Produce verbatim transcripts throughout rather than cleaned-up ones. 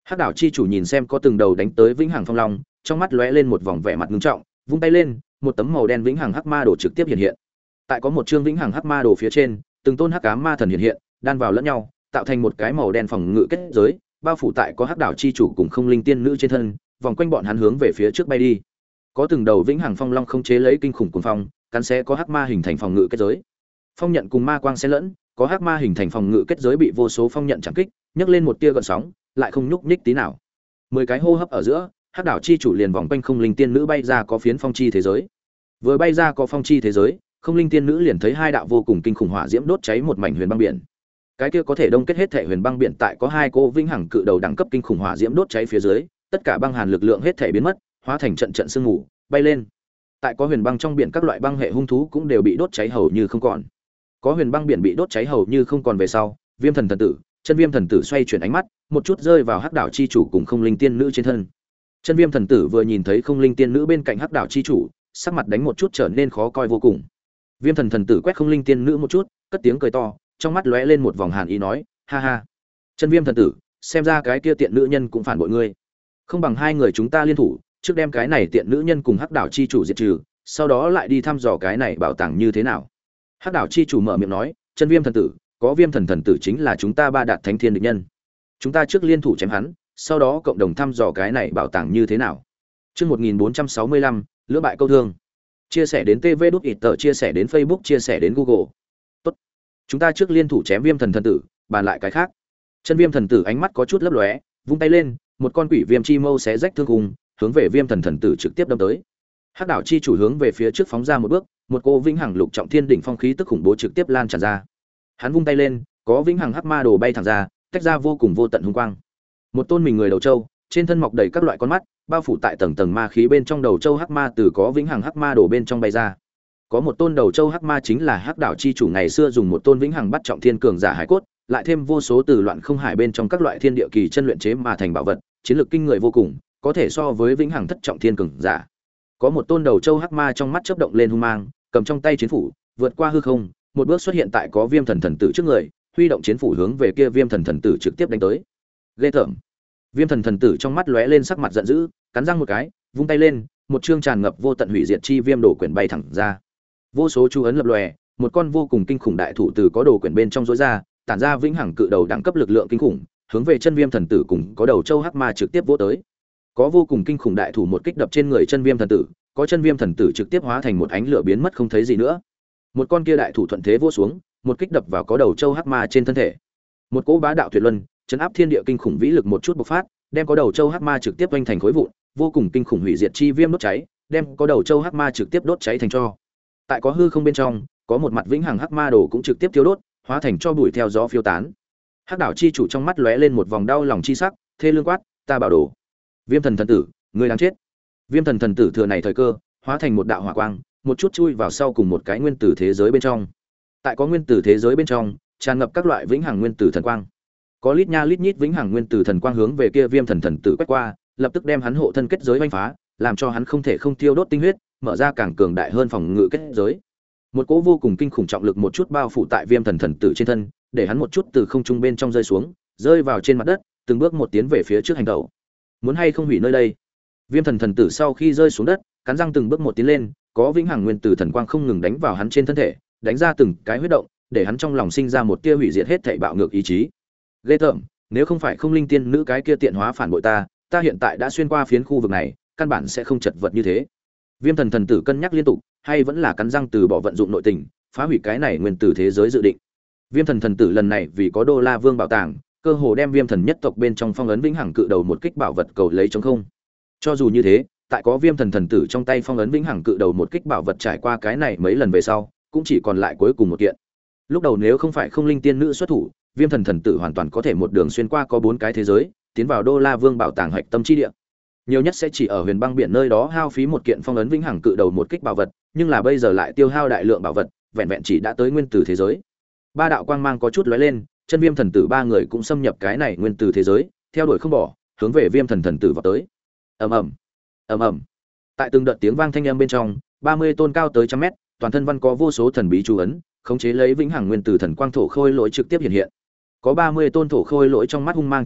Hắc đảo chi chủ nhìn xem có từng đầu đánh tới vĩnh hằng phong long, trong mắt lóe lên một vòng vẻ mặt nghiêm trọng, vung tay lên, một tấm màu đen vĩnh hằng hắc ma đồ trực tiếp hiện hiện. Tại có một chương vĩnh hằng hắc ma đồ phía trên, từng tôn hắc ám ma thần hiện hiện, đan vào lẫn nhau, tạo thành một cái màu đen phòng ngự kết giới, bao phủ tại có hắc đảo chi chủ cùng không linh tiên nữ trên thân, vòng quanh bọn hắn hướng về phía trước bay đi. Có từng đầu vĩnh hằng phong long không chế lấy kinh khủng cuồng phong, cắn xé có hắc ma hình thành phòng ngự kết giới. Phong nhận cùng ma quang xen lẫn, có hắc ma hình thành phòng ngự kết giới bị vô số phong nhận chạm kích, nhấc lên một tia gợn sóng, lại không nhúc nhích tí nào. Mười cái hô hấp ở giữa, hắc đảo chi chủ liền vòng quanh không linh tiên nữ bay ra có phiến phong chi thế giới. Vừa bay ra có phong chi thế giới, không linh tiên nữ liền thấy hai đạo vô cùng kinh khủng hỏa diễm đốt cháy một mảnh huyền băng biển. Cái kia có thể đông kết hết thể huyền băng biển tại có hai cô vĩnh hằng cự đầu đẳng cấp kinh khủng hỏa diễm đốt cháy phía dưới, tất cả băng hàn lực lượng hết thể biến mất, hóa thành trận trận sương mù, bay lên. Tại có huyền băng trong biển các loại băng hệ hung thú cũng đều bị đốt cháy hầu như không còn. Có huyền băng biển bị đốt cháy hầu như không còn về sau, Viêm Thần thần tử, Chân Viêm thần tử xoay chuyển ánh mắt, một chút rơi vào hắc đảo chi chủ cùng không linh tiên nữ trên thân. Chân Viêm thần tử vừa nhìn thấy không linh tiên nữ bên cạnh hắc đảo chi chủ, sắc mặt đánh một chút trở nên khó coi vô cùng. Viêm Thần thần tử quét không linh tiên nữ một chút, cất tiếng cười to, trong mắt lóe lên một vòng hàn ý nói, ha ha, Chân Viêm thần tử, xem ra cái kia tiện nữ nhân cũng phản bội ngươi. Không bằng hai người chúng ta liên thủ, trước đem cái này tiện nữ nhân cùng hắc đảo chi chủ diệt trừ, sau đó lại đi thăm dò cái này bảo tàng như thế nào. Hắc đảo chi chủ mở miệng nói, Chân Viêm thần tử, có Viêm Thần thần tử chính là chúng ta ba đạt thánh thiên địch nhân. Chúng ta trước liên thủ chém hắn, sau đó cộng đồng thăm dò cái này bảo tàng như thế nào. Chương một nghìn bốn trăm sáu mươi lăm, lưỡng bại câu thương. Chia sẻ đến tê vê đút ít tờ, chia sẻ đến Facebook, chia sẻ đến Google. Tốt. Chúng ta trước liên thủ chém Viêm Thần thần tử, bàn lại cái khác. Chân Viêm thần tử ánh mắt có chút lấp lóe, vung tay lên, một con quỷ viêm chi mâu xé rách thương khung, hướng về Viêm Thần thần tử trực tiếp đâm tới. Hắc đảo chi chủ hướng về phía trước phóng ra một bước, một cô vĩnh hằng lục trọng thiên đỉnh phong khí tức khủng bố trực tiếp lan tràn ra. Hắn vung tay lên, có vĩnh hằng hắc ma đồ bay thẳng ra, tách ra vô cùng vô tận hung quang. Một tôn mình người đầu trâu, trên thân mọc đầy các loại con mắt, bao phủ tại tầng tầng ma khí bên trong đầu trâu hắc ma từ có vĩnh hằng hắc ma đồ bên trong bay ra. Có một tôn đầu trâu hắc ma chính là hắc đảo chi chủ ngày xưa dùng một tôn vĩnh hằng bắt trọng thiên cường giả hải cốt, lại thêm vô số từ loạn không hải bên trong các loại thiên địa kỳ chân luyện chế mà thành bảo vật, chiến lược kinh người vô cùng, có thể so với vĩnh hằng thất trọng thiên cường giả. Có một tôn đầu trâu hắc ma trong mắt chớp động lên hung mang, cầm trong tay chiến phủ, vượt qua hư không, một bước xuất hiện tại có Viêm Thần thần tử trước người, huy động chiến phủ hướng về kia Viêm Thần thần tử trực tiếp đánh tới. Ghê tởm. Viêm Thần thần tử trong mắt lóe lên sắc mặt giận dữ, cắn răng một cái, vung tay lên, một chương tràn ngập vô tận hủy diệt chi viêm đồ quyển bay thẳng ra. Vô số chú ấn lập lòe, một con vô cùng kinh khủng đại thủ từ có đồ quyển bên trong rối ra, tản ra vĩnh hằng cự đầu đẳng cấp lực lượng kinh khủng, hướng về chân Viêm thần tử cùng có đầu châu hắc ma trực tiếp vỗ tới. Có vô cùng kinh khủng đại thủ một kích đập trên người chân Viêm thần tử, có chân Viêm thần tử trực tiếp hóa thành một ánh lửa biến mất không thấy gì nữa. Một con kia đại thủ thuận thế vỗ xuống, một kích đập vào có đầu châu hắc ma trên thân thể. Một cỗ bá đạo tuyệt luân, chấn áp thiên địa kinh khủng vĩ lực một chút bộc phát, đem có đầu châu hắc ma trực tiếp vênh thành khối vụn, vô cùng kinh khủng hủy diệt chi viêm đốt cháy, đem có đầu châu hắc ma trực tiếp đốt cháy thành tro. Tại có hư không bên trong, có một mặt vĩnh hằng hắc ma đồ cũng trực tiếp thiêu đốt, hóa thành tro bụi theo gió phiêu tán. Hắc đảo chi chủ trong mắt lóe lên một vòng đau lòng chi sắc, thê lương quát, ta bảo đồ. Viêm Thần thần tử, ngươi đáng chết. Viêm Thần thần tử thừa này thời cơ, hóa thành một đạo hỏa quang, một chút chui vào sau cùng một cái nguyên tử thế giới bên trong. Tại có nguyên tử thế giới bên trong, tràn ngập các loại vĩnh hằng nguyên tử thần quang. Có lít nha lít nhít vĩnh hằng nguyên tử thần quang hướng về kia Viêm Thần thần tử quét qua, lập tức đem hắn hộ thân kết giới vành phá, làm cho hắn không thể không tiêu đốt tinh huyết, mở ra càng cường đại hơn phòng ngự kết giới. Một cỗ vô cùng kinh khủng trọng lực một chút bao phủ tại Viêm Thần thần tử trên thân, để hắn một chút từ không trung bên trong rơi xuống, rơi vào trên mặt đất, từng bước một tiến về phía trước hành động. Muốn hay không hủy nơi đây? Viêm Thần thần tử sau khi rơi xuống đất, cắn răng từng bước một tiến lên, có vĩnh hằng nguyên tử thần quang không ngừng đánh vào hắn trên thân thể, đánh ra từng cái huyết động, để hắn trong lòng sinh ra một tia hủy diệt hết thảy bạo ngược ý chí. Ghê tởm, nếu không phải không linh tiên nữ cái kia tiện hóa phản bội ta, ta hiện tại đã xuyên qua phiến khu vực này, căn bản sẽ không chật vật như thế. Viêm Thần thần tử cân nhắc liên tục, hay vẫn là cắn răng từ bỏ vận dụng nội tình, phá hủy cái này nguyên tử thế giới dự định. Viêm Thần thần tử lần này vì có Đô La Vương bảo tàng, cơ hồ đem Viêm Thần nhất tộc bên trong phong ấn vĩnh hằng cự đầu một kích bảo vật cầu lấy trống không. Cho dù như thế, tại có Viêm Thần thần tử trong tay phong ấn vĩnh hằng cự đầu một kích bảo vật trải qua cái này mấy lần về sau, cũng chỉ còn lại cuối cùng một kiện. Lúc đầu nếu không phải không linh tiên nữ xuất thủ, Viêm Thần thần tử hoàn toàn có thể một đường xuyên qua có bốn cái thế giới, tiến vào Đô La Vương bảo tàng hạch tâm chi địa. Nhiều nhất sẽ chỉ ở Huyền Băng biển nơi đó hao phí một kiện phong ấn vĩnh hằng cự đầu một kích bảo vật, nhưng là bây giờ lại tiêu hao đại lượng bảo vật, vẹn vẹn chỉ đã tới nguyên tử thế giới. Ba đạo quang mang có chút lóe lên, chân Viêm thần tử ba người cũng xâm nhập cái này nguyên tử thế giới, theo đuổi không bỏ, hướng về Viêm Thần thần tử vào tới. Ầm ầm, ầm ầm. Tại từng đợt tiếng vang thanh âm bên trong, ba mươi tôn cao tới trăm mét, toàn thân văn có vô số thần bí chú ấn, khống chế lấy vĩnh hằng nguyên tử thần quang thổ khôi lỗi trực tiếp hiện hiện. Có ba mươi tôn thổ khôi lỗi trong mắt hung mang chớp động,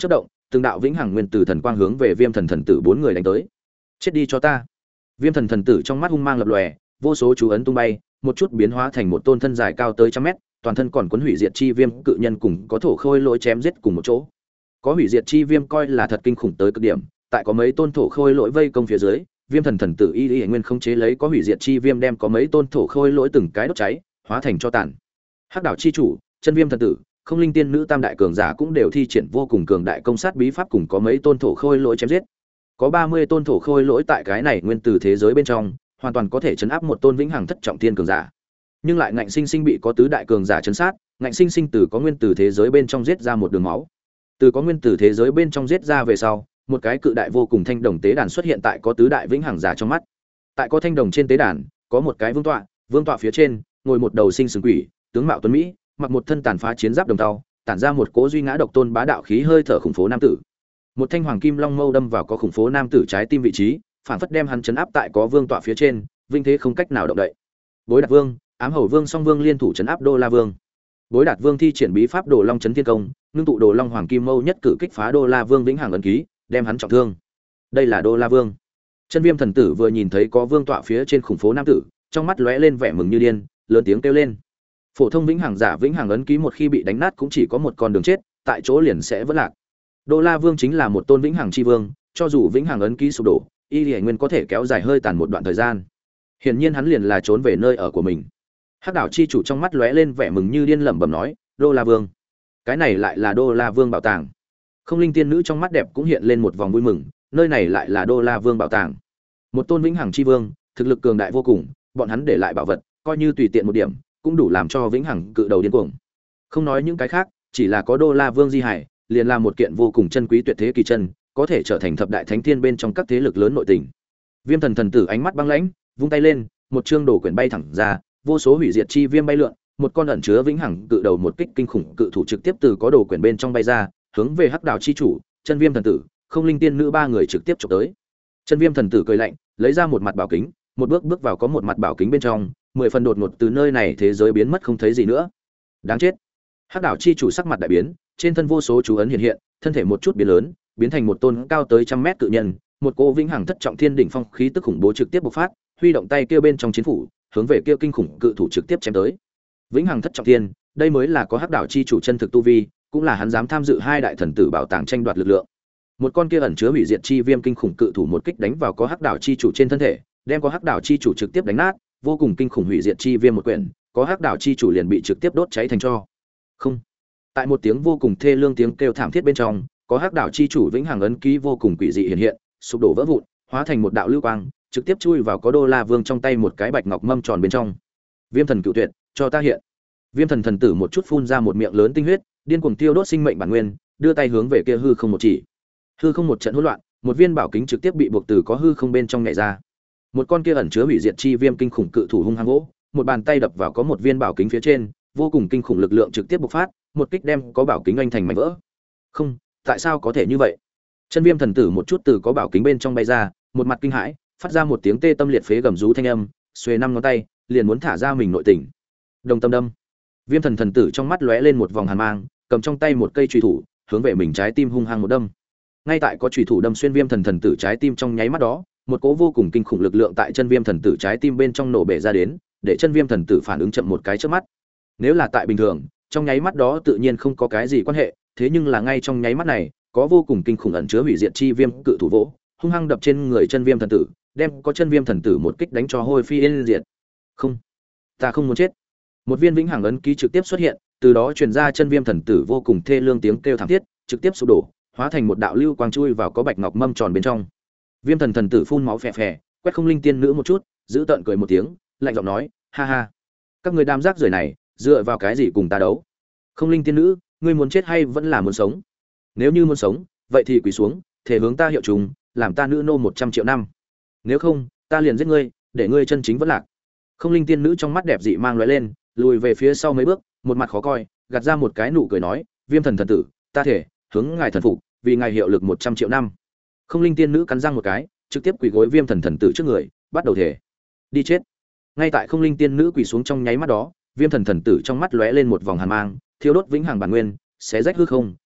từng đạo vĩnh hằng nguyên tử thần quang hướng về Viêm Thần Thần Tử bốn người đánh tới. Chết đi cho ta! Viêm Thần Thần Tử trong mắt hung mang lập lòe, vô số chú ấn tung bay, một chút biến hóa thành một tôn thân dài cao tới trăm mét, toàn thân còn cuốn hủy diệt chi viêm cự nhân cùng có thổ khôi lỗi chém giết cùng một chỗ. Có hủy diệt chi viêm coi là thật kinh khủng tới cực điểm, tại có mấy tôn thổ khôi lỗi vây công phía dưới, Viêm Thần Thần Tử y y nguyên không chế lấy có hủy diệt chi viêm đem có mấy tôn thổ khôi lỗi từng cái đốt cháy, hóa thành cho tàn. Hắc đảo chi chủ, Chân Viêm Thần Tử, Không Linh Tiên Nữ tam đại cường giả cũng đều thi triển vô cùng cường đại công sát bí pháp cùng có mấy tôn thổ khôi lỗi chém giết. Có ba mươi tôn thổ khôi lỗi tại cái này nguyên tử thế giới bên trong, hoàn toàn có thể chấn áp một tôn vĩnh hằng thất trọng thiên cường giả. Nhưng lại ngạnh sinh sinh bị có tứ đại cường giả chấn sát, ngạnh sinh sinh từ có nguyên tử thế giới bên trong giết ra một đường máu. Từ có nguyên tử thế giới bên trong giết ra về sau, một cái cự đại vô cùng thanh đồng tế đàn xuất hiện tại có tứ đại vĩnh hằng giả trong mắt. Tại có thanh đồng trên tế đàn, có một cái vương tọa, vương tọa phía trên ngồi một đầu sinh sừng quỷ, tướng mạo tuấn mỹ, mặc một thân tàn phá chiến giáp đồng tàu, tản ra một cỗ duy ngã độc tôn bá đạo khí hơi thở khủng phố nam tử. Một thanh hoàng kim long mâu đâm vào có khủng phố nam tử trái tim vị trí, phản phất đem hắn chấn áp tại có vương tọa phía trên, vinh thế không cách nào động đậy. Bối Đạt Vương, Ám Hầu Vương song vương liên thủ chấn áp Đô La Vương. Bối Đạt Vương thi triển bí pháp Đồ Long chấn thiên công, ngưng tụ Đồ Long hoàng kim mâu nhất cử kích phá Đô La Vương vĩnh hằng ấn ký, đem hắn trọng thương. Đây là Đô La Vương. Chân Viêm Thần Tử vừa nhìn thấy có vương tọa phía trên khủng phố nam tử, trong mắt lóe lên vẻ mừng như điên, lớn tiếng kêu lên. Phổ thông vĩnh hằng giả vĩnh hằng ấn ký một khi bị đánh nát cũng chỉ có một con đường chết, tại chỗ liền sẽ vỡ lạc. Đô La Vương chính là một tôn vĩnh hằng chi vương, cho dù vĩnh hằng ấn ký sụp đổ, y Liễu Nguyên có thể kéo dài hơi tàn một đoạn thời gian. Hiển nhiên hắn liền là trốn về nơi ở của mình. Hắc đảo chi chủ trong mắt lóe lên vẻ mừng như điên lẩm bẩm nói, Đô La Vương, cái này lại là Đô La Vương bảo tàng. Không Linh tiên nữ trong mắt đẹp cũng hiện lên một vòng vui mừng, nơi này lại là Đô La Vương bảo tàng. Một tôn vĩnh hằng chi vương, thực lực cường đại vô cùng, bọn hắn để lại bảo vật, coi như tùy tiện một điểm, cũng đủ làm cho vĩnh hằng cự đầu điên cuồng. Không nói những cái khác, chỉ là có Đô La Vương di hải, liền là một kiện vô cùng chân quý tuyệt thế kỳ chân, có thể trở thành thập đại thánh thiên bên trong các thế lực lớn nội tình. Viêm Thần Thần Tử ánh mắt băng lãnh, vung tay lên, một chương đồ quyển bay thẳng ra, vô số hủy diệt chi viêm bay lượn, một con ẩn chứa vĩnh hằng cự đầu một kích kinh khủng cự thủ trực tiếp từ có đồ quyển bên trong bay ra, hướng về Hắc Đảo chi chủ, Chân Viêm Thần Tử, Không Linh Tiên Nữ ba người trực tiếp chụp tới. Chân Viêm Thần Tử cười lạnh, lấy ra một mặt bảo kính, một bước bước vào có một mặt bảo kính bên trong, mười phần đột ngột từ nơi này thế giới biến mất không thấy gì nữa. Đáng chết. Hắc Đảo chi chủ sắc mặt đại biến, trên thân vô số chú ấn hiện hiện, thân thể một chút biến lớn, biến thành một tôn cao tới trăm mét cự nhân, một cô vĩnh hằng thất trọng thiên đỉnh phong khí tức khủng bố trực tiếp bộc phát, huy động tay kia bên trong chiến phủ, hướng về kia kinh khủng cự thủ trực tiếp chém tới. Vĩnh hằng thất trọng thiên, đây mới là có Hắc Đảo chi chủ chân thực tu vi, cũng là hắn dám tham dự hai đại thần tử bảo tàng tranh đoạt lực lượng. Một con kia ẩn chứa hủy diệt chi viêm kinh khủng cự thủ một kích đánh vào có Hắc Đảo chi chủ trên thân thể, đem có Hắc Đảo chi chủ trực tiếp đánh nát, vô cùng kinh khủng hủy diệt chi viêm một quyển, có Hắc Đảo chi chủ liền bị trực tiếp đốt cháy thành tro. Không. Tại một tiếng vô cùng thê lương tiếng kêu thảm thiết bên trong, có Hắc Đảo chi chủ vĩnh hằng ấn ký vô cùng quỷ dị hiện hiện, sụp đổ vỡ vụn, hóa thành một đạo lưu quang, trực tiếp chui vào có Đô La Vương trong tay một cái bạch ngọc mâm tròn bên trong. Viêm Thần Cựu Tuyệt, cho ta hiện. Viêm Thần Thần Tử một chút phun ra một miệng lớn tinh huyết, điên cuồng tiêu đốt sinh mệnh bản nguyên, đưa tay hướng về kia hư không một chỉ. Hư không một trận hỗn loạn, một viên bảo kính trực tiếp bị buộc từ có hư không bên trong nhảy ra. Một con kia ẩn chứa hủy diệt chi viêm kinh khủng cự thủ hung hăng vỗ, một bàn tay đập vào có một viên bảo kính phía trên, vô cùng kinh khủng lực lượng trực tiếp bộc phát, một kích đem có bảo kính oanh thành mảnh vỡ. Không, tại sao có thể như vậy? Chân Viêm Thần Tử một chút từ có bảo kính bên trong bay ra, một mặt kinh hãi, phát ra một tiếng tê tâm liệt phế gầm rú thanh âm, xuề năm ngón tay, liền muốn thả ra mình nội tình. Đồng tâm đâm. Viêm Thần Thần Tử trong mắt lóe lên một vòng hàn mang, cầm trong tay một cây chùy thủ, hướng về mình trái tim hung hăng một đâm. Ngay tại có chùy thủ đâm xuyên Viêm Thần Thần Tử trái tim trong nháy mắt đó, một cỗ vô cùng kinh khủng lực lượng tại chân Viêm Thần Tử trái tim bên trong nổ bể ra đến, để chân Viêm Thần Tử phản ứng chậm một cái chớp mắt. Nếu là tại bình thường, trong nháy mắt đó tự nhiên không có cái gì quan hệ, thế nhưng là ngay trong nháy mắt này, có vô cùng kinh khủng ẩn chứa hủy diệt chi viêm cự thủ vỗ, hung hăng đập trên người chân Viêm Thần Tử, đem có chân Viêm Thần Tử một kích đánh cho hôi phi yên diệt. Không, ta không muốn chết. Một viên vĩnh hằng ấn ký trực tiếp xuất hiện, từ đó truyền ra chân Viêm Thần Tử vô cùng thê lương tiếng kêu thảm thiết, trực tiếp sụp đổ, hóa thành một đạo lưu quang chui vào có bạch ngọc mâm tròn bên trong. Viêm Thần Thần Tử phun máu phè phè, quét Không Linh tiên nữ một chút, giữ tợn cười một tiếng, lạnh giọng nói, ha ha, các người đám rác rưởi này, dựa vào cái gì cùng ta đấu? Không Linh tiên nữ, ngươi muốn chết hay vẫn là muốn sống? Nếu như muốn sống, vậy thì quỳ xuống, thể hướng ta hiệu trùng, làm ta nữ nô một trăm triệu năm. Nếu không, ta liền giết ngươi, để ngươi chân chính vẫn lạc. Không Linh tiên nữ trong mắt đẹp dị mang lóe lên, lùi về phía sau mấy bước, một mặt khó coi, gạt ra một cái nụ cười nói, Viêm Thần Thần Tử, ta thể hướng ngài thần phục, vì ngài hiệu lực một trăm triệu năm. Không Linh tiên nữ cắn răng một cái, trực tiếp quỳ gối Viêm Thần Thần Tử trước người, bắt đầu thể. Đi chết. Ngay tại Không Linh tiên nữ quỳ xuống trong nháy mắt đó, Viêm Thần Thần Tử trong mắt lóe lên một vòng hàn mang, thiêu đốt vĩnh hằng bản nguyên, xé rách hư không,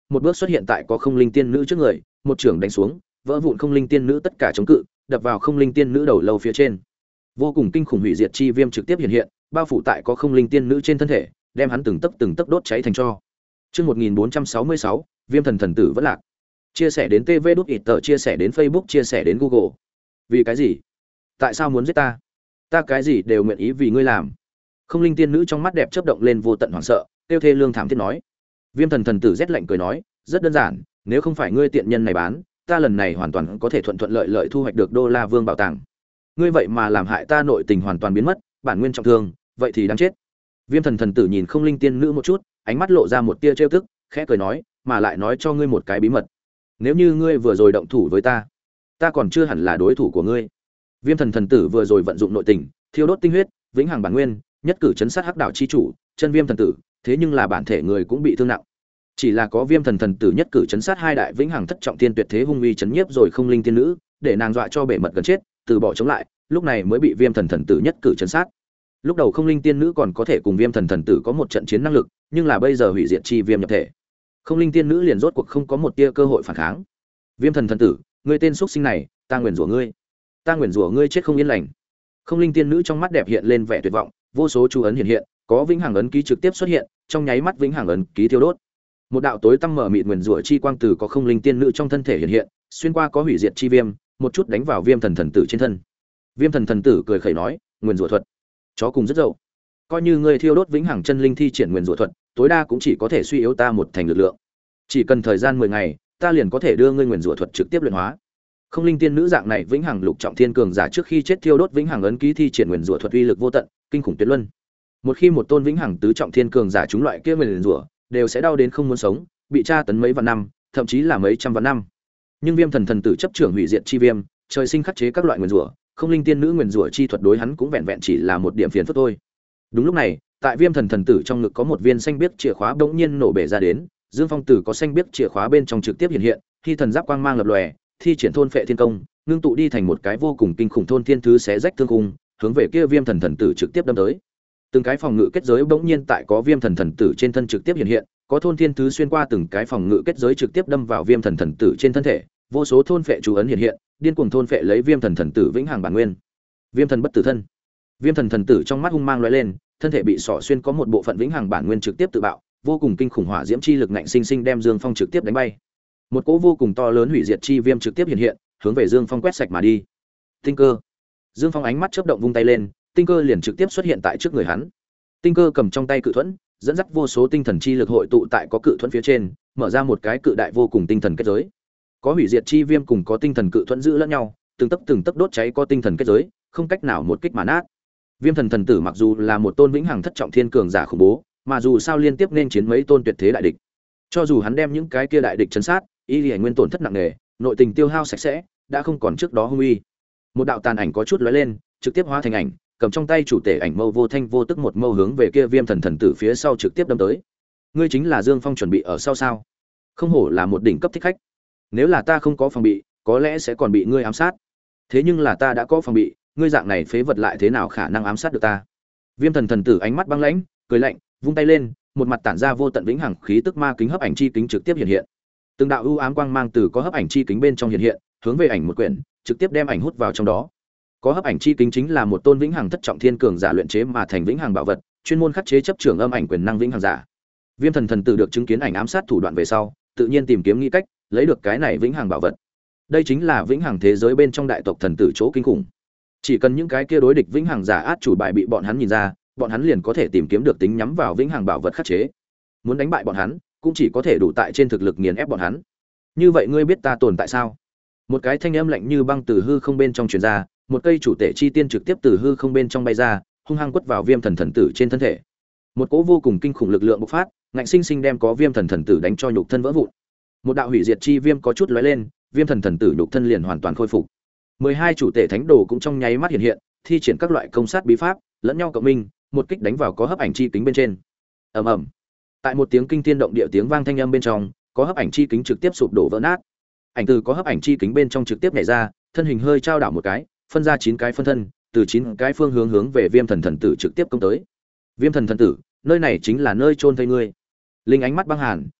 một bước xuất hiện tại có không linh tiên nữ trước người, một trưởng đánh xuống, vỡ vụn không linh tiên nữ tất cả chống cự, đập vào không linh tiên nữ đầu lâu phía trên. Vô cùng kinh khủng hủy diệt chi viêm trực tiếp hiện hiện, bao phủ tại có không linh tiên nữ trên thân thể, đem hắn từng tấc từng tấc đốt cháy thành tro. Chương một nghìn bốn trăm sáu mươi sáu, Viêm thần thần tử vẫn lạc. Chia sẻ đến tê vê đút ít tờ, chia sẻ đến Facebook, chia sẻ đến Google. Vì cái gì? Tại sao muốn giết ta? Ta cái gì đều nguyện ý vì ngươi làm. Không linh tiên nữ trong mắt đẹp chớp động lên vô tận hoảng sợ, tiêu thê lương thảm thiết nói. Viêm thần thần tử rét lạnh cười nói, rất đơn giản, nếu không phải ngươi tiện nhân này bán, ta lần này hoàn toàn có thể thuận thuận lợi lợi thu hoạch được đô la vương bảo tàng. Ngươi vậy mà làm hại ta nội tình hoàn toàn biến mất, bản nguyên trọng thương, vậy thì đáng chết. Viêm thần thần tử nhìn không linh tiên nữ một chút, ánh mắt lộ ra một tia trêu tức, khẽ cười nói, mà lại nói cho ngươi một cái bí mật. Nếu như ngươi vừa rồi động thủ với ta, ta còn chưa hẳn là đối thủ của ngươi. Viêm thần thần tử vừa rồi vận dụng nội tình, thiêu đốt tinh huyết, vĩnh hằng bản nguyên, nhất cử chấn sát hắc đảo chi chủ, chân viêm thần tử, thế nhưng là bản thể người cũng bị thương nặng. Chỉ là có viêm thần thần tử nhất cử chấn sát hai đại vĩnh hằng thất trọng thiên tuyệt thế hung uy chấn nhiếp rồi không linh tiên nữ, để nàng dọa cho bể mật gần chết, từ bỏ chống lại, lúc này mới bị viêm thần thần tử nhất cử chấn sát. Lúc đầu không linh tiên nữ còn có thể cùng viêm thần thần tử có một trận chiến năng lực, nhưng là bây giờ hủy diệt chi viêm nhập thể, không linh tiên nữ liền rốt cuộc không có một tia cơ hội phản kháng. Viêm thần thần tử, ngươi tên xuất sinh này, ta nguyền rủa ngươi, ta nguyền rủa ngươi chết không yên lành. Không linh tiên nữ trong mắt đẹp hiện lên vẻ tuyệt vọng, vô số chú ấn hiện hiện, có vĩnh hằng ấn ký trực tiếp xuất hiện, trong nháy mắt vĩnh hằng ấn ký thiêu đốt. Một đạo tối tăm mở mịt nguyền rủa chi quang từ có không linh tiên nữ trong thân thể hiện hiện, xuyên qua có hủy diệt chi viêm, một chút đánh vào viêm thần thần tử trên thân. Viêm thần thần tử cười khẩy nói, nguyền rủa thuật, chó cùng rất dậu. Coi như ngươi thiêu đốt vĩnh hằng chân linh thi triển nguyền rủa thuật, tối đa cũng chỉ có thể suy yếu ta một thành lực lượng. Chỉ cần thời gian mười ngày, ta liền có thể đưa ngươi nguyền rủa thuật trực tiếp luyện hóa. Không linh tiên nữ dạng này vĩnh hằng lục trọng thiên cường giả trước khi chết thiêu đốt vĩnh hằng ấn ký thi triển nguyền rủa thuật uy lực vô tận, kinh khủng tuyệt luân. Một khi một tôn vĩnh hằng tứ trọng thiên cường giả chúng loại kia nguyền rủa, đều sẽ đau đến không muốn sống, bị tra tấn mấy vạn năm, thậm chí là mấy trăm vạn năm. Nhưng viêm thần thần tử chấp trưởng hủy diệt chi viêm, trời sinh khắc chế các loại nguyền rủa, không linh tiên nữ nguyền rủa chi thuật đối hắn cũng vẹn vẹn chỉ là một điểm phiền phức thôi. Đúng lúc này, tại viêm thần thần tử trong ngực có một viên xanh biếc chìa khóa bỗng nhiên nổ bể ra đến, Dương Phong Tử có xanh biếc chìa khóa bên trong trực tiếp hiện hiện, khi thần giáp quang mang lập lòe, thi triển thôn phệ thiên công, ngưng tụ đi thành một cái vô cùng kinh khủng thôn thiên thứ xé rách thương khung, hướng về kia viêm thần thần tử trực tiếp đâm tới. Từng cái phòng ngự kết giới bỗng nhiên tại có viêm thần thần tử trên thân trực tiếp hiện hiện, có thôn thiên thứ xuyên qua từng cái phòng ngự kết giới trực tiếp đâm vào viêm thần thần tử trên thân thể, vô số thôn phệ chú ấn hiện hiện, điên cuồng thôn phệ lấy viêm thần thần tử vĩnh hằng bản nguyên. Viêm thần bất tử thân. Viêm thần thần tử trong mắt hung mang lóe lên, thân thể bị xỏ xuyên có một bộ phận vĩnh hằng bản nguyên trực tiếp tự bạo, vô cùng kinh khủng hỏa diễm chi lực ngạnh sinh sinh đem Dương Phong trực tiếp đánh bay. Một cỗ vô cùng to lớn hủy diệt chi viêm trực tiếp hiện hiện, hướng về Dương Phong quét sạch mà đi. Tinh cơ. Dương Phong ánh mắt chớp động vung tay lên, tinh cơ liền trực tiếp xuất hiện tại trước người hắn. Tinh cơ cầm trong tay cự thuẫn, dẫn dắt vô số tinh thần chi lực hội tụ tại có cự thuẫn phía trên, mở ra một cái cự đại vô cùng tinh thần kết giới. Có hủy diệt chi viêm cùng có tinh thần cự thuẫn giữ lẫn nhau, từng tấc từng tấc đốt cháy có tinh thần kết giới, không cách nào một kích mà nát. Viêm thần thần tử mặc dù là một tôn vĩnh hằng thất trọng thiên cường giả khủng bố, mà dù sao liên tiếp nên chiến mấy tôn tuyệt thế đại địch. Cho dù hắn đem những cái kia đại địch chấn sát, y liễu nguyên tổn thất nặng nề, nội tình tiêu hao sạch sẽ, đã không còn trước đó hung uy. Một đạo tàn ảnh có chút lóe lên, trực tiếp hóa thành ảnh, cầm trong tay chủ tể ảnh mâu vô thanh vô tức một mâu hướng về kia viêm thần thần tử phía sau trực tiếp đâm tới. Ngươi chính là Dương Phong chuẩn bị ở sau sao? Không hổ là một đỉnh cấp thích khách. Nếu là ta không có phòng bị, có lẽ sẽ còn bị ngươi ám sát. Thế nhưng là ta đã có phòng bị, ngươi dạng này phế vật lại thế nào khả năng ám sát được ta? Viêm thần thần tử ánh mắt băng lãnh, cười lạnh, vung tay lên, một mặt tản ra vô tận vĩnh hằng khí tức ma kính hấp ảnh chi kính trực tiếp hiện hiện. Từng đạo ưu ám quang mang từ có hấp ảnh chi kính bên trong hiện hiện, hướng về ảnh một quyển, trực tiếp đem ảnh hút vào trong đó. Có hấp ảnh chi kính chính là một tôn vĩnh hằng thất trọng thiên cường giả luyện chế mà thành vĩnh hằng bảo vật, chuyên môn khắc chế chấp trưởng âm ảnh quyền năng vĩnh hằng giả. Viêm thần thần tử được chứng kiến ảnh ám sát thủ đoạn về sau, tự nhiên tìm kiếm nghĩ cách lấy được cái này vĩnh hằng bảo vật. Đây chính là vĩnh hằng thế giới bên trong đại tộc thần tử chỗ kinh khủng. Chỉ cần những cái kia đối địch vĩnh hằng giả át chủ bài bị bọn hắn nhìn ra, bọn hắn liền có thể tìm kiếm được tính nhắm vào vĩnh hằng bảo vật khắc chế. Muốn đánh bại bọn hắn, cũng chỉ có thể đủ tại trên thực lực nghiền ép bọn hắn. Như vậy ngươi biết ta tồn tại sao? Một cái thanh âm lạnh như băng từ hư không bên trong truyền ra, một cây chủ tể chi tiên trực tiếp từ hư không bên trong bay ra, hung hăng quất vào viêm thần thần tử trên thân thể. Một cỗ vô cùng kinh khủng lực lượng bộc phát, ngạnh sinh sinh đem có viêm thần thần tử đánh cho nhục thân vỡ vụn. Một đạo hủy diệt chi viêm có chút lóe lên, viêm thần thần tử nhục thân liền hoàn toàn khôi phục. mười hai chủ tể thánh đồ cũng trong nháy mắt hiện hiện, thi triển các loại công sát bí pháp, lẫn nhau cộng minh, một kích đánh vào có hấp ảnh chi kính bên trên. Ầm ầm. Tại một tiếng kinh thiên động địa tiếng vang thanh âm bên trong, có hấp ảnh chi kính trực tiếp sụp đổ vỡ nát. Ảnh từ có hấp ảnh chi kính bên trong trực tiếp nhảy ra, thân hình hơi trao đảo một cái, phân ra chín cái phân thân, từ chín cái phương hướng hướng về viêm thần thần tử trực tiếp công tới. Viêm thần thần tử, nơi này chính là nơi chôn thây ngươi. Linh ánh mắt băng hàn,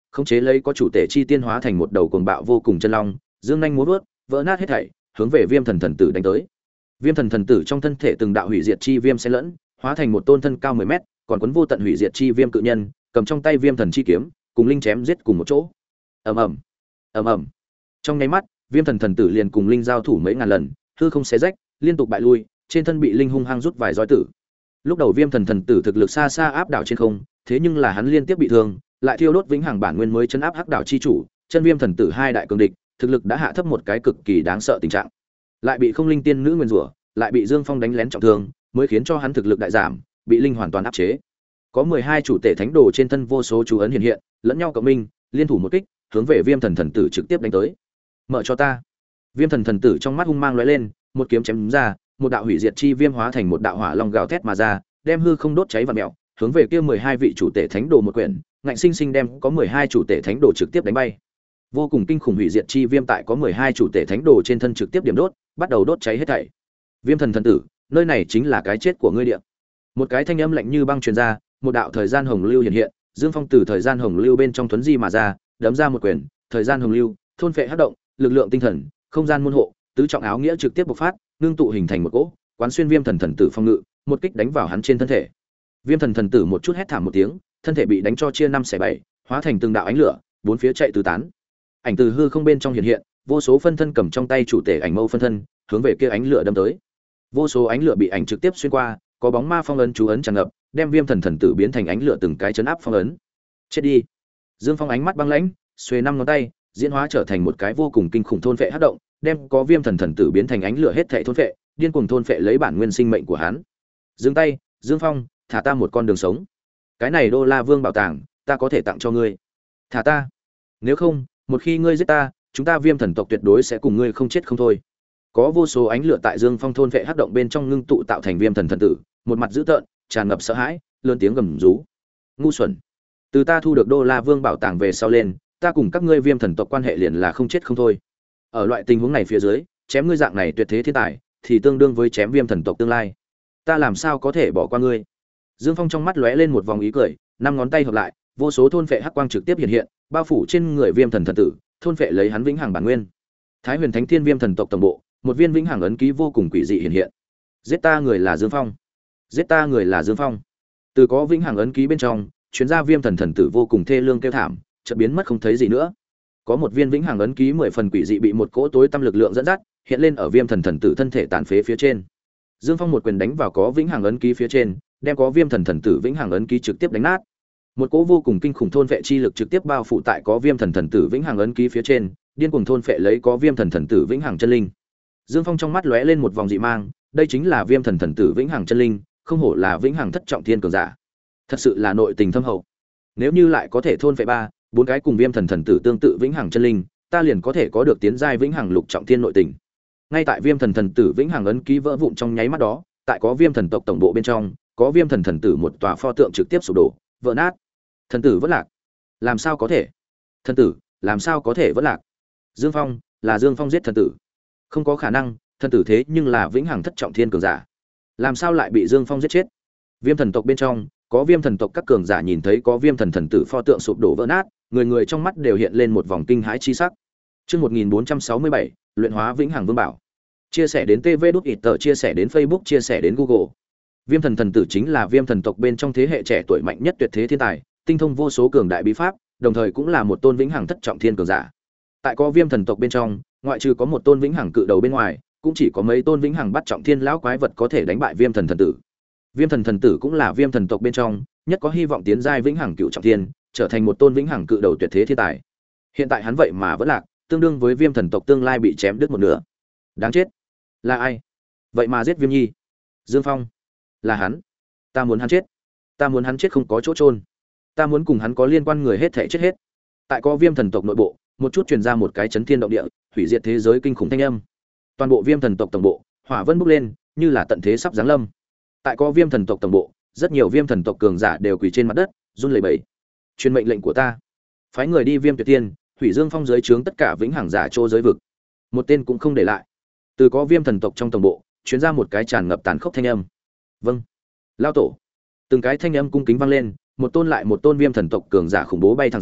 khống chế lấy có chủ tể chi tiên hóa thành một đầu cuồng bạo vô cùng chân long, dương nhanh múa vớt, vỡ nát hết thảy, hướng về Viêm Thần Thần Tử đánh tới. Viêm Thần Thần Tử trong thân thể từng đạo hủy diệt chi viêm xen lẫn, hóa thành một tôn thân cao mười mét, còn cuốn vô tận hủy diệt chi viêm cự nhân, cầm trong tay Viêm Thần chi kiếm, cùng linh chém giết cùng một chỗ. Ầm ầm, ầm ầm. Trong nháy mắt, Viêm Thần Thần Tử liền cùng linh giao thủ mấy ngàn lần, hư không xé rách, liên tục bại lui, trên thân bị linh hung hăng rút vài roi tử. Lúc đầu Viêm Thần Thần Tử thực lực xa xa áp đảo trên không, thế nhưng là hắn liên tiếp bị thương, lại thiêu đốt vĩnh hằng bản nguyên mới chấn áp hắc đảo chi chủ, chân Viêm Thần Tử hai đại cường địch, thực lực đã hạ thấp một cái cực kỳ đáng sợ tình trạng. Lại bị Không Linh Tiên Nữ nguyên rủa, lại bị Dương Phong đánh lén trọng thương, mới khiến cho hắn thực lực đại giảm, bị linh hoàn toàn áp chế. Có mười hai chủ tể thánh đồ trên thân vô số chú ấn hiện hiện, lẫn nhau cộng minh, liên thủ một kích, hướng về Viêm Thần Thần Tử trực tiếp đánh tới. Mở cho ta. Viêm Thần Thần Tử trong mắt hung mang lóe lên, một kiếm chém ra, một đạo hủy diệt chi viêm hóa thành một đạo hỏa long gào thét mà ra, đem hư không đốt cháy vặn mèo, hướng về kia mười hai vị chủ tể thánh đồ một quyển, ngạnh sinh sinh đem có mười hai chủ tể thánh đồ trực tiếp đánh bay. Vô cùng kinh khủng hủy diệt chi viêm tại có mười hai chủ tể thánh đồ trên thân trực tiếp điểm đốt, bắt đầu đốt cháy hết thảy. Viêm Thần Thần Tử, nơi này chính là cái chết của ngươi địa. Một cái thanh âm lạnh như băng truyền ra, một đạo thời gian hồng lưu hiện hiện, Dương Phong từ thời gian hồng lưu bên trong thuấn di mà ra, đấm ra một quyền, thời gian hồng lưu, thôn phệ hắc động, lực lượng tinh thần, không gian môn hộ, tứ trọng áo nghĩa trực tiếp bộc phát, nương tụ hình thành một cỗ, quán xuyên Viêm Thần Thần Tử phong ngự, một kích đánh vào hắn trên thân thể. Viêm Thần Thần Tử một chút hét thảm một tiếng, thân thể bị đánh cho chia năm xẻ bảy, hóa thành từng đạo ánh lửa, bốn phía chạy tứ tán. Ảnh từ hư không bên trong hiện hiện, vô số phân thân cầm trong tay chủ tể ảnh mâu phân thân, hướng về kia ánh lửa đâm tới. Vô số ánh lửa bị ảnh trực tiếp xuyên qua, có bóng ma phong ấn chú ấn tràn ngập, đem Viêm Thần Thần Tử biến thành ánh lửa từng cái chấn áp phong ấn. Chết đi. Dương Phong ánh mắt băng lãnh, xuề năm ngón tay, diễn hóa trở thành một cái vô cùng kinh khủng thôn phệ hắc động, đem có Viêm Thần Thần Tử biến thành ánh lửa hết thảy thôn phệ, điên cuồng thôn phệ lấy bản nguyên sinh mệnh của hắn. Dừng tay, Dương Phong, thả ta một con đường sống. Cái này Đô La Vương bảo tàng, ta có thể tặng cho ngươi. Thả ta. Nếu không, một khi ngươi giết ta, chúng ta Viêm Thần tộc tuyệt đối sẽ cùng ngươi không chết không thôi. Có vô số ánh lửa tại Dương Phong thôn vệ hắc động bên trong ngưng tụ tạo thành Viêm Thần Thần Tử, một mặt dữ tợn, tràn ngập sợ hãi, lớn tiếng gầm rú. Ngu xuẩn. Từ ta thu được Đô La Vương bảo tàng về sau lên, ta cùng các ngươi Viêm Thần tộc quan hệ liền là không chết không thôi. Ở loại tình huống này phía dưới, chém ngươi dạng này tuyệt thế thiên tài, thì tương đương với chém Viêm Thần tộc tương lai. Ta làm sao có thể bỏ qua ngươi? Dương Phong trong mắt lóe lên một vòng ý cười, năm ngón tay hợp lại, vô số thôn phệ hắc quang trực tiếp hiện hiện, bao phủ trên người Viêm Thần Thần Tử, thôn phệ lấy hắn vĩnh hằng bản nguyên. Thái Huyền Thánh Thiên Viêm Thần tộc tổng bộ, một viên vĩnh hằng ấn ký vô cùng quỷ dị hiện hiện. Giết ta người là Dương Phong. Giết ta người là Dương Phong. Từ có vĩnh hằng ấn ký bên trong, chuyến ra Viêm Thần Thần Tử vô cùng thê lương kêu thảm, chợt biến mất không thấy gì nữa. Có một viên vĩnh hằng ấn ký mười phần quỷ dị bị một cỗ tối tăm lực lượng dẫn dắt, hiện lên ở Viêm Thần Thần Tử thân thể tàn phế phía trên. Dương Phong một quyền đánh vào có vĩnh hằng ấn ký phía trên, đem có Viêm Thần Thần Tử vĩnh hằng ấn ký trực tiếp đánh nát. Một cỗ vô cùng kinh khủng thôn vệ chi lực trực tiếp bao phủ tại có Viêm Thần Thần Tử vĩnh hằng ấn ký phía trên, điên cuồng thôn phệ lấy có Viêm Thần Thần Tử vĩnh hằng chân linh. Dương Phong trong mắt lóe lên một vòng dị mang, đây chính là Viêm Thần Thần Tử vĩnh hằng chân linh, không hổ là vĩnh hằng thất trọng thiên cường giả. Thật sự là nội tình thâm hậu. Nếu như lại có thể thôn phệ ba, bốn cái cùng Viêm Thần Thần Tử tương tự vĩnh hằng chân linh, ta liền có thể có được tiến giai vĩnh hằng lục trọng thiên nội tình. Ngay tại Viêm Thần Thần Tử vĩnh hằng ấn ký vỡ vụn trong nháy mắt đó, tại có Viêm Thần tộc tổng bộ bên trong, có Viêm Thần Thần Tử một tòa pho tượng trực tiếp sụp đổ, vỡ nát. Thần tử vẫn lạc. Làm sao có thể? Thần tử, làm sao có thể vẫn lạc? Dương Phong, là Dương Phong giết thần tử. Không có khả năng, thần tử thế nhưng là vĩnh hằng thất trọng thiên cường giả. Làm sao lại bị Dương Phong giết chết? Viêm thần tộc bên trong, có Viêm thần tộc các cường giả nhìn thấy có Viêm thần thần tử pho tượng sụp đổ vỡ nát, người người trong mắt đều hiện lên một vòng kinh hãi chi sắc. Chương một nghìn bốn trăm sáu mươi bảy, luyện hóa vĩnh hằng vương bảo. Chia sẻ đến tê vê đút ít tờ, chia sẻ đến Facebook, chia sẻ đến Google. Viêm thần thần tử chính là Viêm thần tộc bên trong thế hệ trẻ tuổi mạnh nhất tuyệt thế thiên tài, tinh thông vô số cường đại bí pháp, đồng thời cũng là một tôn vĩnh hằng thất trọng thiên cường giả. Tại có Viêm thần tộc bên trong, ngoại trừ có một tôn vĩnh hằng cự đầu bên ngoài, cũng chỉ có mấy tôn vĩnh hằng bắt trọng thiên lão quái vật có thể đánh bại Viêm thần thần tử. Viêm thần thần tử cũng là Viêm thần tộc bên trong nhất có hy vọng tiến giai vĩnh hằng cựu trọng thiên, trở thành một tôn vĩnh hằng cự đầu tuyệt thế thiên tài. Hiện tại hắn vậy mà vẫn lạc, tương đương với Viêm thần tộc tương lai bị chém đứt một nửa. Đáng chết. Là ai? Vậy mà giết Viêm Nhi? Dương Phong. Là hắn. Ta muốn hắn chết. Ta muốn hắn chết không có chỗ chôn. Ta muốn cùng hắn có liên quan người hết thảy chết hết. Tại có Viêm thần tộc nội bộ, một chút truyền ra một cái chấn thiên động địa, hủy diệt thế giới kinh khủng thanh âm. Toàn bộ Viêm thần tộc tổng bộ, hỏa vân bốc lên, như là tận thế sắp giáng lâm. Tại có Viêm thần tộc tổng bộ, rất nhiều Viêm thần tộc cường giả đều quỳ trên mặt đất, run lẩy bẩy. Truyền mệnh lệnh của ta, phái người đi Viêm Tuyệt Tiên, hủy Dương Phong giới trướng tất cả vĩnh hằng giả trô giới vực, một tên cũng không để lại. Từ có Viêm thần tộc trong tổng bộ, truyền ra một cái tràn ngập tàn khốc thanh âm. Vâng, lão tổ. Từng cái thanh âm cung kính vang lên, một tôn lại một tôn Viêm thần tộc cường giả khủng bố bay thẳng ra,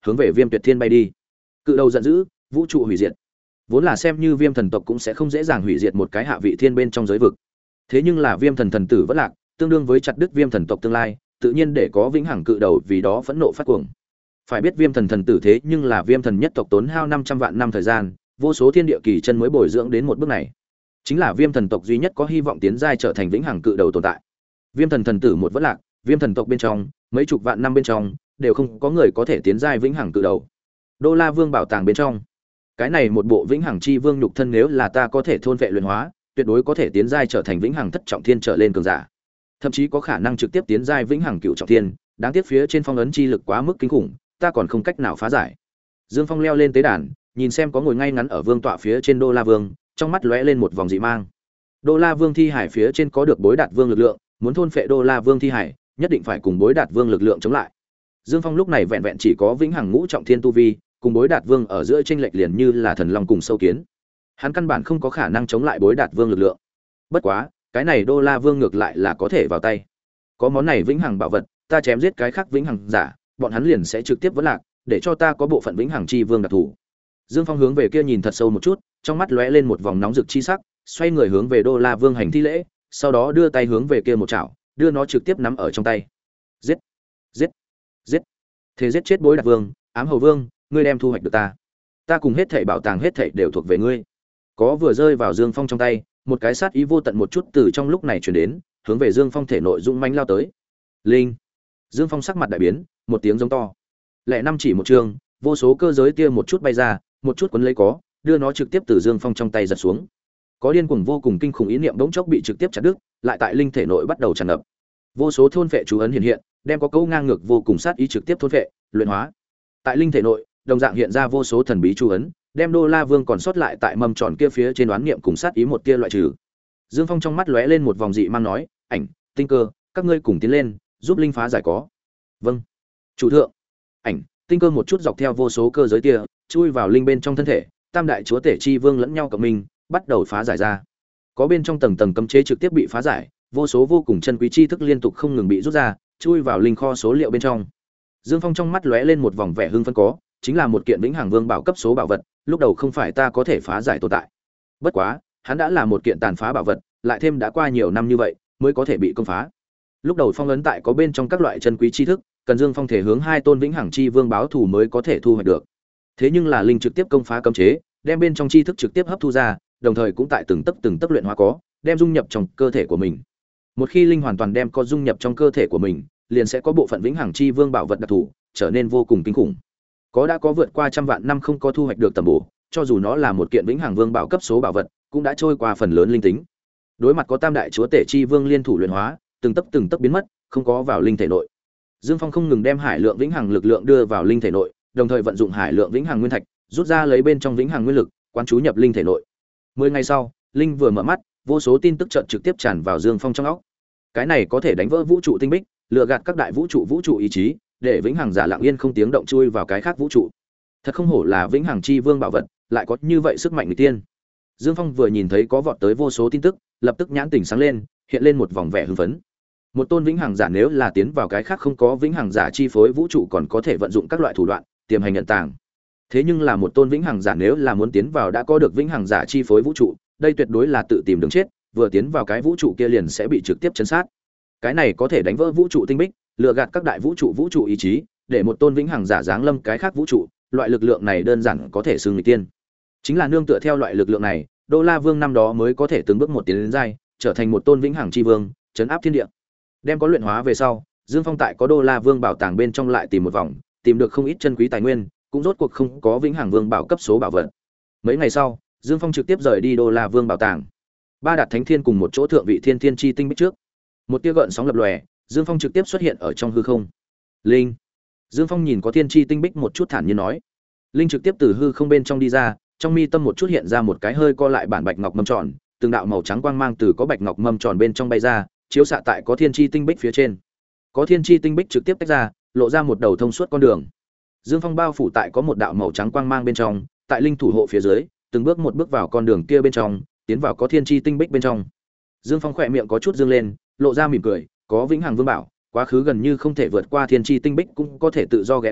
hướng về Viêm Tuyệt Thiên bay đi. Cự đầu giận dữ, vũ trụ hủy diệt. Vốn là xem như Viêm thần tộc cũng sẽ không dễ dàng hủy diệt một cái hạ vị thiên bên trong giới vực. Thế nhưng là Viêm thần thần tử vẫn lạc, tương đương với chặt đứt Viêm thần tộc tương lai, tự nhiên để có vĩnh hằng cự đầu vì đó phẫn nộ phát cuồng. Phải biết Viêm thần thần tử thế nhưng là Viêm thần nhất tộc tốn hao năm trăm vạn năm thời gian, vô số thiên địa kỳ chân mới bồi dưỡng đến một bước này. Chính là Viêm thần tộc duy nhất có hy vọng tiến giai trở thành vĩnh hằng cự đầu tồn tại. Viêm thần thần tử một vẫn lạc, Viêm thần tộc bên trong, mấy chục vạn năm bên trong, đều không có người có thể tiến giai vĩnh hằng cự đầu. Đô La Vương bảo tàng bên trong, cái này một bộ vĩnh hằng chi vương nhục thân nếu là ta có thể thôn vệ luyện hóa, tuyệt đối có thể tiến giai trở thành vĩnh hằng thất trọng thiên trở lên cường giả. Thậm chí có khả năng trực tiếp tiến giai vĩnh hằng cựu trọng thiên, đáng tiếc phía trên phong ấn chi lực quá mức kinh khủng, ta còn không cách nào phá giải. Dương Phong leo lên tế đàn, nhìn xem có ngồi ngay ngắn ở vương tọa phía trên Đô La Vương, trong mắt lóe lên một vòng dị mang. Đô La Vương thi hải phía trên có được Bối Đạt Vương lực lượng, muốn thôn phệ Đô La Vương thi hải, nhất định phải cùng Bối Đạt Vương lực lượng chống lại. Dương Phong lúc này vẹn vẹn chỉ có vĩnh hằng ngũ trọng thiên tu vi, cùng Bối Đạt Vương ở giữa chênh lệch liền như là thần long cùng sâu kiến. Hắn căn bản không có khả năng chống lại Bối Đạt Vương lực lượng. Bất quá, cái này Đô La Vương ngược lại là có thể vào tay. Có món này vĩnh hằng bảo vật, ta chém giết cái khác vĩnh hằng giả, bọn hắn liền sẽ trực tiếp vỡ lạc, để cho ta có bộ phận vĩnh hằng chi vương đặc thù. Dương Phong hướng về kia nhìn thật sâu một chút, trong mắt lóe lên một vòng nóng rực chi sắc, xoay người hướng về Đô La Vương hành thi lễ, sau đó đưa tay hướng về kia một chảo, đưa nó trực tiếp nắm ở trong tay. Giết, giết, giết. Thế giết chết Bối Đạt Vương, Ám Hầu Vương, ngươi đem thu hoạch được ta. Ta cùng hết thảy bảo tàng hết thảy đều thuộc về ngươi. Có vừa rơi vào Dương Phong trong tay, một cái sát ý vô tận một chút từ trong lúc này truyền đến, hướng về Dương Phong thể nội dũng mãnh lao tới. Linh. Dương Phong sắc mặt đại biến, một tiếng giống to. Lẻ năm chỉ một trường, vô số cơ giới tia một chút bay ra, một chút cuốn lấy có, đưa nó trực tiếp từ Dương Phong trong tay giật xuống. Có điên cuồng vô cùng kinh khủng ý niệm bỗng chốc bị trực tiếp chặt đứt, lại tại linh thể nội bắt đầu tràn ngập. Vô số thôn phệ chú ấn hiện hiện, đem có câu ngang ngược vô cùng sát ý trực tiếp thôn phệ, luyện hóa. Tại linh thể nội, đồng dạng hiện ra vô số thần bí chú ấn, đem Đô La Vương còn sót lại tại mâm tròn kia phía trên đoán niệm cùng sát ý một tia loại trừ. Dương Phong trong mắt lóe lên một vòng dị mang nói, "Ảnh, Tinh Cơ, các ngươi cùng tiến lên, giúp linh phá giải có." "Vâng." "Chủ thượng." Ảnh, Tinh Cơ một chút dọc theo vô số cơ giới tia, chui vào linh bên trong thân thể, tam đại chúa tể chi vương lẫn nhau cộng minh, bắt đầu phá giải ra. Có bên trong tầng tầng cấm chế trực tiếp bị phá giải, vô số vô cùng chân quý chi thức liên tục không ngừng bị rút ra, chui vào linh kho số liệu bên trong. Dương Phong trong mắt lóe lên một vòng vẻ hưng phấn có, chính là một kiện vĩnh hằng vương bảo cấp số bảo vật, lúc đầu không phải ta có thể phá giải tồn tại. Bất quá, hắn đã là một kiện tàn phá bảo vật, lại thêm đã qua nhiều năm như vậy, mới có thể bị công phá. Lúc đầu phong ấn tại có bên trong các loại chân quý chi thức, cần Dương Phong thể hướng hai tôn vĩnh hằng chi vương báo thù mới có thể thu hoạch được. Thế nhưng là linh trực tiếp công phá cấm chế, đem bên trong chi thức trực tiếp hấp thu ra, đồng thời cũng tại từng tấc từng tấc luyện hóa có, đem dung nhập trong cơ thể của mình. Một khi linh hoàn toàn đem có dung nhập trong cơ thể của mình, liền sẽ có bộ phận vĩnh hằng chi vương bảo vật đặc thù, trở nên vô cùng kinh khủng. Có đã có vượt qua trăm vạn năm không có thu hoạch được tầm bổ, cho dù nó là một kiện vĩnh hằng vương bảo cấp số bảo vật, cũng đã trôi qua phần lớn linh tính. Đối mặt có tam đại chúa tể chi vương liên thủ luyện hóa, từng tấc từng tấc biến mất, không có vào linh thể nội. Dương Phong không ngừng đem hải lượng vĩnh hằng lực lượng đưa vào linh thể nội, đồng thời vận dụng hải lượng vĩnh hằng nguyên thạch, rút ra lấy bên trong vĩnh hằng nguyên lực, quán chú nhập linh thể nội. Mười ngày sau, linh vừa mở mắt, vô số tin tức chợt trực tiếp tràn vào Dương Phong trong óc. Cái này có thể đánh vỡ vũ trụ tinh bích, lừa gạt các đại vũ trụ vũ trụ ý chí, để vĩnh hằng giả lặng yên không tiếng động chui vào cái khác vũ trụ. Thật không hổ là vĩnh hằng chi vương bảo vật, lại có như vậy sức mạnh người tiên. Dương Phong vừa nhìn thấy có vọt tới vô số tin tức, lập tức nhãn tỉnh sáng lên, hiện lên một vòng vẻ hưng phấn. Một tôn vĩnh hằng giả nếu là tiến vào cái khác không có vĩnh hằng giả chi phối vũ trụ còn có thể vận dụng các loại thủ đoạn, tiềm hành nhận tàng. Thế nhưng là một tôn vĩnh hằng giả nếu là muốn tiến vào đã có được vĩnh hằng giả chi phối vũ trụ, đây tuyệt đối là tự tìm đường chết, vừa tiến vào cái vũ trụ kia liền sẽ bị trực tiếp chấn sát. Cái này có thể đánh vỡ vũ trụ tinh bích, lừa gạt các đại vũ trụ vũ trụ ý chí, để một tôn vĩnh hằng giả giáng lâm cái khác vũ trụ, loại lực lượng này đơn giản có thể xưng người tiên. Chính là nương tựa theo loại lực lượng này, Đô La Vương năm đó mới có thể từng bước một tiến đến giai, trở thành một tôn vĩnh hằng chi vương, trấn áp thiên địa. Đem có luyện hóa về sau, Dương Phong tại có Đô La Vương bảo tàng bên trong lại tìm một vòng, tìm được không ít chân quý tài nguyên, cũng rốt cuộc không có vĩnh hằng vương bảo cấp số bảo vật. Mấy ngày sau, Dương Phong trực tiếp rời đi Đô La Vương bảo tàng. Ba Đạt Thánh Thiên cùng một chỗ thượng vị thiên thiên chi tinh bích trước. Một tia gợn sóng lập lòe, Dương Phong trực tiếp xuất hiện ở trong hư không. Linh. Dương Phong nhìn có thiên chi tinh bích một chút thản nhiên nói. Linh trực tiếp từ hư không bên trong đi ra, trong mi tâm một chút hiện ra một cái hơi co lại bản bạch ngọc mâm tròn, từng đạo màu trắng quang mang từ có bạch ngọc mâm tròn bên trong bay ra, chiếu xạ tại có thiên chi tinh bích phía trên. Có thiên chi tinh bích trực tiếp tách ra, lộ ra một đầu thông suốt con đường. Dương Phong bao phủ tại có một đạo màu trắng quang mang bên trong, tại linh thủ hộ phía dưới, từng bước một bước vào con đường kia bên trong, tiến vào có thiên chi tinh bích bên trong. Dương Phong khỏe miệng có chút dương lên, lộ ra mỉm cười, có vĩnh hằng vương bảo, quá khứ gần như không thể vượt qua thiên chi tinh bích cũng có thể tự do ghé qua,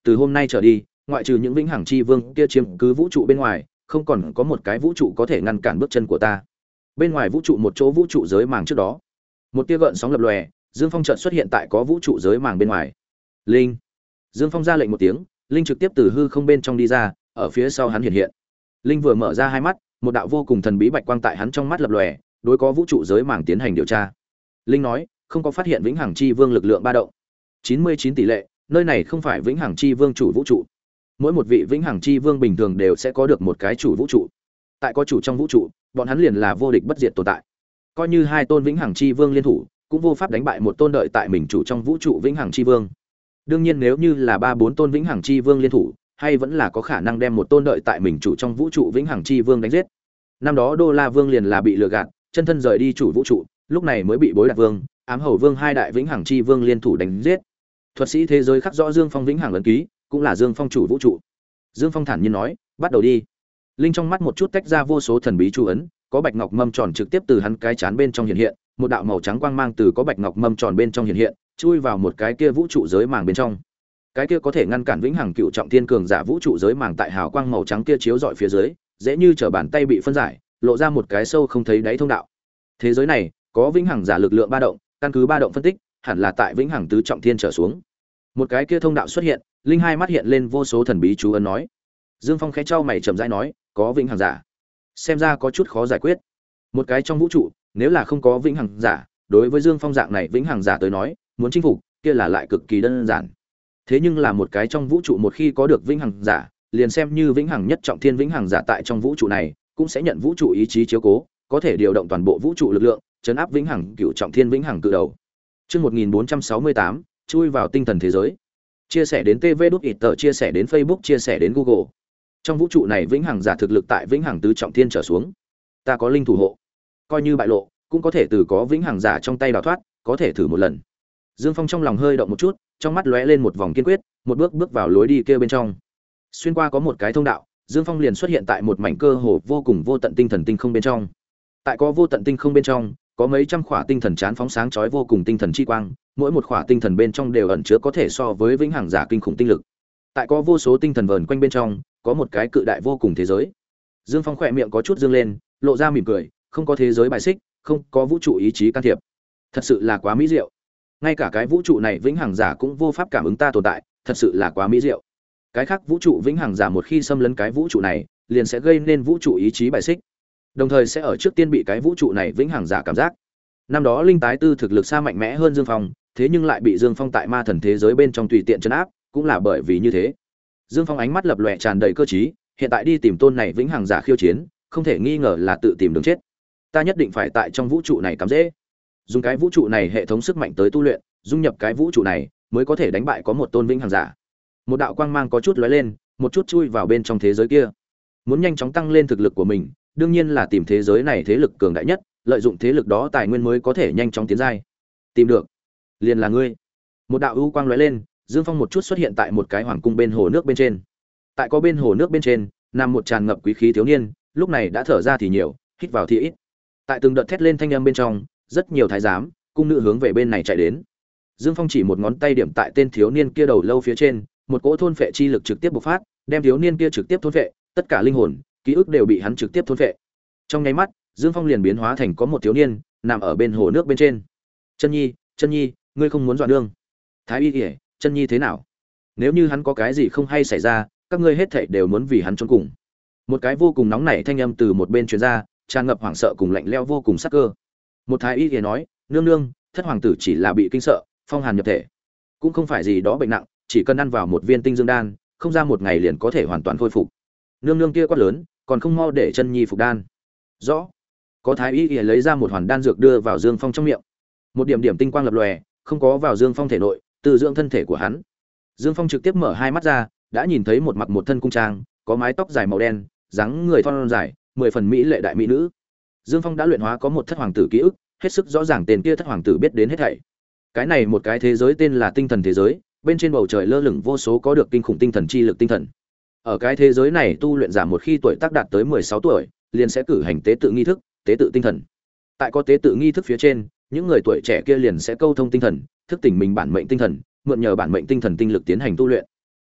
từ hôm nay trở đi, ngoại trừ những vĩnh hằng chi vương kia chiếm cứ vũ trụ bên ngoài, không còn có một cái vũ trụ có thể ngăn cản bước chân của ta. Bên ngoài vũ trụ một chỗ vũ trụ giới màng trước đó, một tia gợn sóng lập lòe, Dương Phong chợt xuất hiện tại có vũ trụ giới màng bên ngoài. Linh. Dương Phong ra lệnh một tiếng, linh trực tiếp từ hư không bên trong đi ra, ở phía sau hắn hiện hiện. Linh vừa mở ra hai mắt, một đạo vô cùng thần bí bạch quang tại hắn trong mắt lập lòe, đối có vũ trụ giới màng tiến hành điều tra. Linh nói, không có phát hiện vĩnh hằng chi vương lực lượng ba động. chín mươi chín tỷ lệ, nơi này không phải vĩnh hằng chi vương chủ vũ trụ. Mỗi một vị vĩnh hằng chi vương bình thường đều sẽ có được một cái chủ vũ trụ. Tại có chủ trong vũ trụ, bọn hắn liền là vô địch bất diệt tồn tại. Coi như hai tôn vĩnh hằng chi vương liên thủ, cũng vô pháp đánh bại một tôn đợi tại mình chủ trong vũ trụ vĩnh hằng chi vương. Đương nhiên nếu như là ba bốn tôn vĩnh hằng chi vương liên thủ, hay vẫn là có khả năng đem một tôn đợi tại mình chủ trong vũ trụ vĩnh hằng chi vương đánh giết. Năm đó Đô La Vương liền là bị lừa gạt, chân thân rời đi chủ vũ trụ, lúc này mới bị Bối Đạt Vương, Ám Hầu Vương hai đại vĩnh hằng chi vương liên thủ đánh giết. Thuật sĩ thế giới khắc rõ Dương Phong vĩnh hằng ấn ký, cũng là Dương Phong chủ vũ trụ. Dương Phong thản nhiên nói, bắt đầu đi. Linh trong mắt một chút tách ra vô số thần bí chú ấn, có bạch ngọc mâm tròn trực tiếp từ hắn cái chán bên trong hiện hiện, một đạo màu trắng quang mang từ có bạch ngọc mâm tròn bên trong hiện hiện, chui vào một cái kia vũ trụ giới màng bên trong. Cái kia có thể ngăn cản vĩnh hằng cựu trọng thiên cường giả vũ trụ giới màng tại hào quang màu trắng kia chiếu rọi phía dưới, dễ như trở bàn tay bị phân giải, lộ ra một cái sâu không thấy đáy thông đạo. Thế giới này có vĩnh hằng giả lực lượng ba động, căn cứ ba động phân tích, hẳn là tại vĩnh hằng tứ trọng thiên trở xuống. Một cái kia thông đạo xuất hiện, linh hai mắt hiện lên vô số thần bí chú ấn nói. Dương Phong khẽ trao mày chậm rãi nói, có vĩnh hằng giả, xem ra có chút khó giải quyết. Một cái trong vũ trụ, nếu là không có vĩnh hằng giả, đối với Dương Phong dạng này vĩnh hằng giả tới nói, muốn chinh phục, kia là lại cực kỳ đơn giản. Thế nhưng là một cái trong vũ trụ một khi có được vĩnh hằng giả, liền xem như vĩnh hằng nhất trọng thiên vĩnh hằng giả tại trong vũ trụ này, cũng sẽ nhận vũ trụ ý chí chiếu cố, có thể điều động toàn bộ vũ trụ lực lượng, chấn áp vĩnh hằng cửu trọng thiên vĩnh hằng cự đầu. Chương một nghìn bốn trăm sáu mươi tám, chui vào tinh thần thế giới. Chia sẻ đến tê vê đút ít tờ, chia sẻ đến Facebook, chia sẻ đến Google. Trong vũ trụ này vĩnh hằng giả thực lực tại vĩnh hằng tứ trọng thiên trở xuống. Ta có linh thủ hộ, coi như bại lộ, cũng có thể từ có vĩnh hằng giả trong tay đào thoát, có thể thử một lần. Dương Phong trong lòng hơi động một chút, trong mắt lóe lên một vòng kiên quyết, một bước bước vào lối đi kia bên trong. Xuyên qua có một cái thông đạo, Dương Phong liền xuất hiện tại một mảnh cơ hồ vô cùng vô tận tinh thần tinh không bên trong. Tại có vô tận tinh không bên trong, có mấy trăm khỏa tinh thần chán phóng sáng chói vô cùng tinh thần chi quang, mỗi một khỏa tinh thần bên trong đều ẩn chứa có thể so với vĩnh hằng giả kinh khủng tinh lực. Tại có vô số tinh thần vờn quanh bên trong, có một cái cự đại vô cùng thế giới. Dương Phong khỏe miệng có chút dương lên, lộ ra mỉm cười, không có thế giới bài xích, không có vũ trụ ý chí can thiệp. Thật sự là quá mỹ diệu. Ngay cả cái vũ trụ này vĩnh hằng giả cũng vô pháp cảm ứng ta tồn tại, thật sự là quá mỹ diệu. Cái khác vũ trụ vĩnh hằng giả một khi xâm lấn cái vũ trụ này, liền sẽ gây nên vũ trụ ý chí bài xích, đồng thời sẽ ở trước tiên bị cái vũ trụ này vĩnh hằng giả cảm giác. Năm đó linh tái tư thực lực xa mạnh mẽ hơn Dương Phong, thế nhưng lại bị Dương Phong tại ma thần thế giới bên trong tùy tiện trấn áp, cũng là bởi vì như thế. Dương Phong ánh mắt lập lòe tràn đầy cơ trí, hiện tại đi tìm tôn này vĩnh hằng giả khiêu chiến, không thể nghi ngờ là tự tìm đường chết. Ta nhất định phải tại trong vũ trụ này cắm dễ, dùng cái vũ trụ này hệ thống sức mạnh tới tu luyện, dung nhập cái vũ trụ này, mới có thể đánh bại có một tôn vĩnh hằng giả. Một đạo quang mang có chút lóe lên, một chút chui vào bên trong thế giới kia. Muốn nhanh chóng tăng lên thực lực của mình, đương nhiên là tìm thế giới này thế lực cường đại nhất, lợi dụng thế lực đó tài nguyên mới có thể nhanh chóng tiến giai. Tìm được, liền là ngươi. Một đạo ưu quang lóe lên, Dương Phong một chút xuất hiện tại một cái hoàng cung bên hồ nước bên trên. Tại có bên hồ nước bên trên, nằm một tràn ngập quý khí thiếu niên, lúc này đã thở ra thì nhiều, hít vào thì ít. Tại từng đợt thét lên thanh âm bên trong, rất nhiều thái giám, cung nữ hướng về bên này chạy đến. Dương Phong chỉ một ngón tay điểm tại tên thiếu niên kia đầu lâu phía trên, một cỗ thôn phệ chi lực trực tiếp bộc phát, đem thiếu niên kia trực tiếp thôn phệ, tất cả linh hồn, ký ức đều bị hắn trực tiếp thôn phệ. Trong nháy mắt, Dương Phong liền biến hóa thành có một thiếu niên nằm ở bên hồ nước bên trên. Chân Nhi, Chân Nhi, ngươi không muốn dọa nương. Thái Y Nhi, Chân Nhi thế nào? Nếu như hắn có cái gì không hay xảy ra, các ngươi hết thảy đều muốn vì hắn chôn cùng. Một cái vô cùng nóng nảy thanh âm từ một bên truyền ra, tràn ngập hoảng sợ cùng lạnh lẽo vô cùng sắc cơ. Một thái y nói, nương nương, thất hoàng tử chỉ là bị kinh sợ, phong hàn nhập thể, cũng không phải gì đó bệnh nặng, chỉ cần ăn vào một viên tinh dương đan, không ra một ngày liền có thể hoàn toàn khôi phục. Nương nương kia quát lớn, còn không mau để Chân Nhi phục đan. Rõ. Có thái y lấy ra một hoàn đan dược đưa vào Dương Phong trong miệng. Một điểm điểm tinh quang lập lòe, không có vào Dương Phong thể nội, từ dưỡng thân thể của hắn. Dương Phong trực tiếp mở hai mắt ra, đã nhìn thấy một mặc một thân cung trang, có mái tóc dài màu đen, dáng người thon dài, mười phần mỹ lệ đại mỹ nữ. Dương Phong đã luyện hóa có một thất hoàng tử ký ức, hết sức rõ ràng tên kia thất hoàng tử biết đến hết thảy. Cái này một cái thế giới tên là tinh thần thế giới, bên trên bầu trời lơ lửng vô số có được kinh khủng tinh thần chi lực tinh thần. Ở cái thế giới này tu luyện giả một khi tuổi tác đạt tới mười sáu tuổi, liền sẽ cử hành tế tự nghi thức, tế tự tinh thần. Tại có tế tự nghi thức phía trên, những người tuổi trẻ kia liền sẽ câu thông tinh thần, thức tỉnh mình bản mệnh tinh thần, mượn nhờ bản mệnh tinh thần tinh lực tiến hành tu luyện.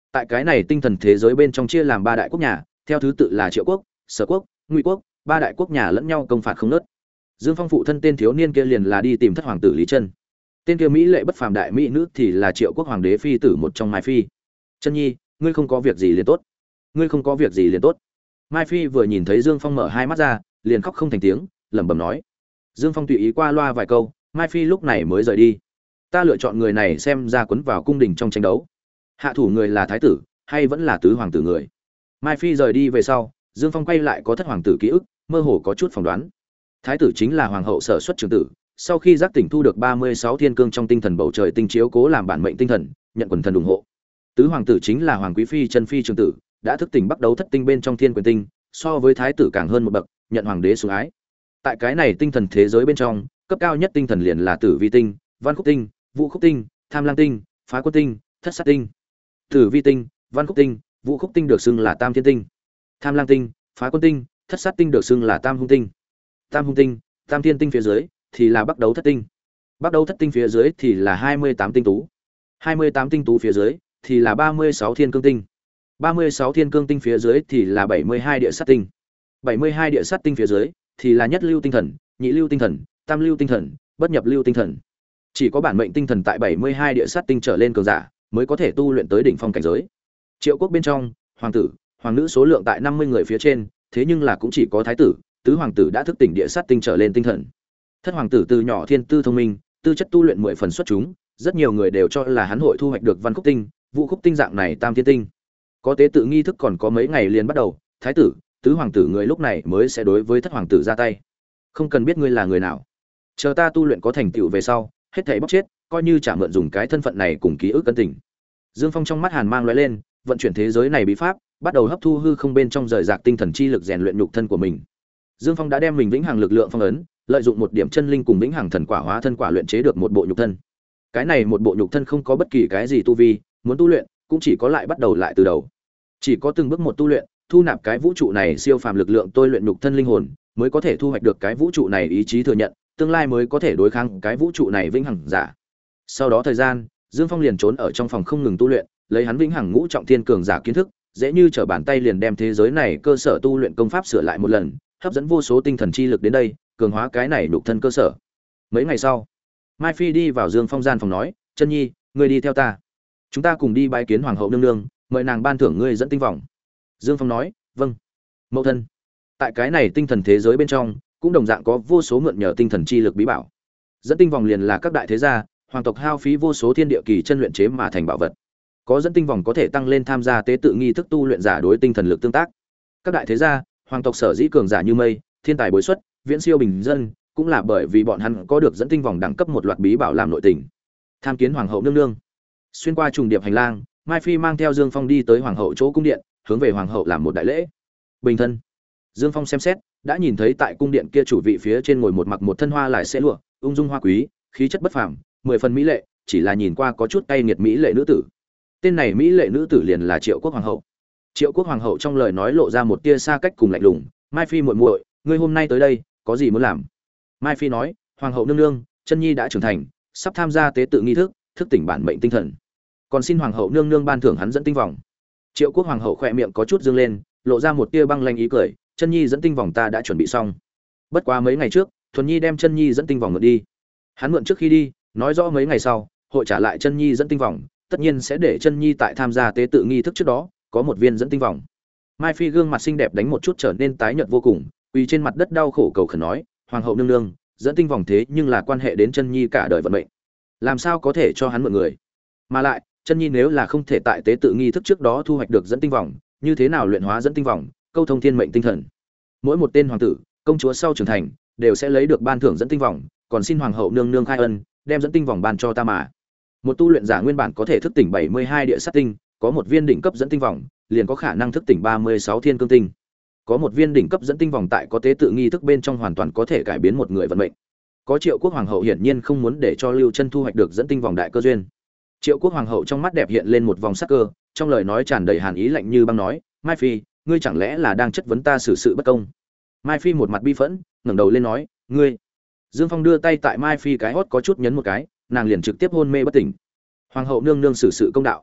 Tại cái này tinh thần thế giới bên trong chia làm ba đại quốc nhà, theo thứ tự là Triệu quốc, Sở quốc, Ngụy quốc, ba đại quốc nhà lẫn nhau công phạt không nớt. Dương Phong phụ thân tên thiếu niên kia liền là đi tìm thất hoàng tử Lý Chân. Tên kia mỹ lệ bất phàm đại mỹ nữ thì là Triệu quốc hoàng đế phi tử một trong Mai Phi. Chân nhi, ngươi không có việc gì liền tốt. Ngươi không có việc gì liền tốt. Mai Phi vừa nhìn thấy Dương Phong mở hai mắt ra, liền khóc không thành tiếng, lẩm bẩm nói. Dương Phong tùy ý qua loa vài câu, Mai Phi lúc này mới rời đi. Ta lựa chọn người này xem ra quấn vào cung đình trong tranh đấu. Hạ thủ người là thái tử, hay vẫn là tứ hoàng tử người? Mai Phi rời đi về sau, Dương Phong quay lại có thất hoàng tử ký ức, mơ hồ có chút phỏng đoán. Thái tử chính là hoàng hậu Sở xuất trưởng tử, sau khi giác tỉnh thu được ba mươi sáu thiên cương trong tinh thần bầu trời tinh chiếu cố làm bản mệnh tinh thần, nhận quần thần ủng hộ. Tứ hoàng tử chính là hoàng quý phi Chân phi trưởng tử, đã thức tỉnh bắt đấu thất tinh bên trong thiên quyền tinh, so với thái tử càng hơn một bậc, nhận hoàng đế sủng ái. Tại cái này tinh thần thế giới bên trong, cấp cao nhất tinh thần liền là Tử Vi tinh, Văn Khúc tinh, Vũ Khúc tinh, Tham Lang tinh, Phá Quân tinh, Thất Sát tinh. Tử Vi tinh, Văn Khúc tinh, Vũ Khúc tinh được xưng là Tam Thiên tinh. Tham Lang tinh, Phá Quân tinh, Thất Sát tinh được xưng là Tam Hung tinh. Tam Hung tinh, Tam Thiên tinh phía dưới thì là Bắc Đấu Thất tinh. Bắc Đấu Thất tinh phía dưới thì là hai mươi tám tinh tú. hai mươi tám tinh tú phía dưới thì là ba mươi sáu thiên cương tinh. ba mươi sáu thiên cương tinh phía dưới thì là bảy mươi hai địa sát tinh. bảy mươi hai địa sát tinh phía dưới thì là nhất lưu tinh thần, nhị lưu tinh thần, tam lưu tinh thần, bất nhập lưu tinh thần. Chỉ có bản mệnh tinh thần tại bảy mươi hai địa sát tinh trở lên cường giả mới có thể tu luyện tới đỉnh phong cảnh giới. Triệu quốc bên trong, hoàng tử, hoàng nữ số lượng tại năm mươi người phía trên, thế nhưng là cũng chỉ có thái tử, tứ hoàng tử đã thức tỉnh địa sát tinh trở lên tinh thần. Thất hoàng tử từ nhỏ thiên tư thông minh, tư chất tu luyện mười phần xuất chúng, rất nhiều người đều cho là hắn hội thu hoạch được Văn Khúc tinh, Vũ Khúc tinh dạng này tam thiên tinh. Có tế tự nghi thức còn có mấy ngày liền bắt đầu, thái tử, tứ hoàng tử người lúc này mới sẽ đối với thất hoàng tử ra tay. Không cần biết ngươi là người nào, chờ ta tu luyện có thành tựu về sau, hết thảy bóc chết, coi như trả mượn dùng cái thân phận này cùng ký ức cân tình. Dương Phong trong mắt hàn mang lóe lên, vận chuyển thế giới này bí pháp, bắt đầu hấp thu hư không bên trong rời rạc tinh thần chi lực rèn luyện nhục thân của mình. Dương Phong đã đem mình vĩnh hằng lực lượng phong ấn, lợi dụng một điểm chân linh cùng vĩnh hằng thần quả hóa thân quả luyện chế được một bộ nhục thân. Cái này một bộ nhục thân không có bất kỳ cái gì tu vi, muốn tu luyện cũng chỉ có lại bắt đầu lại từ đầu. Chỉ có từng bước một tu luyện, thu nạp cái vũ trụ này siêu phàm lực lượng tôi luyện nhục thân linh hồn, mới có thể thu hoạch được cái vũ trụ này ý chí thừa nhận, tương lai mới có thể đối kháng cái vũ trụ này vĩnh hằng giả. Sau đó thời gian, Dương Phong liền trốn ở trong phòng không ngừng tu luyện, lấy hắn vĩnh hằng ngũ trọng thiên cường giả kiến thức, dễ như trở bàn tay liền đem thế giới này cơ sở tu luyện công pháp sửa lại một lần, hấp dẫn vô số tinh thần chi lực đến đây, cường hóa cái này nhục thân cơ sở. Mấy ngày sau, Mai Phi đi vào Dương Phong gian phòng nói, "Chân nhi, ngươi đi theo ta. Chúng ta cùng đi bái kiến hoàng hậu nương nương, mời nàng ban thưởng ngươi dẫn tinh vòng." Dương Phong nói, "Vâng." Mẫu thân. Tại cái này tinh thần thế giới bên trong, cũng đồng dạng có vô số mượn nhờ tinh thần chi lực bí bảo. Dẫn tinh vòng liền là các đại thế gia, hoàng tộc hao phí vô số thiên địa kỳ chân luyện chế mà thành bảo vật. Có dẫn tinh vòng có thể tăng lên tham gia tế tự nghi thức tu luyện giả đối tinh thần lực tương tác. Các đại thế gia, hoàng tộc sở dĩ cường giả như mây, thiên tài bối xuất, viễn siêu bình dân, cũng là bởi vì bọn hắn có được dẫn tinh vòng đẳng cấp một loạt bí bảo làm nội tình. Tham kiến hoàng hậu nương nương. Xuyên qua trùng điệp hành lang, Mai Phi mang theo Dương Phong đi tới hoàng hậu chỗ cung điện, hướng về hoàng hậu làm một đại lễ. Bình thân. Dương Phong xem xét, đã nhìn thấy tại cung điện kia chủ vị phía trên ngồi một mặc một thân hoa lại sẽ lụa, ung dung hoa quý, khí chất bất phàm, mười phần mỹ lệ, chỉ là nhìn qua có chút cay nghiệt mỹ lệ nữ tử. Tên này mỹ lệ nữ tử liền là Triệu Quốc hoàng hậu. Triệu Quốc hoàng hậu trong lời nói lộ ra một tia xa cách cùng lạnh lùng, "Mai Phi muội muội, ngươi hôm nay tới đây, có gì muốn làm?" Mai Phi nói, "Hoàng hậu nương nương, chân nhi đã trưởng thành, sắp tham gia tế tự nghi thức, thức tỉnh bản mệnh tinh thần. Còn xin hoàng hậu nương nương ban thưởng hắn dẫn tinh vòng." Triệu Quốc hoàng hậu khỏe miệng có chút dương lên, lộ ra một tia băng lanh ý cười, "Chân nhi dẫn tinh vòng ta đã chuẩn bị xong. Bất quá mấy ngày trước, Thuần nhi đem chân nhi dẫn tinh vòng mượn đi. Hắn mượn trước khi đi, nói rõ mấy ngày sau, hội trả lại chân nhi dẫn tinh vòng, tất nhiên sẽ để chân nhi tại tham gia tế tự nghi thức trước đó, có một viên dẫn tinh vòng." Mai Phi gương mặt xinh đẹp đánh một chút trở nên tái nhợt vô cùng, quỳ trên mặt đất đau khổ cầu khẩn nói, "Hoàng hậu nương nương, dẫn tinh vòng thế nhưng là quan hệ đến chân nhi cả đời vận mệnh, làm sao có thể cho hắn mượn người? Mà lại, chân nhi nếu là không thể tại tế tự nghi thức trước đó thu hoạch được dẫn tinh vòng, như thế nào luyện hóa dẫn tinh vòng, câu thông thiên mệnh tinh thần? Mỗi một tên hoàng tử, công chúa sau trưởng thành, đều sẽ lấy được ban thưởng dẫn tinh vòng, còn xin hoàng hậu nương nương khai ân, đem dẫn tinh vòng ban cho ta mà." Một tu luyện giả nguyên bản có thể thức tỉnh bảy mươi hai địa sát tinh, có một viên đỉnh cấp dẫn tinh vòng, liền có khả năng thức tỉnh ba mươi sáu thiên cương tinh. Có một viên đỉnh cấp dẫn tinh vòng tại có tế tự nghi thức bên trong hoàn toàn có thể cải biến một người vận mệnh. Có Triệu Quốc hoàng hậu hiển nhiên không muốn để cho Lưu Chân thu hoạch được dẫn tinh vòng đại cơ duyên. Triệu Quốc hoàng hậu trong mắt đẹp hiện lên một vòng sắc cơ, trong lời nói tràn đầy hàn ý lạnh như băng nói, "Mai Phi, ngươi chẳng lẽ là đang chất vấn ta xử sự bất công?" Mai Phi một mặt bi phẫn, ngẩng đầu lên nói, "Ngươi." Dương Phong đưa tay tại Mai Phi cái hót có chút nhấn một cái, nàng liền trực tiếp hôn mê bất tỉnh. "Hoàng hậu nương nương xử sự công đạo."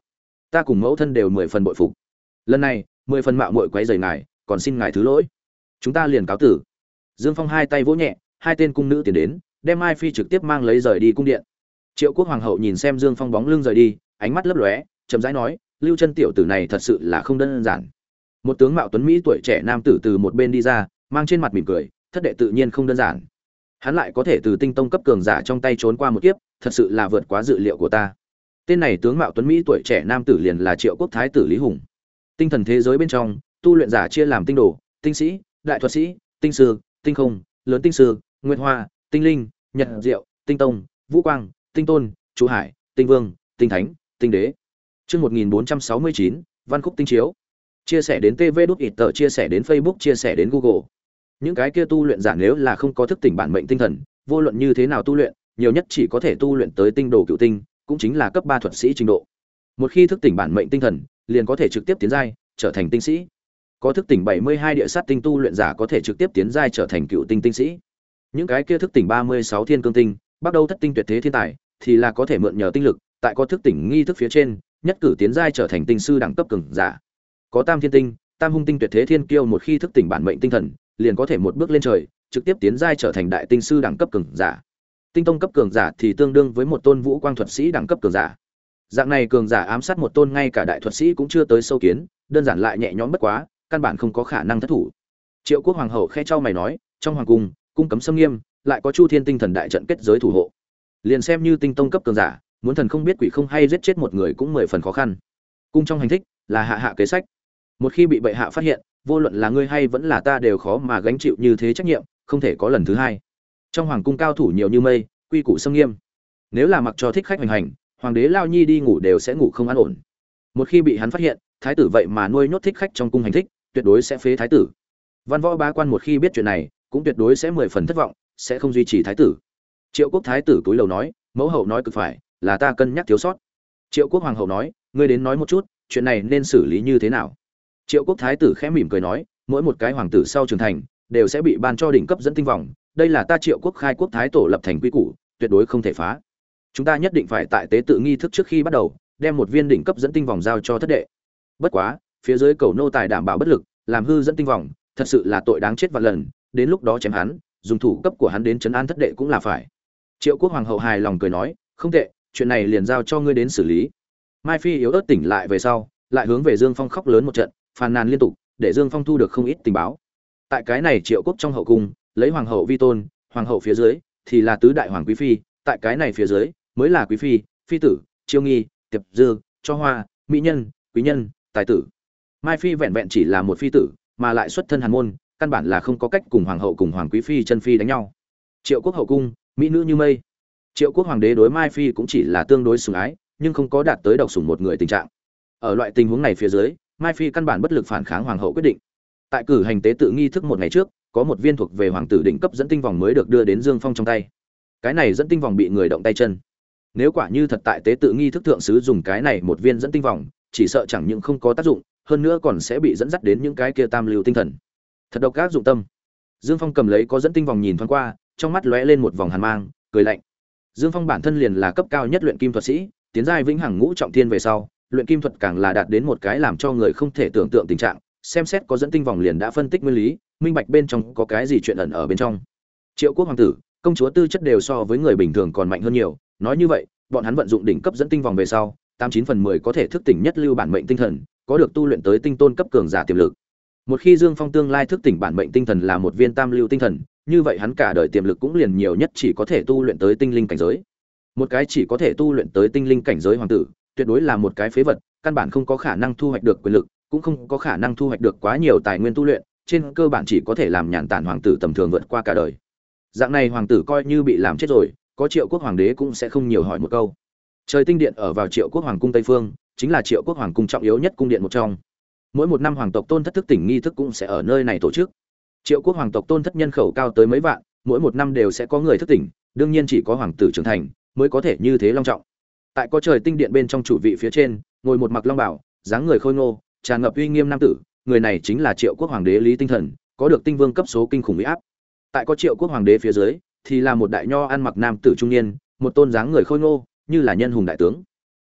ta cùng mẫu thân đều mười phần bội phục. Lần này mười phần mạo muội quấy rầy ngài, còn xin ngài thứ lỗi. Chúng ta liền cáo tử. Dương Phong hai tay vỗ nhẹ, hai tên cung nữ tiến đến, đem Mai Phi trực tiếp mang lấy rời đi cung điện. Triệu Quốc hoàng hậu nhìn xem Dương Phong bóng lưng rời đi, ánh mắt lấp lóe, chậm rãi nói, Lưu Chân tiểu tử này thật sự là không đơn giản. Một tướng mạo tuấn mỹ tuổi trẻ nam tử từ một bên đi ra, mang trên mặt mỉm cười, thất đệ tự nhiên không đơn giản. Hắn lại có thể từ tinh tông cấp cường giả trong tay trốn qua một kiếp, thật sự là vượt quá dự liệu của ta. Tên này tướng mạo tuấn mỹ tuổi trẻ nam tử liền là Triệu Quốc thái tử Lý Hùng. Tinh thần thế giới bên trong, tu luyện giả chia làm tinh đồ, tinh sĩ, đại thuật sĩ, tinh sư, tinh không, lớn tinh sư, nguyệt hoa, tinh linh, nhật diệu, tinh tông, vũ quang, tinh tôn, chú hải, tinh vương, tinh thánh, tinh đế. Chương một nghìn bốn trăm sáu mươi chín, Văn Khúc tinh chiếu. Chia sẻ đến tê vê đút ít tờ, chia sẻ đến Facebook, chia sẻ đến Google. Những cái kia tu luyện giả nếu là không có thức tỉnh bản mệnh tinh thần, vô luận như thế nào tu luyện, nhiều nhất chỉ có thể tu luyện tới tinh đồ cựu tinh, cũng chính là cấp ba thuật sĩ trình độ. Một khi thức tỉnh bản mệnh tinh thần, liền có thể trực tiếp tiến giai, trở thành tinh sĩ. Có thức tỉnh bảy mươi hai địa sát tinh tu luyện giả có thể trực tiếp tiến giai trở thành cựu tinh tinh sĩ. Những cái kia thức tỉnh ba mươi sáu thiên cương tinh, bắt đầu thất tinh tuyệt thế thiên tài, thì là có thể mượn nhờ tinh lực, tại có thức tỉnh nghi thức phía trên, nhất cử tiến giai trở thành tinh sư đẳng cấp cường giả. Có tam thiên tinh, tam hung tinh tuyệt thế thiên kiêu một khi thức tỉnh bản mệnh tinh thần, liền có thể một bước lên trời, trực tiếp tiến giai trở thành đại tinh sư đẳng cấp cường giả. Tinh tông cấp cường giả thì tương đương với một tôn vũ quang thuật sĩ đẳng cấp cường giả. Dạng này cường giả ám sát một tôn ngay cả đại thuật sĩ cũng chưa tới sâu kiến, đơn giản lại nhẹ nhõm bất quá, căn bản không có khả năng thất thủ. Triệu Quốc hoàng hậu khẽ chau mày nói, trong hoàng cung, cung cấm xâm nghiêm, lại có Chu Thiên tinh thần đại trận kết giới thủ hộ. Liền xem như tinh tông cấp cường giả, muốn thần không biết quỷ không hay giết chết một người cũng mười phần khó khăn. Cung trong hành thích là hạ hạ kế sách. Một khi bị bệ hạ phát hiện, vô luận là ngươi hay vẫn là ta đều khó mà gánh chịu như thế trách nhiệm, không thể có lần thứ hai. Trong hoàng cung cao thủ nhiều như mây, quy củ xâm nghiêm. Nếu là mặc cho thích khách hành hành, hoàng đế Lao Nhi đi ngủ đều sẽ ngủ không an ổn. Một khi bị hắn phát hiện, thái tử vậy mà nuôi nhốt thích khách trong cung hành thích, tuyệt đối sẽ phế thái tử. Văn võ bá quan một khi biết chuyện này, cũng tuyệt đối sẽ mười phần thất vọng, sẽ không duy trì thái tử. Triệu Quốc thái tử túi lầu nói, mẫu hậu nói cực phải, là ta cân nhắc thiếu sót. Triệu Quốc hoàng hậu nói, ngươi đến nói một chút, chuyện này nên xử lý như thế nào? Triệu Quốc thái tử khẽ mỉm cười nói, mỗi một cái hoàng tử sau trưởng thành đều sẽ bị ban cho đỉnh cấp dẫn tinh vòng, đây là ta Triệu Quốc khai quốc thái tổ lập thành quy củ, tuyệt đối không thể phá. Chúng ta nhất định phải tại tế tự nghi thức trước khi bắt đầu, đem một viên đỉnh cấp dẫn tinh vòng giao cho thất đệ. Bất quá, phía dưới cầu nô tài đảm bảo bất lực, làm hư dẫn tinh vòng, thật sự là tội đáng chết vạn lần, đến lúc đó chém hắn, dùng thủ cấp của hắn đến trấn an thất đệ cũng là phải. Triệu Quốc hoàng hậu hài lòng cười nói, không tệ, chuyện này liền giao cho ngươi đến xử lý. Mai Phi yếu ớt tỉnh lại về sau, lại hướng về Dương Phong khóc lớn một trận, phàn nàn liên tục, để Dương Phong thu được không ít tình báo. Tại cái này Triệu Quốc trong hậu cung, lấy hoàng hậu vi tôn, hoàng hậu phía dưới thì là tứ đại hoàng quý phi, tại cái này phía dưới mới là quý phi, phi tử, chiêu nghi, tiệp dư, cho hoa, mỹ nhân, quý nhân, tài tử. Mai Phi vẹn vẹn chỉ là một phi tử, mà lại xuất thân hàn môn, căn bản là không có cách cùng hoàng hậu cùng hoàng quý phi chân phi đánh nhau. Triệu Quốc hậu cung, mỹ nữ như mây. Triệu Quốc hoàng đế đối Mai Phi cũng chỉ là tương đối sủng ái, nhưng không có đạt tới độc sủng một người tình trạng. Ở loại tình huống này phía dưới, Mai Phi căn bản bất lực phản kháng hoàng hậu quyết định. Tại cử hành tế tự nghi thức một ngày trước, có một viên thuộc về hoàng tử đỉnh cấp dẫn tinh vòng mới được đưa đến Dương Phong trong tay. Cái này dẫn tinh vòng bị người động tay chân. Nếu quả như thật tại tế tự nghi thức thượng sứ dùng cái này một viên dẫn tinh vòng, chỉ sợ chẳng những không có tác dụng, hơn nữa còn sẽ bị dẫn dắt đến những cái kia tam lưu tinh thần. Thật độc ác dụng tâm. Dương Phong cầm lấy có dẫn tinh vòng nhìn thoáng qua, trong mắt lóe lên một vòng hàn mang, cười lạnh. Dương Phong bản thân liền là cấp cao nhất luyện kim thuật sĩ, tiến giai vĩnh hằng ngũ trọng thiên về sau, luyện kim thuật càng là đạt đến một cái làm cho người không thể tưởng tượng tình trạng, xem xét có dẫn tinh vòng liền đã phân tích nguyên lý, minh bạch bên trong có cái gì chuyện ẩn ở bên trong. Triệu Quốc hoàng tử, công chúa tư chất đều so với người bình thường còn mạnh hơn nhiều, nói như vậy, bọn hắn vận dụng đỉnh cấp dẫn tinh vòng về sau, tám chín phần mười có thể thức tỉnh nhất lưu bản mệnh tinh thần, có được tu luyện tới tinh tôn cấp cường giả tiềm lực. Một khi Dương Phong tương lai thức tỉnh bản mệnh tinh thần là một viên tam lưu tinh thần, như vậy hắn cả đời tiềm lực cũng liền nhiều nhất chỉ có thể tu luyện tới tinh linh cảnh giới. Một cái chỉ có thể tu luyện tới tinh linh cảnh giới hoàng tử, tuyệt đối là một cái phế vật, căn bản không có khả năng thu hoạch được quyền lực, cũng không có khả năng thu hoạch được quá nhiều tài nguyên tu luyện, trên cơ bản chỉ có thể làm nhàn tản hoàng tử tầm thường vượt qua cả đời. Dạng này hoàng tử coi như bị làm chết rồi, có Triệu Quốc hoàng đế cũng sẽ không nhiều hỏi một câu. Trời tinh điện ở vào Triệu Quốc hoàng cung Tây phương, chính là Triệu Quốc hoàng cung trọng yếu nhất cung điện một trong. Mỗi một năm hoàng tộc tôn thất thức tỉnh nghi thức cũng sẽ ở nơi này tổ chức. Triệu Quốc hoàng tộc tôn thất nhân khẩu cao tới mấy vạn, mỗi một năm đều sẽ có người thức tỉnh, đương nhiên chỉ có hoàng tử trưởng thành mới có thể như thế long trọng. Tại có trời tinh điện bên trong chủ vị phía trên, ngồi một mặc long bào, dáng người khôi ngô, tràn ngập uy nghiêm nam tử, người này chính là Triệu Quốc hoàng đế Lý Tinh Thần, có được tinh vương cấp số kinh khủng uy áp. Tại có Triệu Quốc hoàng đế phía dưới, thì là một đại nho ăn mặc nam tử trung niên, một tôn dáng người khôi ngô, như là nhân hùng đại tướng.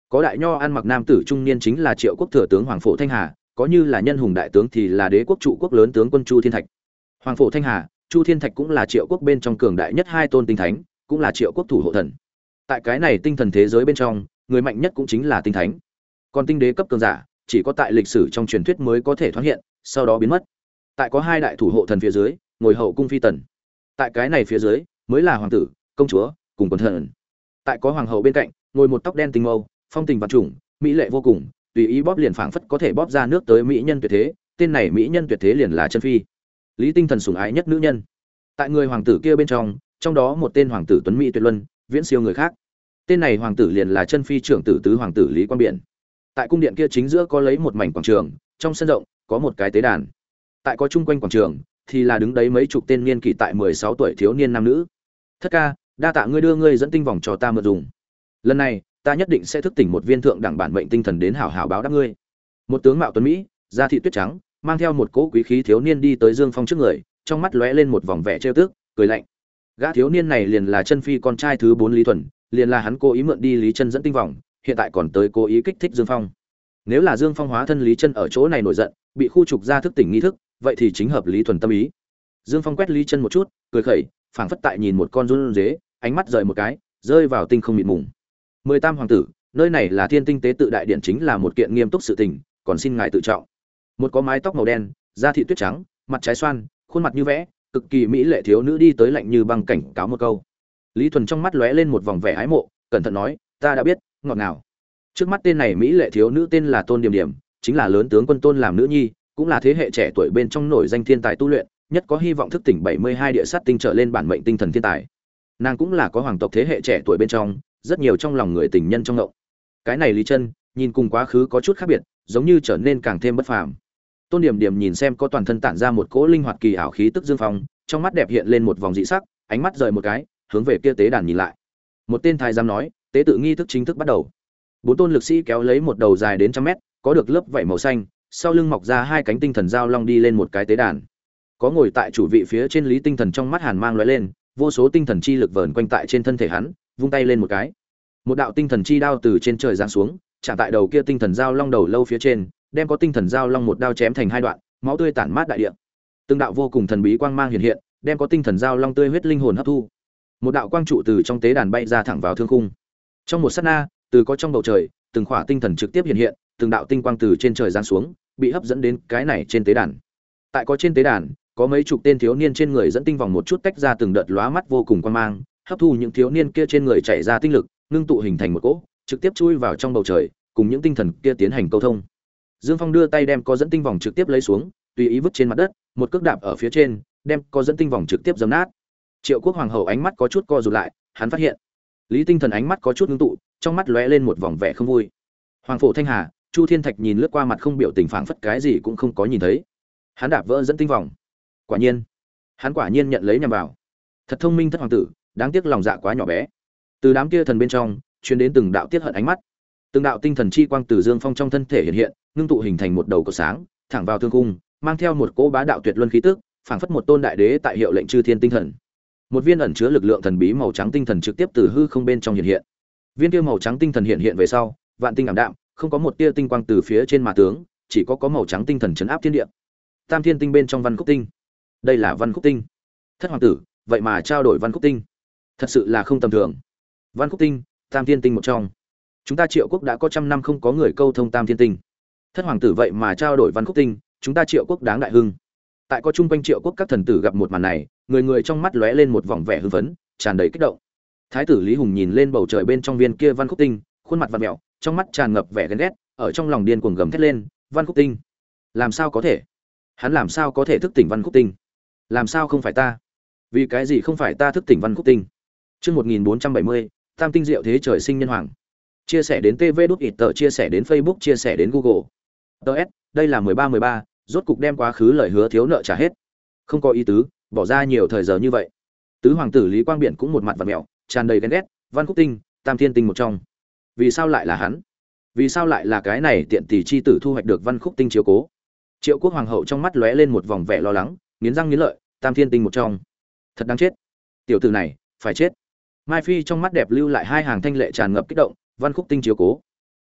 Có đại nho ăn mặc nam tử trung niên chính là Triệu Quốc thừa tướng Hoàng Phổ Thanh Hà, có như là nhân hùng đại tướng thì là đế quốc trụ quốc lớn tướng quân Chu Thiên Thạch. Hoàng Phổ Thanh Hà, Chu Thiên Thạch cũng là Triệu Quốc bên trong cường đại nhất hai tôn tinh thánh, cũng là Triệu Quốc thủ hộ thần. Tại cái này tinh thần thế giới bên trong, người mạnh nhất cũng chính là tinh thánh. Còn tinh đế cấp cường giả, chỉ có tại lịch sử trong truyền thuyết mới có thể thoáng hiện, sau đó biến mất. Tại có hai đại thủ hộ thần phía dưới, ngồi hậu cung phi tần. Tại cái này phía dưới, mới là hoàng tử, công chúa, cùng quần thần. Tại có hoàng hậu bên cạnh, ngồi một tóc đen tinh mâu, phong tình vạn trùng, mỹ lệ vô cùng, tùy ý bóp liền phảng phất có thể bóp ra nước tới mỹ nhân tuyệt thế, tên này mỹ nhân tuyệt thế liền là chân phi. Lý Tinh Thần sủng ái nhất nữ nhân. Tại người hoàng tử kia bên trong, trong đó một tên hoàng tử tuấn mỹ tuyệt luân, viễn siêu người khác. Tên này hoàng tử liền là chân phi trưởng tử tứ hoàng tử Lý Quang Biển. Tại cung điện kia chính giữa có lấy một mảnh quảng trường, trong sân rộng có một cái tế đàn. Tại có chung quanh quảng trường thì là đứng đấy mấy chục tên niên kỷ tại mười sáu tuổi thiếu niên nam nữ. Thất ca, đa tạ ngươi đưa ngươi dẫn tinh vòng cho ta mượn dùng. Lần này, ta nhất định sẽ thức tỉnh một viên thượng đẳng bản mệnh tinh thần đến hảo hảo báo đáp ngươi. Một tướng mạo tuấn mỹ, da thị tuyết trắng, mang theo một cỗ quý khí thiếu niên đi tới Dương Phong trước người, trong mắt lóe lên một vòng vẻ trêu tức, cười lạnh. Gã thiếu niên này liền là chân phi con trai thứ bốn Lý Thuần, liền là hắn cố ý mượn đi Lý Chân dẫn tinh vòng, hiện tại còn tới cố ý kích thích Dương Phong. Nếu là Dương Phong hóa thân Lý Chân ở chỗ này nổi giận, bị khu trục ra thức tỉnh nghi thức, vậy thì chính hợp Lý Thuần tâm ý. Dương Phong quét Lý Chân một chút, cười khẩy, phảng phất tại nhìn một con run dế, ánh mắt rời một cái, rơi vào tinh không mịt mùng. Mười Tam hoàng tử, nơi này là Thiên Tinh tế tự đại điện, chính là một kiện nghiêm túc sự tình, còn xin ngài tự trọng. Một có mái tóc màu đen, da thịt tuyết trắng, mặt trái xoan, khuôn mặt như vẽ, cực kỳ mỹ lệ thiếu nữ đi tới lạnh như băng cảnh cáo một câu. Lý Thuần trong mắt lóe lên một vòng vẻ ái mộ, cẩn thận nói, ta đã biết, ngọt ngào. Trước mắt tên này mỹ lệ thiếu nữ tên là Tôn Điểm Điểm, chính là lớn tướng quân Tôn làm nữ nhi, cũng là thế hệ trẻ tuổi bên trong nổi danh thiên tài tu luyện, nhất có hy vọng thức tỉnh bảy mươi hai địa sát tinh trở lên bản mệnh tinh thần thiên tài. Nàng cũng là có hoàng tộc thế hệ trẻ tuổi bên trong, rất nhiều trong lòng người tình nhân trong ngộng. Cái này Lý Chân, nhìn cùng quá khứ có chút khác biệt, giống như trở nên càng thêm bất phàm. Tôn Điểm Điểm nhìn xem có toàn thân tản ra một cỗ linh hoạt kỳ ảo khí tức Dương Phong, trong mắt đẹp hiện lên một vòng dị sắc, ánh mắt rời một cái, hướng về kia tế đàn nhìn lại. Một tên thái giám nói, tế tự nghi thức chính thức bắt đầu. Bốn tôn lực sĩ kéo lấy một đầu dài đến trăm mét, có được lớp vảy màu xanh, sau lưng mọc ra hai cánh tinh thần giao long đi lên một cái tế đàn. Có ngồi tại chủ vị phía trên Lý Tinh Thần trong mắt hàn mang lóe lên, vô số tinh thần chi lực vờn quanh tại trên thân thể hắn, vung tay lên một cái. Một đạo tinh thần chi đao từ trên trời giáng xuống, chạm tại đầu kia tinh thần giao long đầu lâu phía trên, đem có tinh thần giao long một đao chém thành hai đoạn, máu tươi tản mát đại địa. Từng đạo vô cùng thần bí quang mang hiện hiện, đem có tinh thần giao long tươi huyết linh hồn hấp thu. Một đạo quang trụ từ trong tế đàn bay ra thẳng vào thương khung. Trong một sát na, từ có trong bầu trời, từng khỏa tinh thần trực tiếp hiện hiện, từng đạo tinh quang từ trên trời giáng xuống, bị hấp dẫn đến cái này trên tế đàn. Tại có trên tế đàn, có mấy chục tên thiếu niên trên người dẫn tinh vòng một chút tách ra từng đợt lóa mắt vô cùng quang mang, hấp thu những thiếu niên kia trên người chảy ra tinh lực, ngưng tụ hình thành một cỗ, trực tiếp chui vào trong bầu trời, cùng những tinh thần kia tiến hành câu thông. Dương Phong đưa tay đem có dẫn tinh vòng trực tiếp lấy xuống, tùy ý vứt trên mặt đất, một cước đạp ở phía trên, đem có dẫn tinh vòng trực tiếp giẫm nát. Triệu Quốc hoàng hậu ánh mắt có chút co rụt lại, hắn phát hiện Lý Tinh Thần ánh mắt có chút ngưng tụ, trong mắt lóe lên một vòng vẻ không vui. Hoàng Phổ Thanh Hà, Chu Thiên Thạch nhìn lướt qua mặt không biểu tình, phảng phất cái gì cũng không có nhìn thấy. Hắn đạp vỡ dẫn tinh vòng. Quả nhiên, hắn quả nhiên nhận lấy nhằm vào. Thật thông minh thất hoàng tử, đáng tiếc lòng dạ quá nhỏ bé. Từ đám kia thần bên trong, truyền đến từng đạo tiết hận ánh mắt. Từng đạo tinh thần chi quang từ Dương Phong trong thân thể hiện hiện, ngưng tụ hình thành một đầu cột sáng, thẳng vào thương cung, mang theo một cỗ bá đạo tuyệt luân khí tức, phảng phất một tôn đại đế tại hiệu lệnh chư thiên tinh thần. Một viên ẩn chứa lực lượng thần bí màu trắng tinh thần trực tiếp từ hư không bên trong hiện hiện. Viên kia màu trắng tinh thần hiện hiện về sau, vạn tinh ảm đạm, không có một tia tinh quang từ phía trên mà tướng, chỉ có có màu trắng tinh thần chấn áp thiên địa. Tam thiên tinh bên trong văn khúc tinh. Đây là văn khúc tinh. Thất hoàng tử, vậy mà trao đổi văn khúc tinh, thật sự là không tầm thường. Văn khúc tinh, tam thiên tinh một trong. Chúng ta Triệu Quốc đã có trăm năm không có người câu thông tam thiên tinh. Thất hoàng tử vậy mà trao đổi văn khúc tinh, chúng ta Triệu Quốc đáng đại hưng. Tại có chung quanh Triệu Quốc các thần tử gặp một màn này, người người trong mắt lóe lên một vòng vẻ hưng phấn, tràn đầy kích động. Thái tử Lý Hùng nhìn lên bầu trời bên trong viên kia văn khúc tinh, khuôn mặt vặn vẹo, trong mắt tràn ngập vẻ ghen ghét, ở trong lòng điên cuồng gầm thét lên, văn khúc tinh, làm sao có thể? Hắn làm sao có thể thức tỉnh văn khúc tinh? Làm sao không phải ta? Vì cái gì không phải ta thức tỉnh văn khúc tinh? Chương một nghìn bốn trăm bảy mươi, Tam tinh diệu thế trời sinh nhân hoàng. Chia sẻ đến tê vê đút ít tờ, chia sẻ đến Facebook, chia sẻ đến Google. tê ét, đây là mười ba mười ba, rốt cục đem quá khứ lời hứa thiếu nợ trả hết. Không có ý tứ, bỏ ra nhiều thời giờ như vậy. Tứ hoàng tử Lý Quang Biển cũng một mặt vặn mèo, tràn đầy ghen ghét, văn khúc tinh, tam thiên tinh một trong. Vì sao lại là hắn? Vì sao lại là cái này tiện tỷ chi tử thu hoạch được văn khúc tinh chiếu cố? Triệu Quốc hoàng hậu trong mắt lóe lên một vòng vẻ lo lắng, nghiến răng nghiến lợi, tam thiên tinh một trong. Thật đáng chết. Tiểu tử này, phải chết. Mai Phi trong mắt đẹp lưu lại hai hàng thanh lệ tràn ngập kích động, văn khúc tinh chiếu cố.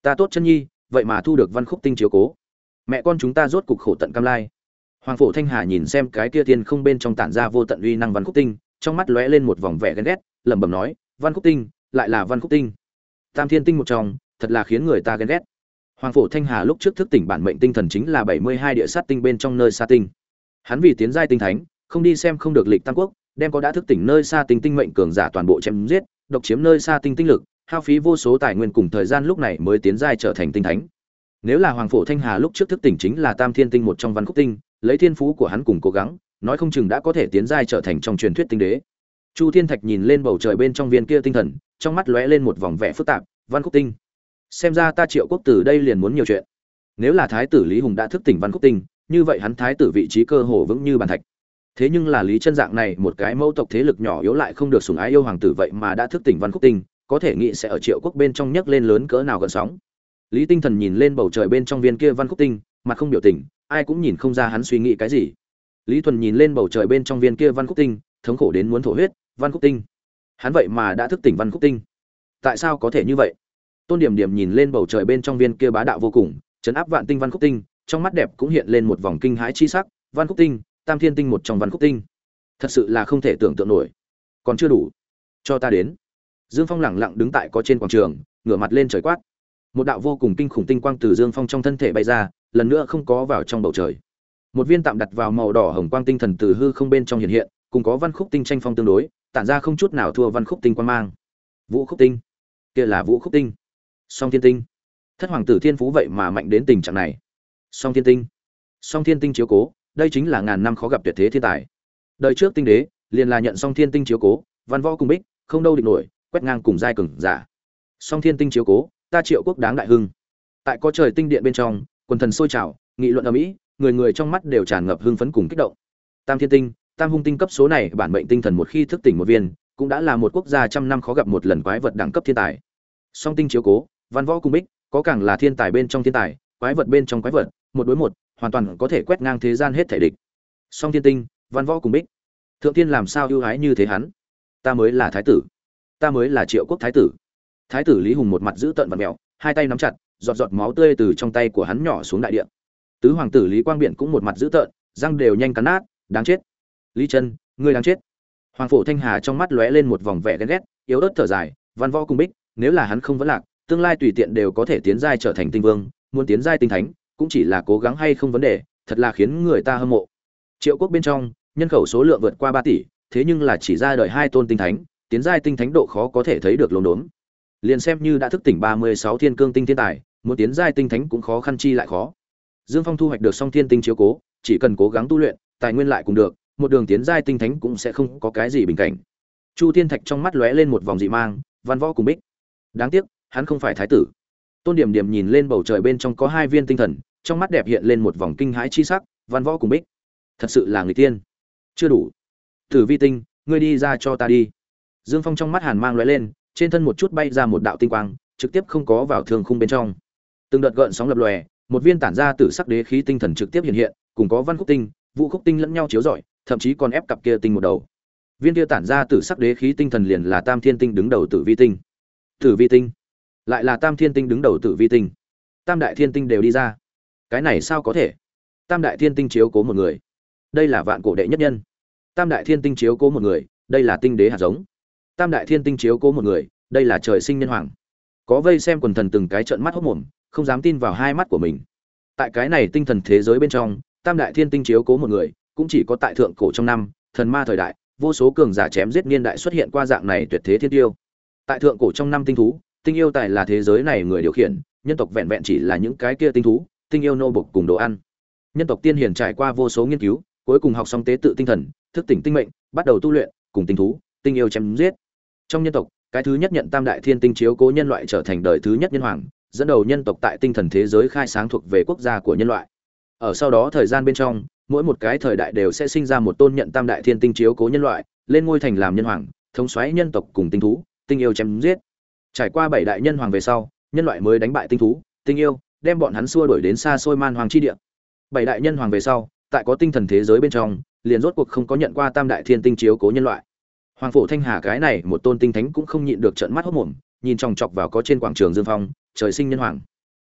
Ta tốt chân nhi, vậy mà thu được Văn Khúc Tinh chiếu cố. Mẹ con chúng ta rốt cục khổ tận cam lai. Hoàng Phổ Thanh Hà nhìn xem cái kia thiên không bên trong tản ra vô tận uy năng Văn Khúc Tinh, trong mắt lóe lên một vòng vẻ ghen ghét, lẩm bẩm nói, Văn Khúc Tinh, lại là Văn Khúc Tinh. Tam Thiên Tinh một trong, thật là khiến người ta ghen ghét. Hoàng Phổ Thanh Hà lúc trước thức tỉnh bản mệnh tinh thần chính là bảy mươi hai địa sát tinh bên trong nơi xa tinh. Hắn vì tiến giai tinh thánh, không đi xem không được lịch tam quốc, đem có đã thức tỉnh nơi xa tinh tinh mệnh cường giả toàn bộ chém giết, độc chiếm nơi xa tinh tinh lực, hao phí vô số tài nguyên cùng thời gian lúc này mới tiến giai trở thành tinh thánh. Nếu là Hoàng Phổ Thanh Hà lúc trước thức tỉnh chính là Tam Thiên Tinh một trong Văn Khúc Tinh, lấy thiên phú của hắn cùng cố gắng, nói không chừng đã có thể tiến giai trở thành trong truyền thuyết tinh đế. Chu Thiên Thạch nhìn lên bầu trời bên trong viên kia tinh thần, trong mắt lóe lên một vòng vẻ phức tạp, Văn Khúc Tinh. Xem ra ta Triệu Quốc từ đây liền muốn nhiều chuyện. Nếu là thái tử Lý Hùng đã thức tỉnh Văn Khúc Tinh, như vậy hắn thái tử vị trí cơ hồ vững như bàn thạch. Thế nhưng là Lý Chân dạng này một cái mẫu tộc thế lực nhỏ yếu lại không được sủng ái yêu hoàng tử vậy mà đã thức tỉnh Văn Khúc Tinh, có thể nghĩ sẽ ở Triệu Quốc bên trong nhấc lên lớn cỡ nào gần sóng. Lý Tinh Thần nhìn lên bầu trời bên trong viên kia Văn Khúc Tinh, mặt không biểu tình, ai cũng nhìn không ra hắn suy nghĩ cái gì. Lý Thuần nhìn lên bầu trời bên trong viên kia Văn Khúc Tinh, thống khổ đến muốn thổ huyết, Văn Khúc Tinh. Hắn vậy mà đã thức tỉnh Văn Khúc Tinh. Tại sao có thể như vậy? Tôn Điểm Điểm nhìn lên bầu trời bên trong viên kia bá đạo vô cùng, trấn áp vạn tinh Văn Khúc Tinh, trong mắt đẹp cũng hiện lên một vòng kinh hãi chi sắc, Văn Khúc Tinh, Tam Thiên Tinh một trong Văn Khúc Tinh. Thật sự là không thể tưởng tượng nổi. Còn chưa đủ, cho ta đến. Dương Phong lẳng lặng đứng tại có trên quảng trường, ngửa mặt lên trời quát. Một đạo vô cùng kinh khủng tinh quang từ Dương Phong trong thân thể bay ra, lần nữa không có vào trong bầu trời. Một viên tạm đặt vào màu đỏ hồng quang tinh thần từ hư không bên trong hiện hiện, cùng có Văn Khúc Tinh tranh phong tương đối, tản ra không chút nào thua Văn Khúc Tinh quang mang. Vũ Khúc Tinh, kia là Vũ Khúc Tinh. Song Thiên Tinh, thất hoàng tử thiên phú vậy mà mạnh đến tình trạng này. Song Thiên Tinh, Song Thiên Tinh chiếu cố, đây chính là ngàn năm khó gặp tuyệt thế thiên tài. Đời trước tinh đế, liền là nhận Song Thiên Tinh chiếu cố, văn võ cùng bích, không đâu địch nổi, quét ngang cùng giai cường giả. Song Thiên Tinh chiếu cố, ta Triệu Quốc đáng đại hưng. Tại có trời tinh điện bên trong, quần thần sôi trào, nghị luận ầm ĩ, người người trong mắt đều tràn ngập hưng phấn cùng kích động. Tam Thiên Tinh, Tam Hung Tinh cấp số này bản mệnh tinh thần một khi thức tỉnh một viên, cũng đã là một quốc gia trăm năm khó gặp một lần quái vật đẳng cấp thiên tài. Song Tinh chiếu cố, văn võ cùng bích, có càng là thiên tài bên trong thiên tài, quái vật bên trong quái vật, một đối một, hoàn toàn có thể quét ngang thế gian hết thể địch. Song Thiên Tinh, văn võ cùng bích, thượng tiên làm sao ưu ái như thế hắn? Ta mới là thái tử, ta mới là Triệu Quốc thái tử. Thái tử Lý Hùng một mặt giữ tợn và mèo, hai tay nắm chặt, giọt giọt máu tươi từ trong tay của hắn nhỏ xuống đại địa. Tứ hoàng tử Lý Quang Biện cũng một mặt giữ tợn, răng đều nhanh cắn nát, đáng chết. Lý Chân, ngươi đáng chết. Hoàng Phổ Thanh Hà trong mắt lóe lên một vòng vẻ ghen ghét, yếu ớt thở dài, văn võ cùng bích, nếu là hắn không vẫn lạc, tương lai tùy tiện đều có thể tiến giai trở thành tinh vương, muốn tiến giai tinh thánh, cũng chỉ là cố gắng hay không vấn đề, thật là khiến người ta hâm mộ. Triệu Quốc bên trong, nhân khẩu số lượng vượt qua ba tỷ, thế nhưng là chỉ ra đời hai tôn tinh thánh, tiến giai tinh thánh độ khó có thể thấy được lồn đốn. Liền xem như đã thức tỉnh ba mươi sáu thiên cương tinh thiên tài, muốn tiến giai tinh thánh cũng khó khăn chi lại khó. Dương Phong thu hoạch được Song Thiên Tinh chiếu cố, chỉ cần cố gắng tu luyện, tài nguyên lại cùng được, một đường tiến giai tinh thánh cũng sẽ không có cái gì bình cảnh. Chu Thiên Thạch trong mắt lóe lên một vòng dị mang, văn võ cùng bích. Đáng tiếc, hắn không phải thái tử. Tôn Điểm Điểm nhìn lên bầu trời bên trong có hai viên tinh thần, trong mắt đẹp hiện lên một vòng kinh hãi chi sắc, văn võ cùng bích. Thật sự là người tiên. Chưa đủ. Tử Vi Tinh, ngươi đi ra cho ta đi. Dương Phong trong mắt hàn mang lóe lên, trên thân một chút bay ra một đạo tinh quang, trực tiếp không có vào thương khung bên trong. Từng đợt gợn sóng lập lòe, một viên tản ra tử sắc đế khí tinh thần trực tiếp hiện hiện, cùng có Văn Khúc Tinh, Vũ Khúc Tinh lẫn nhau chiếu rọi, thậm chí còn ép cặp kia tinh một đầu. Viên kia tản ra tử sắc đế khí tinh thần liền là Tam Thiên Tinh đứng đầu Tử Vi Tinh. Tử Vi Tinh, lại là Tam Thiên Tinh đứng đầu Tử Vi Tinh. Tam đại thiên tinh đều đi ra. Cái này sao có thể? Tam đại thiên tinh chiếu cố một người, đây là vạn cổ đệ nhất nhân. Tam đại thiên tinh chiếu cố một người, đây là tinh đế hạt giống. Tam đại thiên tinh chiếu cố một người, đây là trời sinh nhân hoàng. Có vây xem quần thần từng cái trợn mắt hốt mồm, không dám tin vào hai mắt của mình. Tại cái này tinh thần thế giới bên trong, Tam đại thiên tinh chiếu cố một người, cũng chỉ có tại thượng cổ trong năm thần ma thời đại, vô số cường giả chém giết niên đại xuất hiện qua dạng này tuyệt thế thiên tiêu. Tại thượng cổ trong năm tinh thú, tinh yêu tài là thế giới này người điều khiển, nhân tộc vẹn vẹn chỉ là những cái kia tinh thú, tinh yêu nô bộc cùng đồ ăn. Nhân tộc tiên hiền trải qua vô số nghiên cứu, cuối cùng học xong tế tự tinh thần, thức tỉnh tinh mệnh, bắt đầu tu luyện, cùng tinh thú, tinh yêu chém giết. Trong nhân tộc, cái thứ nhất nhận Tam đại thiên tinh chiếu cố nhân loại trở thành đời thứ nhất nhân hoàng, dẫn đầu nhân tộc tại tinh thần thế giới khai sáng thuộc về quốc gia của nhân loại. Ở sau đó thời gian bên trong, mỗi một cái thời đại đều sẽ sinh ra một tôn nhận Tam đại thiên tinh chiếu cố nhân loại, lên ngôi thành làm nhân hoàng, thống soái nhân tộc cùng tinh thú, tinh yêu chém giết. Trải qua bảy đại nhân hoàng về sau, nhân loại mới đánh bại tinh thú, tinh yêu, đem bọn hắn xua đuổi đến xa xôi man hoàng chi địa. Bảy đại nhân hoàng về sau, tại có tinh thần thế giới bên trong, liền rốt cuộc không có nhận qua Tam đại thiên tinh chiếu cố nhân loại. Hoàng Phổ Thanh Hà cái này một tôn tinh thánh cũng không nhịn được trợn mắt hốt mồm, nhìn chòng chọc vào có trên quảng trường Dương Phong, trời sinh nhân hoàng.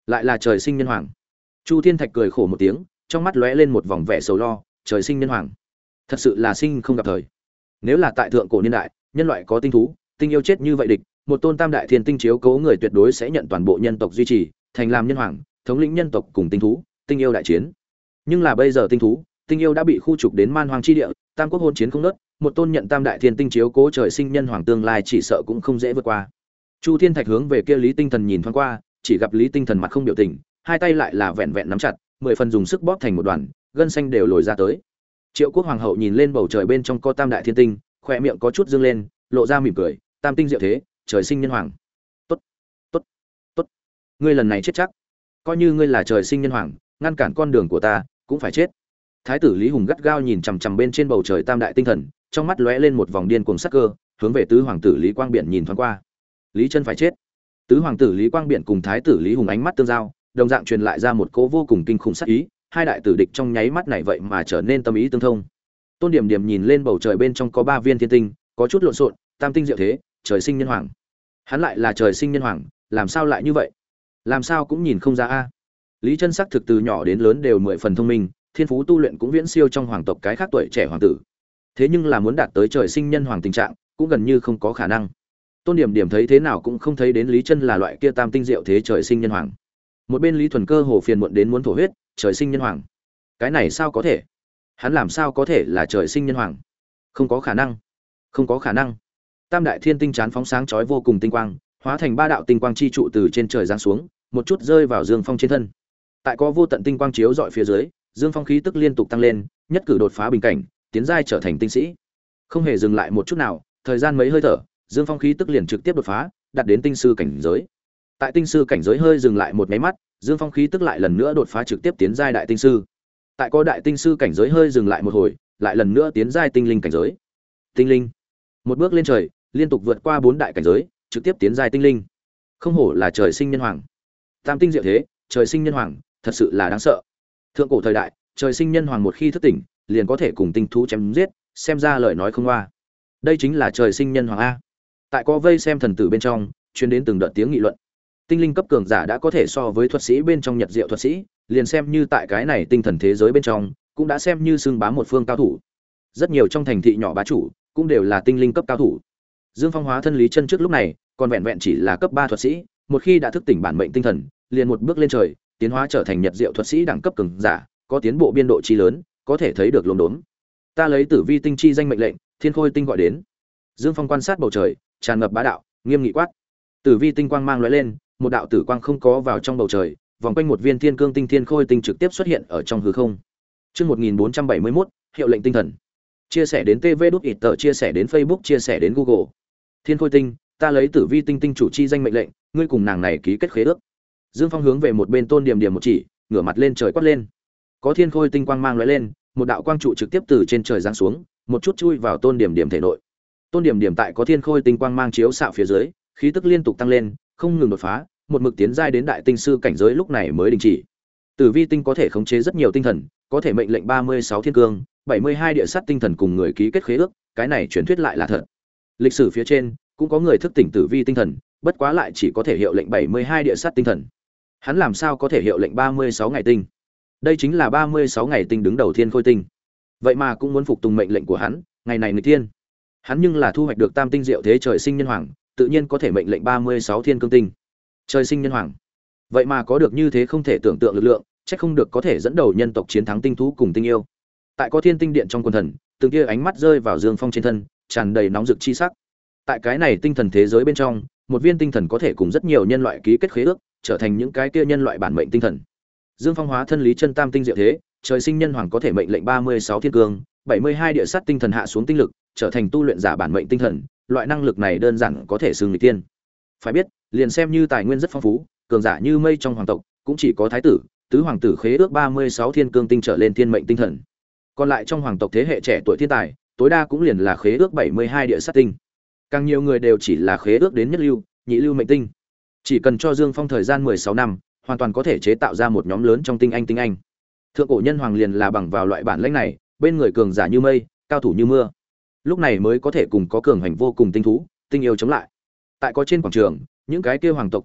lại là trời sinh nhân hoàng. Chu Thiên Thạch cười khổ một tiếng, trong mắt lóe lên một vòng vẻ sầu lo, trời sinh nhân hoàng, thật sự là sinh không gặp thời. Nếu là tại thượng cổ niên đại, nhân loại có tinh thú, tinh yêu chết như vậy địch, một tôn tam đại thiên tinh chiếu cố người tuyệt đối sẽ nhận toàn bộ nhân tộc duy trì, thành làm nhân hoàng, thống lĩnh nhân tộc cùng tinh thú, tinh yêu đại chiến. Nhưng là bây giờ tinh thú, tinh yêu đã bị khu trục đến man hoang chi địa, tam quốc hôn chiến không nớt, một tôn nhận tam đại thiên tinh chiếu cố trời sinh nhân hoàng tương lai chỉ sợ cũng không dễ vượt qua. Chu Thiên Thạch hướng về kia Lý Tinh Thần nhìn thoáng qua, chỉ gặp Lý Tinh Thần mặt không biểu tình, hai tay lại là vẹn vẹn nắm chặt, mười phần dùng sức bóp thành một đoàn, gân xanh đều lồi ra tới. Triệu Quốc hoàng hậu nhìn lên bầu trời bên trong có tam đại thiên tinh, khóe miệng có chút dương lên, lộ ra mỉm cười, tam tinh diệu thế, trời sinh nhân hoàng. Tốt, tốt, tốt. Ngươi lần này chết chắc. Coi như ngươi là trời sinh nhân hoàng, ngăn cản con đường của ta, cũng phải chết. Thái tử Lý Hùng gắt gao nhìn chằm chằm bên trên bầu trời tam đại tinh thần, trong mắt lóe lên một vòng điên cuồng sắc cơ, hướng về tứ hoàng tử Lý Quang Biện nhìn thoáng qua. Lý Chân phải chết. Tứ hoàng tử Lý Quang Biện cùng thái tử Lý Hùng ánh mắt tương giao, đồng dạng truyền lại ra một cỗ vô cùng kinh khủng sát ý, hai đại tử địch trong nháy mắt này vậy mà trở nên tâm ý tương thông. Tôn Điểm Điểm nhìn lên bầu trời bên trong có ba viên thiên tinh, có chút lộn xộn, tam tinh diệu thế, trời sinh nhân hoàng. Hắn lại là trời sinh nhân hoàng, làm sao lại như vậy? Làm sao cũng nhìn không ra a. Lý Chân sắc thực từ nhỏ đến lớn đều mười phần thông minh, thiên phú tu luyện cũng viễn siêu trong hoàng tộc cái khác tuổi trẻ hoàng tử. Thế nhưng là muốn đạt tới trời sinh nhân hoàng tình trạng, cũng gần như không có khả năng. Tôn Điểm Điểm thấy thế nào cũng không thấy đến Lý Chân là loại kia tam tinh diệu thế trời sinh nhân hoàng. Một bên Lý Thuần Cơ hồ phiền muộn đến muốn thổ huyết, trời sinh nhân hoàng. Cái này sao có thể? Hắn làm sao có thể là trời sinh nhân hoàng? Không có khả năng. Không có khả năng. Tam đại thiên tinh chán phóng sáng chói vô cùng tinh quang, hóa thành ba đạo tinh quang chi trụ từ trên trời giáng xuống, một chút rơi vào Dương Phong trên thân. Tại có vô tận tinh quang chiếu rọi phía dưới, Dương Phong khí tức liên tục tăng lên, nhất cử đột phá bình cảnh, tiến giai trở thành tinh sĩ. Không hề dừng lại một chút nào, thời gian mấy hơi thở, Dương Phong khí tức liền trực tiếp đột phá, đạt đến tinh sư cảnh giới. Tại tinh sư cảnh giới hơi dừng lại một cái mắt, Dương Phong khí tức lại lần nữa đột phá trực tiếp tiến giai đại tinh sư. Tại có đại tinh sư cảnh giới hơi dừng lại một hồi, lại lần nữa tiến giai tinh linh cảnh giới. Tinh linh, một bước lên trời, liên tục vượt qua bốn đại cảnh giới, trực tiếp tiến giai tinh linh. Không hổ là trời sinh nhân hoàng. Tam tinh diệu thế, trời sinh nhân hoàng, thật sự là đáng sợ. Thượng cổ thời đại, trời sinh nhân hoàng một khi thức tỉnh, liền có thể cùng tinh thú chém giết, xem ra lời nói không hoa. Đây chính là trời sinh nhân hoàng a. Tại có vây xem thần tử bên trong, truyền đến từng đợt tiếng nghị luận. Tinh linh cấp cường giả đã có thể so với thuật sĩ bên trong Nhật Diệu thuật sĩ, liền xem như tại cái này tinh thần thế giới bên trong, cũng đã xem như xưng bá một phương cao thủ. Rất nhiều trong thành thị nhỏ bá chủ, cũng đều là tinh linh cấp cao thủ. Dương Phong hóa thân Lý Chân trước lúc này, còn vẹn vẹn chỉ là cấp ba thuật sĩ, một khi đã thức tỉnh bản mệnh tinh thần, liền một bước lên trời, tiến hóa trở thành Nhật Diệu thuật sĩ đẳng cấp cường giả, có tiến bộ biên độ chi lớn, có thể thấy được luống đốn. Ta lấy Tử Vi tinh chi danh mệnh lệnh, Thiên Khôi tinh gọi đến. Dương Phong quan sát bầu trời, tràn ngập bá đạo, nghiêm nghị quát. Tử Vi tinh quang mang lóe lên, một đạo tử quang không có vào trong bầu trời, vòng quanh một viên thiên cương tinh thiên khôi tinh trực tiếp xuất hiện ở trong hư không. Chương một nghìn bốn trăm bảy mươi mốt, hiệu lệnh tinh thần. Chia sẻ đến tê vê đút ít tờ, chia sẻ đến Facebook, chia sẻ đến Google. Thiên khôi tinh, ta lấy Tử Vi tinh tinh chủ chi danh mệnh lệnh, ngươi cùng nàng này ký kết khế ước. Dương Phong hướng về một bên Tôn Điểm Điểm một chỉ, ngửa mặt lên trời quát lên. Có thiên khôi tinh quang mang lóe lên, một đạo quang trụ trực tiếp từ trên trời giáng xuống, một chút chui vào Tôn Điểm Điểm thể nội. Tôn Điểm Điểm tại có thiên khôi tinh quang mang chiếu xạ phía dưới, khí tức liên tục tăng lên, không ngừng đột phá, một mực tiến giai đến đại tinh sư cảnh giới lúc này mới đình chỉ. Tử Vi tinh có thể khống chế rất nhiều tinh thần, có thể mệnh lệnh ba mươi sáu thiên cương, bảy mươi hai địa sát tinh thần cùng người ký kết khế ước, cái này truyền thuyết lại là thật. Lịch sử phía trên cũng có người thức tỉnh Tử Vi tinh thần, bất quá lại chỉ có thể hiệu lệnh bảy mươi hai địa sát tinh thần. Hắn làm sao có thể hiệu lệnh ba mươi sáu ngày tinh? Đây chính là ba mươi sáu ngày tinh đứng đầu thiên khôi tinh. Vậy mà cũng muốn phục tùng mệnh lệnh của hắn, ngày này người tiên. Hắn nhưng là thu hoạch được tam tinh diệu thế trời sinh nhân hoàng, tự nhiên có thể mệnh lệnh ba mươi sáu thiên cương tinh. Trời sinh nhân hoàng. Vậy mà có được như thế không thể tưởng tượng lực lượng, chắc không được có thể dẫn đầu nhân tộc chiến thắng tinh thú cùng tinh yêu. Tại có thiên tinh điện trong quần thần, từng kia ánh mắt rơi vào Dương Phong trên thân, tràn đầy nóng rực chi sắc. Tại cái này tinh thần thế giới bên trong, một viên tinh thần có thể cùng rất nhiều nhân loại ký kết khế ước, trở thành những cái kia nhân loại bản mệnh tinh thần. Dương Phong hóa thân Lý Chân tam tinh diệu thế, trời sinh nhân hoàng có thể mệnh lệnh ba mươi sáu thiên cương, bảy mươi hai địa sát tinh thần hạ xuống tinh lực, trở thành tu luyện giả bản mệnh tinh thần, loại năng lực này đơn giản có thể xưng nghịch tiên. Phải biết, liền xem như tài nguyên rất phong phú, cường giả như mây trong hoàng tộc, cũng chỉ có thái tử, tứ hoàng tử khế ước ba mươi sáu thiên cương tinh trở lên thiên mệnh tinh thần. Còn lại trong hoàng tộc thế hệ trẻ tuổi thiên tài, tối đa cũng liền là khế ước bảy mươi hai địa sát tinh. Càng nhiều người đều chỉ là khế ước đến nhất lưu, nhị lưu mệnh tinh. Chỉ cần cho Dương Phong thời gian mười sáu năm, hoàn toàn có thể chế tạo ra một nhóm lớn trong tinh anh tinh anh. Thượng cổ nhân hoàng liền là bằng vào loại bản lĩnh này, bên người cường giả như mây, cao thủ như mưa. Lúc này mới có thể cùng có cường hành vô cùng tinh thú, tinh yêu chống lại. Tại có trên quảng trường, những cái kia hoàng tộc tôn thất,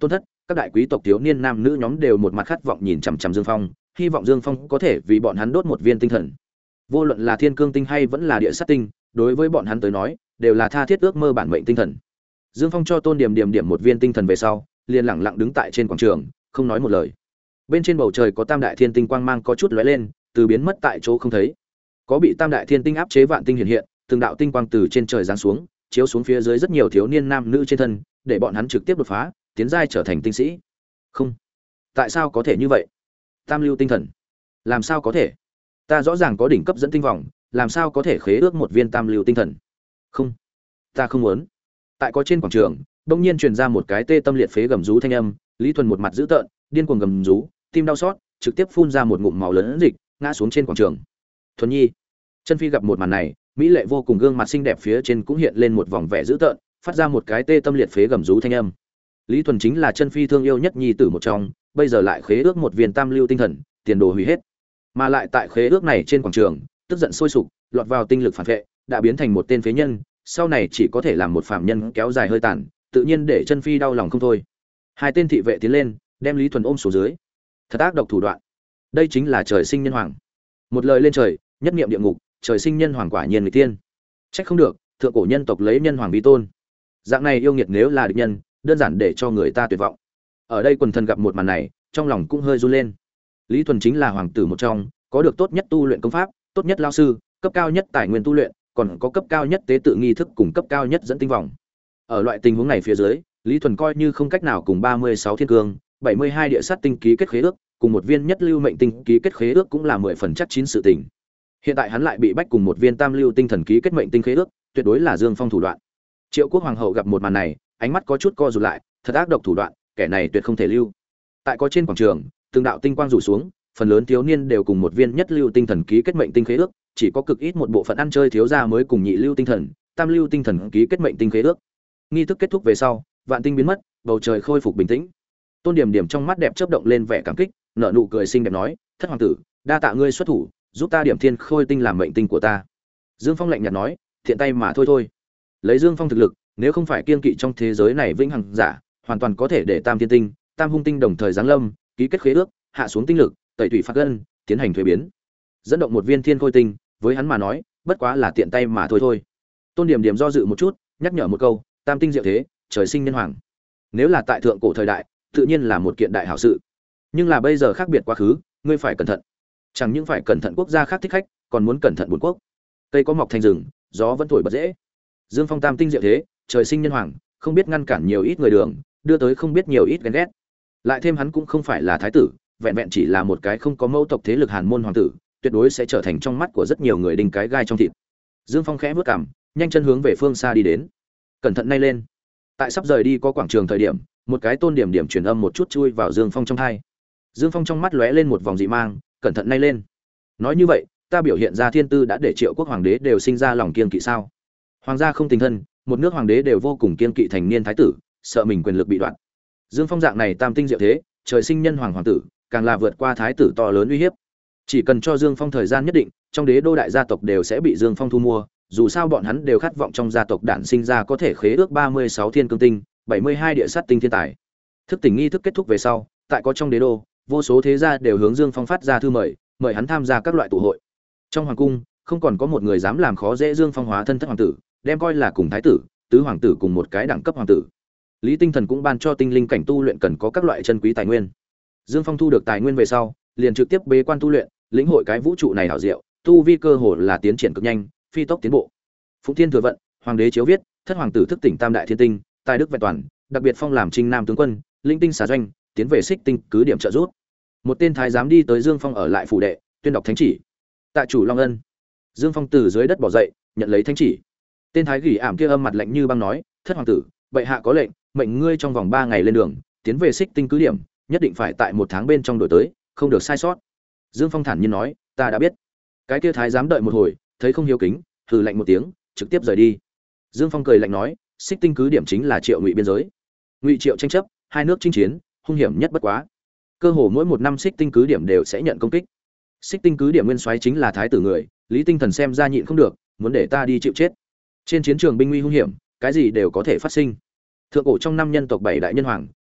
các đại quý tộc thiếu niên nam nữ nhóm đều một mặt khát vọng nhìn chằm chằm Dương Phong, hy vọng Dương Phong có thể vì bọn hắn đốt một viên tinh thần. Vô luận là thiên cương tinh hay vẫn là địa sát tinh, đối với bọn hắn tới nói, đều là tha thiết ước mơ bản mệnh tinh thần. Dương Phong cho Tôn Điểm Điểm điểm một viên tinh thần về sau, liền lặng lặng đứng tại trên quảng trường, không nói một lời. Bên trên bầu trời có tam đại thiên tinh quang mang có chút lóe lên, từ biến mất tại chỗ không thấy. Có bị tam đại thiên tinh áp chế vạn tinh hiện hiện, từng đạo tinh quang từ trên trời giáng xuống, chiếu xuống phía dưới rất nhiều thiếu niên nam nữ trên thân, để bọn hắn trực tiếp đột phá, tiến giai trở thành tinh sĩ. Không, tại sao có thể như vậy? Tam lưu tinh thần, làm sao có thể? Ta rõ ràng có đỉnh cấp dẫn tinh vòng, làm sao có thể khế ước một viên tam lưu tinh thần? Không, ta không muốn. Tại có trên quảng trường, bỗng nhiên truyền ra một cái tê tâm liệt phế gầm rú thanh âm, Lý Thuần một mặt dữ tợn, điên cuồng gầm rú, tim đau xót, trực tiếp phun ra một ngụm máu lớn dịch, ngã xuống trên quảng trường. Thuần Nhi, Chân Phi gặp một màn này, mỹ lệ vô cùng gương mặt xinh đẹp phía trên cũng hiện lên một vòng vẻ dữ tợn, phát ra một cái tê tâm liệt phế gầm rú thanh âm. Lý Thuần chính là Chân Phi thương yêu nhất nhi tử một trong, bây giờ lại khế ước một viên tam lưu tinh thần, tiền đồ hủy hết. Mà lại tại khế ước này trên quảng trường, tức giận sôi sục, lọt vào tinh lực phản vệ, đã biến thành một tên phế nhân, sau này chỉ có thể làm một phạm nhân kéo dài hơi tàn, tự nhiên để Chân Phi đau lòng không thôi. Hai tên thị vệ tiến lên, đem Lý Thuần ôm xuống dưới. Thật ác độc thủ đoạn. Đây chính là trời sinh nhân hoàng. Một lời lên trời, nhất niệm địa ngục, trời sinh nhân hoàng quả nhiên người tiên. Trách không được, thượng cổ nhân tộc lấy nhân hoàng vi tôn. Dạng này yêu nghiệt nếu là địch nhân, đơn giản để cho người ta tuyệt vọng. Ở đây quần thần gặp một màn này, trong lòng cũng hơi run lên. Lý Thuần chính là hoàng tử một trong, có được tốt nhất tu luyện công pháp, tốt nhất lao sư, cấp cao nhất tài nguyên tu luyện, còn có cấp cao nhất tế tự nghi thức cùng cấp cao nhất dẫn tinh vòng. Ở loại tình huống này phía dưới, Lý Thuần coi như không cách nào cùng ba mươi sáu thiên cương, bảy mươi hai địa sát tinh ký kết khế ước, cùng một viên nhất lưu mệnh tinh ký kết khế ước cũng là mười phần chắc chín sự tình. Hiện tại hắn lại bị bách cùng một viên tam lưu tinh thần ký kết mệnh tinh khế ước, tuyệt đối là Dương Phong thủ đoạn. Triệu Quốc hoàng hậu gặp một màn này, ánh mắt có chút co rụt lại, thật ác độc thủ đoạn, kẻ này tuyệt không thể lưu. Tại có trên quảng trường, từng đạo tinh quang rủ xuống, phần lớn thiếu niên đều cùng một viên nhất lưu tinh thần ký kết mệnh tinh khế ước, chỉ có cực ít một bộ phận ăn chơi thiếu gia mới cùng nhị lưu tinh thần, tam lưu tinh thần ký kết mệnh tinh khế ước. Nghi thức kết thúc về sau, vạn tinh biến mất, bầu trời khôi phục bình tĩnh. Tôn Điểm Điểm trong mắt đẹp chớp động lên vẻ cảm kích, nở nụ cười xinh đẹp nói, "Thất hoàng tử, đa tạ ngươi xuất thủ, giúp ta điểm thiên khôi tinh làm mệnh tinh của ta." Dương Phong lạnh nhạt nói, "Thiện tay mà thôi thôi." Lấy Dương Phong thực lực, nếu không phải kiên kỵ trong thế giới này vĩnh hằng giả, hoàn toàn có thể để Tam Thiên Tinh, Tam Hung Tinh đồng thời giáng lâm, ký kết khế ước, hạ xuống tinh lực, tẩy tủy phạt gân, tiến hành thuế biến. Dẫn động một viên thiên khôi tinh, với hắn mà nói, bất quá là tiện tay mà thôi thôi. Tôn Điểm Điểm do dự một chút, nhắc nhở một câu, Tam tinh diệu thế, trời sinh nhân hoàng. Nếu là tại thượng cổ thời đại, tự nhiên là một kiện đại hảo sự. Nhưng là bây giờ khác biệt quá khứ, ngươi phải cẩn thận. Chẳng những phải cẩn thận quốc gia khác thích khách, còn muốn cẩn thận bốn quốc. Cây có mọc thành rừng, gió vẫn thổi bật dễ. Dương Phong tam tinh diệu thế, trời sinh nhân hoàng, không biết ngăn cản nhiều ít người đường, đưa tới không biết nhiều ít ghen ghét. Lại thêm hắn cũng không phải là thái tử, vẹn vẹn chỉ là một cái không có mẫu tộc thế lực Hàn Môn hoàng tử, tuyệt đối sẽ trở thành trong mắt của rất nhiều người đinh cái gai trong thịt. Dương Phong khẽ bước cằm, nhanh chân hướng về phương xa đi đến. Cẩn thận nay lên. Tại sắp rời đi có quảng trường thời điểm, một cái Tôn Điểm Điểm truyền âm một chút chui vào Dương Phong trong tai. Dương Phong trong mắt lóe lên một vòng dị mang, cẩn thận nay lên. Nói như vậy, ta biểu hiện ra thiên tư đã để Triệu Quốc hoàng đế đều sinh ra lòng kiên kỵ sao? Hoàng gia không tình thân, một nước hoàng đế đều vô cùng kiên kỵ thành niên thái tử, sợ mình quyền lực bị đoạn. Dương Phong dạng này tam tinh diệu thế, trời sinh nhân hoàng hoàng tử, càng là vượt qua thái tử to lớn uy hiếp. Chỉ cần cho Dương Phong thời gian nhất định, trong đế đô đại gia tộc đều sẽ bị Dương Phong thu mua, dù sao bọn hắn đều khát vọng trong gia tộc đản sinh ra có thể khế ước ba mươi sáu thiên cương tinh, bảy mươi hai địa sát tinh thiên tài. Thức tỉnh nghi thức kết thúc về sau, tại có trong đế đô, vô số thế gia đều hướng Dương Phong phát ra thư mời, mời hắn tham gia các loại tụ hội. Trong hoàng cung, không còn có một người dám làm khó dễ Dương Phong hóa thân thất hoàng tử, đem coi là cùng thái tử, tứ hoàng tử cùng một cái đẳng cấp hoàng tử. Lý Tinh Thần cũng ban cho tinh linh cảnh tu luyện cần có các loại chân quý tài nguyên. Dương Phong thu được tài nguyên về sau, liền trực tiếp bế quan tu luyện, lĩnh hội cái vũ trụ này hảo diệu, tu vi cơ hồ là tiến triển cực nhanh, phi tốc tiến bộ. Phụng Thiên thừa vận, hoàng đế chiếu viết, thất hoàng tử thức tỉnh tam đại thiên tinh, tài đức vẹn toàn, đặc biệt phong làm trinh nam tướng quân, linh tinh xà doanh, tiến về xích tinh cứ điểm trợ giúp. Một tên thái giám đi tới Dương Phong ở lại phủ đệ, tuyên đọc thánh chỉ. Tạ chủ Long Ân. Dương Phong từ dưới đất bò dậy, nhận lấy thánh chỉ. Tên thái gỉ ảm kia âm mặt lạnh như băng nói, thất hoàng tử, bệ hạ có lệnh, mệnh ngươi trong vòng ba ngày lên đường, tiến về xích tinh cứ điểm, nhất định phải tại một tháng bên trong đổi tới, không được sai sót. Dương Phong thản nhiên nói, ta đã biết. Cái kia thái giám đợi một hồi, thấy không hiếu kính, hừ lạnh một tiếng, trực tiếp rời đi. Dương Phong cười lạnh nói, xích tinh cứ điểm chính là Triệu Ngụy biên giới. Ngụy Triệu tranh chấp, hai nước chinh chiến, hung hiểm nhất bất quá. Cơ hồ mỗi một năm xích tinh cứ điểm đều sẽ nhận công kích. Xích tinh cứ điểm nguyên soái chính là thái tử người, Lý Tinh Thần xem ra nhịn không được, muốn để ta đi chịu chết. Trên chiến trường binh nguy hung hiểm, cái gì đều có thể phát sinh. Thượng cổ trong năm nhân tộc bảy đại nhân hoàng,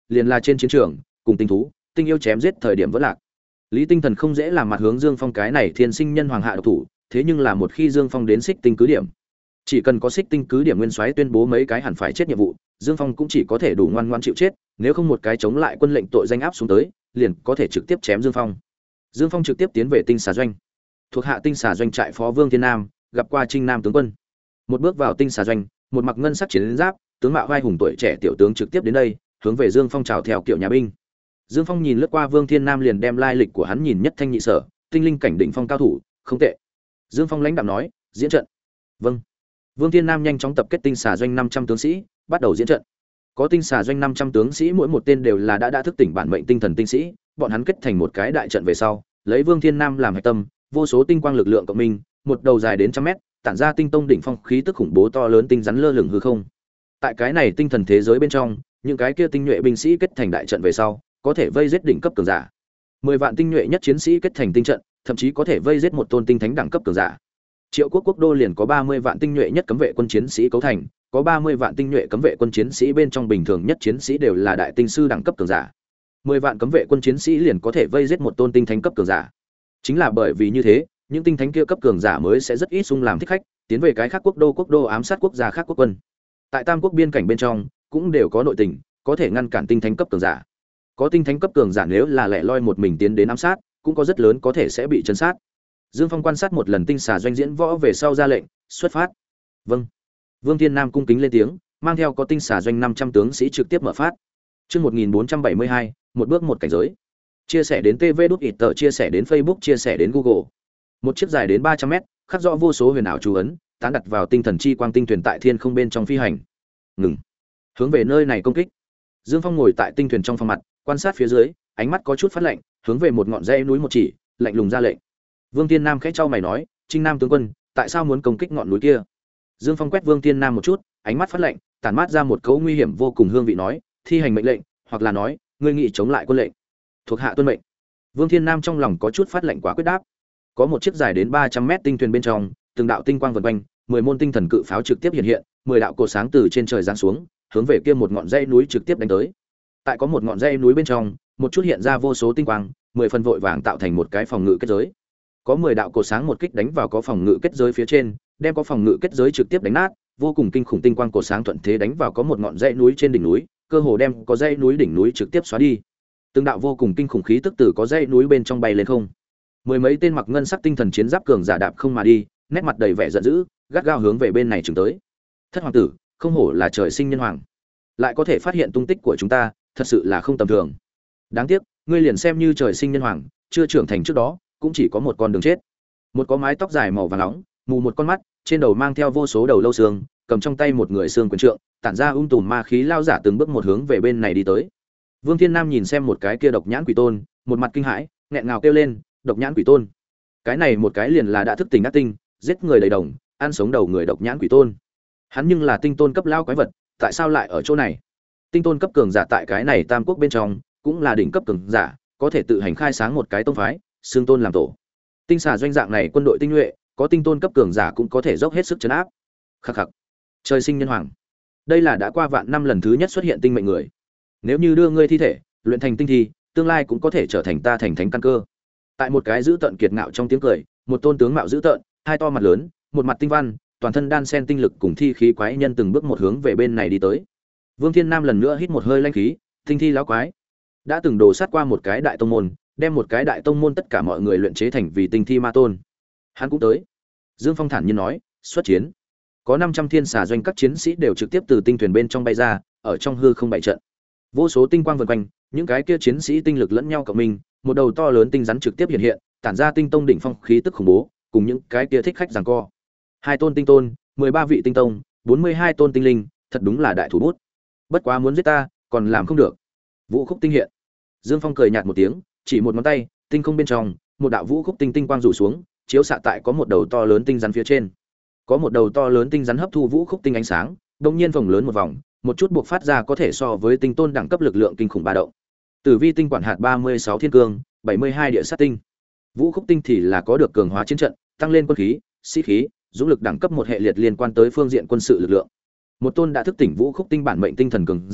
liền là trên chiến trường cùng tinh thú tinh yêu chém giết thời điểm vẫn lạc. Lý Tinh Thần không dễ làm mặt hướng Dương Phong cái này thiên sinh nhân hoàng hạ độc thủ, thế nhưng là một khi Dương Phong đến xích tinh cứ điểm, chỉ cần có xích tinh cứ điểm nguyên soái tuyên bố mấy cái hẳn phải chết nhiệm vụ, Dương Phong cũng chỉ có thể đủ ngoan ngoãn chịu chết, nếu không một cái chống lại quân lệnh tội danh áp xuống tới, liền có thể trực tiếp chém Dương Phong. Dương Phong trực tiếp tiến về tinh xà doanh. Thuộc hạ tinh xà doanh trại phó Vương Thiên Nam, gặp qua Trinh Nam tướng quân. Một bước vào tinh xà doanh, một mặc ngân sắc chiến giáp, tướng mạo vai hùng tuổi trẻ tiểu tướng trực tiếp đến đây, hướng về Dương Phong chào theo kiểu nhà binh. Dương Phong nhìn lướt qua Vương Thiên Nam liền đem lai lịch của hắn nhìn nhất thanh nhị sở, tinh linh cảnh đỉnh phong cao thủ, không tệ. Dương Phong lãnh đạm nói, diễn trận. Vâng. Vương Thiên Nam nhanh chóng tập kết tinh xà doanh năm trăm tướng sĩ, bắt đầu diễn trận. Có tinh xà doanh năm trăm tướng sĩ mỗi một tên đều là đã đã thức tỉnh bản mệnh tinh thần tinh sĩ, bọn hắn kết thành một cái đại trận về sau, lấy Vương Thiên Nam làm hạch tâm, vô số tinh quang lực lượng cộng minh, một đầu dài đến trăm mét, tản ra tinh tông đỉnh phong khí tức khủng bố to lớn tinh rắn lơ lửng hư không. Tại cái này tinh thần thế giới bên trong, những cái kia tinh nhuệ binh sĩ kết thành đại trận về sau, có thể vây giết đỉnh cấp cường giả. Mười vạn tinh nhuệ nhất chiến sĩ kết thành tinh trận, thậm chí có thể vây giết một tôn tinh thánh đẳng cấp cường giả. Triệu Quốc quốc đô liền có ba mươi vạn tinh nhuệ nhất cấm vệ quân chiến sĩ cấu thành, có ba mươi vạn tinh nhuệ cấm vệ quân chiến sĩ bên trong bình thường nhất chiến sĩ đều là đại tinh sư đẳng cấp cường giả. Mười vạn cấm vệ quân chiến sĩ liền có thể vây giết một tôn tinh thánh cấp cường giả. Chính là bởi vì như thế, những tinh thánh kia cấp cường giả mới sẽ rất ít xung làm thích khách, tiến về cái khác quốc đô quốc đô ám sát quốc gia khác quốc quân. Tại Tam Quốc biên cảnh bên trong, cũng đều có nội tình, có thể ngăn cản tinh thánh cấp cường giả. Có tinh thánh cấp cường giả nếu là lẻ loi một mình tiến đến ám sát, cũng có rất lớn có thể sẽ bị chấn sát. Dương Phong quan sát một lần tinh xà doanh diễn võ về sau ra lệnh, xuất phát. Vâng. Vương Thiên Nam cung kính lên tiếng, mang theo có tinh xà doanh năm trăm tướng sĩ trực tiếp mở phát. Chương một nghìn bốn trăm bảy mươi hai, một bước một cảnh giới. Chia sẻ đến tê vê đút ít tờ, chia sẻ đến Facebook, chia sẻ đến Google. Một chiếc dài đến ba trăm mét, khắc rõ vô số huyền ảo chú ấn, tán đặt vào tinh thần chi quang tinh thuyền tại thiên không bên trong phi hành. Ngừng. Hướng về nơi này công kích. Dương Phong ngồi tại tinh thuyền trong phòng mặt, quan sát phía dưới, ánh mắt có chút phát lạnh, hướng về một ngọn dãy núi một chỉ, lạnh lùng ra lệnh. Vương Thiên Nam khẽ chau mày nói, "Trinh Nam tướng quân, tại sao muốn công kích ngọn núi kia?" Dương Phong quét Vương Thiên Nam một chút, ánh mắt phát lạnh, tản mát ra một cấu nguy hiểm vô cùng hương vị nói, "Thi hành mệnh lệnh, hoặc là nói, ngươi nghị chống lại quân lệnh." Thuộc hạ tuân mệnh. Vương Thiên Nam trong lòng có chút phát lạnh quá quyết đáp. Có một chiếc dài đến ba trăm mét tinh thuyền bên trong, từng đạo tinh quang vần quanh, mười môn tinh thần cự pháo trực tiếp hiện hiện, mười đạo cột sáng từ trên trời giáng xuống, hướng về kia một ngọn dãy núi trực tiếp đánh tới. Tại có một ngọn dãy núi bên trong, một chút hiện ra vô số tinh quang, mười phần vội vàng tạo thành một cái phòng ngự kết giới. Có mười đạo cột sáng một kích đánh vào có phòng ngự kết giới phía trên, đem có phòng ngự kết giới trực tiếp đánh nát, vô cùng kinh khủng tinh quang cột sáng thuận thế đánh vào có một ngọn dãy núi trên đỉnh núi, cơ hồ đem có dãy núi đỉnh núi trực tiếp xóa đi. Từng đạo vô cùng kinh khủng khí tức từ có dãy núi bên trong bay lên không. Mười mấy tên mặc ngân sắc tinh thần chiến giáp cường giả đạp không mà đi, nét mặt đầy vẻ giận dữ, gắt gao hướng về bên này chừng tới. Thất hoàng tử, không hổ là trời sinh nhân hoàng, lại có thể phát hiện tung tích của chúng ta, thật sự là không tầm thường. Đáng tiếc, ngươi liền xem như trời sinh nhân hoàng, chưa trưởng thành trước đó, cũng chỉ có một con đường chết. Một có mái tóc dài màu vàng nóng, mù một con mắt, trên đầu mang theo vô số đầu lâu xương, cầm trong tay một người xương quyền trượng, tản ra ung tùm ma khí lao giả từng bước một hướng về bên này đi tới. Vương Thiên Nam nhìn xem một cái kia độc nhãn quỷ tôn, một mặt kinh hãi, nghẹn ngào kêu lên, độc nhãn quỷ tôn. Cái này một cái liền là đã thức tỉnh ác tinh, giết người đầy đồng, ăn sống đầu người độc nhãn quỷ tôn. Hắn nhưng là tinh tôn cấp lao quái vật, tại sao lại ở chỗ này? Tinh tôn cấp cường giả tại cái này Tam Quốc bên trong, cũng là đỉnh cấp cường giả, có thể tự hành khai sáng một cái tông phái, xương tôn làm tổ. Tinh xà doanh dạng này quân đội tinh nhuệ, có tinh tôn cấp cường giả cũng có thể dốc hết sức trấn áp. Khắc khắc. Trời sinh nhân hoàng. Đây là đã qua vạn năm lần thứ nhất xuất hiện tinh mệnh người. Nếu như đưa ngươi thi thể luyện thành tinh thi, tương lai cũng có thể trở thành ta thành thánh căn cơ. Tại một cái giữ tợn kiệt ngạo trong tiếng cười, một tôn tướng mạo giữ tợn, hai to mặt lớn, một mặt tinh văn, toàn thân đan sen tinh lực cùng thi khí quái nhân từng bước một hướng về bên này đi tới. Vương Thiên Nam lần nữa hít một hơi lãnh khí, tinh thi lão quái đã từng đổ sát qua một cái đại tông môn, đem một cái đại tông môn tất cả mọi người luyện chế thành vì tinh thi ma tôn. Hắn cũng tới. Dương Phong thản nhiên nói, xuất chiến. Có năm trăm thiên xà doanh các chiến sĩ đều trực tiếp từ tinh thuyền bên trong bay ra, ở trong hư không bày trận. Vô số tinh quang vần quanh, những cái kia chiến sĩ tinh lực lẫn nhau cộng minh, một đầu to lớn tinh rắn trực tiếp hiện hiện, tản ra tinh tông đỉnh phong khí tức khủng bố, cùng những cái kia thích khách giằng co. Hai tôn tinh tôn, mười ba vị tinh tông, bốn mươi hai tôn tinh linh, thật đúng là đại thủ bút. Bất quá muốn giết ta, còn làm không được. Vũ khúc tinh hiện. Dương Phong cười nhạt một tiếng, chỉ một ngón tay, tinh không bên trong, một đạo vũ khúc tinh tinh quang rủ xuống, chiếu xạ tại có một đầu to lớn tinh rắn phía trên. Có một đầu to lớn tinh rắn hấp thu vũ khúc tinh ánh sáng, đột nhiên vòng lớn một vòng, một chút buộc phát ra có thể so với tinh tôn đẳng cấp lực lượng kinh khủng ba động. Tử vi tinh quản hạt ba mươi sáu thiên cương, bảy mươi hai địa sát tinh. Vũ khúc tinh thì là có được cường hóa chiến trận, tăng lên quân khí, sĩ khí, dũng lực đẳng cấp một hệ liệt liên quan tới phương diện quân sự lực lượng. Một tôn đã thức tỉnh vũ khúc tinh bản mệnh tinh thần cường giả,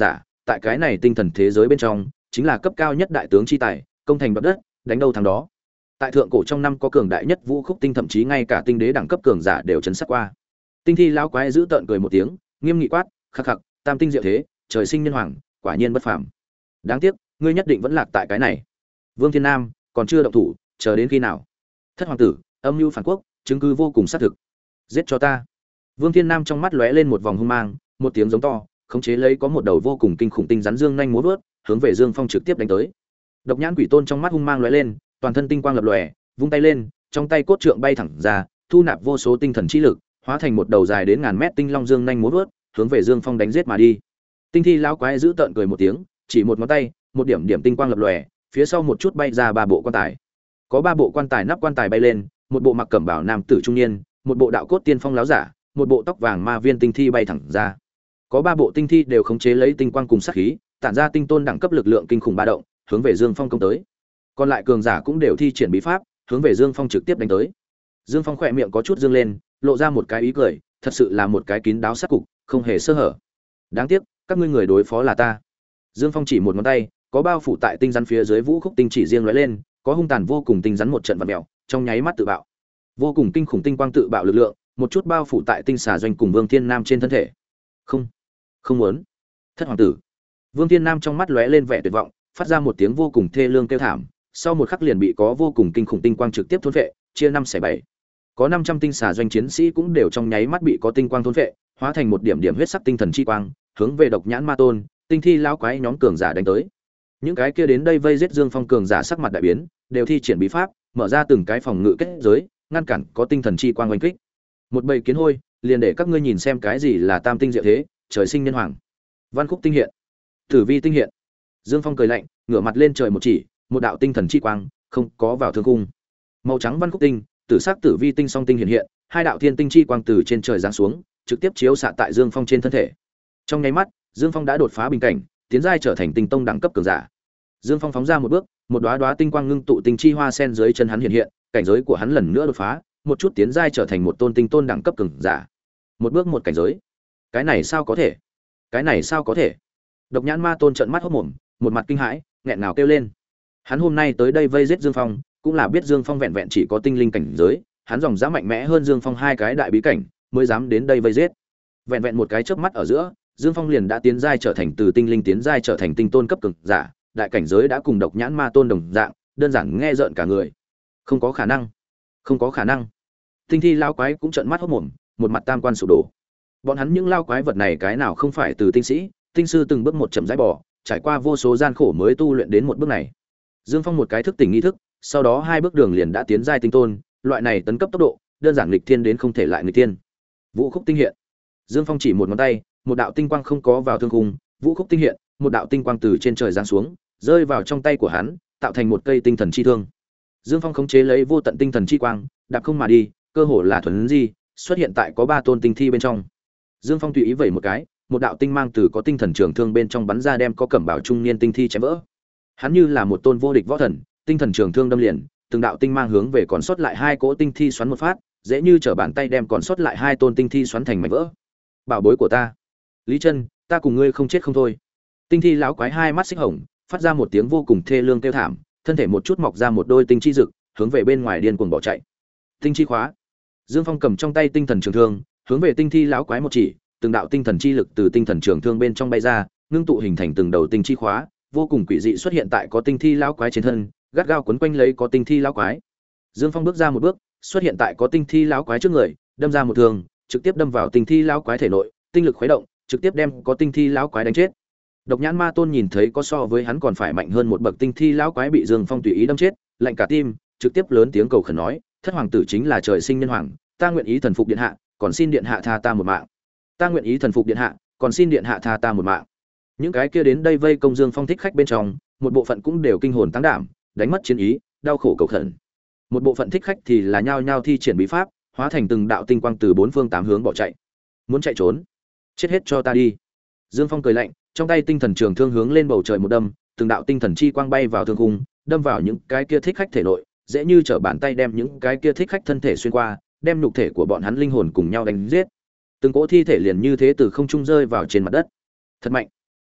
tại cái này tinh thần thế giới bên trong chính là cấp cao nhất đại tướng chi tài, công thành đoạt đất, đánh đâu thắng đó. Tại thượng cổ trong năm có cường đại nhất vũ khúc tinh, thậm chí ngay cả tinh đế đẳng cấp cường giả đều chấn sát qua. Tinh thi lão quái giữ tợn cười một tiếng, nghiêm nghị quát, khắc khắc, tam tinh diệu thế, trời sinh nhân hoàng, quả nhiên bất phàm. Đáng tiếc, ngươi nhất định vẫn lạc tại cái này. Vương Thiên Nam còn chưa động thủ, chờ đến khi nào? Thất hoàng tử, âm mưu phản quốc, chứng cứ vô cùng xác thực. Giết cho ta. Vương Thiên Nam trong mắt lóe lên một vòng hung mang, một tiếng giống to, khống chế lấy có một đầu vô cùng kinh khủng tinh rắn dương nhanh múa vớt, hướng về Dương Phong trực tiếp đánh tới. Độc Nhãn Quỷ Tôn trong mắt hung mang lóe lên, toàn thân tinh quang lập lòe, vung tay lên, trong tay cốt trượng bay thẳng ra, thu nạp vô số tinh thần chi lực, hóa thành một đầu dài đến ngàn mét tinh long dương nhanh múa vớt, hướng về Dương Phong đánh giết mà đi. Tinh thi lão quái giữ tợn cười một tiếng, chỉ một ngón tay, một điểm điểm tinh quang lập lòe, phía sau một chút bay ra ba bộ quan tài. Có ba bộ quan tài, nắp quan tài bay lên, một bộ mặc cẩm bào nam tử trung niên, một bộ đạo cốt tiên phong láo giả, một bộ tóc vàng ma viên tinh thi bay thẳng ra. Có ba bộ tinh thi đều khống chế lấy tinh quang cùng sát khí, tản ra tinh tôn đẳng cấp lực lượng kinh khủng ba động, hướng về Dương Phong công tới. Còn lại cường giả cũng đều thi triển bí pháp, hướng về Dương Phong trực tiếp đánh tới. Dương Phong khỏe miệng có chút dương lên, lộ ra một cái ý cười, thật sự là một cái kín đáo sát cục, không hề sơ hở. Đáng tiếc, các ngươi người đối phó là ta. Dương Phong chỉ một ngón tay, có bao phủ tại tinh rắn phía dưới vũ khúc tinh chỉ riêng lóe lên, có hung tàn vô cùng tinh rắn một trận vặn mèo, trong nháy mắt tự bạo. Vô cùng kinh khủng tinh quang tự bạo lực lượng, một chút bao phủ tại tinh xà doanh cùng Vương Thiên Nam trên thân thể. Không, không muốn. Thất hoàng tử. Vương Thiên Nam trong mắt lóe lên vẻ tuyệt vọng, phát ra một tiếng vô cùng thê lương kêu thảm, sau một khắc liền bị có vô cùng kinh khủng tinh quang trực tiếp thôn phệ, chia năm xẻ bảy. Có năm trăm tinh xà doanh chiến sĩ cũng đều trong nháy mắt bị có tinh quang thôn phệ, hóa thành một điểm điểm huyết sắc tinh thần chi quang, hướng về Độc Nhãn Ma Tôn, tinh thi lão quái nhóm cường giả đánh tới. Những cái kia đến đây vây giết Dương Phong cường giả sắc mặt đại biến, đều thi triển bí pháp, mở ra từng cái phòng ngự kết giới, ngăn cản có tinh thần chi quang oanh kích. Một bầy kiến hôi, liền để các ngươi nhìn xem cái gì là tam tinh diệu thế, trời sinh nhân hoàng. Văn khúc tinh hiện, Tử vi tinh hiện. Dương Phong cười lạnh, ngửa mặt lên trời một chỉ, một đạo tinh thần chi quang, không có vào thương cung. Màu trắng văn khúc tinh, tử sắc tử vi tinh song tinh hiện hiện, hai đạo thiên tinh chi quang từ trên trời giáng xuống, trực tiếp chiếu xạ tại Dương Phong trên thân thể. Trong nháy mắt, Dương Phong đã đột phá bình cảnh, tiến giai trở thành tinh tông đẳng cấp cường giả. Dương Phong phóng ra một bước, một đóa đóa tinh quang ngưng tụ tinh chi hoa sen dưới chân hắn hiện hiện, cảnh giới của hắn lần nữa đột phá, một chút tiến giai trở thành một tôn tinh tôn đẳng cấp cường giả. Một bước một cảnh giới. Cái này sao có thể? Cái này sao có thể? Độc Nhãn Ma Tôn trợn mắt hốt mồm, một mặt kinh hãi, nghẹn ngào kêu lên. Hắn hôm nay tới đây vây giết Dương Phong, cũng là biết Dương Phong vẹn vẹn chỉ có tinh linh cảnh giới, hắn dòng dã mạnh mẽ hơn Dương Phong hai cái đại bí cảnh, mới dám đến đây vây giết. Vẹn vẹn một cái chớp mắt ở giữa, Dương Phong liền đã tiến giai trở thành từ tinh linh tiến giai trở thành tinh tôn cấp cường giả, đại cảnh giới đã cùng Độc Nhãn Ma Tôn đồng dạng, đơn giản nghe rợn cả người. Không có khả năng, không có khả năng. Tinh thi lao quái cũng trợn mắt hốt mồm, một mặt tam quan sụp đổ. Bọn hắn những lao quái vật này cái nào không phải từ tinh sĩ, tinh sư từng bước một chậm rãi bỏ, trải qua vô số gian khổ mới tu luyện đến một bước này. Dương Phong một cái thức tỉnh nghi thức, sau đó hai bước đường liền đã tiến giai tinh tôn, loại này tấn cấp tốc độ, đơn giản nghịch thiên đến không thể lại nghịch thiên. Vũ khúc tinh hiện. Dương Phong chỉ một ngón tay, một đạo tinh quang không có vào thương khung, vũ khúc tinh hiện, một đạo tinh quang từ trên trời giáng xuống, rơi vào trong tay của hắn, tạo thành một cây tinh thần chi thương. Dương Phong khống chế lấy vô tận tinh thần chi quang, đạp không mà đi, cơ hồ là thuần di, xuất hiện tại có ba tôn tinh thi bên trong. Dương Phong tùy ý vẩy một cái, một đạo tinh mang từ có tinh thần trường thương bên trong bắn ra đem có cẩm bảo trung niên tinh thi chém vỡ. Hắn như là một tôn vô địch võ thần, tinh thần trường thương đâm liền, từng đạo tinh mang hướng về còn sót lại hai cỗ tinh thi xoắn một phát, dễ như trở bàn tay đem còn sót lại hai tôn tinh thi xoắn thành mảnh vỡ. Bảo bối của ta, Lý Chân, ta cùng ngươi không chết không thôi. Tinh thi lão quái hai mắt xích hồng, phát ra một tiếng vô cùng thê lương kêu thảm, thân thể một chút mọc ra một đôi tinh chi rực, hướng về bên ngoài điên cuồng bỏ chạy. Tinh chi khóa. Dương Phong cầm trong tay tinh thần trường thương, hướng về tinh thi lão quái một chỉ, từng đạo tinh thần chi lực từ tinh thần trường thương bên trong bay ra, ngưng tụ hình thành từng đầu tinh chi khóa, vô cùng quỷ dị xuất hiện tại có tinh thi lão quái trên thân, gắt gao quấn quanh lấy có tinh thi lão quái. Dương Phong bước ra một bước, xuất hiện tại có tinh thi lão quái trước người, đâm ra một thương, trực tiếp đâm vào tinh thi lão quái thể nội, tinh lực khuấy động, trực tiếp đem có tinh thi lão quái đánh chết. Độc Nhãn Ma Tôn nhìn thấy có so với hắn còn phải mạnh hơn một bậc tinh thi lão quái bị Dương Phong tùy ý đâm chết, lạnh cả tim, trực tiếp lớn tiếng cầu khẩn nói, thất hoàng tử chính là trời sinh nhân hoàng, ta nguyện ý thần phục điện hạ, còn xin điện hạ tha ta một mạng. Ta nguyện ý thần phục điện hạ, còn xin điện hạ tha ta một mạng. Những cái kia đến đây vây công Dương Phong thích khách bên trong, một bộ phận cũng đều kinh hồn tăng đảm, đánh mất chiến ý, đau khổ cầu khẩn. Một bộ phận thích khách thì là nhao nhao thi triển bí pháp, hóa thành từng đạo tinh quang từ bốn phương tám hướng bỏ chạy. Muốn chạy trốn, chết hết cho ta đi. Dương Phong cười lạnh, trong tay tinh thần trường thương hướng lên bầu trời một đâm, từng đạo tinh thần chi quang bay vào thương khung, đâm vào những cái kia thích khách thể nội, dễ như trở bàn tay đem những cái kia thích khách thân thể xuyên qua, đem nhục thể của bọn hắn linh hồn cùng nhau đánh giết. Từng cỗ thi thể liền như thế từ không trung rơi vào trên mặt đất. Thật mạnh.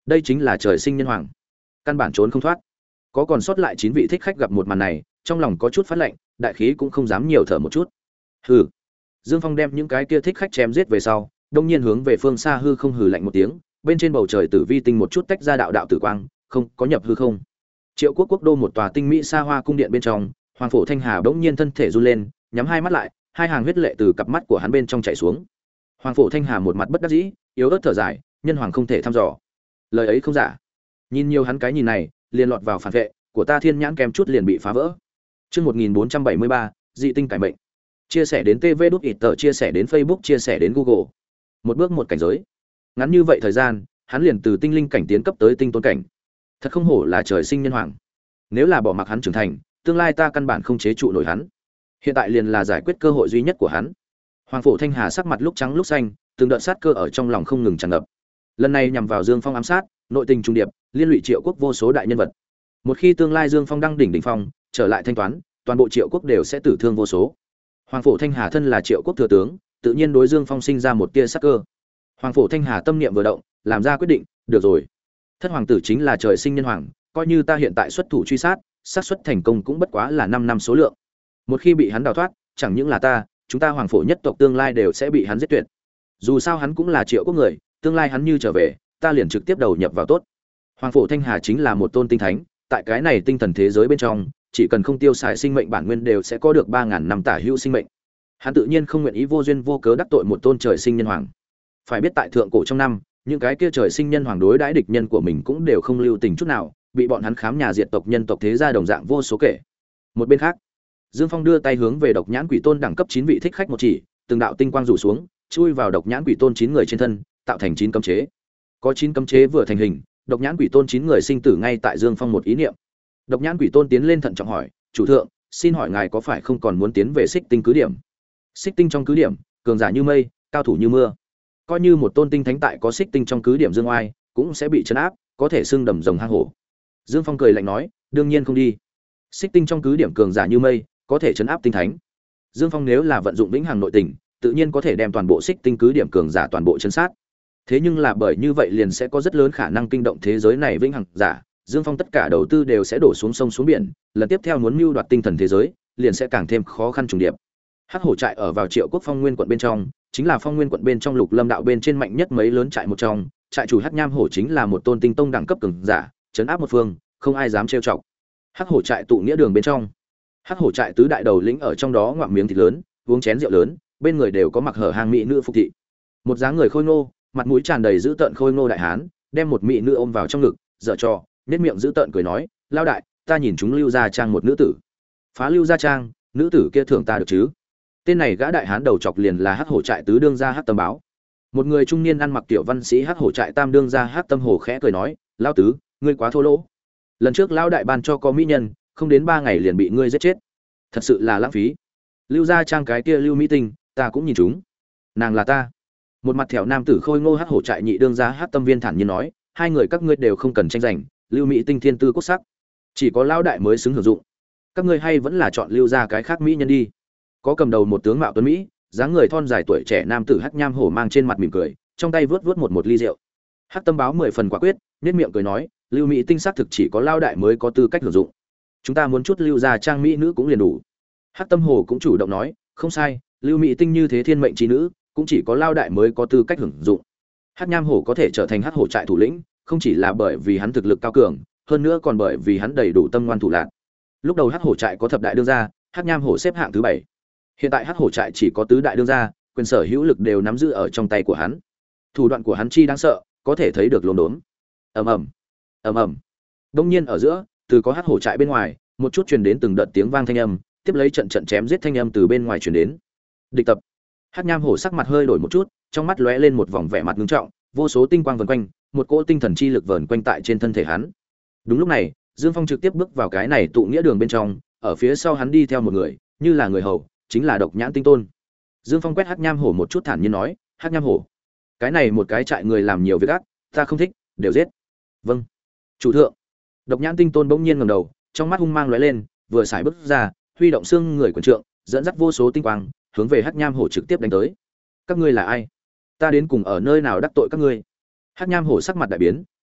Đây chính là trời sinh nhân hoàng, căn bản trốn không thoát. Có còn sót lại chín vị thích khách gặp một màn này, trong lòng có chút phát lạnh, đại khí cũng không dám nhiều thở một chút. Hừ. Dương Phong đem những cái kia thích khách chém giết về sau, đông nhiên hướng về phương xa hư không hừ lạnh một tiếng, bên trên bầu trời tử vi tinh một chút tách ra đạo đạo tử quang, không có nhập hư không. Triệu Quốc quốc đô một tòa tinh mỹ xa hoa cung điện bên trong, Hoàng Phổ Thanh Hà bỗng nhiên thân thể run lên, nhắm hai mắt lại, hai hàng huyết lệ từ cặp mắt của hắn bên trong chảy xuống. Hoàng Phổ Thanh Hà một mặt bất đắc dĩ, yếu ớt thở dài, nhân hoàng không thể thăm dò. Lời ấy không giả. Nhìn nhiều hắn cái nhìn này, liền lọt vào phản vệ, của ta thiên nhãn kém chút liền bị phá vỡ. Chương một nghìn bốn trăm bảy mươi ba, dị tinh cải mệnh. Chia sẻ đến tê vê đút ít tờ, chia sẻ đến Facebook, chia sẻ đến Google. Một bước một cảnh giới. Ngắn như vậy thời gian, hắn liền từ tinh linh cảnh tiến cấp tới tinh tôn cảnh. Thật không hổ là trời sinh nhân hoàng. Nếu là bỏ mặc hắn trưởng thành, tương lai ta căn bản không chế trụ nổi hắn. Hiện tại liền là giải quyết cơ hội duy nhất của hắn. Hoàng Phổ Thanh Hà sắc mặt lúc trắng lúc xanh, từng đợt sát cơ ở trong lòng không ngừng tràn ngập. Lần này nhằm vào Dương Phong ám sát, nội tình trung điệp, liên lụy Triệu Quốc vô số đại nhân vật. Một khi tương lai Dương Phong đăng đỉnh đỉnh phong, trở lại thanh toán, toàn bộ Triệu Quốc đều sẽ tử thương vô số. Hoàng Phổ Thanh Hà thân là Triệu Quốc thừa tướng, tự nhiên đối Dương Phong sinh ra một tia sát cơ. Hoàng Phổ Thanh Hà tâm niệm vừa động, làm ra quyết định, được rồi. Thất hoàng tử chính là trời sinh nhân hoàng, coi như ta hiện tại xuất thủ truy sát, xác suất thành công cũng bất quá là năm năm số lượng. Một khi bị hắn đào thoát, chẳng những là ta, chúng ta Hoàng Phổ nhất tộc tương lai đều sẽ bị hắn giết tuyệt. Dù sao hắn cũng là Triệu Quốc người, tương lai hắn như trở về, ta liền trực tiếp đầu nhập vào tốt. Hoàng Phổ Thanh Hà chính là một tôn tinh thánh, tại cái này tinh thần thế giới bên trong, chỉ cần không tiêu xài sinh mệnh bản nguyên đều sẽ có được ba ngàn năm tả hữu sinh mệnh. Hắn tự nhiên không nguyện ý vô duyên vô cớ đắc tội một tôn trời sinh nhân hoàng. Phải biết tại thượng cổ trong năm, những cái kia trời sinh nhân hoàng đối đãi địch nhân của mình cũng đều không lưu tình chút nào, bị bọn hắn khám nhà diệt tộc nhân tộc thế gia đồng dạng vô số kể. Một bên khác, Dương Phong đưa tay hướng về Độc Nhãn Quỷ Tôn đẳng cấp chín vị thích khách một chỉ, từng đạo tinh quang rủ xuống, chui vào Độc Nhãn Quỷ Tôn chín người trên thân, tạo thành chín cấm chế. Có chín cấm chế vừa thành hình, Độc Nhãn Quỷ Tôn chín người sinh tử ngay tại Dương Phong một ý niệm. Độc Nhãn Quỷ Tôn tiến lên thận trọng hỏi, "Chủ thượng, xin hỏi ngài có phải không còn muốn tiến về Xích Tinh cứ điểm?" Xích Tinh trong cứ điểm, cường giả như mây, cao thủ như mưa. Coi như một tôn tinh thánh tại có Xích Tinh trong cứ điểm dương oai, cũng sẽ bị trấn áp, có thể xưng đầm rồng hang hổ. Dương Phong cười lạnh nói, "Đương nhiên không đi. Xích Tinh trong cứ điểm cường giả như mây, có thể trấn áp tinh thánh." Dương Phong nếu là vận dụng vĩnh hằng nội tình, tự nhiên có thể đem toàn bộ Xích Tinh cứ điểm cường giả toàn bộ trấn sát. Thế nhưng là bởi như vậy liền sẽ có rất lớn khả năng kinh động thế giới này vĩnh hằng giả, Dương Phong tất cả đầu tư đều sẽ đổ xuống sông xuống biển, lần tiếp theo muốn mưu đoạt tinh thần thế giới, liền sẽ càng thêm khó khăn trùng điệp. Hắc Hổ trại ở vào Triệu Quốc Phong Nguyên quận bên trong, chính là Phong Nguyên quận bên trong Lục Lâm đạo bên trên mạnh nhất mấy lớn trại một trong, trại chủ Hắc Nham Hổ chính là một tôn tinh tông đẳng cấp cường giả, trấn áp một phương, không ai dám trêu chọc. Hắc Hổ trại tụ nghĩa đường bên trong, Hắc Hổ trại tứ đại đầu lĩnh ở trong đó ngoạm miếng thịt lớn, uống chén rượu lớn, bên người đều có mặc hở hàng mỹ nữ phục thị. Một dáng người khôi ngô, mặt mũi tràn đầy dữ tợn khôi ngô đại hán, đem một mỹ nữ ôm vào trong ngực, dở trò, nét miệng dữ tợn cười nói, "Lao đại, ta nhìn chúng Lưu Gia Trang một nữ tử." "Phá Lưu Gia Trang, nữ tử kia thưởng ta được chứ?" Tên này gã đại hán đầu chọc liền là Hắc Hổ trại tứ đương gia Hắc Tâm Báo. Một người trung niên ăn mặc tiểu văn sĩ Hắc Hổ trại tam đương gia Hắc Tâm Hổ khẽ cười nói, "Lão tứ, ngươi quá thô lỗ. Lần trước lão đại ban cho có mỹ nhân, không đến ba ngày liền bị ngươi giết chết. Thật sự là lãng phí. Lưu Gia Trang cái kia Lưu Mỹ Tinh, ta cũng nhìn chúng. Nàng là ta." Một mặt thẻo nam tử khôi ngô Hắc Hổ trại nhị đương gia Hắc Tâm Viên thản nhiên nói, "Hai người các ngươi đều không cần tranh giành, Lưu Mỹ Tinh thiên tư quốc sắc, chỉ có lão đại mới xứng hưởng dụng. Các ngươi hay vẫn là chọn Lưu gia cái khác mỹ nhân đi." Có cầm đầu một tướng mạo tuấn mỹ, dáng người thon dài tuổi trẻ nam tử Hắc Nham Hổ mang trên mặt mỉm cười, trong tay vớt vớt một một ly rượu. Hắc Tâm Báo mười phần quả quyết, nhếch miệng cười nói, "Lưu Mỹ Tinh sắc thực chỉ có lão đại mới có tư cách hưởng dụng. Chúng ta muốn chút Lưu gia trang mỹ nữ cũng liền đủ." Hắc Tâm Hổ cũng chủ động nói, "Không sai, Lưu Mỹ Tinh như thế thiên mệnh chi nữ, cũng chỉ có lão đại mới có tư cách hưởng dụng." Hắc Nham Hổ có thể trở thành Hắc Hổ trại thủ lĩnh, không chỉ là bởi vì hắn thực lực cao cường, hơn nữa còn bởi vì hắn đầy đủ tâm ngoan thủ lạn. Lúc đầu Hắc Hổ trại có thập đại đương gia, Hắc Nham Hổ xếp hạng thứ bảy. Hiện tại Hắc Hổ trại chỉ có tứ đại đương gia, quyền sở hữu lực đều nắm giữ ở trong tay của hắn. Thủ đoạn của hắn chi đáng sợ, có thể thấy được lồn đốn. Ầm ầm, ầm ầm. Đông nhiên ở giữa, từ có Hắc Hổ trại bên ngoài, một chút truyền đến từng đợt tiếng vang thanh âm, tiếp lấy trận trận chém giết thanh âm từ bên ngoài truyền đến. Địch tập. Hắc Nham Hổ sắc mặt hơi đổi một chút, trong mắt lóe lên một vòng vẻ mặt nghiêm trọng, vô số tinh quang vần quanh, một cỗ tinh thần chi lực vờn quanh tại trên thân thể hắn. Đúng lúc này, Dương Phong trực tiếp bước vào cái này tụ nghĩa đường bên trong, ở phía sau hắn đi theo một người, như là người hầu, chính là Độc Nhãn Tinh Tôn. Dương Phong quét Hắc Nham Hổ một chút thản nhiên nói, "Hắc Nham Hổ, cái này một cái trại người làm nhiều việc ác, ta không thích, đều giết." "Vâng, chủ thượng." Độc Nhãn Tinh Tôn bỗng nhiên ngẩng đầu, trong mắt hung mang lóe lên, vừa xài bước ra, huy động xương người quyền trượng, dẫn dắt vô số tinh quang, hướng về Hắc Nham Hổ trực tiếp đánh tới. "Các ngươi là ai? Ta đến cùng ở nơi nào đắc tội các ngươi?" Hắc Nham Hổ sắc mặt đại biến,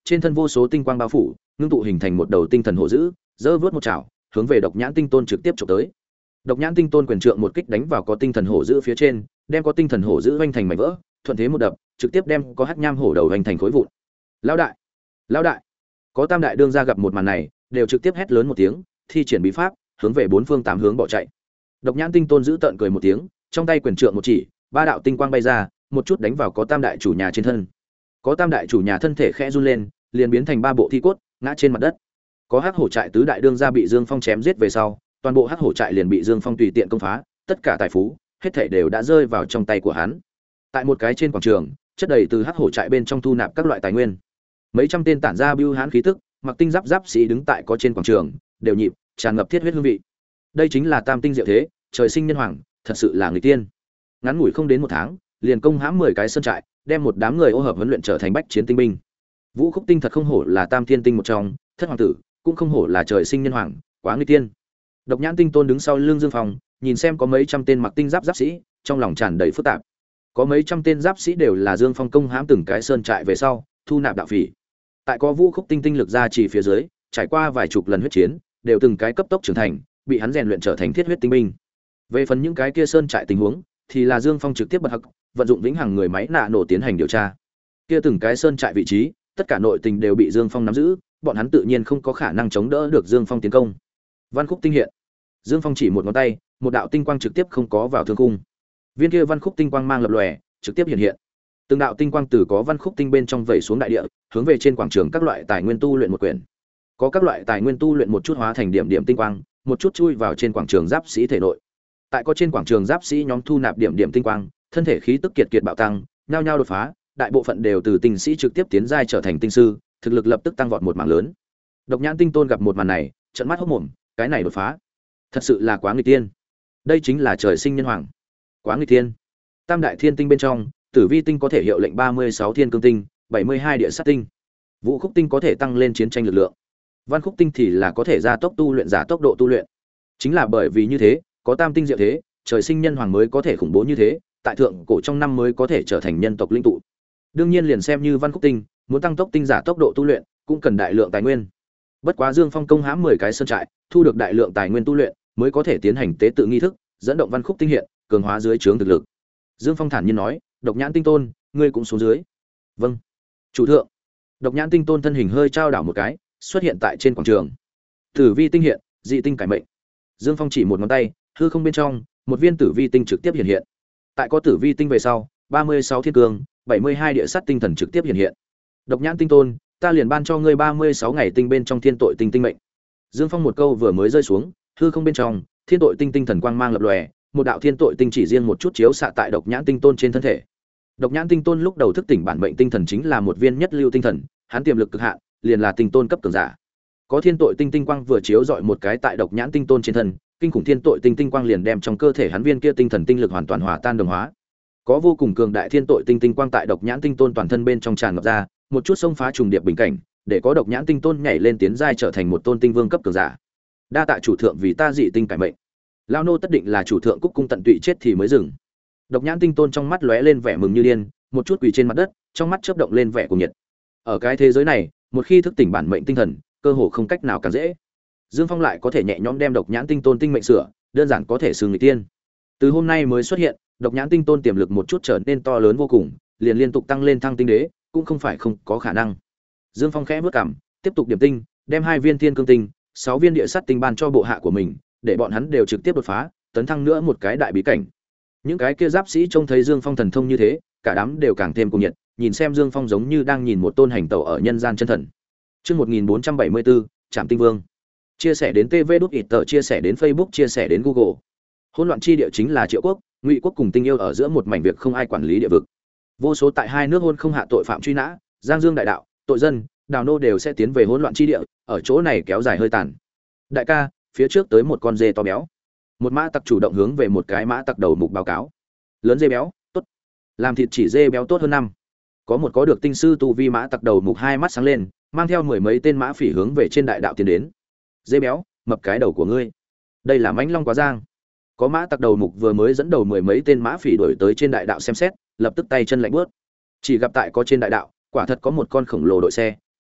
trên thân vô số tinh quang bao phủ, ngưng tụ hình thành một đầu tinh thần hổ dữ, giơ vớt một chảo, hướng về Độc Nhãn Tinh Tôn trực tiếp chụp tới. Độc Nhãn Tinh Tôn quyền trượng một kích đánh vào có tinh thần hổ dữ phía trên, đem có tinh thần hổ dữ vành thành mảnh vỡ, thuận thế một đập, trực tiếp đem có hắc nham hổ đầu vành thành khối vụn. Lão đại, lão đại! Có tam đại đương gia gặp một màn này, đều trực tiếp hét lớn một tiếng, thi triển bí pháp, hướng về bốn phương tám hướng bỏ chạy. Độc Nhãn Tinh Tôn giữ tợn cười một tiếng, trong tay quyền trượng một chỉ, ba đạo tinh quang bay ra, một chút đánh vào có tam đại chủ nhà trên thân. Có tam đại chủ nhà thân thể khẽ run lên, liền biến thành ba bộ thi cốt, ngã trên mặt đất. Có hắc hổ trại tứ đại đương gia bị Dương Phong chém giết về sau, toàn bộ hắc hổ trại liền bị Dương Phong tùy tiện công phá, tất cả tài phú, hết thảy đều đã rơi vào trong tay của hắn. Tại một cái trên quảng trường, chất đầy từ hắc hổ trại bên trong thu nạp các loại tài nguyên. Mấy trăm tên tản ra bưu hán khí tức, mặc tinh giáp giáp sĩ đứng tại có trên quảng trường, đều nhịp, tràn ngập thiết huyết hương vị. Đây chính là Tam tinh diệu thế, trời sinh nhân hoàng, thật sự là người tiên. Ngắn ngủi không đến một tháng, liền công hãm mười cái sơn trại, đem một đám người ô hợp huấn luyện trở thành bách chiến tinh binh. Vũ Khúc Tinh thật không hổ là Tam Thiên Tinh một trong, thất hoàng tử, cũng không hổ là trời sinh nhân hoàng, quá nguy tiên. Độc Nhãn Tinh Tôn đứng sau lưng Dương Phong, nhìn xem có mấy trăm tên mặc tinh giáp giáp sĩ, trong lòng tràn đầy phức tạp. Có mấy trăm tên giáp sĩ đều là Dương Phong công hãm từng cái sơn trại về sau, thu nạp đạo phỉ. Tại có Vũ Khúc Tinh tinh lực ra chỉ phía dưới, trải qua vài chục lần huyết chiến, đều từng cái cấp tốc trưởng thành, bị hắn rèn luyện trở thành thiết huyết tinh binh. Về phần những cái kia sơn trại tình huống, thì là Dương Phong trực tiếp bật hặc, vận dụng vĩnh hằng người máy nạ nổ tiến hành điều tra. Kia từng cái sơn trại vị trí, tất cả nội tình đều bị Dương Phong nắm giữ, bọn hắn tự nhiên không có khả năng chống đỡ được Dương Phong tiến công. Văn khúc tinh hiện. Dương Phong chỉ một ngón tay, một đạo tinh quang trực tiếp không có vào thương khung. Viên kia văn khúc tinh quang mang lập lòe, trực tiếp hiện hiện. Từng đạo tinh quang từ có văn khúc tinh bên trong vẩy xuống đại địa, hướng về trên quảng trường các loại tài nguyên tu luyện một quyển. Có các loại tài nguyên tu luyện một chút hóa thành điểm điểm tinh quang, một chút chui vào trên quảng trường giáp sĩ thể nội. Tại có trên quảng trường giáp sĩ nhóm thu nạp điểm điểm tinh quang, thân thể khí tức kiệt kiệt bạo tăng, nhao nhao đột phá, đại bộ phận đều từ tinh sĩ trực tiếp tiến giai trở thành tinh sư, thực lực lập tức tăng vọt một mảng lớn. Độc Nhãn Tinh Tôn gặp một màn này, trợn mắt hốt mồm, cái này đột phá, thật sự là quá nghịch tiên. Đây chính là trời sinh nhân hoàng, quá nghịch tiên. Tam đại thiên tinh bên trong, Tử Vi tinh có thể hiệu lệnh ba mươi sáu thiên cương tinh, bảy mươi hai địa sát tinh. Vũ Khúc tinh có thể tăng lên chiến tranh lực lượng. Văn Khúc tinh thì là có thể gia tốc tu luyện giả tốc độ tu luyện. Chính là bởi vì như thế, có tam tinh diệu thế, trời sinh nhân hoàng mới có thể khủng bố như thế, tại thượng cổ trong năm mới có thể trở thành nhân tộc linh tụ. Đương nhiên liền xem như Văn Khúc tinh, muốn tăng tốc tinh giả tốc độ tu luyện, cũng cần đại lượng tài nguyên. Bất quá Dương Phong công hãm mười cái sơn trại, thu được đại lượng tài nguyên tu luyện, mới có thể tiến hành tế tự nghi thức, dẫn động Văn Khúc tinh hiện, cường hóa dưới trướng thực lực. Dương Phong thản nhiên nói, Độc Nhãn Tinh Tôn, ngươi cũng xuống dưới. Vâng. Chủ thượng. Độc Nhãn Tinh Tôn thân hình hơi trao đảo một cái, xuất hiện tại trên quảng trường. Tử Vi tinh hiện, dị tinh cải mệnh. Dương Phong chỉ một ngón tay, hư không bên trong, một viên tử vi tinh trực tiếp hiện hiện. Tại có tử vi tinh về sau, ba mươi sáu thiên cương, bảy mươi hai địa sát tinh thần trực tiếp hiện hiện. Độc Nhãn Tinh Tôn, ta liền ban cho ngươi ba mươi sáu ngày tinh bên trong thiên tội tinh tinh mệnh. Dương Phong một câu vừa mới rơi xuống, hư không bên trong, thiên tội tinh tinh thần quang mang lập lòe, một đạo thiên tội tinh chỉ riêng một chút chiếu xạ tại Độc Nhãn Tinh Tôn trên thân thể. Độc Nhãn Tinh Tôn lúc đầu thức tỉnh bản mệnh tinh thần chính là một viên nhất lưu tinh thần, hắn tiềm lực cực hạn, liền là tinh tôn cấp cường giả. Có thiên tội tinh tinh quang vừa chiếu dọi một cái tại Độc Nhãn Tinh Tôn trên thân, kinh khủng thiên tội tinh tinh quang liền đem trong cơ thể hắn viên kia tinh thần tinh lực hoàn toàn hòa tan đồng hóa. Có vô cùng cường đại thiên tội tinh tinh quang tại Độc Nhãn Tinh Tôn toàn thân bên trong tràn ngập ra, một chút xông phá trùng điệp bình cảnh, để có Độc Nhãn Tinh Tôn nhảy lên tiến giai trở thành một tôn tinh vương cấp cường giả. Đa tạ chủ thượng vì ta dị tinh cải mệnh. Lao nô tất định là chủ thượng cúc cung tận tụy chết thì mới dừng. Độc Nhãn Tinh Tôn trong mắt lóe lên vẻ mừng như điên, một chút quỳ trên mặt đất, trong mắt chớp động lên vẻ cuồng nhiệt. Ở cái thế giới này, một khi thức tỉnh bản mệnh tinh thần, cơ hồ không cách nào càng dễ. Dương Phong lại có thể nhẹ nhõm đem Độc Nhãn Tinh Tôn tinh mệnh sửa, đơn giản có thể xưng người tiên. Từ hôm nay mới xuất hiện, Độc Nhãn Tinh Tôn tiềm lực một chút trở nên to lớn vô cùng, liền liên tục tăng lên thăng tinh đế, cũng không phải không có khả năng. Dương Phong khẽ bước cằm, tiếp tục điểm tinh, đem hai viên thiên cương tinh, sáu viên địa sát tinh ban cho bộ hạ của mình, để bọn hắn đều trực tiếp đột phá, tấn thăng nữa một cái đại bí cảnh. Những cái kia giáp sĩ trông thấy Dương Phong thần thông như thế, cả đám đều càng thêm cuồng nhiệt, nhìn xem Dương Phong giống như đang nhìn một tôn hành tẩu ở nhân gian chân thần. Chương một nghìn bốn trăm bảy mươi bốn, Trảm Tinh Vương. Chia sẻ đến tê vê đút ít tờ, chia sẻ đến Facebook, chia sẻ đến Google. Hỗn loạn chi địa chính là Triệu Quốc, Ngụy Quốc cùng Tinh Yêu ở giữa một mảnh việc không ai quản lý địa vực. Vô số tại hai nước hôn không hạ tội phạm truy nã, Giang Dương đại đạo, tội dân, đào nô đều sẽ tiến về hỗn loạn chi địa, ở chỗ này kéo dài hơi tàn. Đại ca, phía trước tới một con dê to béo. Một mã tặc chủ động hướng về một cái mã tặc đầu mục báo cáo. Lớn dê béo, tốt. Làm thịt chỉ dê béo tốt hơn năm. Có một có được tinh sư tu vi mã tặc đầu mục hai mắt sáng lên, mang theo mười mấy tên mã phỉ hướng về trên đại đạo tiến đến. Dê béo, mập cái đầu của ngươi. Đây là mãnh long quá giang. Có mã tặc đầu mục vừa mới dẫn đầu mười mấy tên mã phỉ đuổi tới trên đại đạo xem xét, lập tức tay chân lạnh buốt. Chỉ gặp tại có trên đại đạo, quả thật có một con khổng lồ đội xe,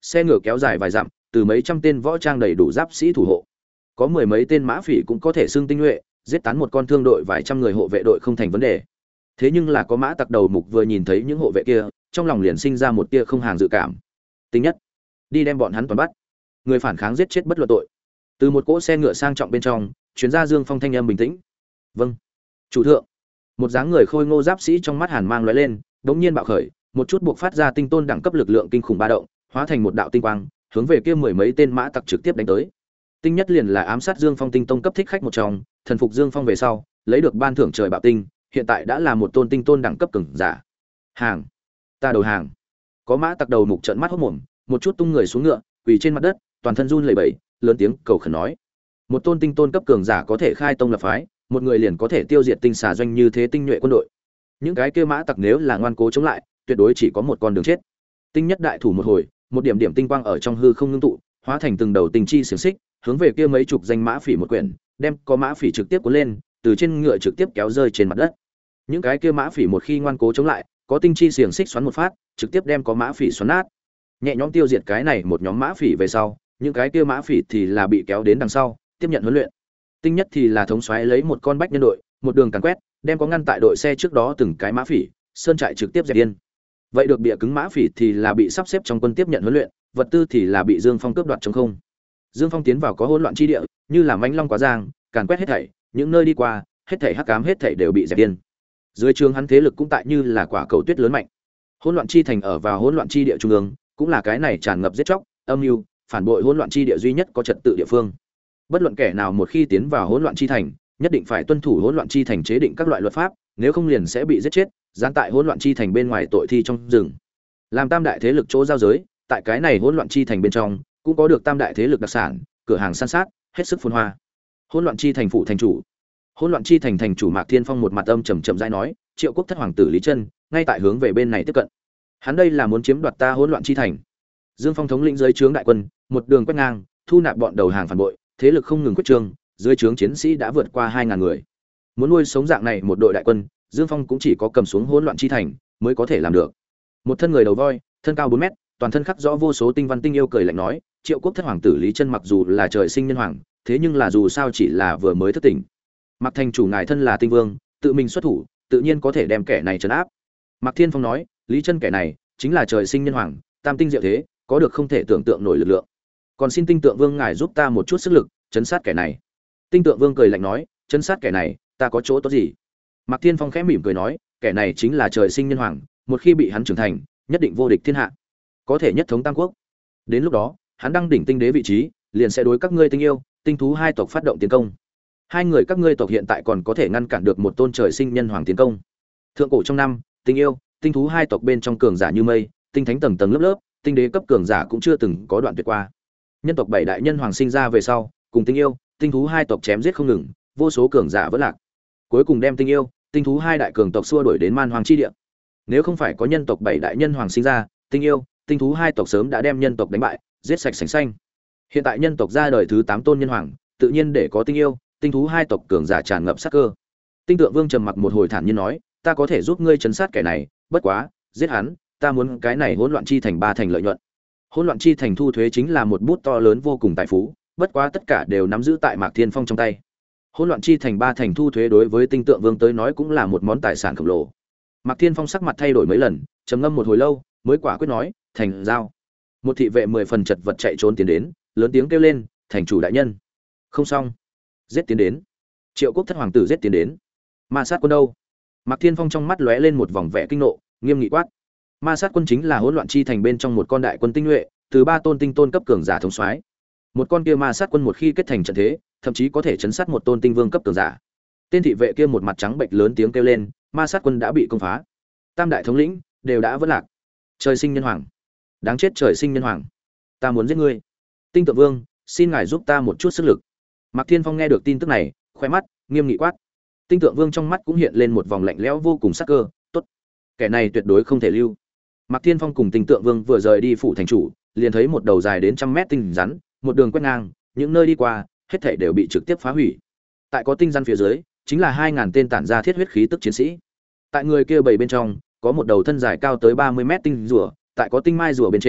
xe ngựa kéo dài vài dặm, từ mấy trăm tên võ trang đầy đủ giáp sĩ thủ hộ, có mười mấy tên mã phỉ cũng có thể xưng tinh nhuệ, giết tán một con thương đội vài trăm người hộ vệ đội không thành vấn đề. Thế nhưng là có mã tặc đầu mục vừa nhìn thấy những hộ vệ kia, trong lòng liền sinh ra một tia không hàng dự cảm. Tính nhất, đi đem bọn hắn toàn bắt, người phản kháng giết chết bất luận tội. Từ một cỗ xe ngựa sang trọng bên trong chuyến ra Dương Phong thanh âm bình tĩnh. Vâng, chủ thượng. Một dáng người khôi ngô giáp sĩ trong mắt hàn mang lóe lên, đống nhiên bạo khởi, một chút buộc phát ra tinh tôn đẳng cấp lực lượng kinh khủng ba động, hóa thành một đạo tinh quang, hướng về kia mười mấy tên mã tặc trực tiếp đánh tới. Tinh nhất liền là ám sát Dương Phong tinh tông cấp thích khách một trong, thần phục Dương Phong về sau, lấy được ban thưởng trời bạo tinh, hiện tại đã là một tôn tinh tôn đẳng cấp cường giả. Hàng, ta đầu hàng. Có mã tặc đầu mục trợn mắt hốt mồm, một chút tung người xuống ngựa, quỳ trên mặt đất, toàn thân run lẩy bẩy, lớn tiếng cầu khẩn nói: một tôn tinh tôn cấp cường giả có thể khai tông lập phái, một người liền có thể tiêu diệt tinh xà doanh như thế tinh nhuệ quân đội. Những cái kia mã tặc nếu là ngoan cố chống lại, tuyệt đối chỉ có một con đường chết. Tinh nhất đại thủ một hồi, một điểm điểm tinh quang ở trong hư không ngưng tụ, hóa thành từng đầu tinh chi xiềng xích, hướng về kia mấy chục danh mã phỉ một quyển, đem có mã phỉ trực tiếp cuốn lên, từ trên ngựa trực tiếp kéo rơi trên mặt đất. Những cái kia mã phỉ một khi ngoan cố chống lại, có tinh chi xiềng xích xoắn một phát, trực tiếp đem có mã phỉ xoắn nát. Nhẹ nhõm tiêu diệt cái này một nhóm mã phỉ về sau, những cái kia mã phỉ thì là bị kéo đến đằng sau, tiếp nhận huấn luyện. Tinh nhất thì là thống soái lấy một con bách nhân đội, một đường càn quét, đem có ngăn tại đội xe trước đó từng cái mã phỉ, sơn trại trực tiếp dẹp yên. Vậy được bịa cứng mã phỉ thì là bị sắp xếp trong quân tiếp nhận huấn luyện, vật tư thì là bị Dương Phong cướp đoạt trống không. Dương Phong tiến vào có hỗn loạn chi địa, như là mãnh long quá giang, càn quét hết thảy, những nơi đi qua, hết thảy hắc ám hết thảy đều bị dẹp yên. Dưới trường hắn thế lực cũng tại như là quả cầu tuyết lớn mạnh. Hỗn loạn chi thành ở vào hỗn loạn chi địa trung ương, cũng là cái này tràn ngập giết chóc, âm mưu, phản bội hỗn loạn chi địa duy nhất có trật tự địa phương. Bất luận kẻ nào một khi tiến vào hỗn loạn chi thành, nhất định phải tuân thủ hỗn loạn chi thành chế định các loại luật pháp, nếu không liền sẽ bị giết chết, giáng tại hỗn loạn chi thành bên ngoài tội thi trong rừng. Làm tam đại thế lực chỗ giao giới, tại cái này hỗn loạn chi thành bên trong, cũng có được tam đại thế lực đặc sản, cửa hàng san sát, hết sức phồn hoa. Hỗn loạn chi thành phụ thành chủ. Hỗn loạn chi thành thành chủ Mạc Thiên Phong một mặt âm trầm trầm rãi nói, Triệu Quốc thất hoàng tử Lý Chân, ngay tại hướng về bên này tiếp cận. Hắn đây là muốn chiếm đoạt ta hỗn loạn chi thành. Dương Phong thống lĩnh dưới trướng đại quân, một đường quét ngang, thu nạp bọn đầu hàng phản bội, thế lực không ngừng quyết trương, dưới trướng chiến sĩ đã vượt qua hai ngàn người. Muốn nuôi sống dạng này một đội đại quân, Dương Phong cũng chỉ có cầm xuống hỗn loạn chi thành mới có thể làm được. Một thân người đầu voi, thân cao bốn mét, toàn thân khắc rõ vô số tinh văn tinh yêu cười lạnh nói, Triệu Quốc thất hoàng tử Lý Chân mặc dù là trời sinh nhân hoàng, thế nhưng là dù sao chỉ là vừa mới thức tỉnh. Mạc thành chủ ngài thân là tinh vương, tự mình xuất thủ, tự nhiên có thể đem kẻ này trấn áp. Mạc Thiên Phong nói, Lý Chân kẻ này chính là trời sinh nhân hoàng, tam tinh diệu thế, có được không thể tưởng tượng nổi lực lượng. Còn xin Tinh Tượng Vương ngài giúp ta một chút sức lực, trấn sát kẻ này. Tinh Tượng Vương cười lạnh nói, trấn sát kẻ này, ta có chỗ tốt gì? Mạc Thiên Phong khẽ mỉm cười nói, kẻ này chính là trời sinh nhân hoàng, một khi bị hắn trưởng thành, nhất định vô địch thiên hạ, có thể nhất thống tam quốc. Đến lúc đó, hắn đăng đỉnh tinh đế vị trí, liền sẽ đối các ngươi tinh yêu, tinh thú hai tộc phát động tiến công. Hai người các ngươi tộc hiện tại còn có thể ngăn cản được một tôn trời sinh nhân hoàng tiến công. Thượng cổ trong năm, tinh yêu, tinh thú hai tộc bên trong cường giả như mây, tinh thánh tầng tầng lớp lớp, tinh đế cấp cường giả cũng chưa từng có đoạn tuyệt qua. Nhân tộc bảy đại nhân hoàng sinh ra về sau, cùng tinh yêu, tinh thú hai tộc chém giết không ngừng, vô số cường giả vỡ lạc. Cuối cùng đem tinh yêu, tinh thú hai đại cường tộc xua đuổi đến man hoàng chi địa. Nếu không phải có nhân tộc bảy đại nhân hoàng sinh ra, tinh yêu, tinh thú hai tộc sớm đã đem nhân tộc đánh bại, giết sạch sành xanh. Hiện tại nhân tộc ra đời thứ tám tôn nhân hoàng, tự nhiên để có tinh yêu, tinh thú hai tộc cường giả tràn ngập sát cơ. Tinh Tượng Vương trầm mặc một hồi thản nhiên nói, ta có thể giúp ngươi trấn sát kẻ này, bất quá, giết hắn, ta muốn cái này hỗn loạn chi thành ba thành lợi nhuận. Hỗn loạn chi thành thu thuế chính là một bút to lớn vô cùng tài phú, bất quá tất cả đều nắm giữ tại Mạc Thiên Phong trong tay. Hỗn loạn chi thành ba thành thu thuế đối với Tinh Tượng Vương tới nói cũng là một món tài sản khổng lồ. Mạc Thiên Phong sắc mặt thay đổi mấy lần, trầm ngâm một hồi lâu, mới quả quyết nói, thành giao. Một thị vệ mười phần chật vật chạy trốn tiến đến, lớn tiếng kêu lên, thành chủ đại nhân. Không xong, giết tiến đến. Triệu Quốc thất hoàng tử giết tiến đến. Ma sát quân đâu? Mạc Thiên Phong trong mắt lóe lên một vòng vẻ kinh nộ, nghiêm nghị quát. Ma sát quân chính là hỗn loạn chi thành bên trong một con đại quân tinh nhuệ, từ ba tôn tinh tôn cấp cường giả thống soái. Một con kia ma sát quân một khi kết thành trận thế, thậm chí có thể chấn sát một tôn tinh vương cấp cường giả. Tên thị vệ kia một mặt trắng bệch lớn tiếng kêu lên, ma sát quân đã bị công phá. Tam đại thống lĩnh đều đã vỡ lạc. Trời sinh nhân hoàng, đáng chết trời sinh nhân hoàng, ta muốn giết ngươi. Tinh Tượng Vương, xin ngài giúp ta một chút sức lực. Mạc Thiên Phong nghe được tin tức này, khoe mắt nghiêm nghị quát. Tinh Tượng Vương trong mắt cũng hiện lên một vòng lạnh lẽo vô cùng sắc cơ, tốt, kẻ này tuyệt đối không thể lưu. Mạc Thiên Phong cùng Tinh Tượng Vương vừa rời đi phủ thành chủ, liền thấy một đầu dài đến trăm mét tinh rắn, một đường quét ngang, những nơi đi qua, hết thảy đều bị trực tiếp phá hủy. Tại có tinh rắn phía dưới, chính là hai ngàn tên tản ra thiết huyết khí tức chiến sĩ. Tại người kia bảy bên trong, có một đầu thân dài cao tới ba mươi mét tinh rùa, tại có tinh mai rùa bên trên,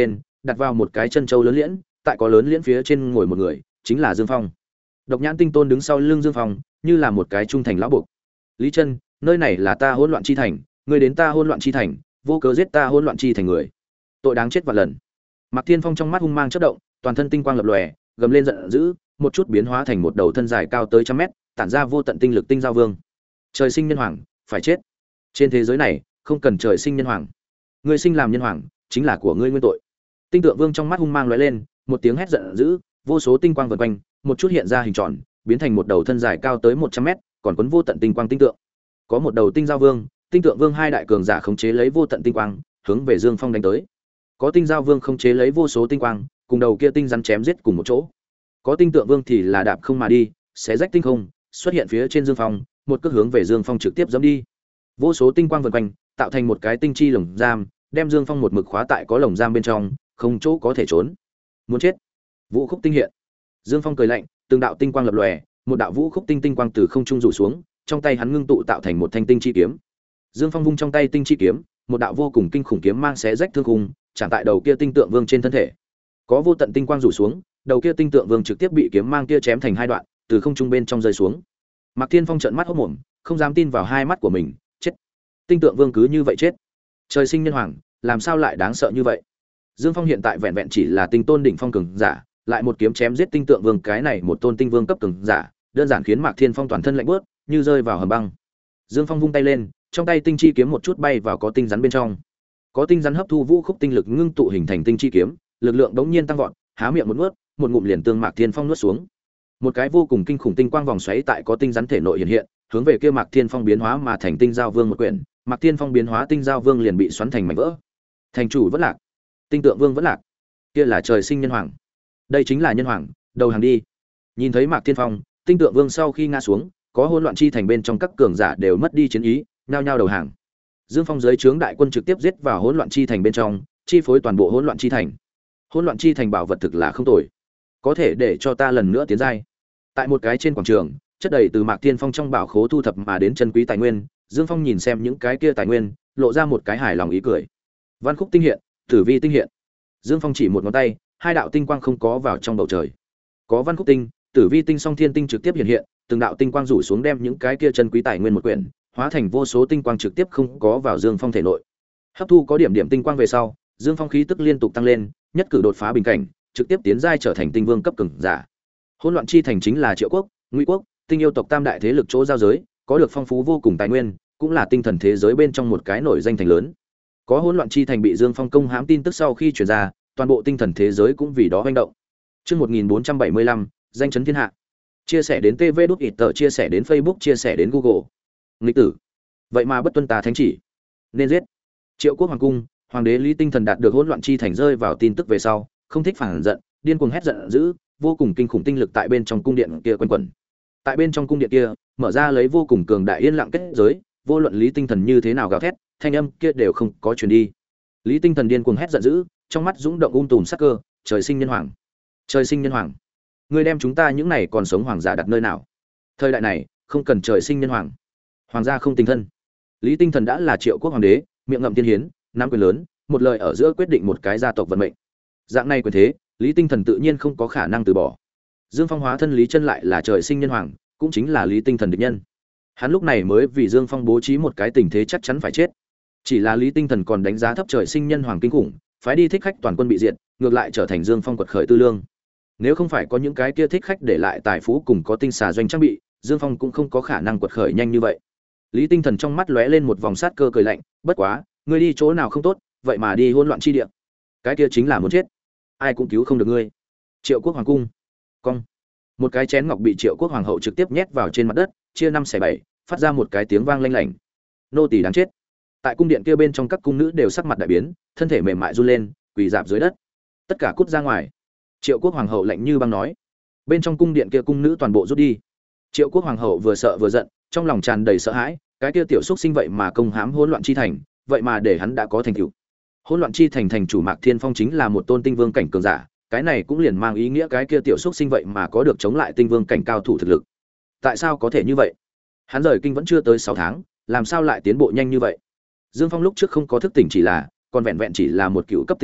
đặt vào một cái chân châu lớn liễn, tại có lớn liễn phía trên ngồi một người, chính là Dương Phong. Độc Nhãn Tinh Tôn đứng sau lưng Dương Phong, như là một cái trung thành lão buộc. Lý Chân, nơi này là ta hỗn loạn chi thành, ngươi đến ta hỗn loạn chi thành, vô cớ giết ta hỗn loạn chi thành người, tội đáng chết vạn lần. Mạc Thiên Phong trong mắt hung mang chớp động, toàn thân tinh quang lập lòe, gầm lên giận dữ, một chút biến hóa thành một đầu thân dài cao tới trăm mét, tản ra vô tận tinh lực tinh giao vương. Trời sinh nhân hoàng, phải chết. Trên thế giới này, không cần trời sinh nhân hoàng. Ngươi sinh làm nhân hoàng, chính là của ngươi nguyên tội. Tinh Tượng Vương trong mắt hung mang lóe lên, một tiếng hét giận dữ, vô số tinh quang vần quanh, một chút hiện ra hình tròn, biến thành một đầu thân dài cao tới một trăm mét, còn quấn vô tận tinh quang tinh tượng. Có một đầu tinh giao vương, Tinh Tượng Vương hai đại cường giả khống chế lấy vô tận tinh quang, hướng về Dương Phong đánh tới. Có tinh giao vương khống chế lấy vô số tinh quang, cùng đầu kia tinh rắn chém giết cùng một chỗ. Có Tinh Tượng Vương thì là đạp không mà đi, xé rách tinh không, xuất hiện phía trên Dương Phong, một cước hướng về Dương Phong trực tiếp giẫm đi. Vô số tinh quang vần quanh, tạo thành một cái tinh chi lồng giam, đem Dương Phong một mực khóa tại có lồng giam bên trong, không chỗ có thể trốn. Muốn chết. Vũ khúc tinh hiện. Dương Phong cười lạnh, từng đạo tinh quang lập lòe, một đạo vũ khúc tinh tinh quang từ không trung rủ xuống, trong tay hắn ngưng tụ tạo thành một thanh tinh chi kiếm. Dương Phong vung trong tay tinh chi kiếm, một đạo vô cùng kinh khủng kiếm mang xé rách thương khung, chạm tại đầu kia tinh tượng vương trên thân thể. Có vô tận tinh quang rủ xuống, đầu kia tinh tượng vương trực tiếp bị kiếm mang kia chém thành hai đoạn, từ không trung bên trong rơi xuống. Mạc Thiên Phong trợn mắt hốt mồm, không dám tin vào hai mắt của mình, chết. Tinh tượng vương cứ như vậy chết. Trời sinh nhân hoàng, làm sao lại đáng sợ như vậy? Dương Phong hiện tại vẹn vẹn chỉ là tinh tôn đỉnh phong cường giả, lại một kiếm chém giết tinh tượng vương cái này một tôn tinh vương cấp cường giả, đơn giản khiến Mạc Thiên Phong toàn thân lạnh buốt, như rơi vào hầm băng. Dương Phong vung tay lên, trong tay tinh chi kiếm một chút bay vào có tinh rắn bên trong. Có tinh rắn hấp thu vũ khúc tinh lực ngưng tụ hình thành tinh chi kiếm, lực lượng đống nhiên tăng vọt, há miệng một nuốt, một ngụm liền tương Mạc Thiên Phong nuốt xuống. Một cái vô cùng kinh khủng tinh quang vòng xoáy tại có tinh rắn thể nội hiện hiện, hướng về kia Mạc Thiên Phong biến hóa mà thành tinh giao vương một quyển, Mạc Thiên Phong biến hóa tinh giao vương liền bị xoắn thành mảnh vỡ. Thành chủ vẫn lạc, Tinh Tượng Vương vẫn lạc. Kia là trời sinh nhân hoàng. Đây chính là nhân hoàng, đầu hàng đi. Nhìn thấy Mạc Thiên Phong, Tinh Tượng Vương sau khi ngã xuống, có hỗn loạn chi thành bên trong các cường giả đều mất đi chiến ý, nhao nhao đầu hàng. Dương Phong dưới trướng đại quân trực tiếp giết vào hỗn loạn chi thành bên trong, chi phối toàn bộ hỗn loạn chi thành. Hỗn loạn chi thành bảo vật thực là không tồi, có thể để cho ta lần nữa tiến giai. Tại một cái trên quảng trường, chất đầy từ Mạc Thiên Phong trong bảo khố thu thập mà đến chân quý tài nguyên, Dương Phong nhìn xem những cái kia tài nguyên, lộ ra một cái hài lòng ý cười. Văn khúc tinh hiện, tử vi tinh hiện. Dương Phong chỉ một ngón tay, hai đạo tinh quang không có vào trong bầu trời. Có văn khúc tinh, tử vi tinh song thiên tinh trực tiếp hiện hiện, từng đạo tinh quang rủ xuống đem những cái kia chân quý tài nguyên một quyển, hóa thành vô số tinh quang trực tiếp không có vào Dương Phong thể nội. Hấp thu có điểm điểm tinh quang về sau, Dương Phong khí tức liên tục tăng lên, nhất cử đột phá bình cảnh, trực tiếp tiến giai trở thành tinh vương cấp cường giả. Hỗn loạn chi thành chính là Triệu Quốc, Ngụy Quốc, Tinh yêu tộc tam đại thế lực chỗ giao giới, có được phong phú vô cùng tài nguyên, cũng là tinh thần thế giới bên trong một cái nổi danh thành lớn. Có hỗn loạn chi thành bị Dương Phong công hãm tin tức sau khi truyền ra, toàn bộ tinh thần thế giới cũng vì đó hoành động. Chương một nghìn bốn trăm bảy mươi lăm, danh chấn thiên hạ. Chia sẻ đến tê vê đút ít tờ, chia sẻ đến Facebook, chia sẻ đến Google. Nghịch tử, vậy mà bất tuân ta thánh chỉ, nên giết. Triệu Quốc hoàng cung, hoàng đế Lý Tinh Thần đạt được hỗn loạn chi thành rơi vào tin tức về sau, không thích phản giận, điên cuồng hét giận dữ, vô cùng kinh khủng tinh lực tại bên trong cung điện kia quanh quẩn. Tại bên trong cung điện kia, mở ra lấy vô cùng cường đại yên lặng kết giới, vô luận Lý Tinh Thần như thế nào gào thét, thanh âm kia đều không có truyền đi. Lý Tinh Thần điên cuồng hét giận dữ, trong mắt dũng động um tùm sắc cơ, trời sinh nhân hoàng, trời sinh nhân hoàng, ngươi đem chúng ta những này còn sống hoàng giả đặt nơi nào? Thời đại này, không cần trời sinh nhân hoàng, hoàng gia không tình thân. Lý Tinh Thần đã là Triệu Quốc hoàng đế, miệng ngậm tiên hiến, nắm quyền lớn, một lời ở giữa quyết định một cái gia tộc vận mệnh. Dạng này quyền thế, Lý Tinh Thần tự nhiên không có khả năng từ bỏ. Dương Phong hóa thân Lý Chân lại là trời sinh nhân hoàng, cũng chính là Lý Tinh Thần địch nhân. Hắn lúc này mới vì Dương Phong bố trí một cái tình thế chắc chắn phải chết. Chỉ là Lý Tinh Thần còn đánh giá thấp trời sinh nhân hoàng kinh khủng, phái đi thích khách toàn quân bị diệt, ngược lại trở thành Dương Phong quật khởi tư lương. Nếu không phải có những cái kia thích khách để lại tài phú cùng có tinh xà doanh trang bị, Dương Phong cũng không có khả năng quật khởi nhanh như vậy. Lý Tinh Thần trong mắt lóe lên một vòng sát cơ cười lạnh, bất quá, ngươi đi chỗ nào không tốt, vậy mà đi hỗn loạn chi địa. Cái kia chính là muốn chết, ai cũng cứu không được ngươi. Triệu Quốc hoàng cung, cong. Một cái chén ngọc bị Triệu Quốc hoàng hậu trực tiếp nhét vào trên mặt đất, chia năm xẻ bảy, phát ra một cái tiếng vang lanh lảnh. Nô tỳ đáng chết. Tại cung điện kia bên trong các cung nữ đều sắc mặt đại biến, thân thể mềm mại run lên, quỳ rạp dưới đất. Tất cả cút ra ngoài. Triệu Quốc hoàng hậu lạnh như băng nói. Bên trong cung điện kia cung nữ toàn bộ rút đi. Triệu Quốc hoàng hậu vừa sợ vừa giận, trong lòng tràn đầy sợ hãi, cái kia tiểu xúc sinh vậy mà công hãm hỗn loạn chi thành, vậy mà để hắn đã có thành tựu. Hỗn loạn chi thành thành chủ Mạc Thiên Phong chính là một tôn tinh vương cảnh cường giả, cái này cũng liền mang ý nghĩa cái kia tiểu xúc sinh vậy mà có được chống lại tinh vương cảnh cao thủ thực lực. Tại sao có thể như vậy? Hắn rời kinh vẫn chưa tới sáu tháng, làm sao lại tiến bộ nhanh như vậy? Dương Phong lúc trước không có thức tỉnh chỉ là, còn vẹn vẹn chỉ là một cựu cấp tinh đồ,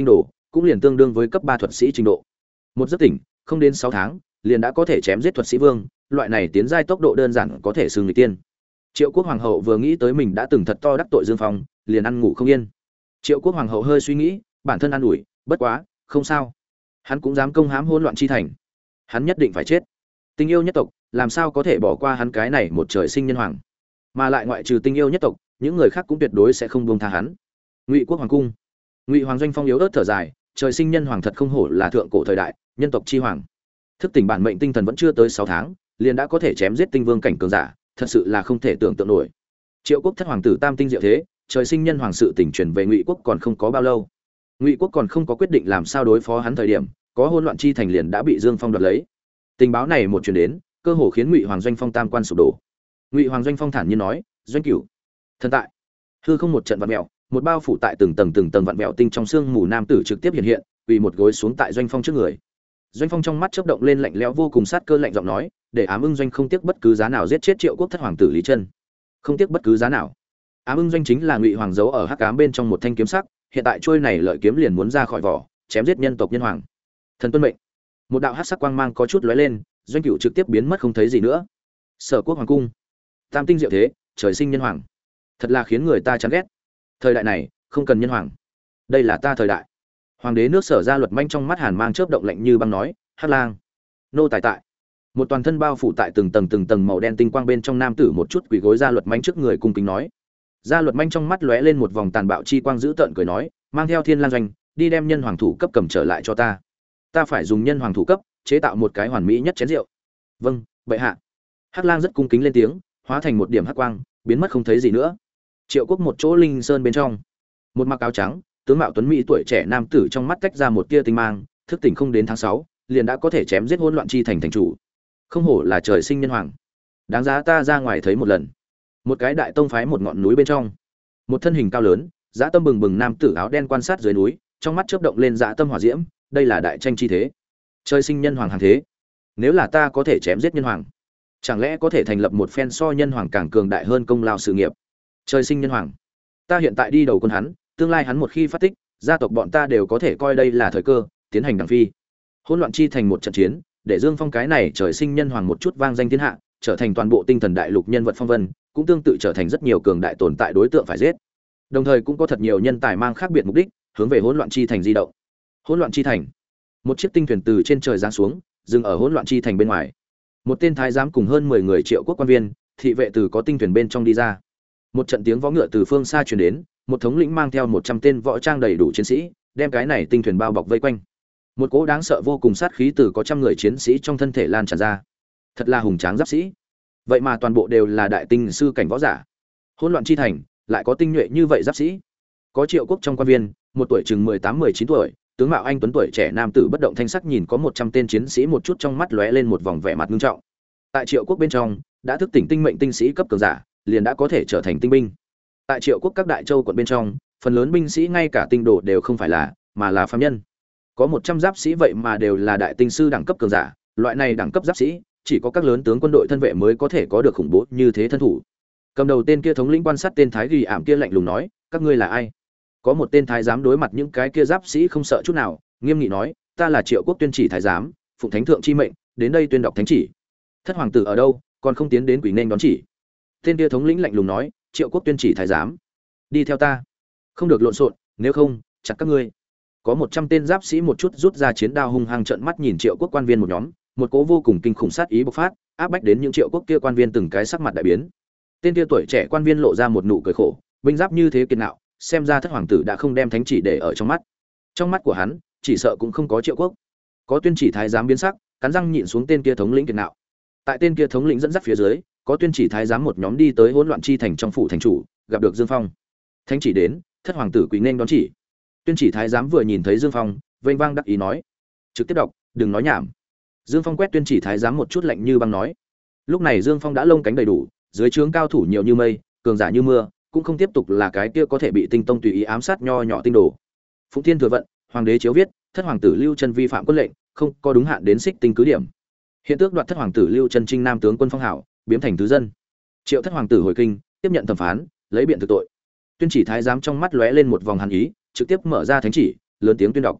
cũng liền tương đương với cấp ba thuật sĩ trình độ. Một giấc tỉnh, không đến sáu tháng, liền đã có thể chém giết thuật sĩ vương, loại này tiến giai tốc độ đơn giản có thể xưng người tiên. Triệu Quốc hoàng hậu vừa nghĩ tới mình đã từng thật to đắc tội Dương Phong, liền ăn ngủ không yên. Triệu Quốc hoàng hậu hơi suy nghĩ, bản thân an ủi, bất quá, không sao. Hắn cũng dám công hãm hỗn loạn chi thành. Hắn nhất định phải chết. Tình yêu nhất tộc, làm sao có thể bỏ qua hắn cái này một trời sinh nhân hoàng? Mà lại ngoại trừ tình yêu nhất tộc, những người khác cũng tuyệt đối sẽ không buông tha hắn. Ngụy Quốc hoàng cung. Ngụy Hoàng Doanh Phong yếu ớt thở dài, trời sinh nhân hoàng thật không hổ là thượng cổ thời đại, nhân tộc chi hoàng. Thức tỉnh bản mệnh tinh thần vẫn chưa tới sáu tháng, liền đã có thể chém giết tinh vương cảnh cường giả, thật sự là không thể tưởng tượng nổi. Triệu Quốc thất hoàng tử tam tinh diệu thế, trời sinh nhân hoàng sự tỉnh truyền về Ngụy Quốc còn không có bao lâu. Ngụy Quốc còn không có quyết định làm sao đối phó hắn thời điểm, có hỗn loạn chi thành liền đã bị Dương Phong đoạt lấy. Tình báo này một truyền đến, cơ hồ khiến Ngụy Hoàng Doanh Phong tam quan sụp đổ. Ngụy Hoàng Doanh Phong thản nhiên nói, "Doanh Cửu, thần tại." Hư không một trận vặn mèo, một bao phủ tại từng tầng từng tầng vặn vẹo tinh trong xương mù nam tử trực tiếp hiện hiện, quỳ một gối xuống tại Doanh Phong trước người. Doanh Phong trong mắt chớp động lên lạnh lẽo vô cùng sát cơ, lạnh giọng nói, để Ám Ưng Doanh không tiếc bất cứ giá nào giết chết Triệu Quốc thất hoàng tử Lý Chân. Không tiếc bất cứ giá nào. Ám Ưng Doanh chính là Ngụy Hoàng giấu ở hắc ám bên trong một thanh kiếm sắc, hiện tại trôi này lợi kiếm liền muốn ra khỏi vỏ, chém giết nhân tộc nhân hoàng. Thần tuân mệnh. Một đạo hắc sắc quang mang có chút lóe lên, Doanh Cửu trực tiếp biến mất không thấy gì nữa. Sở Quốc hoàng cung. Tam tinh diệu thế, trời sinh nhân hoàng. Thật là khiến người ta chán ghét. Thời đại này, không cần nhân hoàng. Đây là ta thời đại. Hoàng đế nước Sở Gia Luật Manh trong mắt hàn mang chớp động lạnh như băng nói, "Hắc lang, nô tài tại." Một toàn thân bao phủ tại từng tầng từng tầng màu đen tinh quang bên trong nam tử một chút quỳ gối Gia Luật Manh trước người cung kính nói. Gia Luật Manh trong mắt lóe lên một vòng tàn bạo chi quang dữ tợn cười nói, "Mang theo Thiên Lan Doanh, đi đem nhân hoàng thủ cấp cầm trở lại cho ta. Ta phải dùng nhân hoàng thủ cấp chế tạo một cái hoàn mỹ nhất chén rượu." "Vâng, bệ hạ." Hắc lang rất cung kính lên tiếng, hóa thành một điểm hắc quang, biến mất không thấy gì nữa. Triệu Quốc một chỗ linh sơn bên trong, một mặc áo trắng, tướng mạo tuấn mỹ tuổi trẻ nam tử trong mắt tách ra một tia tinh mang, thức tỉnh không đến tháng sáu, liền đã có thể chém giết hỗn loạn chi thành thành chủ. Không hổ là trời sinh nhân hoàng, đáng giá ta ra ngoài thấy một lần. Một cái đại tông phái một ngọn núi bên trong, một thân hình cao lớn, dã tâm bừng bừng nam tử áo đen quan sát dưới núi, trong mắt chớp động lên dã tâm hỏa diễm, đây là đại tranh chi thế. Trời sinh nhân hoàng hàng thế, nếu là ta có thể chém giết nhân hoàng, chẳng lẽ có thể thành lập một phen so nhân hoàng càng cường đại hơn công lao sự nghiệp. Trời sinh nhân hoàng, ta hiện tại đi đầu quân hắn, tương lai hắn một khi phát tích, gia tộc bọn ta đều có thể coi đây là thời cơ, tiến hành đằng phi. Hỗn loạn chi thành một trận chiến, để Dương Phong cái này trời sinh nhân hoàng một chút vang danh thiên hạ, trở thành toàn bộ tinh thần đại lục nhân vật phong vân, cũng tương tự trở thành rất nhiều cường đại tồn tại đối tượng phải giết. Đồng thời cũng có thật nhiều nhân tài mang khác biệt mục đích, hướng về hỗn loạn chi thành di động. Hỗn loạn chi thành, một chiếc tinh thuyền từ trên trời giáng xuống, dừng ở hỗn loạn chi thành bên ngoài. Một tên thái giám cùng hơn mười người Triệu Quốc quan viên, thị vệ từ có tinh thuyền bên trong đi ra. Một trận tiếng võ ngựa từ phương xa truyền đến, một thống lĩnh mang theo một trăm tên võ trang đầy đủ chiến sĩ, đem cái này tinh thuyền bao bọc vây quanh. Một cỗ đáng sợ vô cùng sát khí từ có trăm người chiến sĩ trong thân thể lan tràn ra. Thật là hùng tráng giáp sĩ. Vậy mà toàn bộ đều là đại tinh sư cảnh võ giả. Hỗn loạn chi thành, lại có tinh nhuệ như vậy giáp sĩ. Có Triệu Quốc trong quan viên, một tuổi chừng mười tám mười chín tuổi, tướng mạo anh tuấn tuổi trẻ nam tử bất động thanh sắc nhìn có một trăm tên chiến sĩ một chút trong mắt lóe lên một vòng vẻ mặt nghiêm trọng. Tại Triệu Quốc bên trong, đã thức tỉnh tinh mệnh tinh sĩ cấp cường giả, liền đã có thể trở thành tinh binh. Tại Triệu Quốc các đại châu quận bên trong, phần lớn binh sĩ ngay cả tinh đồ đều không phải là, mà là phàm nhân. Có một trăm giáp sĩ vậy mà đều là đại tinh sư đẳng cấp cường giả, loại này đẳng cấp giáp sĩ, chỉ có các lớn tướng quân đội thân vệ mới có thể có được khủng bố như thế thân thủ. Cầm đầu tên kia thống lĩnh quan sát tên thái ghi ảm kia lạnh lùng nói, các ngươi là ai? Có một tên thái giám đối mặt những cái kia giáp sĩ không sợ chút nào, nghiêm nghị nói, ta là Triệu Quốc tuyên chỉ thái giám, phụng thánh thượng chi mệnh, đến đây tuyên đọc thánh chỉ. Thất hoàng tử ở đâu, còn không tiến đến quỷ nên đón chỉ? Tên kia thống lĩnh lạnh lùng nói, Triệu Quốc tuyên chỉ thái giám, đi theo ta, không được lộn xộn, nếu không chặt các ngươi. Có một trăm tên giáp sĩ một chút rút ra chiến đao hung hăng trợn mắt nhìn Triệu Quốc quan viên một nhóm, một cố vô cùng kinh khủng sát ý bộc phát, áp bách đến những Triệu Quốc kia quan viên từng cái sắc mặt đại biến. Tên kia tuổi trẻ quan viên lộ ra một nụ cười khổ, binh giáp như thế kiệt nạo, xem ra thất hoàng tử đã không đem thánh chỉ để ở trong mắt. Trong mắt của hắn, chỉ sợ cũng không có Triệu Quốc. Có tuyên chỉ thái giám biến sắc, cắn răng nhịn xuống tên kia thống lĩnh kiệt nạo. Tại tên kia thống lĩnh dẫn dắt phía dưới, có tuyên chỉ thái giám một nhóm đi tới hỗn loạn chi thành trong phủ thành chủ, gặp được Dương Phong. Thánh chỉ đến, thất hoàng tử quỳ nên đón chỉ. Tuyên chỉ thái giám vừa nhìn thấy Dương Phong, vênh vang đắc ý nói, trực tiếp đọc, đừng nói nhảm. Dương Phong quét tuyên chỉ thái giám một chút lạnh như băng nói. Lúc này Dương Phong đã lông cánh đầy đủ, dưới trướng cao thủ nhiều như mây, cường giả như mưa, cũng không tiếp tục là cái kia có thể bị tinh tông tùy ý ám sát nho nhỏ tinh đồ. Phụng Thiên thừa vận, hoàng đế chiếu viết, thất hoàng tử Lưu Chân vi phạm quân lệnh, không có đúng hạn đến xích tinh cứ điểm. Hiện tước đoạt thất hoàng tử Lưu Chân trinh nam tướng quân phong hảo, biếm thành tứ dân. Triệu thất hoàng tử hồi kinh, tiếp nhận thẩm phán, lấy biện thực tội. Tuyên chỉ thái giám trong mắt lóe lên một vòng hàn ý, trực tiếp mở ra thánh chỉ, lớn tiếng tuyên đọc.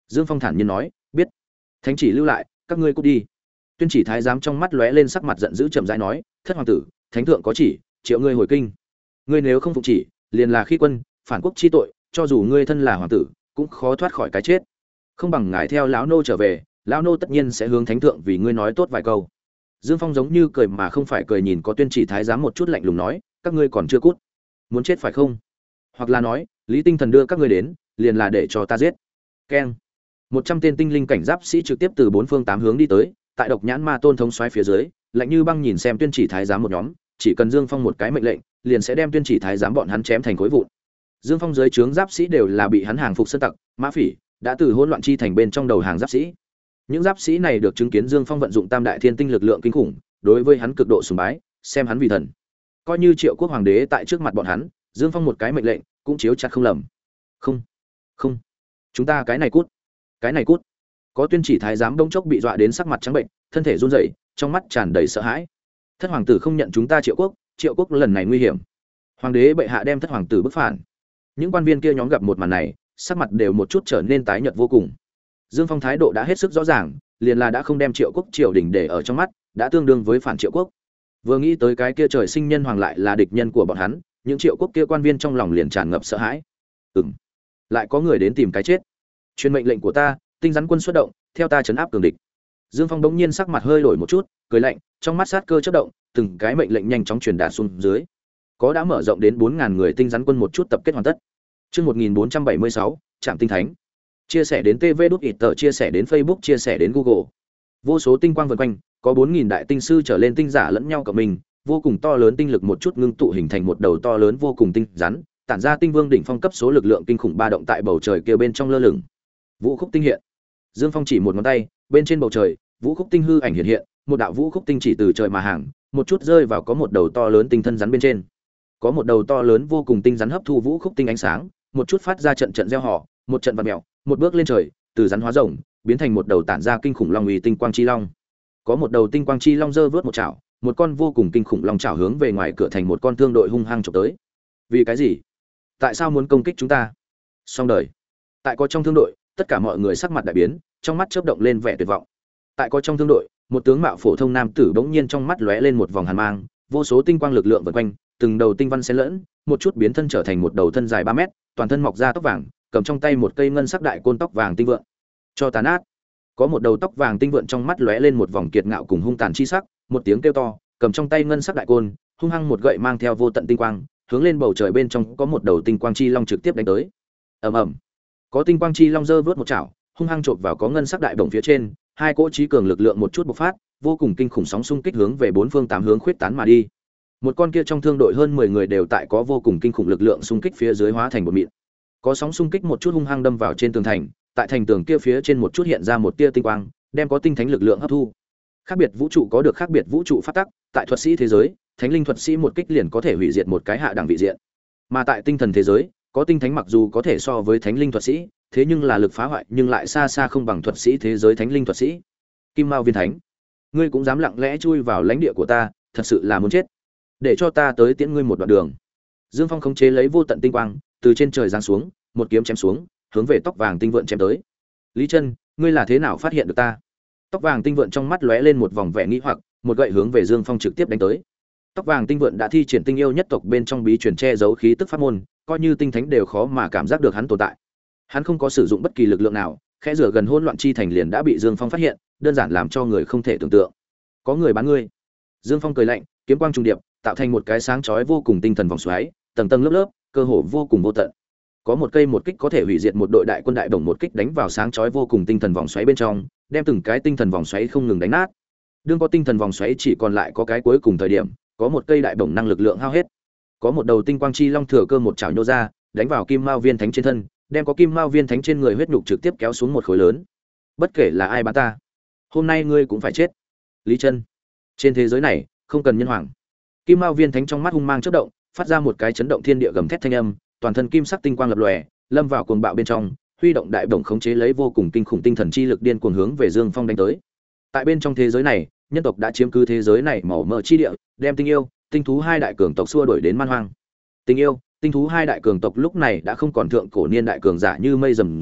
Dương Phong thản nhiên nói, biết. Thánh chỉ lưu lại, các ngươi cút đi. Tuyên chỉ thái giám trong mắt lóe lên sắc mặt giận dữ chậm rãi nói, thất hoàng tử, thánh thượng có chỉ, triệu ngươi hồi kinh. Ngươi nếu không phục chỉ, liền là khi quân, phản quốc chi tội, cho dù ngươi thân là hoàng tử, cũng khó thoát khỏi cái chết. Không bằng ngài theo lão nô trở về, lão nô tất nhiên sẽ hướng thánh thượng vì ngươi nói tốt vài câu. Dương Phong giống như cười mà không phải cười nhìn có Tuyên chỉ thái giám một chút lạnh lùng nói, các ngươi còn chưa cút, muốn chết phải không? Hoặc là nói, Lý Tinh Thần đưa các ngươi đến, liền là để cho ta giết. Keng. Một trăm tên tinh linh cảnh giáp sĩ trực tiếp từ bốn phương tám hướng đi tới, tại Độc Nhãn Ma Tôn thống soái phía dưới, lạnh như băng nhìn xem Tuyên chỉ thái giám một nhóm, chỉ cần Dương Phong một cái mệnh lệnh, liền sẽ đem Tuyên chỉ thái giám bọn hắn chém thành khối vụn. Dương Phong dưới trướng giáp sĩ đều là bị hắn hàng phục sơn tặc, mã phỉ, đã từ hỗn loạn chi thành bên trong đầu hàng giáp sĩ. Những giáp sĩ này được chứng kiến Dương Phong vận dụng Tam Đại Thiên Tinh lực lượng kinh khủng, đối với hắn cực độ sùng bái, xem hắn vì thần. Coi như Triệu Quốc hoàng đế tại trước mặt bọn hắn, Dương Phong một cái mệnh lệnh, cũng chiếu chặt không lầm. Không, không, chúng ta cái này cút, cái này cút. Có Tuyên chỉ thái giám đông chốc bị dọa đến sắc mặt trắng bệnh, thân thể run rẩy, trong mắt tràn đầy sợ hãi. Thất hoàng tử không nhận chúng ta Triệu Quốc, Triệu Quốc lần này nguy hiểm. Hoàng đế bệ hạ đem thất hoàng tử bức phản. Những quan viên kia nhóm gặp một màn này, sắc mặt đều một chút trở nên tái nhợt vô cùng. Dương Phong thái độ đã hết sức rõ ràng, liền là đã không đem Triệu Quốc triều đình để ở trong mắt, đã tương đương với phản Triệu Quốc. Vừa nghĩ tới cái kia trời sinh nhân hoàng lại là địch nhân của bọn hắn, những Triệu Quốc kia quan viên trong lòng liền tràn ngập sợ hãi. Ừm, lại có người đến tìm cái chết. Truyền mệnh lệnh của ta, tinh rắn quân xuất động, theo ta trấn áp cường địch. Dương Phong bỗng nhiên sắc mặt hơi đổi một chút, cười lạnh, trong mắt sát cơ chớp động, từng cái mệnh lệnh nhanh chóng truyền đạt xuống dưới. Có đã mở rộng đến bốn ngàn người tinh rắn quân một chút tập kết hoàn tất. Chương một nghìn bốn trăm bảy mươi sáu, Trạm Tinh Thánh. Chia sẻ đến tê vê đút ít tờ, chia sẻ đến Facebook, chia sẻ đến Google. Vô số tinh quang vần quanh, có bốn nghìn đại tinh sư trở lên tinh giả lẫn nhau cộng mình, vô cùng to lớn tinh lực một chút ngưng tụ hình thành một đầu to lớn vô cùng tinh rắn, tản ra tinh vương đỉnh phong cấp số lực lượng kinh khủng ba động tại bầu trời kia bên trong lơ lửng. Vũ khúc tinh hiện. Dương Phong chỉ một ngón tay, bên trên bầu trời, vũ khúc tinh hư ảnh hiện hiện, một đạo vũ khúc tinh chỉ từ trời mà hàng, một chút rơi vào có một đầu to lớn tinh thân rắn bên trên. Có một đầu to lớn vô cùng tinh rắn hấp thu vũ khúc tinh ánh sáng, một chút phát ra trận trận reo hò, một trận vặn mèo, một bước lên trời, từ rắn hóa rồng, biến thành một đầu tản ra kinh khủng long uy tinh quang chi long. Có một đầu tinh quang chi long giơ vớt một chảo, một con vô cùng kinh khủng long chảo hướng về ngoài cửa thành một con thương đội hung hăng chụp tới. Vì cái gì? Tại sao muốn công kích chúng ta? Xong đời. Tại có trong thương đội, tất cả mọi người sắc mặt đại biến, trong mắt chớp động lên vẻ tuyệt vọng. Tại có trong thương đội, một tướng mạo phổ thông nam tử bỗng nhiên trong mắt lóe lên một vòng hàn mang, vô số tinh quang lực lượng vần quanh, từng đầu tinh văn xen lẫn, một chút biến thân trở thành một đầu thân dài ba mét, toàn thân mọc ra tóc vàng, cầm trong tay một cây ngân sắc đại côn tóc vàng tinh vượn. Cho tàn ác. Có một đầu tóc vàng tinh vượn trong mắt lóe lên một vòng kiệt ngạo cùng hung tàn chi sắc, một tiếng kêu to, cầm trong tay ngân sắc đại côn, hung hăng một gậy mang theo vô tận tinh quang, hướng lên bầu trời bên trong có một đầu tinh quang chi long trực tiếp đánh tới. Ầm ầm. Có tinh quang chi long giơ vớt một chảo, hung hăng chộp vào có ngân sắc đại đồng phía trên, hai cỗ trí cường lực lượng một chút bộc phát, vô cùng kinh khủng sóng xung kích hướng về bốn phương tám hướng khuyết tán mà đi. Một con kia trong thương đội hơn mười người đều tại có vô cùng kinh khủng lực lượng xung kích phía dưới hóa thành một mịn. Có sóng xung kích một chút hung hăng đâm vào trên tường thành, tại thành tường kia phía trên một chút hiện ra một tia tinh quang, đem có tinh thánh lực lượng hấp thu. Khác biệt vũ trụ có được khác biệt vũ trụ pháp tắc, tại thuật sĩ thế giới, thánh linh thuật sĩ một kích liền có thể hủy diệt một cái hạ đẳng vị diện. Mà tại tinh thần thế giới, có tinh thánh mặc dù có thể so với thánh linh thuật sĩ, thế nhưng là lực phá hoại nhưng lại xa xa không bằng thuật sĩ thế giới thánh linh thuật sĩ. Kim Mao Viên Thánh, ngươi cũng dám lặng lẽ chui vào lãnh địa của ta, thật sự là muốn chết. Để cho ta tới tiễn ngươi một đoạn đường. Dương Phong khống chế lấy vô tận tinh quang, từ trên trời giáng xuống, một kiếm chém xuống, hướng về tóc vàng tinh vượn chém tới. Lý Chân, ngươi là thế nào phát hiện được ta? Tóc vàng tinh vượn trong mắt lóe lên một vòng vẻ nghi hoặc, một gậy hướng về Dương Phong trực tiếp đánh tới. Tóc vàng tinh vượn đã thi triển tinh yêu nhất tộc bên trong bí truyền che giấu khí tức pháp môn, coi như tinh thánh đều khó mà cảm giác được hắn tồn tại. Hắn không có sử dụng bất kỳ lực lượng nào, khẽ rửa gần hỗn loạn chi thành liền đã bị Dương Phong phát hiện, đơn giản làm cho người không thể tưởng tượng. Có người bán ngươi. Dương Phong cười lạnh, kiếm quang trung điệp, tạo thành một cái sáng chói vô cùng tinh thần vòng xoáy, tầng tầng lớp lớp, cơ hồ vô cùng vô tận. Có một cây một kích có thể hủy diệt một đội đại quân đại bổng một kích đánh vào sáng chói vô cùng tinh thần vòng xoáy bên trong, đem từng cái tinh thần vòng xoáy không ngừng đánh nát. Đương có tinh thần vòng xoáy chỉ còn lại có cái cuối cùng thời điểm, có một cây đại bổng năng lực lượng hao hết. Có một đầu tinh quang chi long thừa cơ một chảo nhô ra, đánh vào Kim Mao Viên Thánh trên thân, đem có Kim Mao Viên Thánh trên người huyết nhục trực tiếp kéo xuống một khối lớn. Bất kể là ai bán ta, hôm nay ngươi cũng phải chết. Lý Chân, trên thế giới này không cần nhân hoàng. Kim Mao Viên Thánh trong mắt hung mang chớp động, phát ra một cái chấn động thiên địa gầm thét thanh âm, toàn thân kim sắc tinh quang lập lòe, lâm vào cuồng bạo bên trong, huy động đại bổng khống chế lấy vô cùng kinh khủng tinh thần chi lực điên cuồng hướng về Dương Phong đánh tới. Tại bên trong thế giới này, nhân tộc đã chiếm cứ thế giới này màu mỡ chi địa, đem tinh yêu, tinh thú hai đại cường tộc xua đuổi đến man hoang. Tinh yêu, tinh thú hai đại cường tộc lúc này đã không còn thượng cổ niên đại cường giả như mây rầm rộ,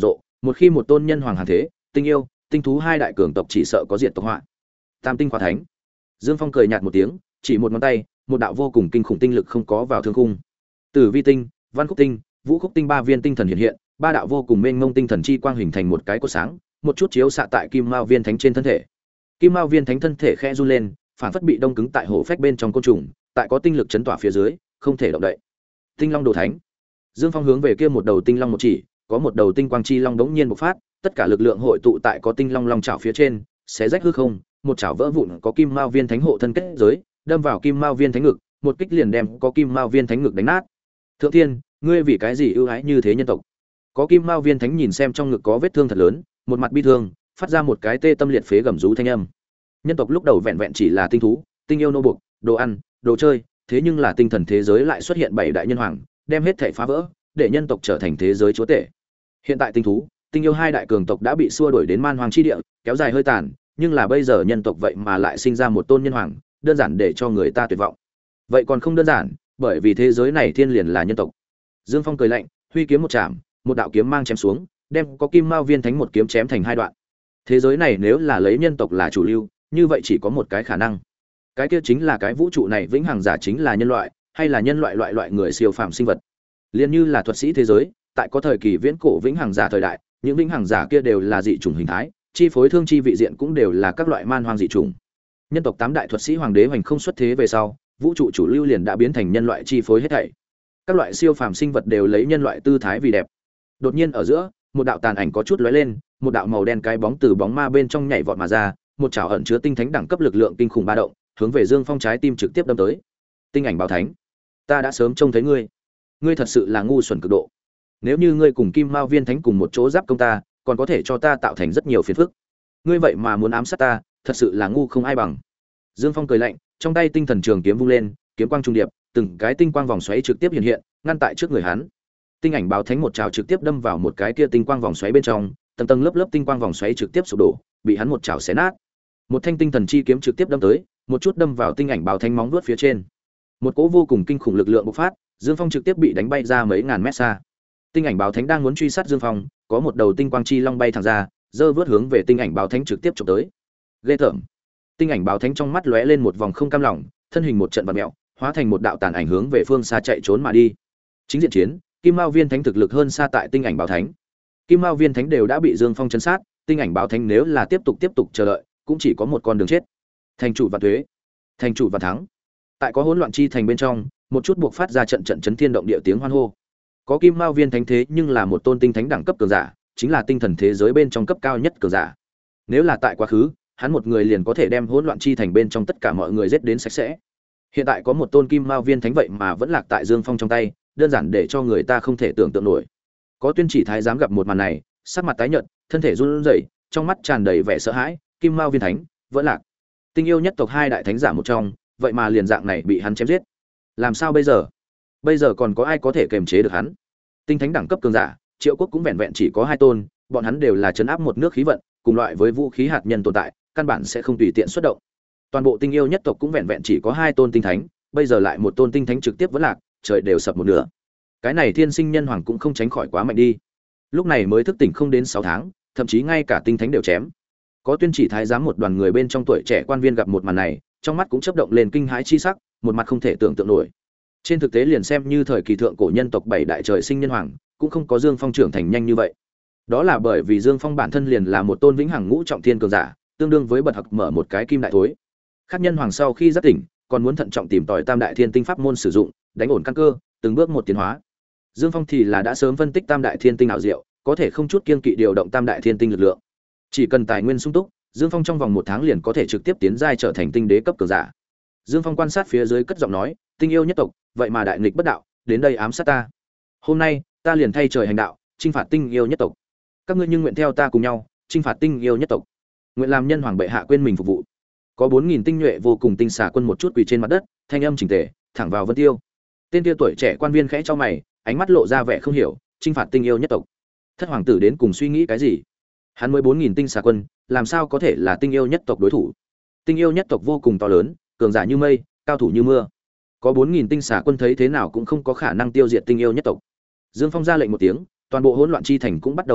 Một khi một tôn nhân hoàng hàng thế, tinh yêu, tinh thú hai đại cường tộc chỉ sợ có diệt tộc họa. Tam tinh khóa thánh. Dương Phong cười nhạt một tiếng, chỉ một ngón tay, một đạo vô cùng kinh khủng tinh lực không có vào thương khung. Tử vi tinh, văn khúc tinh, vũ khúc tinh ba viên tinh thần hiện hiện, ba đạo vô cùng mênh mông tinh thần chi quang hình thành một cái cột sáng, một chút chiếu xạ tại Kim Mao Viên Thánh trên thân thể. Kim Mao Viên Thánh thân thể khẽ run lên, phản phất bị đông cứng tại hổ phách bên trong côn trùng, tại có tinh lực chấn tỏa phía dưới, không thể động đậy. Tinh Long Đồ Thánh. Dương Phong hướng về kia một đầu tinh long một chỉ, có một đầu tinh quang chi long đống nhiên bộc phát, tất cả lực lượng hội tụ tại có tinh long long chảo phía trên, xé rách hư không, một chảo vỡ vụn có Kim Mao Viên Thánh hộ thân kết giới, đâm vào Kim Mao Viên Thánh ngực, một kích liền đem có Kim Mao Viên Thánh ngực đánh nát. Thượng Thiên, ngươi vì cái gì ưu ái như thế nhân tộc? Có Kim Mao Viên Thánh nhìn xem trong ngực có vết thương thật lớn, một mặt bi thương, phát ra một cái tê tâm liệt phế gầm rú thanh âm. Nhân tộc lúc đầu vẹn vẹn chỉ là tinh thú, tinh yêu nô buộc, đồ ăn, đồ chơi, thế nhưng là tinh thần thế giới lại xuất hiện bảy đại nhân hoàng, đem hết thảy phá vỡ, để nhân tộc trở thành thế giới chúa tể. Hiện tại tinh thú, tinh yêu hai đại cường tộc đã bị xua đuổi đến man hoàng chi địa, kéo dài hơi tàn, nhưng là bây giờ nhân tộc vậy mà lại sinh ra một tôn nhân hoàng, đơn giản để cho người ta tuyệt vọng. Vậy còn không đơn giản, bởi vì thế giới này thiên liền là nhân tộc. Dương Phong cười lạnh, huy kiếm một chạm, một đạo kiếm mang chém xuống, đem có Kim Mao Viên Thánh một kiếm chém thành hai đoạn. Thế giới này nếu là lấy nhân tộc là chủ lưu, như vậy chỉ có một cái khả năng. Cái kia chính là cái vũ trụ này vĩnh hằng giả chính là nhân loại, hay là nhân loại loại loại người siêu phàm sinh vật. Liên như là thuật sĩ thế giới, tại có thời kỳ viễn cổ vĩnh hằng giả thời đại, những vĩnh hằng giả kia đều là dị chủng hình thái, chi phối thương chi vị diện cũng đều là các loại man hoang dị chủng. Nhân tộc tám đại thuật sĩ hoàng đế hoành không xuất thế về sau, vũ trụ chủ lưu liền đã biến thành nhân loại chi phối hết thảy. Các loại siêu phàm sinh vật đều lấy nhân loại tư thái vì đẹp. Đột nhiên ở giữa, một đạo tàn ảnh có chút lóe lên, một đạo màu đen cái bóng từ bóng ma bên trong nhảy vọt mà ra, một chảo ẩn chứa tinh thánh đẳng cấp lực lượng kinh khủng ba động, hướng về Dương Phong trái tim trực tiếp đâm tới. Tinh ảnh báo thánh, ta đã sớm trông thấy ngươi, ngươi thật sự là ngu xuẩn cực độ. Nếu như ngươi cùng Kim Mao Viên Thánh cùng một chỗ giáp công ta, còn có thể cho ta tạo thành rất nhiều phiền phức. Ngươi vậy mà muốn ám sát ta, thật sự là ngu không ai bằng. Dương Phong cười lạnh, trong tay tinh thần trường kiếm vung lên, kiếm quang trung điệp, từng cái tinh quang vòng xoáy trực tiếp hiện hiện, ngăn tại trước người hắn. Tinh ảnh báo thánh một trào trực tiếp đâm vào một cái kia tinh quang vòng xoáy bên trong, tầng tầng lớp lớp tinh quang vòng xoáy trực tiếp sụp đổ, bị hắn một trào xé nát. Một thanh tinh thần chi kiếm trực tiếp đâm tới, một chút đâm vào tinh ảnh báo thánh móng vuốt phía trên. Một cỗ vô cùng kinh khủng lực lượng bộc phát, Dương Phong trực tiếp bị đánh bay ra mấy ngàn mét xa. Tinh ảnh báo thánh đang muốn truy sát Dương Phong, có một đầu tinh quang chi long bay thẳng ra, giơ vớt hướng về tinh ảnh báo thánh trực tiếp chụp tới. Ghê tởm. Tinh ảnh báo thánh trong mắt lóe lên một vòng không cam lòng, thân hình một trận vặn mèo, hóa thành một đạo tàn ảnh hướng về phương xa chạy trốn mà đi. Chính diện chiến, Kim Mao Viên Thánh thực lực hơn xa tại Tinh ảnh báo thánh. Kim Mao Viên Thánh đều đã bị Dương Phong chấn sát, Tinh ảnh báo thánh nếu là tiếp tục tiếp tục chờ đợi, cũng chỉ có một con đường chết. Thành chủ và thuế, thành chủ và thắng. Tại có hỗn loạn chi thành bên trong, một chút buộc phát ra trận trận chấn thiên động địa tiếng hoan hô. Có Kim Mao Viên Thánh thế nhưng là một tôn tinh thánh đẳng cấp cường giả, chính là tinh thần thế giới bên trong cấp cao nhất cường giả. Nếu là tại quá khứ, hắn một người liền có thể đem hỗn loạn chi thành bên trong tất cả mọi người giết đến sạch sẽ. Hiện tại có một tôn Kim Mao Viên Thánh vậy mà vẫn lạc tại Dương Phong trong tay, đơn giản để cho người ta không thể tưởng tượng nổi. Có Tuyên Chỉ Thái giám gặp một màn này, sắc mặt tái nhợt, thân thể run rẩy, trong mắt tràn đầy vẻ sợ hãi, Kim Mao Viên Thánh vẫn lạc. Tinh yêu nhất tộc hai đại thánh giả một trong, vậy mà liền dạng này bị hắn chém giết. Làm sao bây giờ? Bây giờ còn có ai có thể kiềm chế được hắn? Tinh thánh đẳng cấp cường giả, Triệu Quốc cũng vẹn vẹn chỉ có hai tôn, bọn hắn đều là trấn áp một nước khí vận, cùng loại với vũ khí hạt nhân tồn tại, căn bản sẽ không tùy tiện xuất động. Toàn bộ tinh yêu nhất tộc cũng vẹn vẹn chỉ có hai tôn tinh thánh, bây giờ lại một tôn tinh thánh trực tiếp vẫn lạc, trời đều sập một nửa. Cái này thiên sinh nhân hoàng cũng không tránh khỏi quá mạnh đi. Lúc này mới thức tỉnh không đến sáu tháng, thậm chí ngay cả tinh thánh đều chém. Có Tuyên Chỉ Thái giám một đoàn người bên trong tuổi trẻ quan viên gặp một màn này, trong mắt cũng chớp động lên kinh hãi chi sắc, một mặt không thể tưởng tượng nổi. Trên thực tế liền xem như thời kỳ thượng cổ nhân tộc bảy đại trời sinh nhân hoàng, cũng không có Dương Phong trưởng thành nhanh như vậy. Đó là bởi vì Dương Phong bản thân liền là một tôn vĩnh hằng ngũ trọng thiên cường giả, tương đương với bật học mở một cái kim đại thối. Khác nhân hoàng sau khi giác tỉnh, còn muốn thận trọng tìm tòi tam đại thiên tinh pháp môn sử dụng, đánh ổn căn cơ, từng bước một tiến hóa. Dương Phong thì là đã sớm phân tích tam đại thiên tinh ảo diệu, có thể không chút kiêng kỵ điều động tam đại thiên tinh lực lượng. Chỉ cần tài nguyên sung túc, Dương Phong trong vòng một tháng liền có thể trực tiếp tiến giai trở thành tinh đế cấp cường giả. Dương Phong quan sát phía dưới cất giọng nói, tinh yêu nhất tộc, vậy mà đại nghịch bất đạo, đến đây ám sát ta. Hôm nay, ta liền thay trời hành đạo, chinh phạt tinh yêu nhất tộc. Các ngươi nhưng nguyện theo ta cùng nhau, chinh phạt tinh yêu nhất tộc. Nguyện làm nhân hoàng bệ hạ quên mình phục vụ. Có bốn nghìn tinh nhuệ vô cùng tinh xà quân một chút quỳ trên mặt đất, thanh âm chỉnh tề, thẳng vào Vân Tiêu. Tên kia tuổi trẻ quan viên khẽ chau mày, ánh mắt lộ ra vẻ không hiểu, chinh phạt tinh yêu nhất tộc. Thất hoàng tử đến cùng suy nghĩ cái gì? Hắn mới bốn nghìn tinh xà quân, làm sao có thể là tinh yêu nhất tộc đối thủ? Tinh yêu nhất tộc vô cùng to lớn, cường giả như mây, cao thủ như mưa. Có bốn nghìn tinh xà quân thấy thế nào cũng không có khả năng tiêu diệt tinh yêu nhất tộc. Dương Phong ra lệnh một tiếng, toàn bộ hỗn loạn chi thành cũng bắt đầu hành động,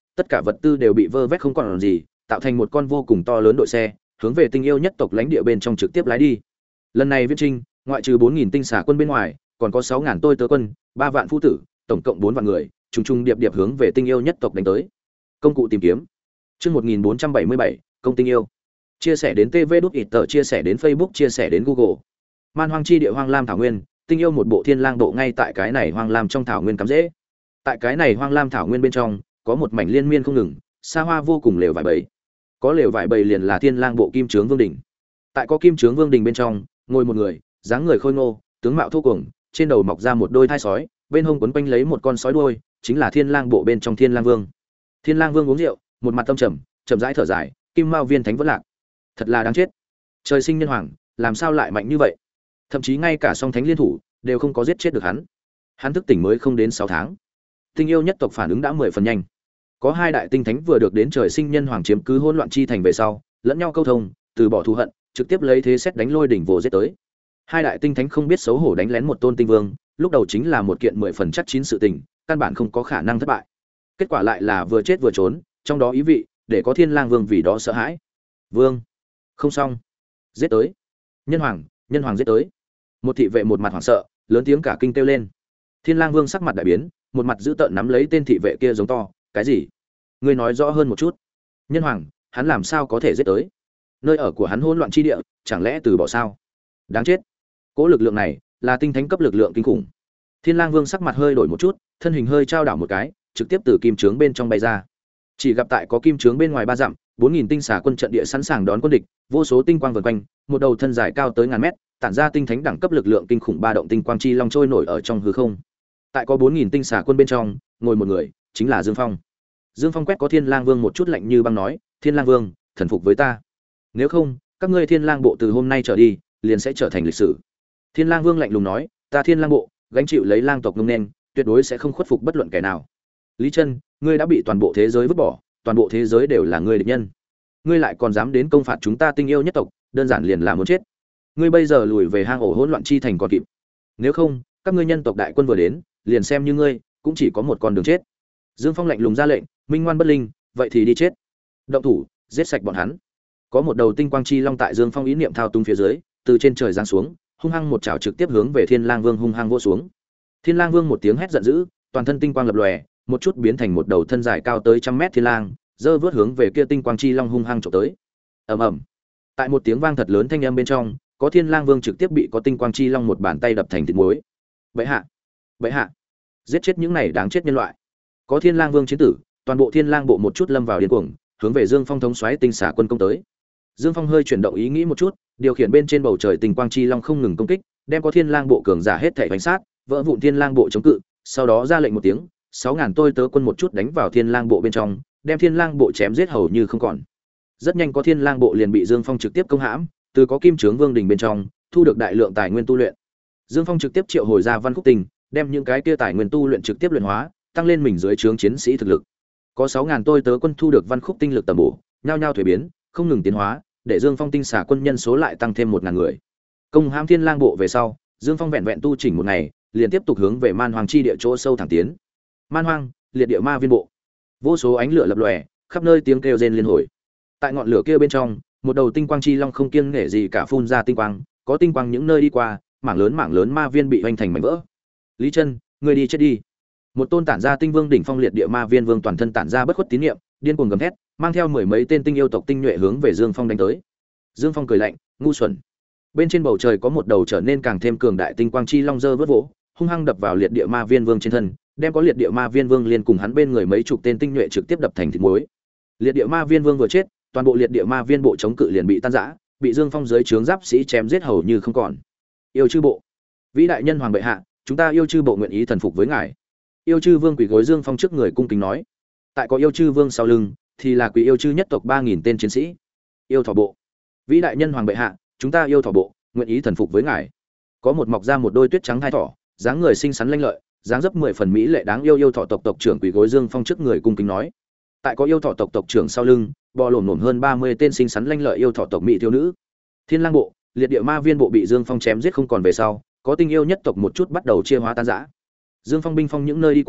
tất cả vật tư đều bị vơ vét không còn gì, tạo thành một con vô cùng to lớn đội xe, hướng về Tinh Yêu nhất tộc lãnh địa bên trong trực tiếp lái đi. Lần này viễn trinh, ngoại trừ bốn nghìn tinh xà quân bên ngoài, còn có sáu nghìn tôi tớ quân, ba vạn phu tử, tổng cộng bốn vạn người, trùng trùng điệp điệp hướng về Tinh Yêu nhất tộc đánh tới. Công cụ tìm kiếm. Chương một nghìn bốn trăm bảy mươi bảy, công Tinh Yêu. Chia sẻ đến tê vê đút ít tờ, chia sẻ đến Facebook, chia sẻ đến Google. Man hoang chi địa hoang lam thảo nguyên, Tinh Yêu một bộ thiên lang bộ ngay tại cái này hoang lam trong thảo nguyên cắm rễ. Tại cái này hoang lam thảo nguyên bên trong, có một mảnh liên miên không ngừng, xa hoa vô cùng lều vải bầy. Có lều vải bầy liền là thiên lang bộ kim trướng vương đỉnh. Tại có kim trướng vương đỉnh bên trong, ngồi một người, dáng người khôi ngô, tướng mạo thô cuồng, trên đầu mọc ra một đôi thai sói, bên hông quấn quanh lấy một con sói đuôi, chính là thiên lang bộ bên trong thiên lang vương. Thiên lang vương uống rượu, một mặt tâm trầm, chậm rãi thở dài, kim mao viên thánh vẫn lạc, thật là đáng chết. Trời sinh nhân hoàng, làm sao lại mạnh như vậy? Thậm chí ngay cả song thánh liên thủ đều không có giết chết được hắn. Hắn thức tỉnh mới không đến sáu tháng. Tinh Yêu nhất tộc phản ứng đã mười phần nhanh. Có hai đại tinh thánh vừa được đến trời sinh nhân hoàng chiếm cứ hỗn loạn chi thành về sau, lẫn nhau câu thông, từ bỏ thù hận, trực tiếp lấy thế xét đánh lôi đỉnh vồ giết tới. Hai đại tinh thánh không biết xấu hổ đánh lén một tôn tinh vương, lúc đầu chính là một kiện mười phần chắc chín sự tình, căn bản không có khả năng thất bại. Kết quả lại là vừa chết vừa trốn, trong đó ý vị để có Thiên Lang Vương vì đó sợ hãi. Vương, không xong, giết tới. Nhân hoàng, nhân hoàng giết tới. Một thị vệ một mặt hoảng sợ, lớn tiếng cả kinh kêu lên. Thiên Lang Vương sắc mặt đại biến, một mặt giữ tợn nắm lấy tên thị vệ kia giống to, cái gì? Ngươi nói rõ hơn một chút. Nhân hoàng, hắn làm sao có thể giết tới? Nơi ở của hắn hỗn loạn chi địa, chẳng lẽ từ bỏ sao? Đáng chết. Cố lực lượng này là tinh thánh cấp lực lượng kinh khủng. Thiên Lang Vương sắc mặt hơi đổi một chút, thân hình hơi trao đảo một cái, trực tiếp từ kim trướng bên trong bay ra. Chỉ gặp tại có kim trướng bên ngoài ba dặm, bốn nghìn tinh xà quân trận địa sẵn sàng đón quân địch, vô số tinh quang vần quanh, một đầu thân dài cao tới ngàn mét, tản ra tinh thánh đẳng cấp lực lượng kinh khủng ba động tinh quang chi long trôi nổi ở trong hư không. Tại có bốn nghìn tinh xà quân bên trong, ngồi một người, chính là Dương Phong. Dương Phong quét có Thiên Lang Vương một chút lạnh như băng nói, Thiên Lang Vương, thần phục với ta. Nếu không, các ngươi Thiên Lang bộ từ hôm nay trở đi, liền sẽ trở thành lịch sử. Thiên Lang Vương lạnh lùng nói, ta Thiên Lang bộ, gánh chịu lấy lang tộc ngông nên, tuyệt đối sẽ không khuất phục bất luận kẻ nào. Lý Chân, ngươi đã bị toàn bộ thế giới vứt bỏ, toàn bộ thế giới đều là ngươi địch nhân. Ngươi lại còn dám đến công phạt chúng ta Tinh Yêu nhất tộc, đơn giản liền là muốn chết. Ngươi bây giờ lùi về hang ổ hỗn loạn chi thành còn kịp. Nếu không, các ngươi nhân tộc đại quân vừa đến, liền xem như ngươi, cũng chỉ có một con đường chết. Dương Phong lạnh lùng ra lệnh, minh ngoan bất linh, vậy thì đi chết. Động thủ, giết sạch bọn hắn. Có một đầu tinh quang chi long tại Dương Phong ý niệm thao túng phía dưới, từ trên trời giáng xuống, hung hăng một chảo trực tiếp hướng về Thiên Lang Vương hung hăng vỗ xuống. Thiên Lang Vương một tiếng hét giận dữ, toàn thân tinh quang lập lòe, một chút biến thành một đầu thân dài cao tới trăm mét thiên lang, giơ vớt hướng về kia tinh quang chi long hung hăng chộp tới. Ầm ầm. Tại một tiếng vang thật lớn thanh âm bên trong, có Thiên Lang Vương trực tiếp bị có tinh quang chi long một bàn tay đập thành thịt muối. Bệ hạ, bệ hạ, giết chết những này đáng chết nhân loại. Có Thiên Lang Vương chiến tử, toàn bộ Thiên Lang bộ một chút lâm vào điên cuồng, hướng về Dương Phong thống soái tinh xà quân công tới. Dương Phong hơi chuyển động ý nghĩ một chút, điều khiển bên trên bầu trời tinh quang chi long không ngừng công kích, đem có Thiên Lang bộ cường giả hết thảy đánh sát, vỡ vụn Thiên Lang bộ chống cự, sau đó ra lệnh một tiếng, sáu ngàn tôi tớ quân một chút đánh vào Thiên Lang bộ bên trong, đem Thiên Lang bộ chém giết hầu như không còn. Rất nhanh có Thiên Lang bộ liền bị Dương Phong trực tiếp công hãm, từ có Kim Trướng Vương đỉnh bên trong, thu được đại lượng tài nguyên tu luyện. Dương Phong trực tiếp triệu hồi ra Văn Khúc Tinh, đem những cái kia tài nguyên tu luyện trực tiếp luyện hóa, tăng lên mình dưới trướng chiến sĩ thực lực. Có sáu ngàn tôi tớ quân thu được Văn Khúc Tinh lực tầm bổ, nhao nhao thuế biến, không ngừng tiến hóa, để Dương Phong tinh xả quân nhân số lại tăng thêm một ngàn người. Công hãm Thiên Lang bộ về sau, Dương Phong vẹn vẹn tu chỉnh một ngày, liền tiếp tục hướng về Man Hoang chi địa chỗ sâu thẳng tiến. Man Hoang, liệt địa ma viên bộ. Vô số ánh lửa lập lòe, khắp nơi tiếng kêu rên liên hồi. Tại ngọn lửa kia bên trong, một đầu tinh quang chi long không kiêng nể gì cả phun ra tinh quang, có tinh quang những nơi đi qua, mảng lớn mảng lớn ma viên bị hoành thành mảnh vỡ. Lý Chân, ngươi đi chết đi. Một tôn tản ra tinh vương đỉnh phong liệt địa ma viên vương toàn thân tản ra bất khuất tín niệm, điên cuồng gầm thét, mang theo mười mấy tên tinh yêu tộc tinh nhuệ hướng về Dương Phong đánh tới. Dương Phong cười lạnh, ngu xuẩn. Bên trên bầu trời có một đầu trở nên càng thêm cường đại tinh quang chi long dơ vớt vỗ, hung hăng đập vào liệt địa ma viên vương trên thân, đem có liệt địa ma viên vương liên cùng hắn bên người mấy chục tên tinh nhuệ trực tiếp đập thành thịt muối. Liệt địa ma viên vương vừa chết, toàn bộ liệt địa ma viên bộ chống cự liền bị tan rã, bị Dương Phong dưới trướng giáp sĩ chém giết hầu như không còn. Yêu chư bộ, vĩ đại nhân hoàng bệ hạ, chúng ta yêu chư bộ nguyện ý thần phục với ngài. Yêu chư vương quỳ gối Dương Phong trước người cung kính nói. Tại có yêu chư vương sau lưng, thì là quỳ yêu chư nhất tộc ba nghìn tên chiến sĩ. Yêu thỏ bộ, vĩ đại nhân hoàng bệ hạ, chúng ta yêu thỏ bộ nguyện ý thần phục với ngài. Có một mọc ra một đôi tuyết trắng hai thỏ, dáng người xinh xắn lanh lợi, dáng dấp mười phần mỹ lệ đáng yêu yêu thỏ tộc tộc trưởng quỳ gối Dương Phong trước người cung kính nói. Tại có yêu thỏ tộc tộc trưởng sau lưng, bò lổm lổm hơn ba mươi tên xinh xắn lanh lợi yêu thỏ tộc mỹ thiếu nữ. Thiên Lang bộ, liệt địa ma viên bộ bị Dương Phong chém giết không còn về sau, có tinh yêu nhất tộc một chút bắt đầu chia hóa tan rã. Dương Phong binh phong những nơi đi qua,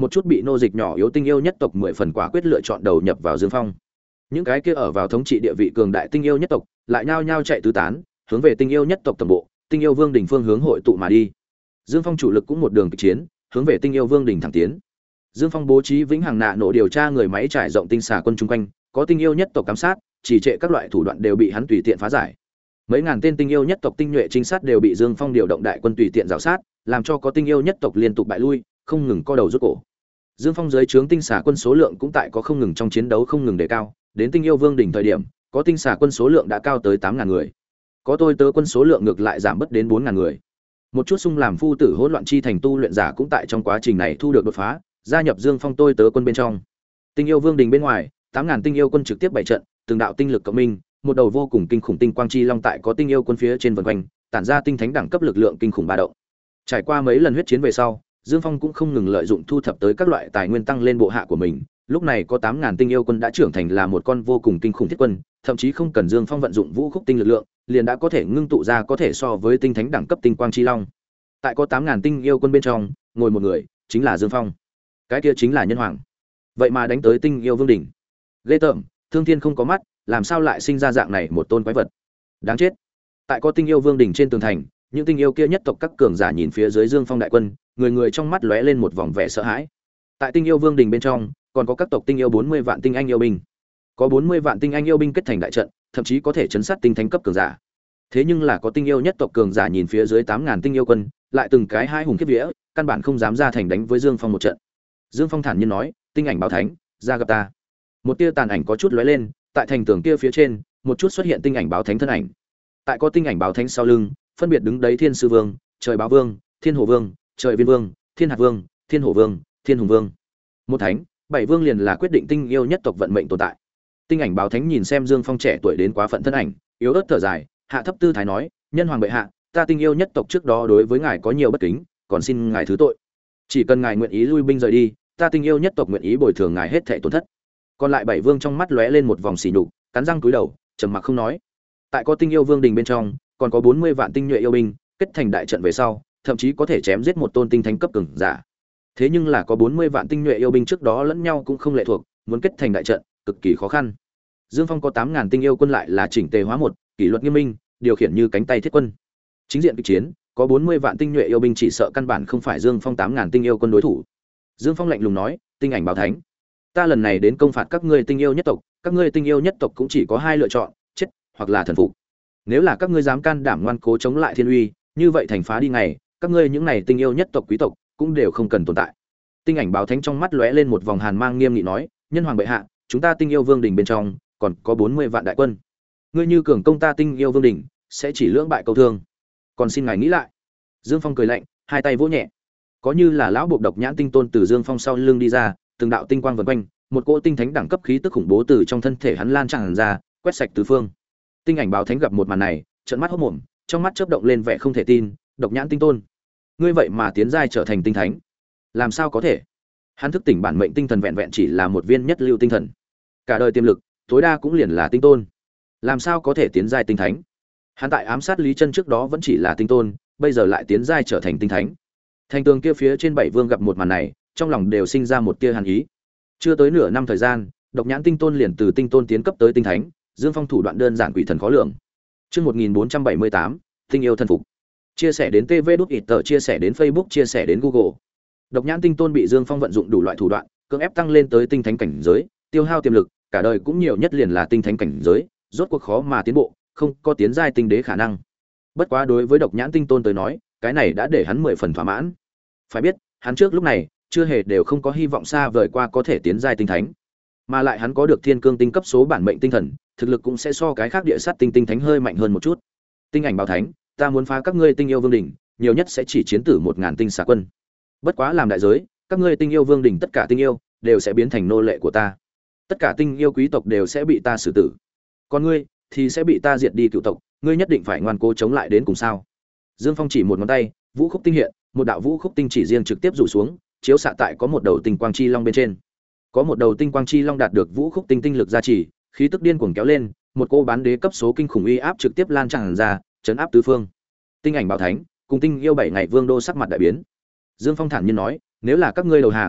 một chút bị nô dịch nhỏ yếu tinh yêu nhất tộc mười phần quả quyết lựa chọn đầu nhập vào Dương Phong. Những cái kia ở vào thống trị địa vị cường đại tinh yêu nhất tộc, lại nhao nhao chạy tứ tán, hướng về tinh yêu nhất tộc tổng bộ, Tinh yêu Vương đỉnh phương hướng hội tụ mà đi. Dương Phong chủ lực cũng một đường kịch chiến, hướng về Tinh yêu Vương đỉnh thẳng tiến. Dương Phong bố trí vĩnh hằng nạ nổ điều tra người máy trải rộng tinh xà quân chung quanh, có tinh yêu nhất tộc giám sát, chỉ trệ các loại thủ đoạn đều bị hắn tùy tiện phá giải. Mấy ngàn tên tinh yêu nhất tộc tinh nhuệ trinh sát đều bị Dương Phong điều động đại quân tùy tiện rào sát, làm cho có tinh yêu nhất tộc liên tục bại lui, không ngừng co đầu rút cổ. Dương Phong dưới trướng tinh xà quân số lượng cũng tại có không ngừng trong chiến đấu không ngừng đề cao, đến Tinh yêu Vương đỉnh thời điểm, có tinh xà quân số lượng đã cao tới tám ngàn người. Có tôi tớ quân số lượng ngược lại giảm bớt đến bốn ngàn người. Một chút xung làm phu tử hỗn loạn chi thành tu luyện giả cũng tại trong quá trình này thu được đột phá, gia nhập Dương Phong tôi tớ quân bên trong. Tinh yêu Vương đỉnh bên ngoài, tám ngàn tinh yêu quân trực tiếp bày trận, từng đạo tinh lực cộng minh, một đầu vô cùng kinh khủng tinh quang chi long tại có tinh yêu quân phía trên vần quanh, tản ra tinh thánh đẳng cấp lực lượng kinh khủng ba động. Trải qua mấy lần huyết chiến về sau, Dương Phong cũng không ngừng lợi dụng thu thập tới các loại tài nguyên tăng lên bộ hạ của mình, lúc này có tám ngàn tinh yêu quân đã trưởng thành là một con vô cùng kinh khủng thiết quân, thậm chí không cần Dương Phong vận dụng vũ khúc tinh lực lượng, liền đã có thể ngưng tụ ra có thể so với tinh thánh đẳng cấp tinh quang chi long. Tại có tám ngàn tinh yêu quân bên trong, ngồi một người, chính là Dương Phong. Cái kia chính là Nhân Hoàng. Vậy mà đánh tới Tinh yêu Vương đỉnh. Ghê tởm, Thương Thiên không có mắt, làm sao lại sinh ra dạng này một tôn quái vật? Đáng chết. Tại có Tinh yêu Vương đỉnh trên tường thành, những tinh yêu kia nhất tộc các cường giả nhìn phía dưới Dương Phong đại quân, người người trong mắt lóe lên một vòng vẻ sợ hãi. Tại Tinh yêu Vương đỉnh bên trong, còn có các tộc tinh yêu bốn mươi vạn tinh anh yêu binh. Có bốn mươi vạn tinh anh yêu binh kết thành đại trận, thậm chí có thể chấn sát tinh thánh cấp cường giả. Thế nhưng là có tinh yêu nhất tộc cường giả nhìn phía dưới tám ngàn tinh yêu quân, lại từng cái hai hùng kiếp vía, căn bản không dám ra thành đánh với Dương Phong một trận. Dương Phong thản nhiên nói, "Tinh ảnh báo thánh, ra gặp ta." Một tia tàn ảnh có chút lóe lên, tại thành tường kia phía trên, một chút xuất hiện tinh ảnh báo thánh thân ảnh. Tại có tinh ảnh báo thánh sau lưng, phân biệt đứng đấy Thiên Sư Vương, Trời Báo Vương, Thiên Hổ Vương, Trời Viên Vương, Thiên Hạt Vương, Thiên Hổ Vương, Thiên Hùng Vương. Một thánh, bảy vương liền là quyết định tinh yêu nhất tộc vận mệnh tồn tại. Tinh ảnh báo thánh nhìn xem Dương Phong trẻ tuổi đến quá phận thân ảnh, yếu ớt thở dài, hạ thấp tư thái nói, "Nhân hoàng bệ hạ, ta tinh yêu nhất tộc trước đó đối với ngài có nhiều bất kính, còn xin ngài thứ tội. Chỉ cần ngài nguyện ý lui binh rời đi, ta tinh yêu nhất tộc nguyện ý bồi thường ngài hết thảy tổn thất." Còn lại bảy vương trong mắt lóe lên một vòng sỉ nhục, cắn răng cúi đầu, trầm mặc không nói. Tại có tinh yêu vương đình bên trong, còn có bốn mươi vạn tinh nhuệ yêu binh, kết thành đại trận về sau, thậm chí có thể chém giết một tôn tinh thánh cấp cường giả. Thế nhưng là có bốn mươi vạn tinh nhuệ yêu binh trước đó lẫn nhau cũng không lệ thuộc, muốn kết thành đại trận, cực kỳ khó khăn. Dương Phong có tám ngàn tinh yêu quân lại là chỉnh tề hóa một, kỷ luật nghiêm minh, điều khiển như cánh tay thiết quân. Chính diện kịch chiến, có bốn mươi vạn tinh nhuệ yêu binh chỉ sợ căn bản không phải Dương Phong tám ngàn tinh yêu quân đối thủ. Dương Phong lạnh lùng nói, "Tinh ảnh báo thánh, ta lần này đến công phạt các ngươi tinh yêu nhất tộc, các ngươi tinh yêu nhất tộc cũng chỉ có hai lựa chọn, chết hoặc là thần phục. Nếu là các ngươi dám can đảm ngoan cố chống lại thiên uy, như vậy thành phá đi ngày, các ngươi những này tinh yêu nhất tộc quý tộc cũng đều không cần tồn tại." Tinh ảnh báo thánh trong mắt lóe lên một vòng hàn mang nghiêm nghị nói, "Nhân hoàng bệ hạ, chúng ta tinh yêu vương đình bên trong còn có bốn mươi vạn đại quân. Ngươi như cường công ta tinh yêu vương đình, sẽ chỉ lưỡng bại câu thương. Còn xin ngài nghĩ lại." Dương Phong cười lạnh, hai tay vỗ nhẹ. Có như là lão buộc độc nhãn tinh tôn từ Dương Phong sau lưng đi ra, từng đạo tinh quang vần quanh, một cỗ tinh thánh đẳng cấp khí tức khủng bố từ trong thân thể hắn lan tràn ra, quét sạch tứ phương. Tinh ảnh báo thánh gặp một màn này, trợn mắt hốt mồm, trong mắt chớp động lên vẻ không thể tin, "Độc nhãn tinh tôn, ngươi vậy mà tiến giai trở thành tinh thánh? Làm sao có thể?" Hắn thức tỉnh bản mệnh tinh thần vẹn vẹn chỉ là một viên nhất lưu tinh thần, cả đời tiềm lực tối đa cũng liền là tinh tôn, làm sao có thể tiến giai tinh thánh? Hắn tại ám sát Lý Chân trước đó vẫn chỉ là tinh tôn, bây giờ lại tiến giai trở thành tinh thánh. Thành tường kia phía trên bảy vương gặp một màn này, trong lòng đều sinh ra một tia hàn ý. Chưa tới nửa năm thời gian, độc nhãn tinh tôn liền từ tinh tôn tiến cấp tới tinh thánh, Dương Phong thủ đoạn đơn giản quỷ thần khó lường. Chương một nghìn bốn trăm bảy mươi tám, tinh yêu thần phục. Chia sẻ đến tê vê đút ít tờ, chia sẻ đến Facebook, chia sẻ đến Google. Độc nhãn tinh tôn bị Dương Phong vận dụng đủ loại thủ đoạn, cưỡng ép tăng lên tới tinh thánh cảnh giới, tiêu hao tiềm lực, cả đời cũng nhiều nhất liền là tinh thánh cảnh giới, rốt cuộc khó mà tiến bộ, không có tiến giai tinh đế khả năng. Bất quá đối với độc nhãn tinh tôn tới nói, cái này đã để hắn mười phần thỏa mãn. Phải biết, hắn trước lúc này chưa hề đều không có hy vọng xa vời qua có thể tiến giai tinh thánh, mà lại hắn có được thiên cương tinh cấp số bản mệnh tinh thần, thực lực cũng sẽ so cái khác địa sát tinh tinh thánh hơi mạnh hơn một chút. Tinh ảnh báo thánh, ta muốn phá các ngươi tinh yêu vương đỉnh, nhiều nhất sẽ chỉ chiến tử một ngàn tinh xà quân. Bất quá làm đại giới, các ngươi tinh yêu vương đỉnh tất cả tinh yêu đều sẽ biến thành nô lệ của ta. Tất cả tinh yêu quý tộc đều sẽ bị ta xử tử. Còn ngươi thì sẽ bị ta diệt đi cựu tộc, ngươi nhất định phải ngoan cố chống lại đến cùng sao? Dương Phong chỉ một ngón tay, vũ khúc tinh hiện, một đạo vũ khúc tinh chỉ riêng trực tiếp rủ xuống, chiếu xạ tại có một đầu tinh quang chi long bên trên. Có một đầu tinh quang chi long đạt được vũ khúc tinh tinh lực gia trì, khí tức điên cuồng kéo lên, một cô bán đế cấp số kinh khủng uy áp trực tiếp lan tràn ra, chấn áp tứ phương. Tinh ảnh bảo thánh, cùng tinh yêu bảy ngày vương đô sắc mặt đại biến. Dương Phong thản nhiên nói, nếu là các ngươi đầu hàng,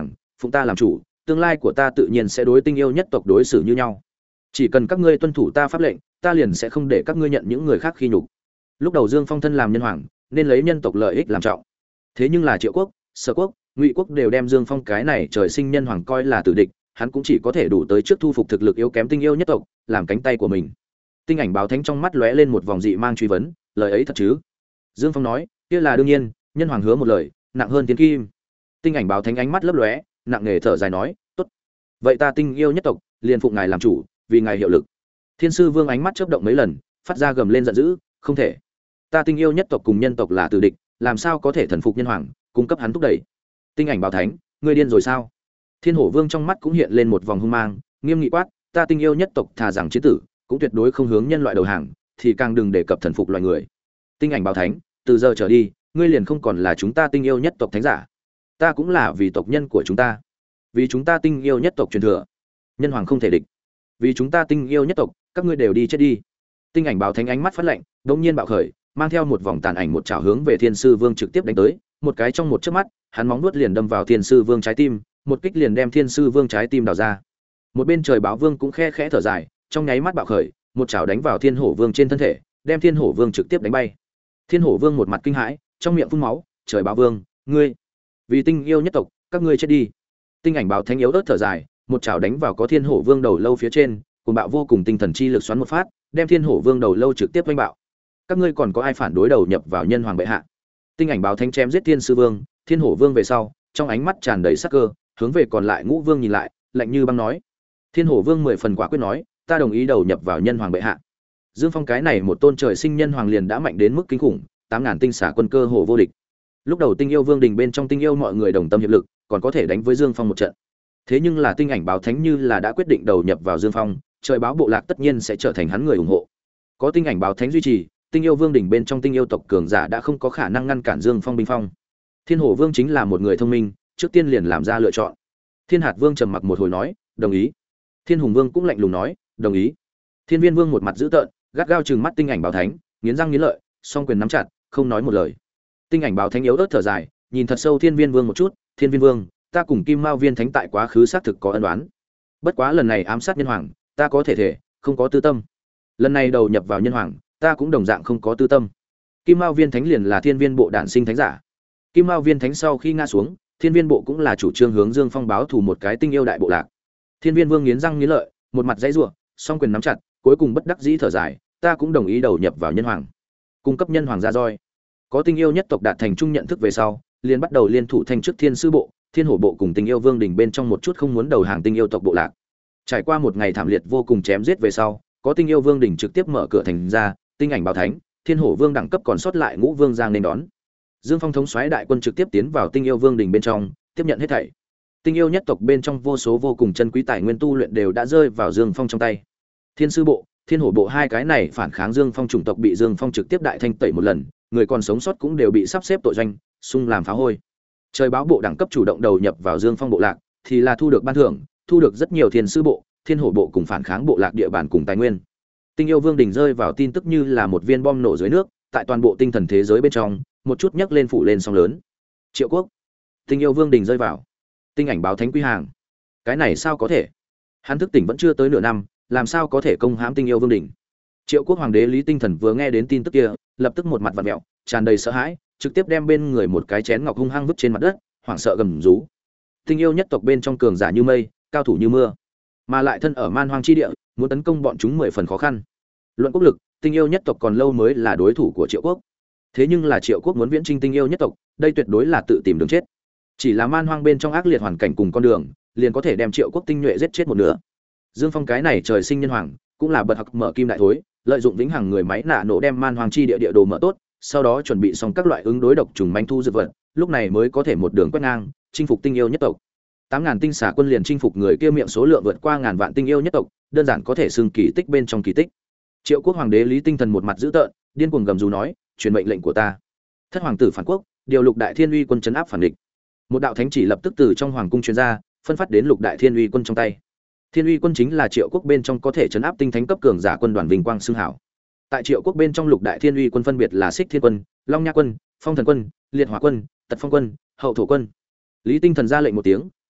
phụng ta làm chủ, tương lai của ta tự nhiên sẽ đối tinh yêu nhất tộc đối xử như nhau. Chỉ cần các ngươi tuân thủ ta pháp lệnh, ta liền sẽ không để các ngươi nhận những người khác khi nhục. Lúc đầu Dương Phong thân làm nhân hoàng, nên lấy nhân tộc lợi ích làm trọng. Thế nhưng là Triệu quốc, Sở quốc, Ngụy quốc đều đem Dương Phong cái này trời sinh nhân hoàng coi là tử địch, hắn cũng chỉ có thể đủ tới trước thu phục thực lực yếu kém tinh yêu nhất tộc, làm cánh tay của mình. Tinh ảnh báo thánh trong mắt lóe lên một vòng dị mang truy vấn, lời ấy thật chứ? Dương Phong nói, kia là đương nhiên, nhân hoàng hứa một lời, nặng hơn tiến kim. Tinh ảnh báo thánh ánh mắt lấp lóe, nặng nề thở dài nói, tốt. Vậy ta tinh yêu nhất tộc, liền phụng ngài làm chủ, vì ngài hiệu lực. Thiên sư vương ánh mắt chớp động mấy lần, phát ra gầm lên giận dữ, không thể. Ta tinh yêu nhất tộc cùng nhân tộc là tử địch, làm sao có thể thần phục nhân hoàng, cung cấp hắn thúc đẩy. Tinh ảnh báo thánh, ngươi điên rồi sao? Thiên hổ vương trong mắt cũng hiện lên một vòng hung mang, nghiêm nghị quát, ta tinh yêu nhất tộc thà rằng chiến tử, cũng tuyệt đối không hướng nhân loại đầu hàng, thì càng đừng đề cập thần phục loài người. Tinh ảnh báo thánh, từ giờ trở đi, ngươi liền không còn là chúng ta tinh yêu nhất tộc thánh giả. Ta cũng là vì tộc nhân của chúng ta, vì chúng ta tinh yêu nhất tộc truyền thừa. Nhân hoàng không thể địch. Vì chúng ta tinh yêu nhất tộc, các ngươi đều đi chết đi. Tinh ảnh báo thánh ánh mắt phát lạnh, đột nhiên bạo khởi, mang theo một vòng tàn ảnh một chảo hướng về Thiên sư vương trực tiếp đánh tới, một cái trong một chớp mắt, hắn móng vuốt liền đâm vào Thiên sư vương trái tim, một kích liền đem Thiên sư vương trái tim đào ra. Một bên trời báo vương cũng khe khẽ thở dài, trong nháy mắt bạo khởi, một chảo đánh vào Thiên hổ vương trên thân thể, đem Thiên hổ vương trực tiếp đánh bay. Thiên hổ vương một mặt kinh hãi, trong miệng phun máu, trời báo vương, ngươi, vì tinh yêu nhất tộc, các ngươi chết đi. Tinh ảnh báo thánh yếu ớt thở dài, một chảo đánh vào có Thiên hổ vương đầu lâu phía trên, cùng bạo vô cùng tinh thần chi lực xoắn một phát, đem Thiên hổ vương đầu lâu trực tiếp vênh bạo. Các ngươi còn có ai phản đối đầu nhập vào nhân hoàng bệ hạ? Tinh ảnh báo thánh chém giết Thiên sư vương, Thiên hổ vương về sau, trong ánh mắt tràn đầy sắc cơ, hướng về còn lại ngũ vương nhìn lại, lạnh như băng nói. Thiên hổ vương mười phần quả quyết nói, ta đồng ý đầu nhập vào nhân hoàng bệ hạ. Dương Phong cái này một tôn trời sinh nhân hoàng liền đã mạnh đến mức kinh khủng, tám ngàn tinh xả quân cơ hồ vô địch. Lúc đầu Tinh yêu vương đình bên trong tinh yêu mọi người đồng tâm hiệp lực, còn có thể đánh với Dương Phong một trận. Thế nhưng là tinh ảnh báo thánh như là đã quyết định đầu nhập vào Dương Phong, trời báo bộ lạc tất nhiên sẽ trở thành hắn người ủng hộ. Có tinh ảnh báo thánh duy trì, tinh yêu vương đỉnh bên trong tinh yêu tộc cường giả đã không có khả năng ngăn cản Dương Phong binh phong. Thiên hổ vương chính là một người thông minh, trước tiên liền làm ra lựa chọn. Thiên hạt vương trầm mặc một hồi nói, đồng ý. Thiên hùng vương cũng lạnh lùng nói, đồng ý. Thiên viên vương một mặt dữ tợn, gắt gao trừng mắt tinh ảnh báo thánh, nghiến răng nghiến lợi, song quyền nắm chặt, không nói một lời. Tinh ảnh báo thánh yếu ớt thở dài, nhìn thật sâu thiên viên vương một chút, thiên viên vương, ta cùng kim mao viên thánh tại quá khứ xác thực có ân oán. Bất quá lần này ám sát nhân hoàng, ta có thể thể, không có tư tâm. Lần này đầu nhập vào nhân hoàng, ta cũng đồng dạng không có tư tâm. Kim mao viên thánh liền là thiên viên bộ đản sinh thánh giả. Kim mao viên thánh sau khi ngã xuống, thiên viên bộ cũng là chủ trương hướng Dương Phong báo thù một cái tinh yêu đại bộ lạc. Thiên viên vương nghiến răng nghiến lợi, một mặt dãy rủa, song quyền nắm chặt, cuối cùng bất đắc dĩ thở dài, ta cũng đồng ý đầu nhập vào nhân hoàng, cung cấp nhân hoàng ra roi. Có tinh yêu nhất tộc đạt thành chung nhận thức về sau, liền bắt đầu liên thủ thành trước thiên sư bộ, thiên hổ bộ cùng tinh yêu vương đỉnh bên trong một chút không muốn đầu hàng tinh yêu tộc bộ lạc. Trải qua một ngày thảm liệt vô cùng chém giết về sau, có tinh yêu vương đỉnh trực tiếp mở cửa thành ra, tinh ảnh báo thánh, thiên hổ vương đẳng cấp còn sót lại ngũ vương giang nên đón. Dương Phong thống soái đại quân trực tiếp tiến vào tinh yêu vương đỉnh bên trong, tiếp nhận hết thảy. Tinh yêu nhất tộc bên trong vô số vô cùng chân quý tài nguyên tu luyện đều đã rơi vào Dương Phong trong tay. Thiên sư bộ, thiên hổ bộ hai cái này phản kháng Dương Phong chủng tộc bị Dương Phong trực tiếp đại thanh tẩy một lần, người còn sống sót cũng đều bị sắp xếp tội doanh, xung làm phá hôi. Trời báo bộ đẳng cấp chủ động đầu nhập vào Dương Phong bộ lạc, thì là thu được ban thưởng, thu được rất nhiều thiên sư bộ, thiên hổ bộ cùng phản kháng bộ lạc địa bàn cùng tài nguyên. Tinh yêu vương đỉnh rơi vào tin tức như là một viên bom nổ dưới nước, tại toàn bộ tinh thần thế giới bên trong, một chút nhấc lên phủ lên sóng lớn. Triệu quốc, tinh yêu vương đỉnh rơi vào. Tinh ảnh báo thánh quy hàng. Cái này sao có thể? Hắn thức tỉnh vẫn chưa tới nửa năm, làm sao có thể công hãm tinh yêu vương đỉnh? Triệu quốc hoàng đế Lý Tinh Thần vừa nghe đến tin tức kia, lập tức một mặt vặn vẹo, tràn đầy sợ hãi, trực tiếp đem bên người một cái chén ngọc hung hăng vứt trên mặt đất, hoảng sợ gầm rú. Tinh yêu nhất tộc bên trong cường giả như mây, cao thủ như mưa, mà lại thân ở man hoang chi địa, muốn tấn công bọn chúng mười phần khó khăn. Luận quốc lực, tinh yêu nhất tộc còn lâu mới là đối thủ của Triệu quốc. Thế nhưng là Triệu quốc muốn viễn chinh tinh yêu nhất tộc, đây tuyệt đối là tự tìm đường chết. Chỉ là man hoang bên trong ác liệt hoàn cảnh cùng con đường, liền có thể đem Triệu quốc tinh nhuệ giết chết một nửa. Dương Phong cái này trời sinh nhân hoàng, cũng là bật học mở kim đại thối, lợi dụng vĩnh hằng người máy nạ nổ đem man hoang chi địa địa đồ mở tốt, sau đó chuẩn bị xong các loại ứng đối độc trùng manh thu dược vật, lúc này mới có thể một đường quét ngang, chinh phục tinh yêu nhất tộc. tám ngàn tinh xà quân liền chinh phục người kia miệng số lượng vượt qua ngàn vạn tinh yêu nhất tộc, đơn giản có thể xưng kỳ tích bên trong kỳ tích. Triệu quốc hoàng đế Lý Tinh Thần một mặt dữ tợn, điên cuồng gầm rú nói, truyền mệnh lệnh của ta. Thất hoàng tử phản quốc, điều lục đại thiên uy quân trấn áp phản địch. Một đạo thánh chỉ lập tức từ trong hoàng cung truyền ra, phân phát đến lục đại thiên uy quân trong tay. Thiên uy quân chính là Triệu quốc bên trong có thể trấn áp tinh thánh cấp cường giả quân đoàn vinh quang xưng hảo. Tại Triệu quốc bên trong lục đại thiên uy quân phân biệt là Xích Thiên quân, Long Nha quân, Phong Thần quân, Liệt Hỏa quân, Tật Phong quân, Hậu Thổ quân. Lý Tinh Thần ra lệnh một tiếng,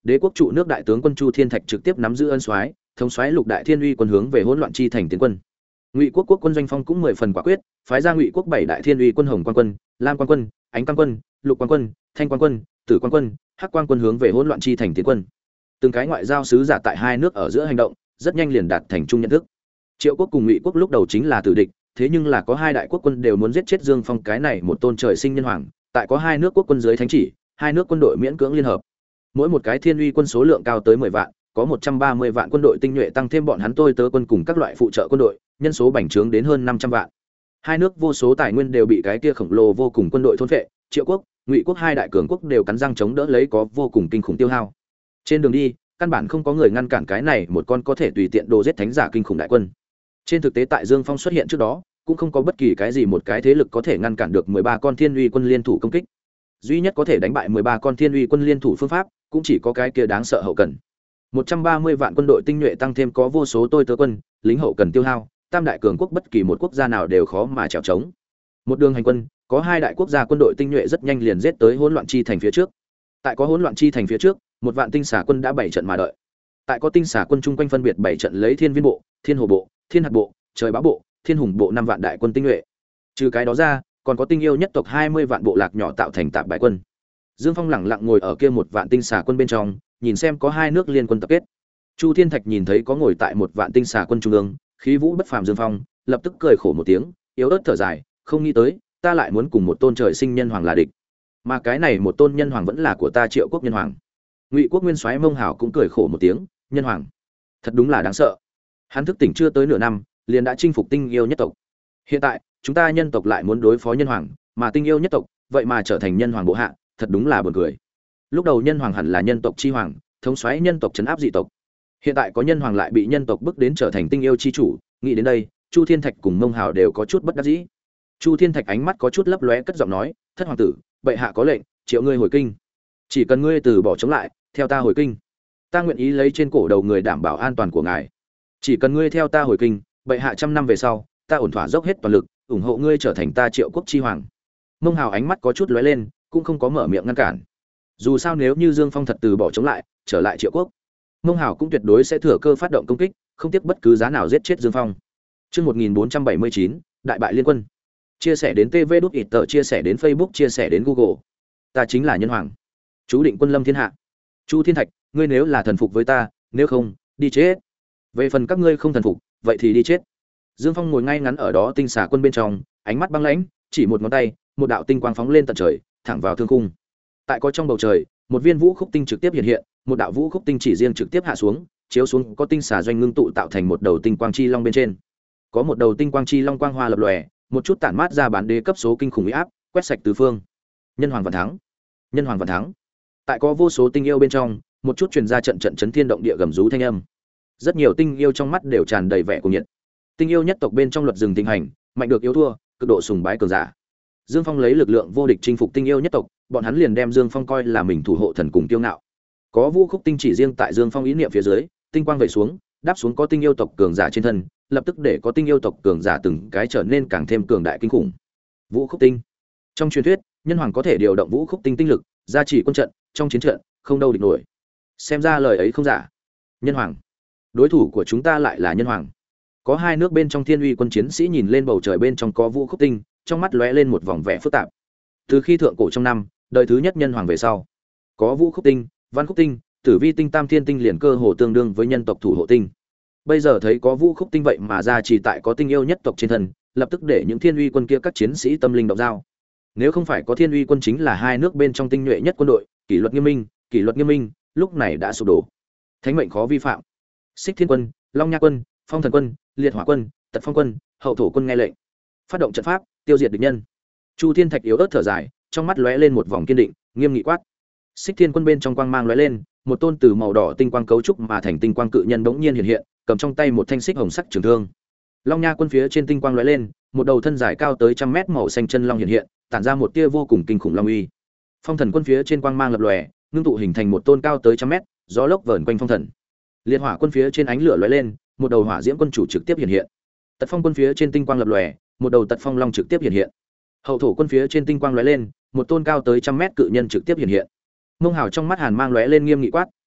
đế quốc trụ nước đại tướng quân Chu Thiên Thạch trực tiếp nắm giữ ân soái, thống soái lục đại thiên uy quân hướng về hỗn loạn chi thành tiến quân. Ngụy quốc quốc quân Doanh Phong cũng mười phần quả quyết, phái ra Ngụy quốc bảy đại thiên uy quân Hồng Quan quân, Lam Quan quân, Ánh Quan quân, Lục Quan quân, Thanh Quan quân, Tử Quan quân, Hắc Quan quân hướng về hỗn loạn chi thành tiến quân. Từng cái ngoại giao sứ giả tại hai nước ở giữa hành động, rất nhanh liền đạt thành chung nhận thức. Triệu quốc cùng Ngụy quốc lúc đầu chính là tử địch, thế nhưng là có hai đại quốc quân đều muốn giết chết Dương Phong cái này một tôn trời sinh nhân hoàng, tại có hai nước quốc quân dưới thánh chỉ, hai nước quân đội miễn cưỡng liên hợp. Mỗi một cái thiên uy quân số lượng cao tới mười vạn, có một trăm ba mươi vạn quân đội tinh nhuệ tăng thêm bọn hắn tôi tớ quân cùng các loại phụ trợ quân đội, nhân số bành trướng đến hơn năm trăm vạn. Hai nước vô số tài nguyên đều bị cái kia khổng lồ vô cùng quân đội thôn phệ, Triệu quốc, Ngụy quốc hai đại cường quốc đều cắn răng chống đỡ lấy có vô cùng kinh khủng tiêu hao. Trên đường đi, căn bản không có người ngăn cản cái này một con có thể tùy tiện đồ giết thánh giả kinh khủng đại quân. Trên thực tế tại Dương Phong xuất hiện trước đó, cũng không có bất kỳ cái gì một cái thế lực có thể ngăn cản được mười ba con thiên uy quân liên thủ công kích. Duy nhất có thể đánh bại mười ba con thiên uy quân liên thủ phương pháp, cũng chỉ có cái kia đáng sợ hậu cần. một trăm ba mươi vạn quân đội tinh nhuệ tăng thêm có vô số tôi tớ quân, lính hậu cần tiêu hao, tam đại cường quốc bất kỳ một quốc gia nào đều khó mà chèo chống. Một đường hành quân, có hai đại quốc gia quân đội tinh nhuệ rất nhanh liền giết tới hỗn loạn chi thành phía trước. Tại có hỗn loạn chi thành phía trước, một vạn tinh xà quân đã bảy trận mà đợi. Tại có tinh xà quân chung quanh phân biệt bảy trận lấy Thiên Viên bộ, Thiên Hồ bộ, Thiên Hạt bộ, Trời Báo bộ, Thiên Hùng bộ năm vạn đại quân tinh nhuệ. Trừ cái đó ra, còn có tinh yêu nhất tộc hai mươi vạn bộ lạc nhỏ tạo thành tạp bại quân. Dương Phong lẳng lặng ngồi ở kia một vạn tinh xà quân bên trong, nhìn xem có hai nước liên quân tập kết. Chu Thiên Thạch nhìn thấy có ngồi tại một vạn tinh xà quân trung ương, khí vũ bất phàm Dương Phong, lập tức cười khổ một tiếng, yếu ớt thở dài, không nghĩ tới, ta lại muốn cùng một tôn trời sinh nhân hoàng là địch. Mà cái này một tôn nhân hoàng vẫn là của ta Triệu quốc nhân hoàng. Ngụy quốc nguyên soái Mông Hảo cũng cười khổ một tiếng, nhân hoàng, thật đúng là đáng sợ. Hắn thức tỉnh chưa tới nửa năm, liền đã chinh phục tinh yêu nhất tộc. Hiện tại, chúng ta nhân tộc lại muốn đối phó nhân hoàng, mà tinh yêu nhất tộc, vậy mà trở thành nhân hoàng bộ hạ, thật đúng là buồn cười. Lúc đầu nhân hoàng hẳn là nhân tộc chi hoàng, thống soái nhân tộc trấn áp dị tộc. Hiện tại có nhân hoàng lại bị nhân tộc bức đến trở thành tinh yêu chi chủ, nghĩ đến đây, Chu Thiên Thạch cùng Mông Hảo đều có chút bất đắc dĩ. Chu Thiên Thạch ánh mắt có chút lấp lóe, cất giọng nói, thất hoàng tử, bệ hạ có lệnh, triệu ngươi hồi kinh. Chỉ cần ngươi từ bỏ chống lại, theo ta hồi kinh, ta nguyện ý lấy trên cổ đầu người đảm bảo an toàn của ngài. Chỉ cần ngươi theo ta hồi kinh, bệ hạ trăm năm về sau, ta ổn thỏa dốc hết toàn lực, ủng hộ ngươi trở thành ta Triệu quốc chi hoàng. Mông Hào ánh mắt có chút lóe lên, cũng không có mở miệng ngăn cản. Dù sao nếu như Dương Phong thật từ bỏ chống lại, trở lại Triệu quốc, Mông Hào cũng tuyệt đối sẽ thừa cơ phát động công kích, không tiếc bất cứ giá nào giết chết Dương Phong. Chương một nghìn bốn trăm bảy mươi chín, đại bại liên quân. Chia sẻ đến tê vê đút ít tờ, chia sẻ đến Facebook, chia sẻ đến Google. Ta chính là nhân hoàng, chú định quân lâm thiên hạ. Chu Thiên Thạch, ngươi nếu là thần phục với ta, nếu không, đi chết. Về phần các ngươi không thần phục, vậy thì đi chết. Dương Phong ngồi ngay ngắn ở đó tinh xà quân bên trong, ánh mắt băng lãnh, chỉ một ngón tay, một đạo tinh quang phóng lên tận trời, thẳng vào thương khung. Tại có trong bầu trời, một viên vũ khúc tinh trực tiếp hiện hiện, một đạo vũ khúc tinh chỉ riêng trực tiếp hạ xuống, chiếu xuống có tinh xà doanh ngưng tụ tạo thành một đầu tinh quang chi long bên trên. Có một đầu tinh quang chi long quang hoa lập lòe, một chút tản mát ra bán đế cấp số kinh khủng uy áp, quét sạch tứ phương. Nhân hoàng vạn thắng, nhân hoàng vạn thắng. Tại có vô số tinh yêu bên trong, một chút truyền ra trận trận chấn thiên động địa gầm rú thanh âm. Rất nhiều tinh yêu trong mắt đều tràn đầy vẻ cuồng nhiệt. Tinh yêu nhất tộc bên trong luật rừng tình hành, mạnh được yếu thua, cực độ sùng bái cường giả. Dương Phong lấy lực lượng vô địch chinh phục tinh yêu nhất tộc, bọn hắn liền đem Dương Phong coi là mình thủ hộ thần cùng kiêu ngạo. Có vũ khúc tinh chỉ riêng tại Dương Phong ý niệm phía dưới, tinh quang vẩy xuống, đáp xuống có tinh yêu tộc cường giả trên thân, lập tức để có tinh yêu tộc cường giả từng cái trở nên càng thêm cường đại kinh khủng. Vũ khúc tinh. Trong truyền thuyết, nhân hoàng có thể điều động vũ khúc tinh tinh lực, gia trì quân trận, trong chiến trận, không đâu địch nổi. Xem ra lời ấy không giả. Nhân hoàng, đối thủ của chúng ta lại là nhân hoàng. Có hai nước bên trong thiên uy quân chiến sĩ nhìn lên bầu trời bên trong có vũ khúc tinh, trong mắt lóe lên một vòng vẻ phức tạp. Từ khi thượng cổ trong năm, đời thứ nhất nhân hoàng về sau, có vũ khúc tinh, văn khúc tinh, tử vi tinh, tam thiên tinh liền cơ hồ tương đương với nhân tộc thủ hộ tinh. Bây giờ thấy có vũ khúc tinh vậy mà ra chỉ tại có tinh yêu nhất tộc trên thân, lập tức để những thiên uy quân kia các chiến sĩ tâm linh động dao. Nếu không phải có thiên uy quân chính là hai nước bên trong tinh nhuệ nhất quân đội, kỷ luật nghiêm minh, kỷ luật nghiêm minh, lúc này đã sụp đổ. Thánh mệnh khó vi phạm. Xích Thiên quân, Long Nha quân, Phong Thần quân, Liệt Hỏa quân, Tật Phong quân, Hậu Thổ quân nghe lệnh, phát động trận pháp, tiêu diệt địch nhân. Chu Thiên Thạch yếu ớt thở dài, trong mắt lóe lên một vòng kiên định, nghiêm nghị quát. Xích Thiên quân bên trong quang mang lóe lên, một tôn từ màu đỏ tinh quang cấu trúc mà thành tinh quang cự nhân bỗng nhiên hiện hiện, cầm trong tay một thanh xích hồng sắc trường thương. Long Nha quân phía trên tinh quang lóe lên, một đầu thân dài cao tới trăm mét màu xanh chân long hiện hiện, tản ra một tia vô cùng kinh khủng long uy. Phong Thần quân phía trên quang mang lập lòe, ngưng tụ hình thành một tôn cao tới trăm mét, gió lốc vờn quanh phong thần. Liệt Hỏa quân phía trên ánh lửa lóe lên, một đầu hỏa diễm quân chủ trực tiếp hiện hiện. Tật Phong quân phía trên tinh quang lập lòe, một đầu Tật Phong long trực tiếp hiện hiện. Hậu Thổ quân phía trên tinh quang lóe lên, một tôn cao tới trăm mét cự nhân trực tiếp hiện hiện. Mông Hào trong mắt hàn mang lóe lên nghiêm nghị quát,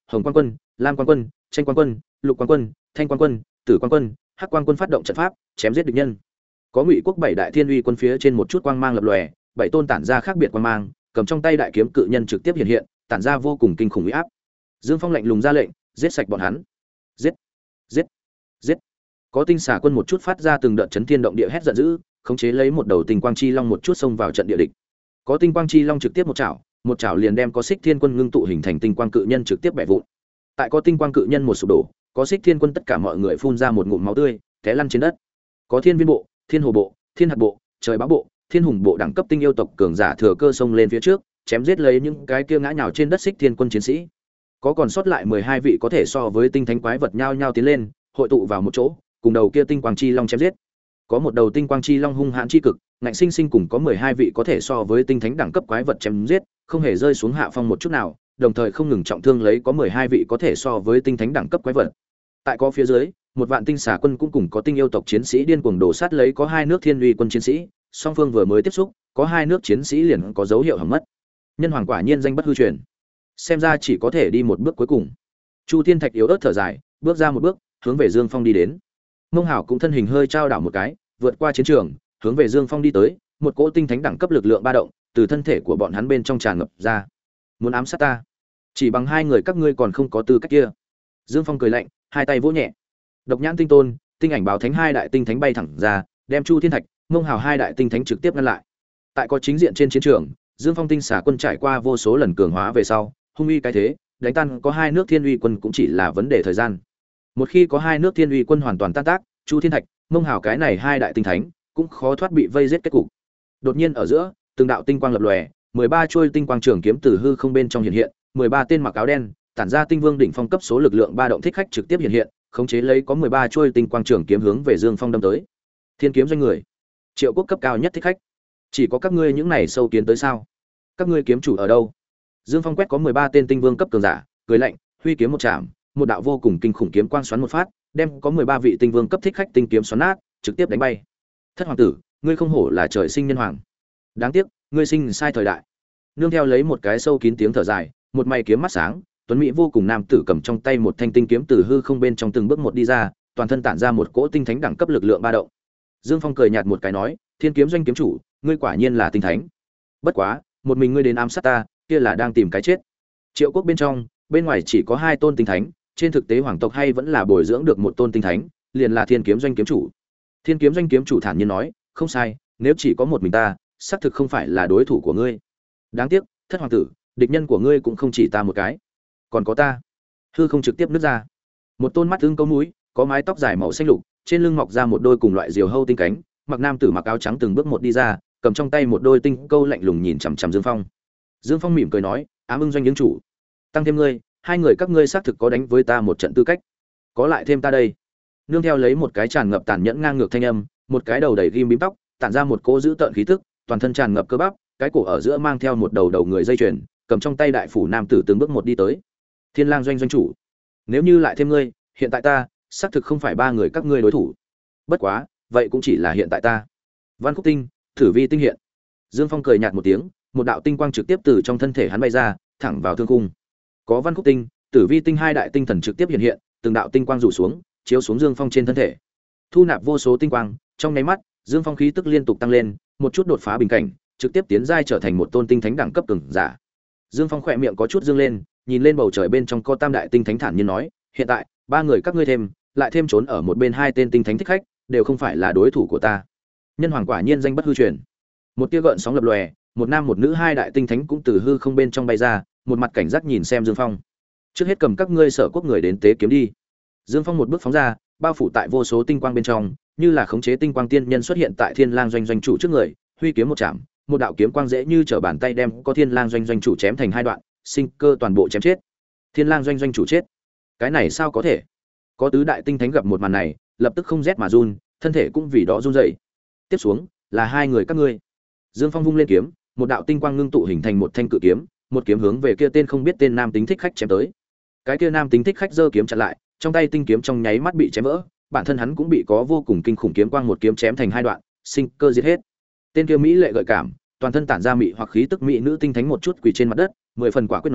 Hồng Quang Quân, Lam Quang Quân, Tranh Quang Quân, Lục Quang Quân, Thanh Quang Quân, Tử Quang Quân, Hắc Quang Quân phát động trận pháp, chém giết địch nhân. Có Ngụy quốc bảy đại thiên uy quân phía trên một chút quang mang lập lòe, bảy tôn tản ra khác biệt quang mang, cầm trong tay đại kiếm cự nhân trực tiếp hiện hiện, tản ra vô cùng kinh khủng uy áp. Dương Phong lạnh lùng ra lệnh, giết sạch bọn hắn. Giết, giết, giết. Có tinh xà quân một chút phát ra từng đợt chấn thiên động địa hét giận dữ, khống chế lấy một đầu tinh quang chi long một chút xông vào trận địa địch. Có tinh quang chi long trực tiếp một chảo, một chảo liền đem có xích thiên quân ngưng tụ hình thành tinh quang cự nhân trực tiếp bẻ vụn. Tại có tinh quang cự nhân một sụp đổ, có xích thiên quân tất cả mọi người phun ra một ngụm máu tươi, té lăn trên đất. Có thiên viên bộ, thiên hồ bộ, thiên hạt bộ, trời báo bộ, thiên hùng bộ đẳng cấp tinh yêu tộc cường giả thừa cơ xông lên phía trước, chém giết lấy những cái kia ngã nhào trên đất xích thiên quân chiến sĩ. Có còn sót lại mười hai vị có thể so với tinh thánh quái vật nhao nhao tiến lên, hội tụ vào một chỗ, cùng đầu kia tinh quang chi long chém giết. Có một đầu tinh quang chi long hung hãn chi cực, ngạnh sinh sinh cùng có mười hai vị có thể so với tinh thánh đẳng cấp quái vật chém giết, không hề rơi xuống hạ phong một chút nào, đồng thời không ngừng trọng thương lấy có mười hai vị có thể so với tinh thánh đẳng cấp quái vật. Tại có phía dưới, một vạn tinh xà quân cũng cùng có tinh yêu tộc chiến sĩ điên cuồng đổ sát lấy có hai nước thiên uy quân chiến sĩ, song phương vừa mới tiếp xúc, có hai nước chiến sĩ liền có dấu hiệu hỏng mất. Nhân hoàng quả nhiên danh bất hư truyền, xem ra chỉ có thể đi một bước cuối cùng. Chu Thiên Thạch yếu ớt thở dài, bước ra một bước, hướng về Dương Phong đi đến. Mông Hảo cũng thân hình hơi trao đảo một cái, vượt qua chiến trường, hướng về Dương Phong đi tới, một cỗ tinh thánh đẳng cấp lực lượng ba động, từ thân thể của bọn hắn bên trong tràn ngập ra. Muốn ám sát ta? Chỉ bằng hai người các ngươi còn không có tư cách kia. Dương Phong cười lạnh, hai tay vỗ nhẹ. Độc Nhãn Tinh Tôn, Tinh Ảnh Báo Thánh hai đại tinh thánh bay thẳng ra, đem Chu Thiên Thạch, Mông Hào hai đại tinh thánh trực tiếp ngăn lại. Tại có chính diện trên chiến trường, Dương Phong tinh xà quân trải qua vô số lần cường hóa về sau, hung uy cái thế, đánh tan có hai nước thiên uy quân cũng chỉ là vấn đề thời gian. Một khi có hai nước thiên uy quân hoàn toàn tan tác, Chu Thiên Thạch, Mông Hào cái này hai đại tinh thánh cũng khó thoát bị vây giết kết cục. Đột nhiên ở giữa, từng đạo tinh quang lập lòe, mười ba chuôi tinh quang trường kiếm từ hư không bên trong hiện hiện, mười ba tên mặc áo đen, tản ra tinh vương đỉnh phong cấp số lực lượng ba động thích khách trực tiếp hiện hiện, khống chế lấy có mười ba chuôi tinh quang trường kiếm hướng về Dương Phong đâm tới. Thiên kiếm doanh người, Triệu quốc cấp cao nhất thích khách. Chỉ có các ngươi những này sâu kiến tới sao? Các ngươi kiếm chủ ở đâu? Dương Phong quét có mười ba tên tinh vương cấp cường giả, cười lạnh, huy kiếm một chạm, một đạo vô cùng kinh khủng kiếm quang xoắn một phát, đem có mười ba vị tinh vương cấp thích khách tinh kiếm xoắn nát, trực tiếp đánh bay. Thất hoàng tử, ngươi không hổ là trời sinh nhân hoàng. Đáng tiếc, ngươi sinh sai thời đại. Nương theo lấy một cái sâu kín tiếng thở dài, một mày kiếm mắt sáng, tuấn mỹ vô cùng nam tử cầm trong tay một thanh tinh kiếm từ hư không bên trong từng bước một đi ra, toàn thân tản ra một cỗ tinh thánh đẳng cấp lực lượng ba động. Dương Phong cười nhạt một cái nói, Thiên kiếm doanh kiếm chủ, ngươi quả nhiên là tinh thánh. Bất quá, một mình ngươi đến ám sát ta, kia là đang tìm cái chết. Triệu quốc bên trong, bên ngoài chỉ có hai tôn tinh thánh, trên thực tế hoàng tộc hay vẫn là bồi dưỡng được một tôn tinh thánh, liền là Thiên kiếm doanh kiếm chủ. Thiên kiếm doanh kiếm chủ thản nhiên nói, không sai, nếu chỉ có một mình ta, xác thực không phải là đối thủ của ngươi. Đáng tiếc, thất hoàng tử, địch nhân của ngươi cũng không chỉ ta một cái, còn có ta. Hư không trực tiếp nứt ra, một tôn mắt ưng câu mũi, có mái tóc dài màu xanh lục, trên lưng mọc ra một đôi cùng loại diều hâu tinh cánh, mặc nam tử mặc áo trắng từng bước một đi ra, cầm trong tay một đôi tinh câu lạnh lùng nhìn chằm chằm Dương Phong. Dương Phong mỉm cười nói, ám ưng doanh những chủ, tăng thêm ngươi, hai người các ngươi xác thực có đánh với ta một trận tư cách, có lại thêm ta đây. Nương theo lấy một cái tràn ngập tàn nhẫn ngang ngược thanh âm, một cái đầu đầy ghim bím tóc, tản ra một cỗ dữ tợn khí tức, toàn thân tràn ngập cơ bắp, cái cổ ở giữa mang theo một đầu đầu người dây chuyền, cầm trong tay đại phủ nam tử từng bước một đi tới. Thiên Lang doanh doanh chủ, nếu như lại thêm ngươi, hiện tại ta xác thực không phải ba người các ngươi đối thủ. Bất quá, vậy cũng chỉ là hiện tại ta. Văn Khúc Tinh, Thử Vi Tinh hiện. Dương Phong cười nhạt một tiếng, một đạo tinh quang trực tiếp từ trong thân thể hắn bay ra, thẳng vào thương khung. Có Văn Khúc Tinh, Tử Vi Tinh hai đại tinh thần trực tiếp hiện hiện, từng đạo tinh quang rủ xuống, chiếu xuống Dương Phong trên thân thể. Thu nạp vô số tinh quang, trong nháy mắt, Dương Phong khí tức liên tục tăng lên, một chút đột phá bình cảnh, trực tiếp tiến giai trở thành một tôn tinh thánh đẳng cấp cường giả. Dương Phong khỏe miệng có chút dương lên, nhìn lên bầu trời bên trong có tam đại tinh thánh thản nhiên nói, hiện tại, ba người các ngươi thêm, lại thêm trốn ở một bên hai tên tinh thánh thích khách, đều không phải là đối thủ của ta. Nhân hoàng quả nhiên danh bất hư truyền. Một tia gợn sóng lập lòe, một nam một nữ hai đại tinh thánh cũng từ hư không bên trong bay ra, một mặt cảnh giác nhìn xem Dương Phong. Trước hết cầm các ngươi sở quốc người đến tế kiếm đi. Dương Phong một bước phóng ra, bao phủ tại vô số tinh quang bên trong, như là khống chế tinh quang tiên nhân xuất hiện tại Thiên Lang doanh doanh chủ trước người, huy kiếm một chạm, một đạo kiếm quang dễ như trở bàn tay đem có Thiên Lang doanh doanh chủ chém thành hai đoạn, sinh cơ toàn bộ chém chết. Thiên Lang doanh doanh chủ chết. Cái này sao có thể? Có tứ đại tinh thánh gặp một màn này, lập tức không rét mà run, thân thể cũng vì đó run rẩy. Tiếp xuống, là hai người các ngươi. Dương Phong vung lên kiếm, một đạo tinh quang ngưng tụ hình thành một thanh cự kiếm, một kiếm hướng về kia tên không biết tên nam tính thích khách chém tới. Cái kia nam tính thích khách giơ kiếm chặn lại, trong tay tinh kiếm trong nháy mắt bị chém vỡ, bản thân hắn cũng bị có vô cùng kinh khủng kiếm quang một kiếm chém thành hai đoạn, sinh cơ diệt hết. Tên kia mỹ lệ gợi cảm, toàn thân tản ra mị hoặc khí tức mỹ nữ tinh thánh một chút quỳ trên mặt đất, mười phần quả quyết nói,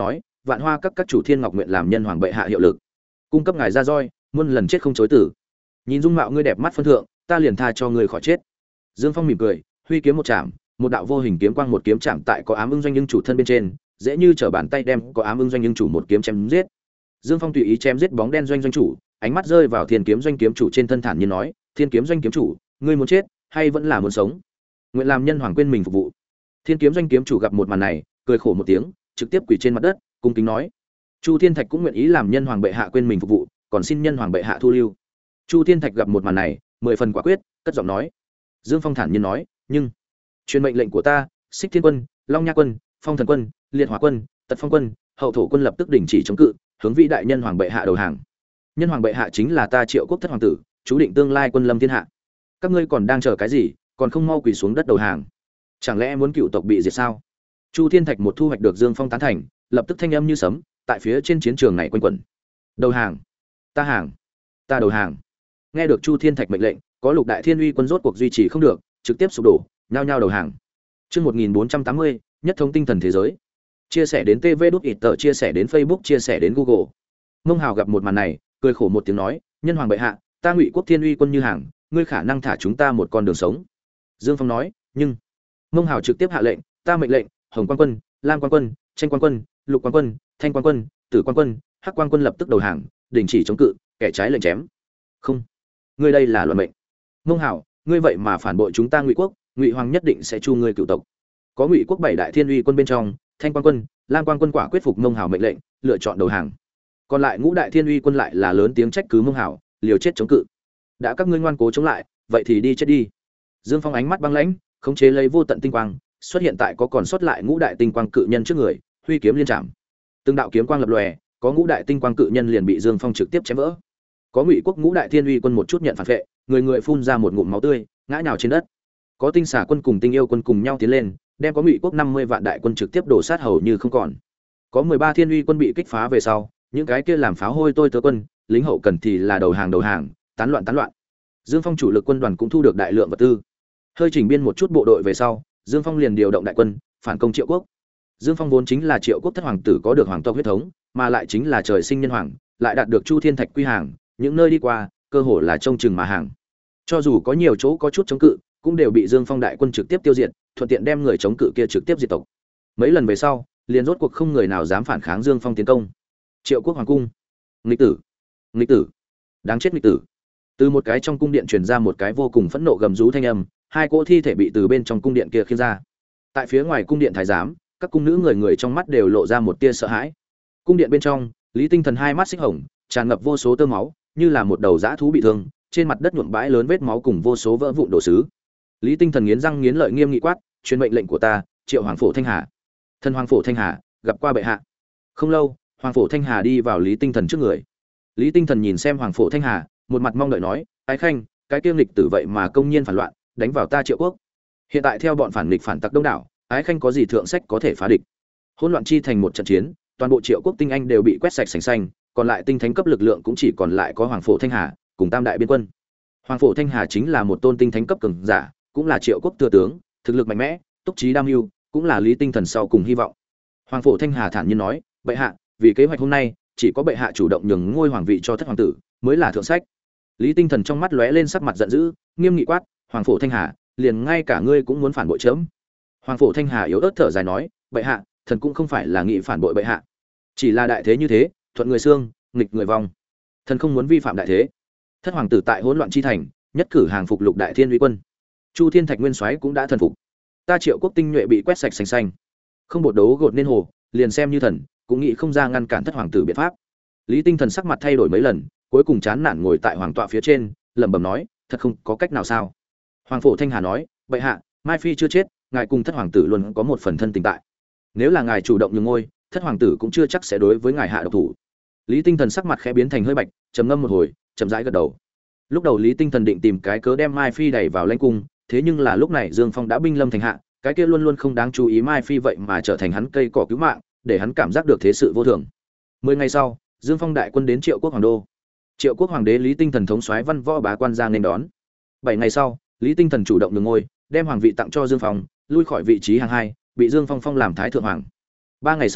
vạn hoa các các chủ Thiên Ngọc nguyện làm nhân hoàng bệ hạ hiệu lực, cung cấp ngài ra roi, muôn lần chết không chối tử. Nhìn dung mạo ngươi đẹp mắt phân thượng, ta liền tha cho ngươi khỏi chết. Dương Phong mỉm cười, huy kiếm một chạm, một đạo vô hình kiếm quang một kiếm chạm tại có ám ưng doanh nhưng chủ thân bên trên, dễ như trở bàn tay đem có ám ưng doanh nhưng chủ một kiếm chém giết. Dương Phong tùy ý chém giết bóng đen doanh doanh chủ, ánh mắt rơi vào Thiên kiếm doanh kiếm chủ trên thân thản nhiên nói, Thiên kiếm doanh kiếm chủ, ngươi muốn chết hay vẫn là muốn sống? Nguyện làm nhân hoàng quên mình phục vụ. Thiên kiếm doanh kiếm chủ gặp một màn này, cười khổ một tiếng, trực tiếp quỳ trên mặt đất, cung kính nói: Chu Thiên Thạch cũng nguyện ý làm nhân hoàng bệ hạ quên mình phục vụ, còn xin nhân hoàng bệ hạ thu lưu. Chu Thiên Thạch gặp một màn này, mười phần quả quyết, cất giọng nói. Dương Phong thản nhiên nói: nhưng truyền mệnh lệnh của ta, Xích Thiên quân, Long Nha quân, Phong Thần quân, Liệt Hỏa quân, Tật Phong quân, Hậu Thổ quân lập tức đình chỉ chống cự, hướng vĩ đại nhân hoàng bệ hạ đầu hàng. Nhân hoàng bệ hạ chính là ta Triệu Quốc thất hoàng tử, chú định tương lai quân lâm thiên hạ. Các ngươi còn đang chờ cái gì, còn không mau quỳ xuống đất đầu hàng? Chẳng lẽ muốn cựu tộc bị diệt sao? Chu Thiên Thạch một thu hoạch được Dương Phong tán thành, lập tức thanh âm như sấm, tại phía trên chiến trường này quanh quẩn. Đầu hàng, ta hàng, ta đầu hàng. Nghe được Chu Thiên Thạch mệnh lệnh, có Lục Đại Thiên Uy quân rốt cuộc duy trì không được, trực tiếp sụp đổ, nhao nhao đầu hàng. Chương một nghìn bốn trăm tám mươi, nhất thống tinh thần thế giới. Chia sẻ đến tê vê đút ít tờ, chia sẻ đến Facebook, chia sẻ đến Google. Mông Hào gặp một màn này, cười khổ một tiếng nói, nhân hoàng bệ hạ, ta Ngụy Quốc Thiên Uy quân như hàng, ngươi khả năng thả chúng ta một con đường sống. Dương Phong nói, nhưng Mông Hào trực tiếp hạ lệnh, ta mệnh lệnh, Hồng Quan quân, Lam Quan quân, Tranh Quan quân, Lục Quan quân, Thanh Quan quân, Tử Quan quân, Hắc Quan quân lập tức đầu hàng, đình chỉ chống cự, kẻ trái lệnh chém. Không, ngươi đây là luận mệnh. Mông Hào, ngươi vậy mà phản bội chúng ta Ngụy Quốc, Ngụy hoàng nhất định sẽ chu ngươi cựu tộc. Có Ngụy Quốc bảy đại Thiên Uy quân bên trong, Thanh Quan quân, Lam Quan quân quả quyết phục Mông Hào mệnh lệnh, lựa chọn đầu hàng. Còn lại ngũ đại Thiên Uy quân lại là lớn tiếng trách cứ Mông Hào, liều chết chống cự. Đã các ngươi ngoan cố chống lại, vậy thì đi chết đi. Dương Phong ánh mắt băng lãnh, khống chế lấy vô tận tinh quang, xuất hiện tại có còn sót lại ngũ đại tinh quang cự nhân trước người, huy kiếm liên chạm. Từng đạo kiếm quang lập lòe, có ngũ đại tinh quang cự nhân liền bị Dương Phong trực tiếp chém vỡ. Có Ngụy Quốc ngũ đại Thiên Uy quân một chút nhận phản vệ, người người phun ra một ngụm máu tươi, ngã nhào trên đất. Có Tinh Xà quân cùng Tinh Yêu quân cùng nhau tiến lên, đem có Ngụy Quốc năm mươi vạn đại quân trực tiếp đổ sát hầu như không còn. Có mười ba Thiên Uy quân bị kích phá về sau, những cái kia làm pháo hôi tôi tớ quân, lính hậu cần thì là đầu hàng đầu hàng, tán loạn tán loạn. Dương Phong chủ lực quân đoàn cũng thu được đại lượng vật tư. Hơi chỉnh biên một chút bộ đội về sau, Dương Phong liền điều động đại quân phản công Triệu Quốc. Dương Phong vốn chính là Triệu Quốc thất hoàng tử, có được hoàng tộc huyết thống, mà lại chính là trời sinh nhân hoàng, lại đạt được Chu Thiên Thạch quy hàng, những nơi đi qua, cơ hồ là trông chừng mà hàng. Cho dù có nhiều chỗ có chút chống cự, cũng đều bị Dương Phong đại quân trực tiếp tiêu diệt, thuận tiện đem người chống cự kia trực tiếp diệt tộc. Mấy lần về sau, liền rốt cuộc không người nào dám phản kháng Dương Phong tiến công. Triệu Quốc hoàng cung. Nghịch tử, nghịch tử, đáng chết nghịch tử. Từ một cái trong cung điện truyền ra một cái vô cùng phẫn nộ gầm rú thanh âm, hai cỗ thi thể bị từ bên trong cung điện kia khiêng ra. Tại phía ngoài cung điện thái giám, các cung nữ người người trong mắt đều lộ ra một tia sợ hãi. Cung điện bên trong, Lý Tinh Thần hai mắt xích hồng, tràn ngập vô số tơ máu, như là một đầu dã thú bị thương, trên mặt đất nhuộm bãi lớn vết máu cùng vô số vỡ vụn đồ sứ. Lý Tinh Thần nghiến răng nghiến lợi nghiêm nghị quát, truyền mệnh lệnh của ta, Triệu Hoàng Phổ Thanh Hà. Thân Hoàng Phổ Thanh Hà, gặp qua bệ hạ. Không lâu, Hoàng Phổ Thanh Hà đi vào Lý Tinh Thần trước người. Lý Tinh Thần nhìn xem Hoàng Phổ Thanh Hà, một mặt mong đợi nói, ái khanh, cái kiêm lịch tử vậy mà công nhiên phản loạn, đánh vào ta Triệu Quốc. Hiện tại theo bọn phản nghịch phản tặc đông đảo, ái khanh có gì thượng sách có thể phá địch? Hỗn loạn chi thành một trận chiến, toàn bộ Triệu Quốc tinh anh đều bị quét sạch sành xanh, còn lại tinh thánh cấp lực lượng cũng chỉ còn lại có Hoàng Phổ Thanh Hà cùng Tam đại biên quân. Hoàng Phổ Thanh Hà chính là một tôn tinh thánh cấp cường giả, cũng là Triệu Quốc thừa tướng, thực lực mạnh mẽ, túc trí đam mưu, cũng là Lý Tinh Thần sau cùng hy vọng. Hoàng Phổ Thanh Hà thản nhiên nói, bệ hạ, vì kế hoạch hôm nay, chỉ có bệ hạ chủ động nhường ngôi hoàng vị cho thất hoàng tử, mới là thượng sách. Lý Tinh Thần trong mắt lóe lên sắc mặt giận dữ, nghiêm nghị quát, Hoàng Phổ Thanh Hà, liền ngay cả ngươi cũng muốn phản bội chớm. Hoàng Phổ Thanh Hà yếu ớt thở dài nói, bệ hạ, thần cũng không phải là nghị phản bội bệ hạ, chỉ là đại thế như thế, thuận người xương, nghịch người vong, thần không muốn vi phạm đại thế. Thất hoàng tử tại hỗn loạn chi thành, nhất cử hàng phục lục đại Thiên Uy quân, Chu Thiên Thạch nguyên soái cũng đã thần phục, ta Triệu Quốc tinh nhuệ bị quét sạch sành xanh, không bột đấu gột nên hồ, liền xem như thần cũng nghĩ không ra ngăn cản thất hoàng tử biện pháp. Lý Tinh Thần sắc mặt thay đổi mấy lần, cuối cùng chán nản ngồi tại hoàng tọa phía trên, lẩm bẩm nói, thật không có cách nào sao? Hoàng Phổ Thanh Hà nói, bệ hạ, Mai Phi chưa chết, ngài cùng thất hoàng tử luôn có một phần thân tình tại. Nếu là ngài chủ động nhường ngôi, thất hoàng tử cũng chưa chắc sẽ đối với ngài hạ độc thủ. Lý Tinh Thần sắc mặt khẽ biến thành hơi bạch, trầm ngâm một hồi, chậm rãi gật đầu. Lúc đầu Lý Tinh Thần định tìm cái cớ đem Mai Phi đẩy vào lãnh cung, thế nhưng là lúc này Dương Phong đã binh lâm thành hạ, cái kia luôn luôn không đáng chú ý Mai Phi vậy mà trở thành hắn cây cỏ cứu mạng, để hắn cảm giác được thế sự vô thường. Mười ngày sau, Dương Phong đại quân đến Triệu Quốc hoàng đô. Triệu Quốc hoàng đế Lý Tinh Thần thống soái văn võ bá quan ra nên đón. Bảy ngày sau, Lý Tinh Thần chủ động nhường ngôi, đem hoàng vị tặng cho Dương Phong, lui khỏi vị trí hàng hai, bị Dương Phong phong làm thái thượng hoàng. Ba ngày sau,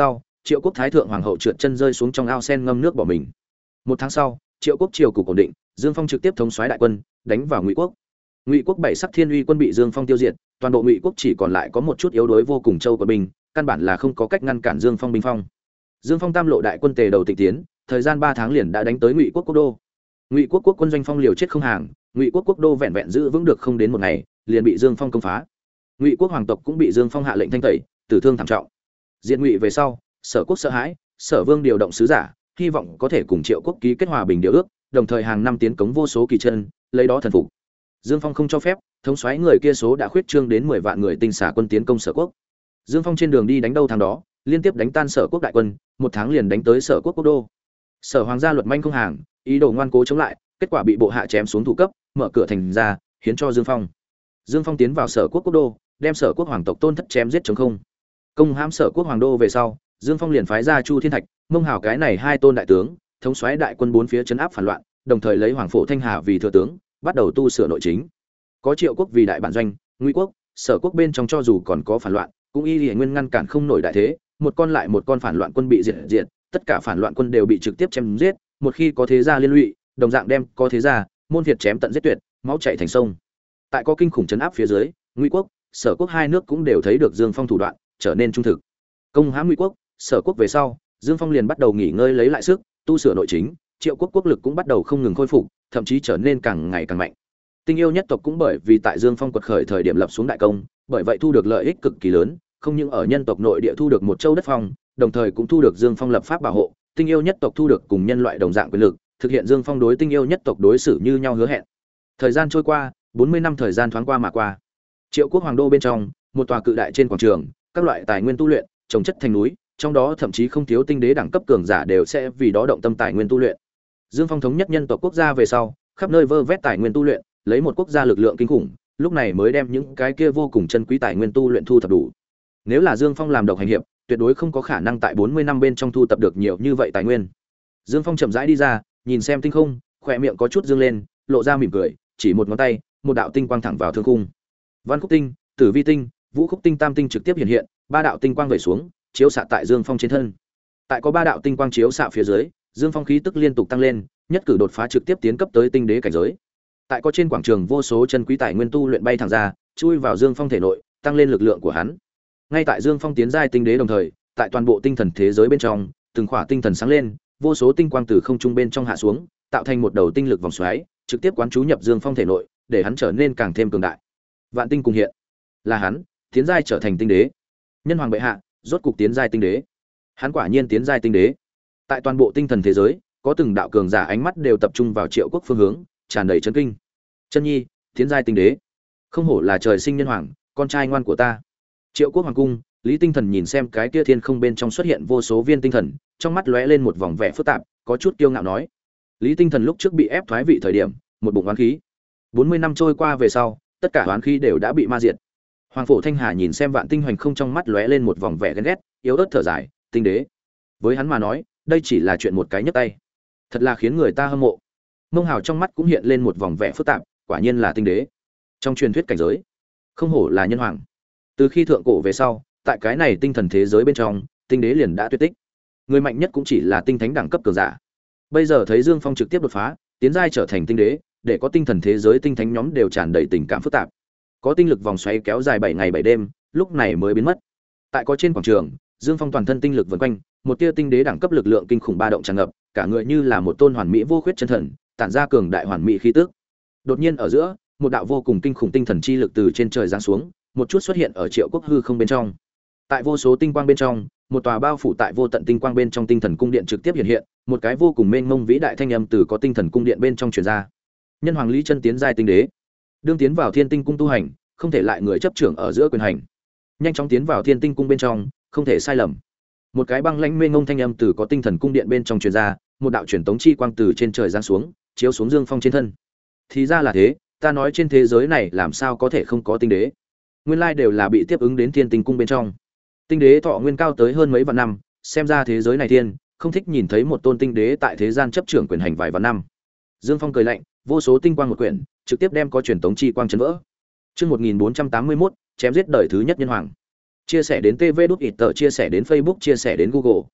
Triệu Quốc thái thượng hoàng hậu trượt chân rơi xuống trong ao sen ngâm nước bỏ mình. Một tháng sau, Triệu Quốc triều cục ổn định, Dương Phong trực tiếp thống soái đại quân, đánh vào Ngụy Quốc. Ngụy Quốc bảy sắc Thiên Uy quân bị Dương Phong tiêu diệt, toàn bộ Ngụy Quốc chỉ còn lại có một chút yếu đuối vô cùng châu của binh, căn bản là không có cách ngăn cản Dương Phong binh phong. Dương Phong tam lộ đại quân tề đầu tịch tiến, thời gian ba tháng liền đã đánh tới Ngụy Quốc quốc đô. Ngụy Quốc quốc quân doanh phong liều chết không hàng, Ngụy Quốc quốc đô vẹn vẹn giữ vững được không đến một ngày, liền bị Dương Phong công phá. Ngụy Quốc hoàng tộc cũng bị Dương Phong hạ lệnh thanh tẩy, tử thương thảm trọng. Diệt Ngụy về sau, Sở Quốc sợ hãi, Sở Vương điều động sứ giả, hy vọng có thể cùng Triệu Quốc ký kết hòa bình điều ước, đồng thời hàng năm tiến cống vô số kỳ chân, lấy đó thần phục. Dương Phong không cho phép, thống soái người kia số đã khuyết trương đến mười vạn người tinh xả quân tiến công Sở Quốc. Dương Phong trên đường đi đánh đâu thằng đó, liên tiếp đánh tan Sở Quốc đại quân, một tháng liền đánh tới Sở Quốc quốc đô. Sở hoàng gia luật manh không hàng, ý đồ ngoan cố chống lại, kết quả bị bộ hạ chém xuống thủ cấp, mở cửa thành ra, hiến cho Dương Phong. Dương Phong tiến vào Sở Quốc quốc đô, đem Sở Quốc hoàng tộc Tôn Thất chém giết chống không. Công hãm Sở Quốc hoàng đô về sau, Dương Phong liền phái ra Chu Thiên Thạch, Mông Hào cái này hai tôn đại tướng, thống soái đại quân bốn phía trấn áp phản loạn, đồng thời lấy Hoàng Phổ Thanh Hà vì thừa tướng, bắt đầu tu sửa nội chính. Có Triệu Quốc vì đại bản doanh, Ngụy Quốc, Sở Quốc bên trong cho dù còn có phản loạn, cũng y lìa nguyên ngăn cản không nổi đại thế, một con lại một con phản loạn quân bị diệt diệt, tất cả phản loạn quân đều bị trực tiếp chém giết, một khi có thế gia liên lụy, đồng dạng đem có thế gia, môn phiệt chém tận giết tuyệt, máu chảy thành sông. Tại có kinh khủng trấn áp phía dưới, Ngụy Quốc, Sở Quốc hai nước cũng đều thấy được Dương Phong thủ đoạn, trở nên trung thực. Công hãm Ngụy Quốc, Sở Quốc về sau, Dương Phong liền bắt đầu nghỉ ngơi lấy lại sức, tu sửa nội chính, Triệu Quốc quốc lực cũng bắt đầu không ngừng khôi phục, thậm chí trở nên càng ngày càng mạnh. Tinh yêu nhất tộc cũng bởi vì tại Dương Phong quật khởi thời điểm lập xuống đại công, bởi vậy thu được lợi ích cực kỳ lớn, không những ở nhân tộc nội địa thu được một châu đất phong, đồng thời cũng thu được Dương Phong lập pháp bảo hộ, tinh yêu nhất tộc thu được cùng nhân loại đồng dạng quyền lực, thực hiện Dương Phong đối tinh yêu nhất tộc đối xử như nhau hứa hẹn. Thời gian trôi qua, bốn mươi năm thời gian thoáng qua mà qua. Triệu Quốc hoàng đô bên trong, một tòa cự đại trên quảng trường, các loại tài nguyên tu luyện, trồng chất thành núi, trong đó thậm chí không thiếu tinh đế đẳng cấp cường giả đều sẽ vì đó động tâm tài nguyên tu luyện. Dương Phong thống nhất nhân tộc quốc gia về sau, khắp nơi vơ vét tài nguyên tu luyện, lấy một quốc gia lực lượng kinh khủng, lúc này mới đem những cái kia vô cùng chân quý tài nguyên tu luyện thu thập đủ. Nếu là Dương Phong làm độc hành hiệp, tuyệt đối không có khả năng tại bốn mươi năm bên trong thu thập được nhiều như vậy tài nguyên. Dương Phong chậm rãi đi ra, nhìn xem tinh không, khóe miệng có chút dương lên, lộ ra mỉm cười, chỉ một ngón tay, một đạo tinh quang thẳng vào thương khung. Văn Khúc tinh, Tử Vi tinh, Vũ Khúc tinh tam tinh trực tiếp hiện hiện, ba đạo tinh quang vẩy xuống, chiếu xạ tại Dương Phong trên thân. Tại có ba đạo tinh quang chiếu xạ phía dưới, Dương Phong khí tức liên tục tăng lên, nhất cử đột phá trực tiếp tiến cấp tới tinh đế cảnh giới. Tại có trên quảng trường vô số chân quý tài nguyên tu luyện bay thẳng ra, chui vào Dương Phong thể nội, tăng lên lực lượng của hắn. Ngay tại Dương Phong tiến giai tinh đế đồng thời, tại toàn bộ tinh thần thế giới bên trong, từng khỏa tinh thần sáng lên, vô số tinh quang từ không trung bên trong hạ xuống, tạo thành một đầu tinh lực vòng xoáy, trực tiếp quán chú nhập Dương Phong thể nội, để hắn trở nên càng thêm cường đại. Vạn tinh cùng hiện, là hắn tiến giai trở thành tinh đế. Nhân hoàng bệ hạ, rốt cục tiến giai tinh đế. Hắn quả nhiên tiến giai tinh đế. Tại toàn bộ tinh thần thế giới, có từng đạo cường giả ánh mắt đều tập trung vào Triệu Quốc phương hướng, tràn đầy chấn kinh. Chân Nhi, tiến giai tinh đế. Không hổ là trời sinh nhân hoàng, con trai ngoan của ta. Triệu Quốc hoàng cung, Lý Tinh Thần nhìn xem cái kia thiên không bên trong xuất hiện vô số viên tinh thần, trong mắt lóe lên một vòng vẻ phức tạp, có chút kiêu ngạo nói. Lý Tinh Thần lúc trước bị ép thoái vị thời điểm, một bụng oán khí. bốn mươi năm trôi qua về sau, tất cả oán khí đều đã bị ma diệt. Hoàng Phổ Thanh Hà nhìn xem Vạn Tinh Hoành không, trong mắt lóe lên một vòng vẻ ghen ghét, yếu ớt thở dài, tinh đế. Với hắn mà nói, đây chỉ là chuyện một cái nhấc tay. Thật là khiến người ta hâm mộ. Mông Hào trong mắt cũng hiện lên một vòng vẻ phức tạp, quả nhiên là tinh đế. Trong truyền thuyết cảnh giới, không hổ là nhân hoàng. Từ khi thượng cổ về sau, tại cái này tinh thần thế giới bên trong, tinh đế liền đã tuyệt tích. Người mạnh nhất cũng chỉ là tinh thánh đẳng cấp cường giả. Bây giờ thấy Dương Phong trực tiếp đột phá, tiến giai trở thành tinh đế, để có tinh thần thế giới tinh thánh nhóm đều tràn đầy tình cảm phức tạp. Có tinh lực vòng xoáy kéo dài bảy ngày bảy đêm, lúc này mới biến mất. Tại có trên quảng trường, Dương Phong toàn thân tinh lực vần quanh, một tia tinh đế đẳng cấp lực lượng kinh khủng ba động tràn ngập, cả người như là một tôn hoàn mỹ vô khuyết chân thần, tản ra cường đại hoàn mỹ khí tức. Đột nhiên ở giữa, một đạo vô cùng kinh khủng tinh thần chi lực từ trên trời giáng xuống, một chút xuất hiện ở Triệu Quốc hư không bên trong. Tại vô số tinh quang bên trong, một tòa bao phủ tại vô tận tinh quang bên trong tinh thần cung điện trực tiếp hiện hiện, một cái vô cùng mênh mông vĩ đại thanh âm từ có tinh thần cung điện bên trong truyền ra. Nhân hoàng Lý Chân tiến giai tinh đế, đương tiến vào Thiên Tinh cung tu hành, không thể lại người chấp trưởng ở giữa quyền hành. Nhanh chóng tiến vào Thiên Tinh cung bên trong, không thể sai lầm. Một cái băng lãnh mênh mông thanh âm từ có tinh thần cung điện bên trong truyền ra, một đạo truyền tống chi quang từ trên trời giáng xuống, chiếu xuống Dương Phong trên thân. Thì ra là thế, ta nói trên thế giới này làm sao có thể không có tinh đế? Nguyên lai đều là bị tiếp ứng đến Thiên Tinh cung bên trong. Tinh đế thọ nguyên cao tới hơn mấy vạn năm, xem ra thế giới này thiên không thích nhìn thấy một tôn tinh đế tại thế gian chấp trưởng quyền hành vài vạn năm. Dương Phong cười lạnh, vô số tinh quang một quyển, trực tiếp đem có truyền tống chi quang chấn vỡ. Chương một nghìn bốn trăm tám mươi mốt, chém giết đời thứ nhất nhân hoàng. Chia sẻ đến tê vê đút ít tờ, chia sẻ đến Facebook, chia sẻ đến Google.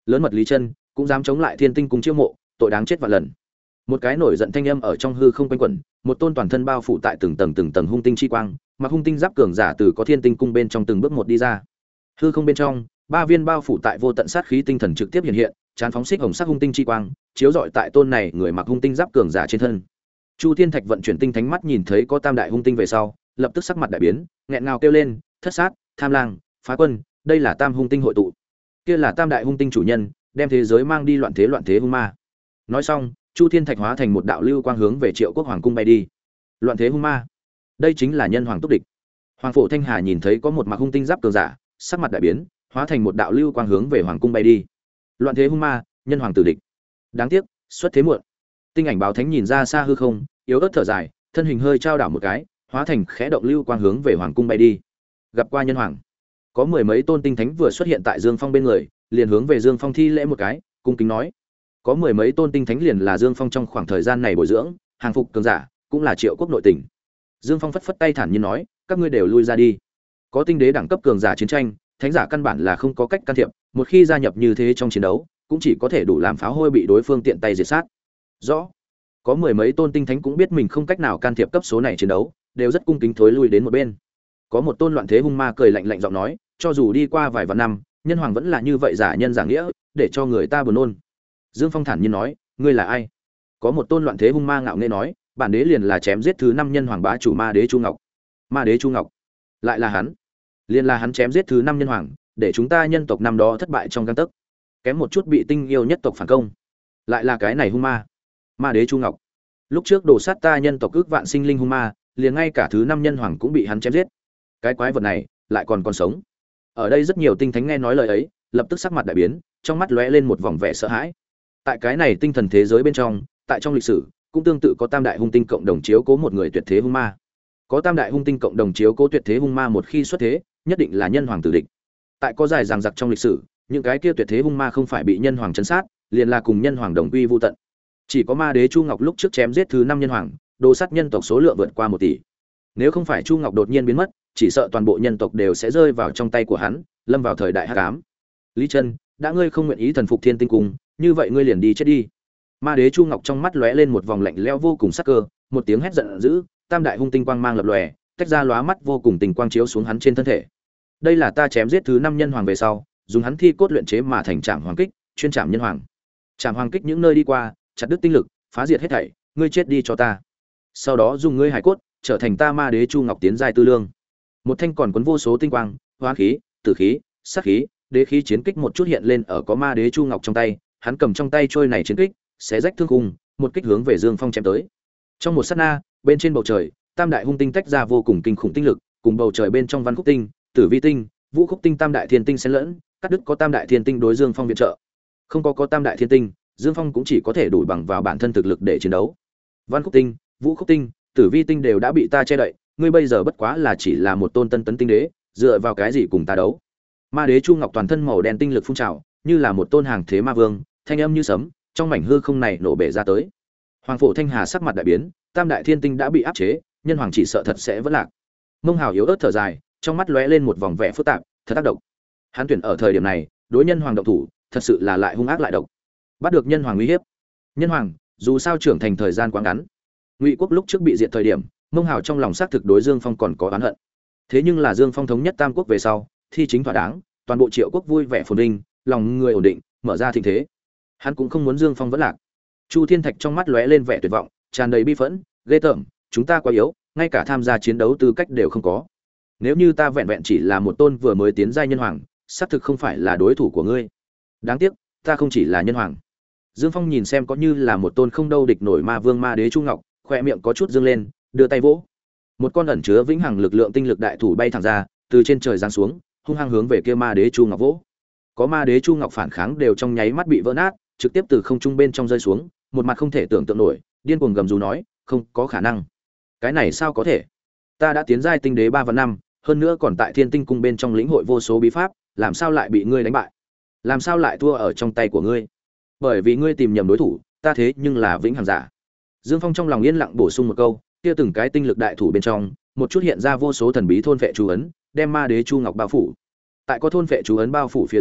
Lớn mật Lý Chân cũng dám chống lại Thiên Tinh cung chiêu mộ, tội đáng chết vạn lần. Một cái nổi giận thanh âm ở trong hư không quanh quẩn, một tôn toàn thân bao phủ tại từng tầng từng tầng hung tinh chi quang, mặc hung tinh giáp cường giả từ có Thiên Tinh cung bên trong từng bước một đi ra. Hư không bên trong, ba viên bao phủ tại vô tận sát khí tinh thần trực tiếp hiện hiện, chán phóng xích hồng sắc hung tinh chi quang, chiếu rọi tại tôn này người mặc hung tinh giáp cường giả trên thân. Chu Thiên Thạch vận chuyển tinh thánh mắt nhìn thấy có tam đại hung tinh về sau, lập tức sắc mặt đại biến, nghẹn ngào kêu lên, thất sát, tham lang, phá quân, đây là tam hung tinh hội tụ. Kia là tam đại hung tinh chủ nhân, đem thế giới mang đi loạn thế loạn thế hung ma. Nói xong, Chu Thiên Thạch hóa thành một đạo lưu quang hướng về Triệu Quốc hoàng cung bay đi. Loạn thế hung ma, đây chính là nhân hoàng túc địch. Hoàng Phổ Thanh Hà nhìn thấy có một mặc hung tinh giáp cường giả, sắc mặt đại biến, hóa thành một đạo lưu quang hướng về hoàng cung bay đi. Loạn thế hung ma, nhân hoàng tử địch. Đáng tiếc, xuất thế muộn. Tinh ảnh báo thánh nhìn ra xa hư không, yếu ớt thở dài, thân hình hơi trao đảo một cái, hóa thành khẽ động lưu quang hướng về hoàng cung bay đi. Gặp qua nhân hoàng, có mười mấy tôn tinh thánh vừa xuất hiện tại Dương Phong bên người, liền hướng về Dương Phong thi lễ một cái, cung kính nói: có mười mấy tôn tinh thánh liền là Dương Phong trong khoảng thời gian này bồi dưỡng, hàng phục cường giả, cũng là Triệu Quốc nội tình. Dương Phong phất phất tay thản nhiên nói: các ngươi đều lui ra đi. Có tinh đế đẳng cấp cường giả chiến tranh, thánh giả căn bản là không có cách can thiệp, một khi gia nhập như thế trong chiến đấu, cũng chỉ có thể đủ làm pháo hôi bị đối phương tiện tay diệt sát. Rõ. Có mười mấy tôn tinh thánh cũng biết mình không cách nào can thiệp cấp số này chiến đấu, đều rất cung kính thối lui đến một bên. Có một tôn loạn thế hung ma cười lạnh lạnh giọng nói: cho dù đi qua vài vạn năm, nhân hoàng vẫn là như vậy giả nhân giả nghĩa, để cho người ta buồn nôn. Dương Phong thản nhiên nói: ngươi là ai? Có một tôn loạn thế hung ma ngạo nghễ nói: bản đế liền là chém giết thứ năm nhân hoàng bá chủ ma đế Chu Ngọc. Ma đế Chu Ngọc? Lại là hắn? Liền là hắn chém giết thứ năm nhân hoàng, để chúng ta nhân tộc năm đó thất bại trong gang tấc, kém một chút bị tinh yêu nhất tộc phản công. Lại là cái này hung ma, ma đế Chu Ngọc. Lúc trước đổ sát ta nhân tộc ước vạn sinh linh hung ma, liền ngay cả thứ năm nhân hoàng cũng bị hắn chém giết. Cái quái vật này lại còn còn sống. Ở đây rất nhiều tinh thánh nghe nói lời ấy, lập tức sắc mặt đại biến, trong mắt lóe lên một vòng vẻ sợ hãi. Tại cái này tinh thần thế giới bên trong, tại trong lịch sử cũng tương tự có tam đại hung tinh cộng đồng chiếu cố một người tuyệt thế hung ma. Có tam đại hung tinh cộng đồng chiếu cố tuyệt thế hung ma, một khi xuất thế, nhất định là nhân hoàng tử địch. Tại có dài dằng dặc trong lịch sử, những cái kia tuyệt thế hung ma không phải bị nhân hoàng trấn sát, liền là cùng nhân hoàng đồng quy vu tận. Chỉ có ma đế Chu Ngọc lúc trước chém giết thứ năm nhân hoàng, đồ sát nhân tộc số lượng vượt qua một tỷ. Nếu không phải Chu Ngọc đột nhiên biến mất, chỉ sợ toàn bộ nhân tộc đều sẽ rơi vào trong tay của hắn, lâm vào thời đại hắc ám. Lý Chân, đã ngươi không nguyện ý thần phục Thiên Tinh cung, như vậy ngươi liền đi chết đi. Ma đế Chu Ngọc trong mắt lóe lên một vòng lạnh lẽo vô cùng sắc cơ, một tiếng hét giận dữ, tam đại hung tinh quang mang lập lòe, tách ra lóa mắt vô cùng tình quang chiếu xuống hắn trên thân thể. Đây là ta chém giết thứ năm nhân hoàng về sau, dùng hắn thi cốt luyện chế mà thành Trảm Hoàng Kích, chuyên trảm nhân hoàng. Trảm Hoàng Kích những nơi đi qua, chặt đứt tinh lực, phá diệt hết thảy, ngươi chết đi cho ta. Sau đó dùng ngươi hải cốt, trở thành ta ma đế Chu Ngọc tiến giai tư lương. Một thanh còn cuốn vô số tinh quang, hóa khí, tử khí, sát khí, đế khí chiến kích một chút hiện lên ở có ma đế Chu Ngọc trong tay, hắn cầm trong tay trôi này chiến kích, xé rách thương khung, một kích hướng về Dương Phong chém tới. Trong một sát na, bên trên bầu trời, tam đại hung tinh tách ra vô cùng kinh khủng tinh lực, cùng bầu trời bên trong văn khúc tinh, tử vi tinh, vũ khúc tinh tam đại thiên tinh xen lẫn, cắt đứt có tam đại thiên tinh đối Dương Phong viện trợ. Không có có tam đại thiên tinh, Dương Phong cũng chỉ có thể đủ bằng vào bản thân thực lực để chiến đấu. Văn khúc tinh, vũ khúc tinh, tử vi tinh đều đã bị ta che đậy, ngươi bây giờ bất quá là chỉ là một tôn tân tấn tinh đế, dựa vào cái gì cùng ta đấu? Ma đế Chu Ngọc toàn thân màu đen tinh lực phun trào, như là một tôn hàng thế ma vương, thanh âm như sấm, trong mảnh hư không này nổ bể ra tới. Hoàng Phổ Thanh Hà sắc mặt đại biến, tam đại thiên tinh đã bị áp chế, nhân hoàng chỉ sợ thật sẽ vỡ lạc. Mông Hào yếu ớt thở dài, trong mắt lóe lên một vòng vẻ phức tạp, thật tác động. Hắn tuyển ở thời điểm này, đối nhân hoàng động thủ, thật sự là lại hung ác lại độc. Bắt được nhân hoàng uy hiếp. Nhân hoàng, dù sao trưởng thành thời gian quá ngắn. Ngụy quốc lúc trước bị diệt thời điểm, Mông Hào trong lòng xác thực đối Dương Phong còn có oán hận. Thế nhưng là Dương Phong thống nhất Tam quốc về sau, thi chính thỏa đáng, toàn bộ Triệu quốc vui vẻ phồn vinh, lòng người ổn định, mở ra thịnh thế. Hắn cũng không muốn Dương Phong vẫn lạc. Chu Thiên Thạch trong mắt lóe lên vẻ tuyệt vọng, tràn đầy bi phẫn, ghê tởm, chúng ta quá yếu, ngay cả tham gia chiến đấu tư cách đều không có. Nếu như ta vẹn vẹn chỉ là một tôn vừa mới tiến giai nhân hoàng, xác thực không phải là đối thủ của ngươi. Đáng tiếc, ta không chỉ là nhân hoàng. Dương Phong nhìn xem có như là một tôn không đâu địch nổi ma vương ma đế Chu Ngọc, khoe miệng có chút dương lên, đưa tay vỗ. Một con ẩn chứa vĩnh hằng lực lượng tinh lực đại thủ bay thẳng ra, từ trên trời giáng xuống, hung hăng hướng về kia ma đế Chu Ngọc vỗ. Có ma đế Chu Ngọc phản kháng đều trong nháy mắt bị vỡ nát, trực tiếp từ không trung bên trong rơi xuống, một mặt không thể tưởng tượng nổi, điên cuồng gầm rú nói, không có khả năng. Cái này sao có thể? Ta đã tiến giai tinh đế ba vạn năm, hơn nữa còn tại Thiên Tinh cung bên trong lĩnh hội vô số bí pháp, làm sao lại bị ngươi đánh bại? Làm sao lại thua ở trong tay của ngươi? Bởi vì ngươi tìm nhầm đối thủ, ta thế nhưng là vĩnh hằng giả. Dương Phong trong lòng yên lặng bổ sung một câu, kia từng cái tinh lực đại thủ bên trong, một chút hiện ra vô số thần bí thôn phệ chú ấn, đem ma đế Chu Ngọc bao phủ. Tại có thôn phệ chú ấn bao phủ phía dưới,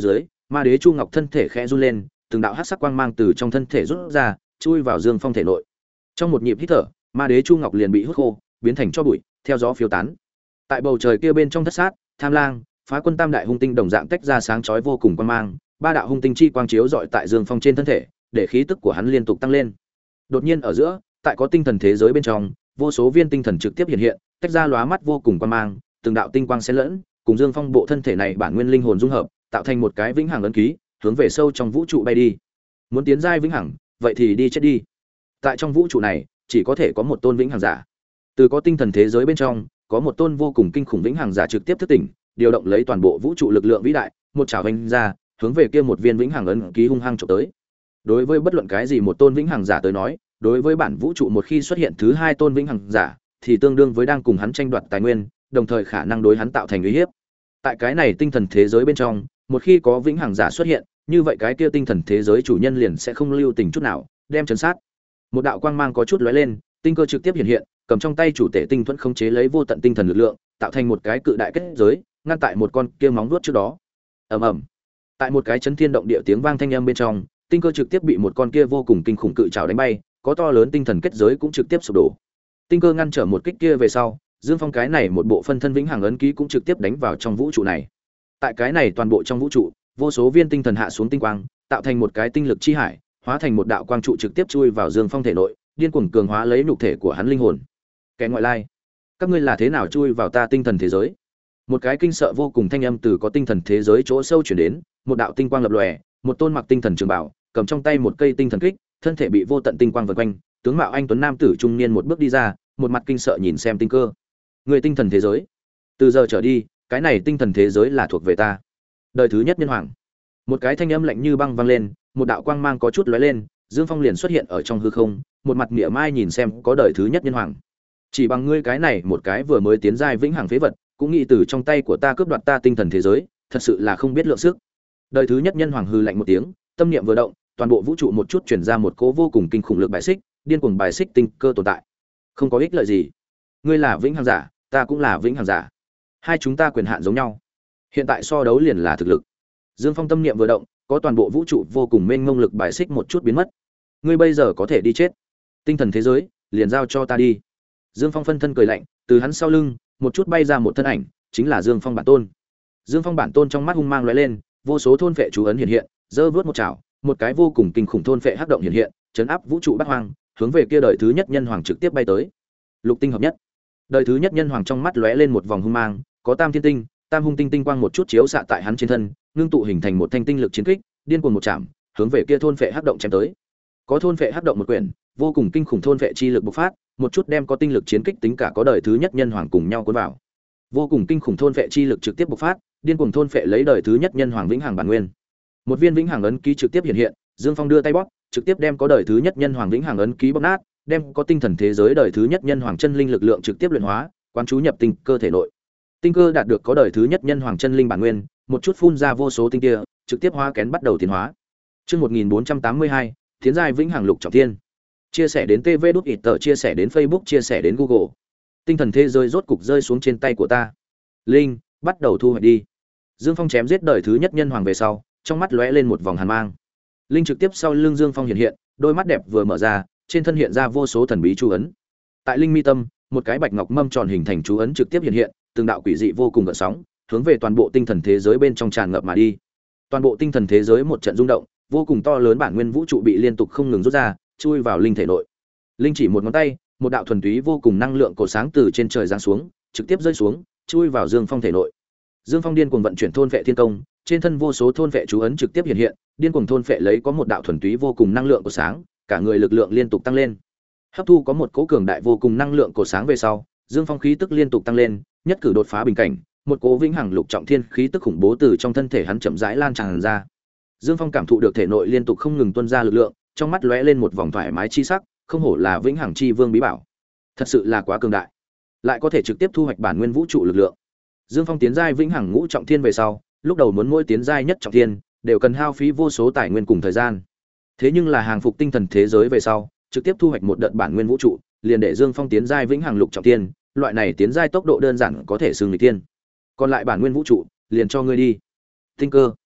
Ma đế Chu Ngọc thân thể khẽ run lên, từng đạo hắc sắc quang mang từ trong thân thể rút ra, chui vào Dương Phong thể nội. Trong một nhịp hít thở, Ma đế Chu Ngọc liền bị hút khô, biến thành tro bụi, theo gió phiêu tán. Tại bầu trời kia bên trong thất sát, Tham Lang, Phá Quân tam đại hung tinh đồng dạng tách ra sáng chói vô cùng quang mang, ba đạo hung tinh chi quang chiếu rọi tại Dương Phong trên thân thể, để khí tức của hắn liên tục tăng lên. Đột nhiên ở giữa, tại có tinh thần thế giới bên trong, vô số viên tinh thần trực tiếp hiện hiện, tách ra lóa mắt vô cùng quang mang, từng đạo tinh quang xen lẫn, cùng Dương Phong bộ thân thể này bản nguyên linh hồn dung hợp, tạo thành một cái vĩnh hằng ấn ký, hướng về sâu trong vũ trụ bay đi. Muốn tiến giai vĩnh hằng, vậy thì đi chết đi. Tại trong vũ trụ này, chỉ có thể có một tôn vĩnh hằng giả. Từ có tinh thần thế giới bên trong, có một tôn vô cùng kinh khủng vĩnh hằng giả trực tiếp thức tỉnh, điều động lấy toàn bộ vũ trụ lực lượng vĩ đại, một chảo vành ra, hướng về kia một viên vĩnh hằng ấn ký hung hăng chụp tới. Đối với bất luận cái gì một tôn vĩnh hằng giả tới nói, đối với bản vũ trụ một khi xuất hiện thứ hai tôn vĩnh hằng giả, thì tương đương với đang cùng hắn tranh đoạt tài nguyên, đồng thời khả năng đối hắn tạo thành uy hiếp. Tại cái này tinh thần thế giới bên trong, một khi có vĩnh hằng giả xuất hiện, như vậy cái kia tinh thần thế giới chủ nhân liền sẽ không lưu tình chút nào, đem chấn sát. Một đạo quang mang có chút lóe lên, tinh cơ trực tiếp hiện hiện, cầm trong tay chủ tể tinh thuẫn khống chế lấy vô tận tinh thần lực lượng, tạo thành một cái cự đại kết giới, ngăn tại một con kia móng vuốt trước đó. Ầm ầm. Tại một cái chấn thiên động địa tiếng vang thanh âm bên trong, tinh cơ trực tiếp bị một con kia vô cùng kinh khủng cự trảo đánh bay, có to lớn tinh thần kết giới cũng trực tiếp sụp đổ. Tinh cơ ngăn trở một kích kia về sau, Dương Phong cái này một bộ phân thân vĩnh hằng ấn ký cũng trực tiếp đánh vào trong vũ trụ này. Tại cái này toàn bộ trong vũ trụ, vô số viên tinh thần hạ xuống tinh quang, tạo thành một cái tinh lực chi hải, hóa thành một đạo quang trụ trực tiếp chui vào Dương Phong thể nội, điên cuồng cường hóa lấy nhục thể của hắn linh hồn. Kẻ ngoại lai, các ngươi là thế nào chui vào ta tinh thần thế giới? Một cái kinh sợ vô cùng thanh âm từ có tinh thần thế giới chỗ sâu truyền đến, một đạo tinh quang lập lòe, một tôn mặc tinh thần trường bảo, cầm trong tay một cây tinh thần kích, thân thể bị vô tận tinh quang vần quanh, tướng mạo anh tuấn nam tử trung niên một bước đi ra, một mặt kinh sợ nhìn xem tinh cơ. Người tinh thần thế giới, từ giờ trở đi, cái này tinh thần thế giới là thuộc về ta. Đời thứ nhất nhân hoàng. Một cái thanh âm lạnh như băng vang lên, một đạo quang mang có chút lóe lên, Dương Phong liền xuất hiện ở trong hư không, một mặt mỉa mai nhìn xem có đời thứ nhất nhân hoàng. Chỉ bằng ngươi cái này một cái vừa mới tiến giai vĩnh hằng phế vật, cũng nghĩ từ trong tay của ta cướp đoạt ta tinh thần thế giới, thật sự là không biết lượng sức. Đời thứ nhất nhân hoàng hư lạnh một tiếng, tâm niệm vừa động, toàn bộ vũ trụ một chút truyền ra một cỗ vô cùng kinh khủng lực bài xích, điên cuồng bài xích tinh cơ tồn tại. Không có ích lợi gì. Ngươi là vĩnh hằng giả, ta cũng là vĩnh hằng giả. Hai chúng ta quyền hạn giống nhau. Hiện tại so đấu liền là thực lực. Dương Phong tâm niệm vừa động, có toàn bộ vũ trụ vô cùng mênh mông lực bài xích một chút biến mất. Ngươi bây giờ có thể đi chết. Tinh thần thế giới, liền giao cho ta đi. Dương Phong phân thân cười lạnh, từ hắn sau lưng, một chút bay ra một thân ảnh, chính là Dương Phong bản tôn. Dương Phong bản tôn trong mắt hung mang lóe lên, vô số thôn phệ chú ấn hiện hiện, giơ vớt một chảo, một cái vô cùng kinh khủng thôn phệ hắc động hiện hiện, chấn áp vũ trụ bát hoang, hướng về kia đời thứ nhất nhân hoàng trực tiếp bay tới. Lục tinh hợp nhất. Đời thứ nhất nhân hoàng trong mắt lóe lên một vòng hung mang, có tam thiên tinh, tam hung tinh tinh quang một chút chiếu xạ tại hắn trên thân, ngưng tụ hình thành một thanh tinh lực chiến kích, điên cuồng một chạm, hướng về kia thôn phệ hắc động chém tới. Có thôn phệ hắc động một quyển, vô cùng kinh khủng thôn phệ chi lực bộc phát, một chút đem có tinh lực chiến kích tính cả có đời thứ nhất nhân hoàng cùng nhau cuốn vào. Vô cùng kinh khủng thôn phệ chi lực trực tiếp bộc phát, điên cuồng thôn phệ lấy đời thứ nhất nhân hoàng vĩnh hằng bản nguyên. Một viên vĩnh hằng ấn ký trực tiếp hiện hiện, Dương Phong đưa tay bóp, trực tiếp đem có đời thứ nhất nhân hoàng vĩnh hằng ấn ký bóp nát, đem có tinh thần thế giới đời thứ nhất nhân hoàng chân linh lực lượng trực tiếp luyện hóa, quán chú nhập tinh cơ thể nội. Tinh cơ đạt được có đời thứ nhất nhân hoàng chân linh bản nguyên, một chút phun ra vô số tinh tia, trực tiếp hóa kén bắt đầu tiến hóa. Chương một nghìn bốn trăm tám mươi hai, tiến giai vĩnh hằng lục trọng thiên. Chia sẻ đến tê vê đút ít tờ, chia sẻ đến Facebook, chia sẻ đến Google. Tinh thần thế giới rốt cục rơi xuống trên tay của ta. Linh, bắt đầu thu hoạch đi. Dương Phong chém giết đời thứ nhất nhân hoàng về sau, trong mắt lóe lên một vòng hàn mang. Linh trực tiếp sau lưng Dương Phong hiện hiện, đôi mắt đẹp vừa mở ra, trên thân hiện ra vô số thần bí chú ấn. Tại linh mi tâm, một cái bạch ngọc mâm tròn hình thành chú ấn trực tiếp hiện hiện, từng đạo quỷ dị vô cùng gợn sóng, hướng về toàn bộ tinh thần thế giới bên trong tràn ngập mà đi. Toàn bộ tinh thần thế giới một trận rung động, vô cùng to lớn bản nguyên vũ trụ bị liên tục không ngừng rút ra, chui vào linh thể nội. Linh chỉ một ngón tay, một đạo thuần túy vô cùng năng lượng cổ sáng từ trên trời giáng xuống, trực tiếp rơi xuống, chui vào Dương Phong thể nội. Dương Phong điên cuồng vận chuyển thôn vệ thiên công, trên thân vô số thôn vệ chú ấn trực tiếp hiện hiện, điên cuồng thôn vệ lấy có một đạo thuần túy vô cùng năng lượng cổ sáng, cả người lực lượng liên tục tăng lên. Hấp thu có một cỗ cường đại vô cùng năng lượng cổ sáng về sau, Dương Phong khí tức liên tục tăng lên, nhất cử đột phá bình cảnh, một cỗ vĩnh hằng lục trọng thiên khí tức khủng bố từ trong thân thể hắn chậm rãi lan tràn ra. Dương Phong cảm thụ được thể nội liên tục không ngừng tuôn ra lực lượng, trong mắt lóe lên một vòng thoải mái chi sắc, không hổ là vĩnh hằng chi vương bí bảo, thật sự là quá cường đại, lại có thể trực tiếp thu hoạch bản nguyên vũ trụ lực lượng. Dương Phong tiến giai vĩnh hằng ngũ trọng thiên về sau, lúc đầu muốn mỗi tiến giai nhất trọng thiên đều cần hao phí vô số tài nguyên cùng thời gian. Thế nhưng là hàng phục tinh thần thế giới về sau, trực tiếp thu hoạch một đợt bản nguyên vũ trụ, liền để Dương Phong tiến giai vĩnh hằng lục trọng thiên, loại này tiến giai tốc độ đơn giản có thể xưng nghịch thiên. Còn lại bản nguyên vũ trụ, liền cho ngươi đi. Tinh cơ.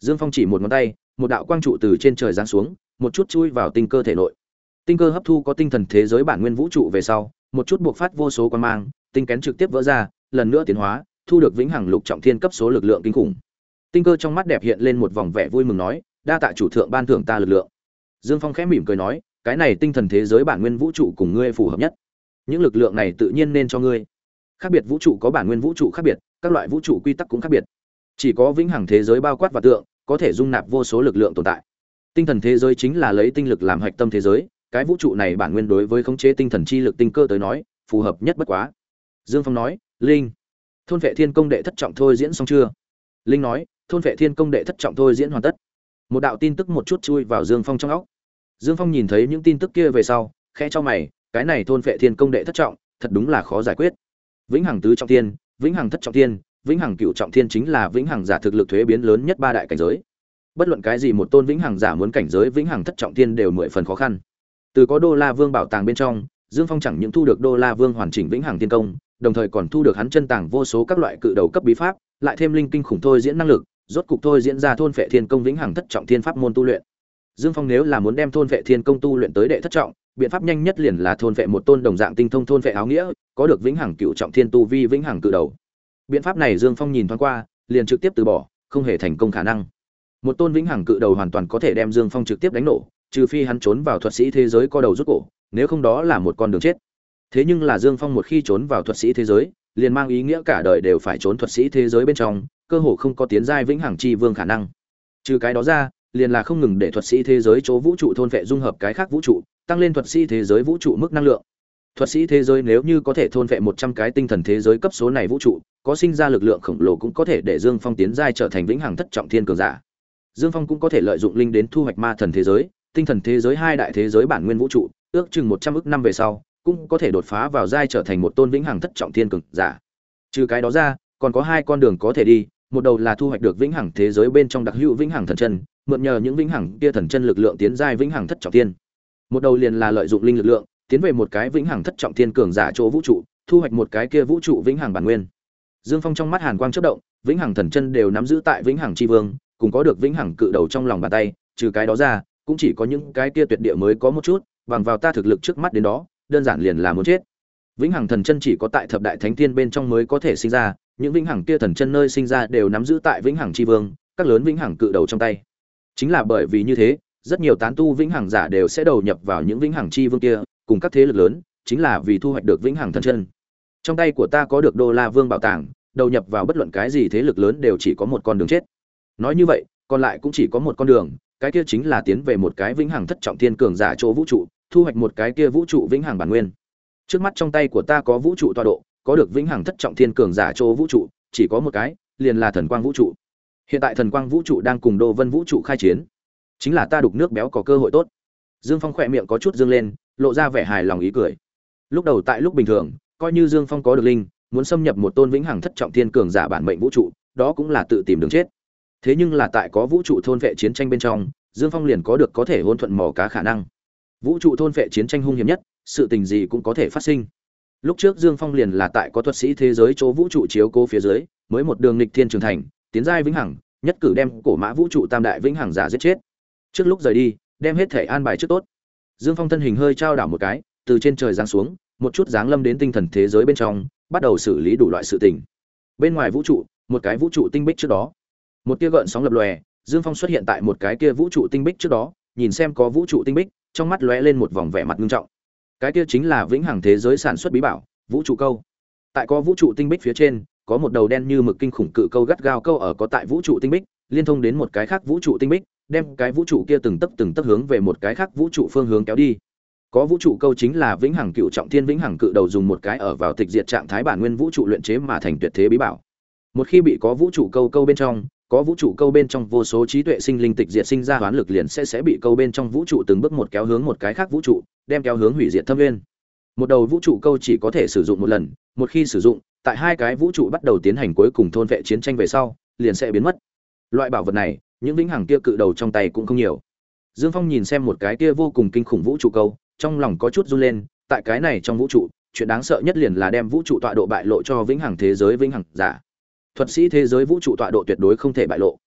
Dương Phong chỉ một ngón tay, một đạo quang trụ từ trên trời giáng xuống, một chút chui vào tinh cơ thể nội. Tinh cơ hấp thu có tinh thần thế giới bản nguyên vũ trụ về sau, một chút buộc phát vô số quang mang, tinh kén trực tiếp vỡ ra, lần nữa tiến hóa, thu được vĩnh hằng lục trọng thiên cấp số lực lượng kinh khủng. Tinh cơ trong mắt đẹp hiện lên một vòng vẻ vui mừng nói, đa tạ chủ thượng ban thưởng ta lực lượng. Dương Phong khẽ mỉm cười nói, cái này tinh thần thế giới bản nguyên vũ trụ cùng ngươi phù hợp nhất. Những lực lượng này tự nhiên nên cho ngươi. Khác biệt vũ trụ có bản nguyên vũ trụ khác biệt, các loại vũ trụ quy tắc cũng khác biệt. Chỉ có vĩnh hằng thế giới bao quát và tượng, có thể dung nạp vô số lực lượng tồn tại. Tinh thần thế giới chính là lấy tinh lực làm hạch tâm thế giới, cái vũ trụ này bản nguyên đối với khống chế tinh thần chi lực tinh cơ tới nói, phù hợp nhất bất quá. Dương Phong nói, Linh, thôn vệ thiên công đệ thất trọng thôi diễn xong chưa? Linh nói, thôn vệ thiên công đệ thất trọng thôi diễn hoàn tất. Một đạo tin tức một chút chui vào Dương Phong trong óc. Dương Phong nhìn thấy những tin tức kia về sau, khẽ cho mày, cái này thôn vệ thiên công đệ thất trọng, thật đúng là khó giải quyết. Vĩnh hằng tứ trọng thiên, vĩnh hằng thất trọng thiên, vĩnh hằng cửu trọng thiên chính là vĩnh hằng giả thực lực thuế biến lớn nhất ba đại cảnh giới. Bất luận cái gì một tôn vĩnh hằng giả muốn cảnh giới vĩnh hằng thất trọng thiên đều mười phần khó khăn. Từ có Đô La Vương bảo tàng bên trong, Dương Phong chẳng những thu được Đô La Vương hoàn chỉnh vĩnh hằng thiên công, đồng thời còn thu được hắn chân tàng vô số các loại cự đầu cấp bí pháp, lại thêm linh kinh khủng thôi diễn năng lực, rốt cục thôi diễn ra thôn phệ thiên công vĩnh hằng thất trọng thiên pháp môn tu luyện. Dương Phong nếu là muốn đem thôn phệ thiên công tu luyện tới đệ thất trọng, biện pháp nhanh nhất liền là thôn phệ một tôn đồng dạng tinh thông thôn phệ áo nghĩa, có được vĩnh hằng cửu trọng thiên tu vi vĩnh hằng cự đầu. Biện pháp này Dương Phong nhìn thoáng qua, liền trực tiếp từ bỏ, không hề thành công khả năng. Một tôn vĩnh hằng cự đầu hoàn toàn có thể đem Dương Phong trực tiếp đánh nổ, trừ phi hắn trốn vào thuật sĩ thế giới co đầu rút cổ, nếu không đó là một con đường chết. Thế nhưng là Dương Phong một khi trốn vào thuật sĩ thế giới, liền mang ý nghĩa cả đời đều phải trốn thuật sĩ thế giới bên trong, cơ hồ không có tiến giai vĩnh hằng chi vương khả năng. Trừ cái đó ra, liền là không ngừng để thuật sĩ thế giới chỗ vũ trụ thôn vệ dung hợp cái khác vũ trụ, tăng lên thuật sĩ thế giới vũ trụ mức năng lượng. Thuật sĩ thế giới nếu như có thể thôn vệ một trăm cái tinh thần thế giới cấp số này vũ trụ, có sinh ra lực lượng khổng lồ cũng có thể để Dương Phong tiến giai trở thành vĩnh hằng thất trọng thiên cường giả. Dương Phong cũng có thể lợi dụng linh đến thu hoạch ma thần thế giới, tinh thần thế giới hai đại thế giới bản nguyên vũ trụ, ước chừng một trăm ức năm về sau, cũng có thể đột phá vào giai trở thành một tôn vĩnh hằng thất trọng thiên cường giả. Trừ cái đó ra, còn có hai con đường có thể đi, một đầu là thu hoạch được vĩnh hằng thế giới bên trong đặc hữu vĩnh hằng thần chân, mượn nhờ những vĩnh hằng kia thần chân lực lượng tiến giai vĩnh hằng thất trọng thiên. Một đầu liền là lợi dụng linh lực lượng, tiến về một cái vĩnh hằng thất trọng thiên cường giả chỗ vũ trụ, thu hoạch một cái kia vũ trụ vĩnh hằng bản nguyên. Dương Phong trong mắt hàn quang chớp động, vĩnh hằng thần chân đều nắm giữ tại vĩnh hằng chi vương, cùng có được vĩnh hằng cự đầu trong lòng bàn tay, trừ cái đó ra, cũng chỉ có những cái kia tuyệt địa mới có một chút, bằng vào ta thực lực trước mắt đến đó, đơn giản liền là muốn chết. Vĩnh hằng thần chân chỉ có tại thập đại thánh thiên bên trong mới có thể sinh ra, những vĩnh hằng kia thần chân nơi sinh ra đều nắm giữ tại vĩnh hằng chi vương, các lớn vĩnh hằng cự đầu trong tay. Chính là bởi vì như thế, rất nhiều tán tu vĩnh hằng giả đều sẽ đầu nhập vào những vĩnh hằng chi vương kia, cùng các thế lực lớn, chính là vì thu hoạch được vĩnh hằng thần chân. Trong tay của ta có được Đô La Vương bảo tàng, đầu nhập vào bất luận cái gì thế lực lớn đều chỉ có một con đường chết. Nói như vậy, còn lại cũng chỉ có một con đường, cái kia chính là tiến về một cái vĩnh hằng thất trọng thiên cường giả chỗ vũ trụ, thu hoạch một cái kia vũ trụ vĩnh hằng bản nguyên. Trước mắt trong tay của ta có vũ trụ tọa độ, có được vĩnh hằng thất trọng thiên cường giả chỗ vũ trụ, chỉ có một cái, liền là thần quang vũ trụ. Hiện tại thần quang vũ trụ đang cùng Đô Vân vũ trụ khai chiến, chính là ta đục nước béo có cơ hội tốt. Dương Phong khỏe miệng có chút dương lên, lộ ra vẻ hài lòng ý cười. Lúc đầu tại lúc bình thường, coi như Dương Phong có được linh, muốn xâm nhập một tôn vĩnh hằng thất trọng thiên cường giả bản mệnh vũ trụ, đó cũng là tự tìm đường chết. Thế nhưng là tại có vũ trụ thôn vệ chiến tranh bên trong, Dương Phong liền có được có thể hôn thuận mò cá khả năng. Vũ trụ thôn vệ chiến tranh hung hiểm nhất, sự tình gì cũng có thể phát sinh. Lúc trước Dương Phong liền là tại có thuật sĩ thế giới chỗ vũ trụ chiếu cố phía dưới, mới một đường nghịch thiên trường thành, tiến giai vĩnh hằng, nhất cử đem cổ mã vũ trụ tam đại vĩnh hằng giả giết chết. Trước lúc rời đi, đem hết thể an bài trước tốt. Dương Phong thân hình hơi trao đảo một cái, từ trên trời giáng xuống, một chút giáng lâm đến tinh thần thế giới bên trong, bắt đầu xử lý đủ loại sự tình. Bên ngoài vũ trụ, một cái vũ trụ tinh bích trước đó, một tia gợn sóng lập lòe, Dương Phong xuất hiện tại một cái kia vũ trụ tinh bích trước đó, nhìn xem có vũ trụ tinh bích, trong mắt lóe lên một vòng vẻ mặt nghiêm trọng. Cái kia chính là vĩnh hằng thế giới sản xuất bí bảo, vũ trụ câu. Tại có vũ trụ tinh bích phía trên, có một đầu đen như mực kinh khủng cự câu gắt gao câu ở có tại vũ trụ tinh bích, liên thông đến một cái khác vũ trụ tinh bích, đem cái vũ trụ kia từng tấc từng tấc hướng về một cái khác vũ trụ phương hướng kéo đi. Có vũ trụ câu chính là vĩnh hằng cựu trọng thiên vĩnh hằng cự đầu dùng một cái ở vào tịch diệt trạng thái bản nguyên vũ trụ luyện chế mà thành tuyệt thế bí bảo. Một khi bị có vũ trụ câu câu bên trong, có vũ trụ câu bên trong vô số trí tuệ sinh linh tịch diệt sinh ra hoán lực liền sẽ sẽ bị câu bên trong vũ trụ từng bước một kéo hướng một cái khác vũ trụ, đem kéo hướng hủy diệt thâm nguyên. Một đầu vũ trụ câu chỉ có thể sử dụng một lần, một khi sử dụng, tại hai cái vũ trụ bắt đầu tiến hành cuối cùng thôn vệ chiến tranh về sau, liền sẽ biến mất. Loại bảo vật này, những vĩnh hằng kia cự đầu trong tay cũng không nhiều. Dương Phong nhìn xem một cái kia vô cùng kinh khủng vũ trụ câu, trong lòng có chút run lên, tại cái này trong vũ trụ, chuyện đáng sợ nhất liền là đem vũ trụ tọa độ bại lộ cho vĩnh hằng thế giới vĩnh hằng giả. Thuật sĩ thế giới vũ trụ tọa độ tuyệt đối không thể bại lộ.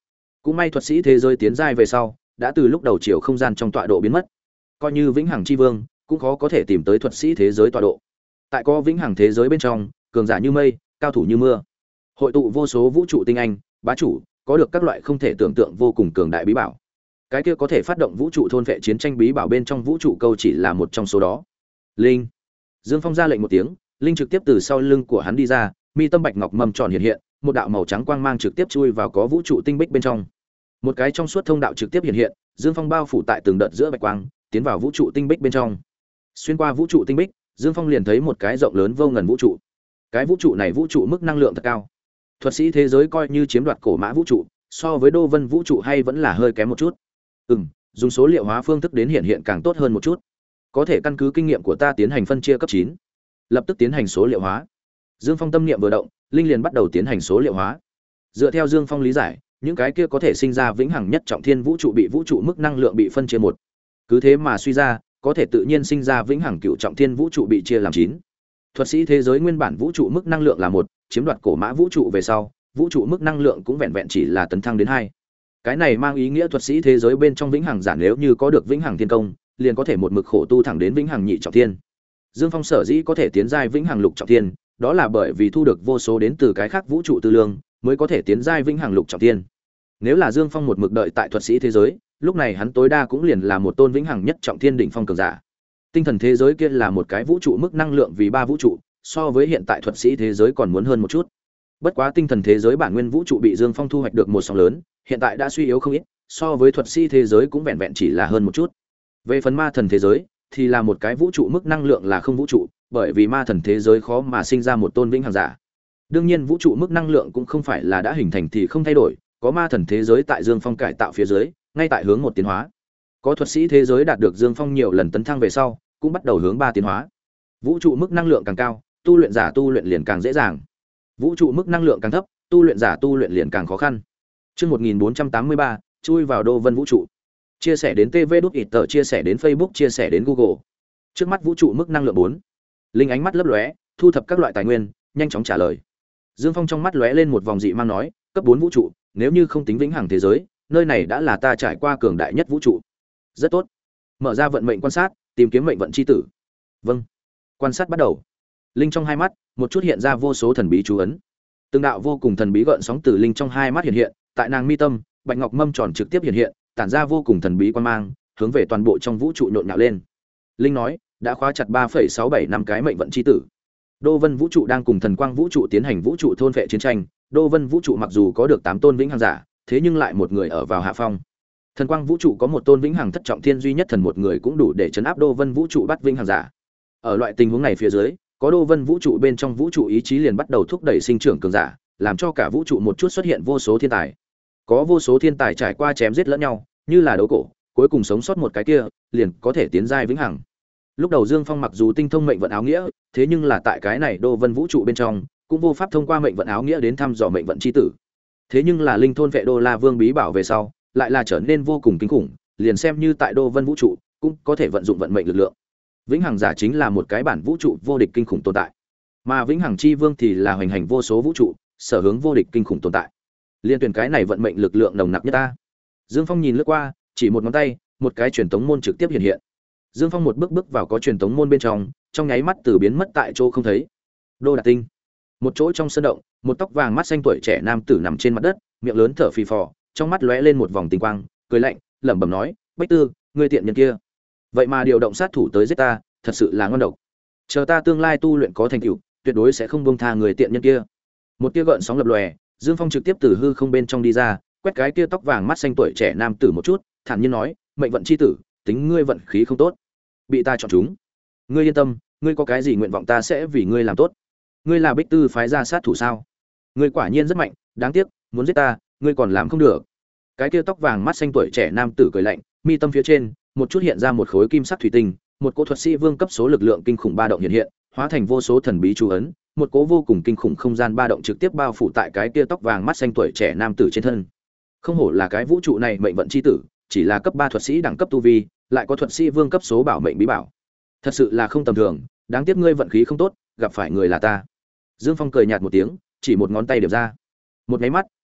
Cũng may thuật sĩ thế giới tiến giai về sau, đã từ lúc đầu chiều không gian trong tọa độ biến mất. Coi như vĩnh hằng chi vương, cũng khó có thể tìm tới thuật sĩ thế giới tọa độ. Tại có vĩnh hằng thế giới bên trong, cường giả như mây, cao thủ như mưa, hội tụ vô số vũ trụ tinh anh, bá chủ, có được các loại không thể tưởng tượng vô cùng cường đại bí bảo. Cái kia có thể phát động vũ trụ thôn vệ chiến tranh bí bảo bên trong vũ trụ câu chỉ là một trong số đó. Linh. Dương Phong ra lệnh một tiếng, linh trực tiếp từ sau lưng của hắn đi ra, mi tâm bạch ngọc mầm tròn hiện hiện, một đạo màu trắng quang mang trực tiếp chui vào có vũ trụ tinh bích bên trong. Một cái trong suốt thông đạo trực tiếp hiện hiện, Dương Phong bao phủ tại từng đợt giữa bạch quang, tiến vào vũ trụ tinh bích bên trong. Xuyên qua vũ trụ tinh bích, Dương Phong liền thấy một cái rộng lớn vô ngần vũ trụ. Cái vũ trụ này vũ trụ mức năng lượng thật cao. Thuật sĩ thế giới coi như chiếm đoạt cổ mã vũ trụ, so với Đô Vân vũ trụ hay vẫn là hơi kém một chút. Ừm, dùng số liệu hóa phương thức đến hiện hiện càng tốt hơn một chút. Có thể căn cứ kinh nghiệm của ta tiến hành phân chia cấp chín. Lập tức tiến hành số liệu hóa. Dương Phong tâm niệm vừa động, linh liền bắt đầu tiến hành số liệu hóa. Dựa theo Dương Phong lý giải, những cái kia có thể sinh ra vĩnh hằng nhất trọng thiên vũ trụ bị vũ trụ mức năng lượng bị phân chia một. Cứ thế mà suy ra, có thể tự nhiên sinh ra vĩnh hằng cựu trọng thiên vũ trụ bị chia làm chín. Thuật sĩ thế giới nguyên bản vũ trụ mức năng lượng là một, chiếm đoạt cổ mã vũ trụ về sau, vũ trụ mức năng lượng cũng vẹn vẹn chỉ là tấn thăng đến hai. Cái này mang ý nghĩa thuật sĩ thế giới bên trong vĩnh hằng giả nếu như có được vĩnh hằng thiên công, liền có thể một mực khổ tu thẳng đến vĩnh hằng nhị trọng thiên. Dương Phong sở dĩ có thể tiến giai vĩnh hằng lục trọng thiên, đó là bởi vì thu được vô số đến từ cái khác vũ trụ tư lương, mới có thể tiến giai vĩnh hằng lục trọng thiên. Nếu là Dương Phong một mực đợi tại thuật sĩ thế giới, lúc này hắn tối đa cũng liền là một tôn vĩnh hằng nhất trọng thiên đỉnh phong cường giả. Tinh thần thế giới kia là một cái vũ trụ mức năng lượng vì ba vũ trụ, so với hiện tại thuật sĩ thế giới còn muốn hơn một chút. Bất quá tinh thần thế giới bản nguyên vũ trụ bị Dương Phong thu hoạch được một sóng lớn, hiện tại đã suy yếu không ít, so với thuật sĩ thế giới cũng vẹn vẹn chỉ là hơn một chút. Về phần ma thần thế giới thì là một cái vũ trụ mức năng lượng là không vũ trụ, bởi vì ma thần thế giới khó mà sinh ra một tôn vĩnh hằng giả. Đương nhiên vũ trụ mức năng lượng cũng không phải là đã hình thành thì không thay đổi, có ma thần thế giới tại Dương Phong cải tạo phía dưới, ngay tại hướng một tiến hóa. Có thuật sĩ thế giới đạt được Dương Phong nhiều lần tấn thăng về sau, cũng bắt đầu hướng ba tiến hóa. Vũ trụ mức năng lượng càng cao, tu luyện giả tu luyện liền càng dễ dàng. Vũ trụ mức năng lượng càng thấp, tu luyện giả tu luyện liền càng khó khăn. Chương một nghìn bốn trăm tám mươi ba, chui vào Đô Vân vũ trụ. Chia sẻ đến tê vê đút ít tờ, chia sẻ đến Facebook, chia sẻ đến Google. Trước mắt vũ trụ mức năng lượng bốn. Linh ánh mắt lấp lóe, thu thập các loại tài nguyên, nhanh chóng trả lời. Dương Phong trong mắt lóe lên một vòng dị mang nói, cấp bốn vũ trụ, nếu như không tính vĩnh hằng thế giới, nơi này đã là ta trải qua cường đại nhất vũ trụ. Rất tốt. Mở ra vận mệnh quan sát, tìm kiếm mệnh vận chi tử. Vâng. Quan sát bắt đầu. Linh trong hai mắt, một chút hiện ra vô số thần bí chú ấn. Từng đạo vô cùng thần bí gợn sóng từ linh trong hai mắt hiện hiện, tại nàng mi tâm, bạch ngọc mâm tròn trực tiếp hiện hiện, tản ra vô cùng thần bí quan mang, hướng về toàn bộ trong vũ trụ nhộn nhạo lên. Linh nói, đã khóa chặt ba phẩy sáu bảy năm cái mệnh vận chi tử. Đô Vân vũ trụ đang cùng thần quang vũ trụ tiến hành vũ trụ thôn vệ chiến tranh, Đô Vân vũ trụ mặc dù có được tám tôn vĩnh hằng giả, thế nhưng lại một người ở vào hạ phong. Thần quang vũ trụ có một tôn vĩnh hằng thất trọng thiên duy nhất thần một người cũng đủ để chấn áp Đô Vân vũ trụ bắt vĩnh hằng giả. Ở loại tình huống này phía dưới, có Đô Vân vũ trụ bên trong vũ trụ ý chí liền bắt đầu thúc đẩy sinh trưởng cường giả, làm cho cả vũ trụ một chút xuất hiện vô số thiên tài. Có vô số thiên tài trải qua chém giết lẫn nhau, như là đấu cổ, cuối cùng sống sót một cái kia, liền có thể tiến giai vĩnh hằng. Lúc đầu Dương Phong mặc dù tinh thông mệnh vận áo nghĩa, thế nhưng là tại cái này Đô Vân vũ trụ bên trong, cũng vô pháp thông qua mệnh vận áo nghĩa đến thăm dò mệnh vận chi tử. Thế nhưng là linh thôn vệ Đô La Vương bí bảo về sau, lại là trở nên vô cùng kinh khủng, liền xem như tại Đô Vân vũ trụ, cũng có thể vận dụng vận mệnh lực lượng. Vĩnh hằng giả chính là một cái bản vũ trụ vô địch kinh khủng tồn tại, mà Vĩnh hằng chi vương thì là hoành hành vô số vũ trụ, sở hướng vô địch kinh khủng tồn tại. Liên tuyển cái này vận mệnh lực lượng nồng nặc nhất ta. Dương Phong nhìn lướt qua, chỉ một ngón tay, một cái truyền tống môn trực tiếp hiện hiện. Dương Phong một bước bước vào có truyền tống môn bên trong, trong nháy mắt từ biến mất tại chỗ không thấy. Đô Đạt Tinh. Một chỗ trong sân động, một tóc vàng mắt xanh tuổi trẻ nam tử nằm trên mặt đất, miệng lớn thở phì phò, trong mắt lóe lên một vòng tinh quang, cười lạnh, lẩm bẩm nói, "Bách Tư, ngươi tiện nhân kia, vậy mà điều động sát thủ tới giết ta, thật sự là ngon độc. Chờ ta tương lai tu luyện có thành tựu, tuyệt đối sẽ không buông tha người tiện nhân kia." Một tia gợn sóng lập lòe, Dương Phong trực tiếp từ hư không bên trong đi ra, quét cái tia tóc vàng mắt xanh tuổi trẻ nam tử một chút, thản nhiên nói, "Mệnh vận chi tử, tính ngươi vận khí không tốt, bị ta chọn chúng. Ngươi yên tâm, ngươi có cái gì nguyện vọng ta sẽ vì ngươi làm tốt. Ngươi là Bích Tư phái ra sát thủ sao? Ngươi quả nhiên rất mạnh, đáng tiếc, muốn giết ta, ngươi còn làm không được." Cái kia tóc vàng mắt xanh tuổi trẻ nam tử cười lạnh, mi tâm phía trên, một chút hiện ra một khối kim sắc thủy tinh, một cỗ thuật sĩ vương cấp số lực lượng kinh khủng ba động hiện hiện, hóa thành vô số thần bí chú ấn, một cỗ vô cùng kinh khủng không gian ba động trực tiếp bao phủ tại cái kia tóc vàng mắt xanh tuổi trẻ nam tử trên thân. Không hổ là cái vũ trụ này mệnh vận chi tử, chỉ là cấp ba thuật sĩ đẳng cấp tu vi, lại có thuật sĩ vương cấp số bảo mệnh bí bảo. Thật sự là không tầm thường, đáng tiếc ngươi vận khí không tốt, gặp phải người là ta. Dương Phong cười nhạt một tiếng, chỉ một ngón tay điểm ra. Một cái mắt,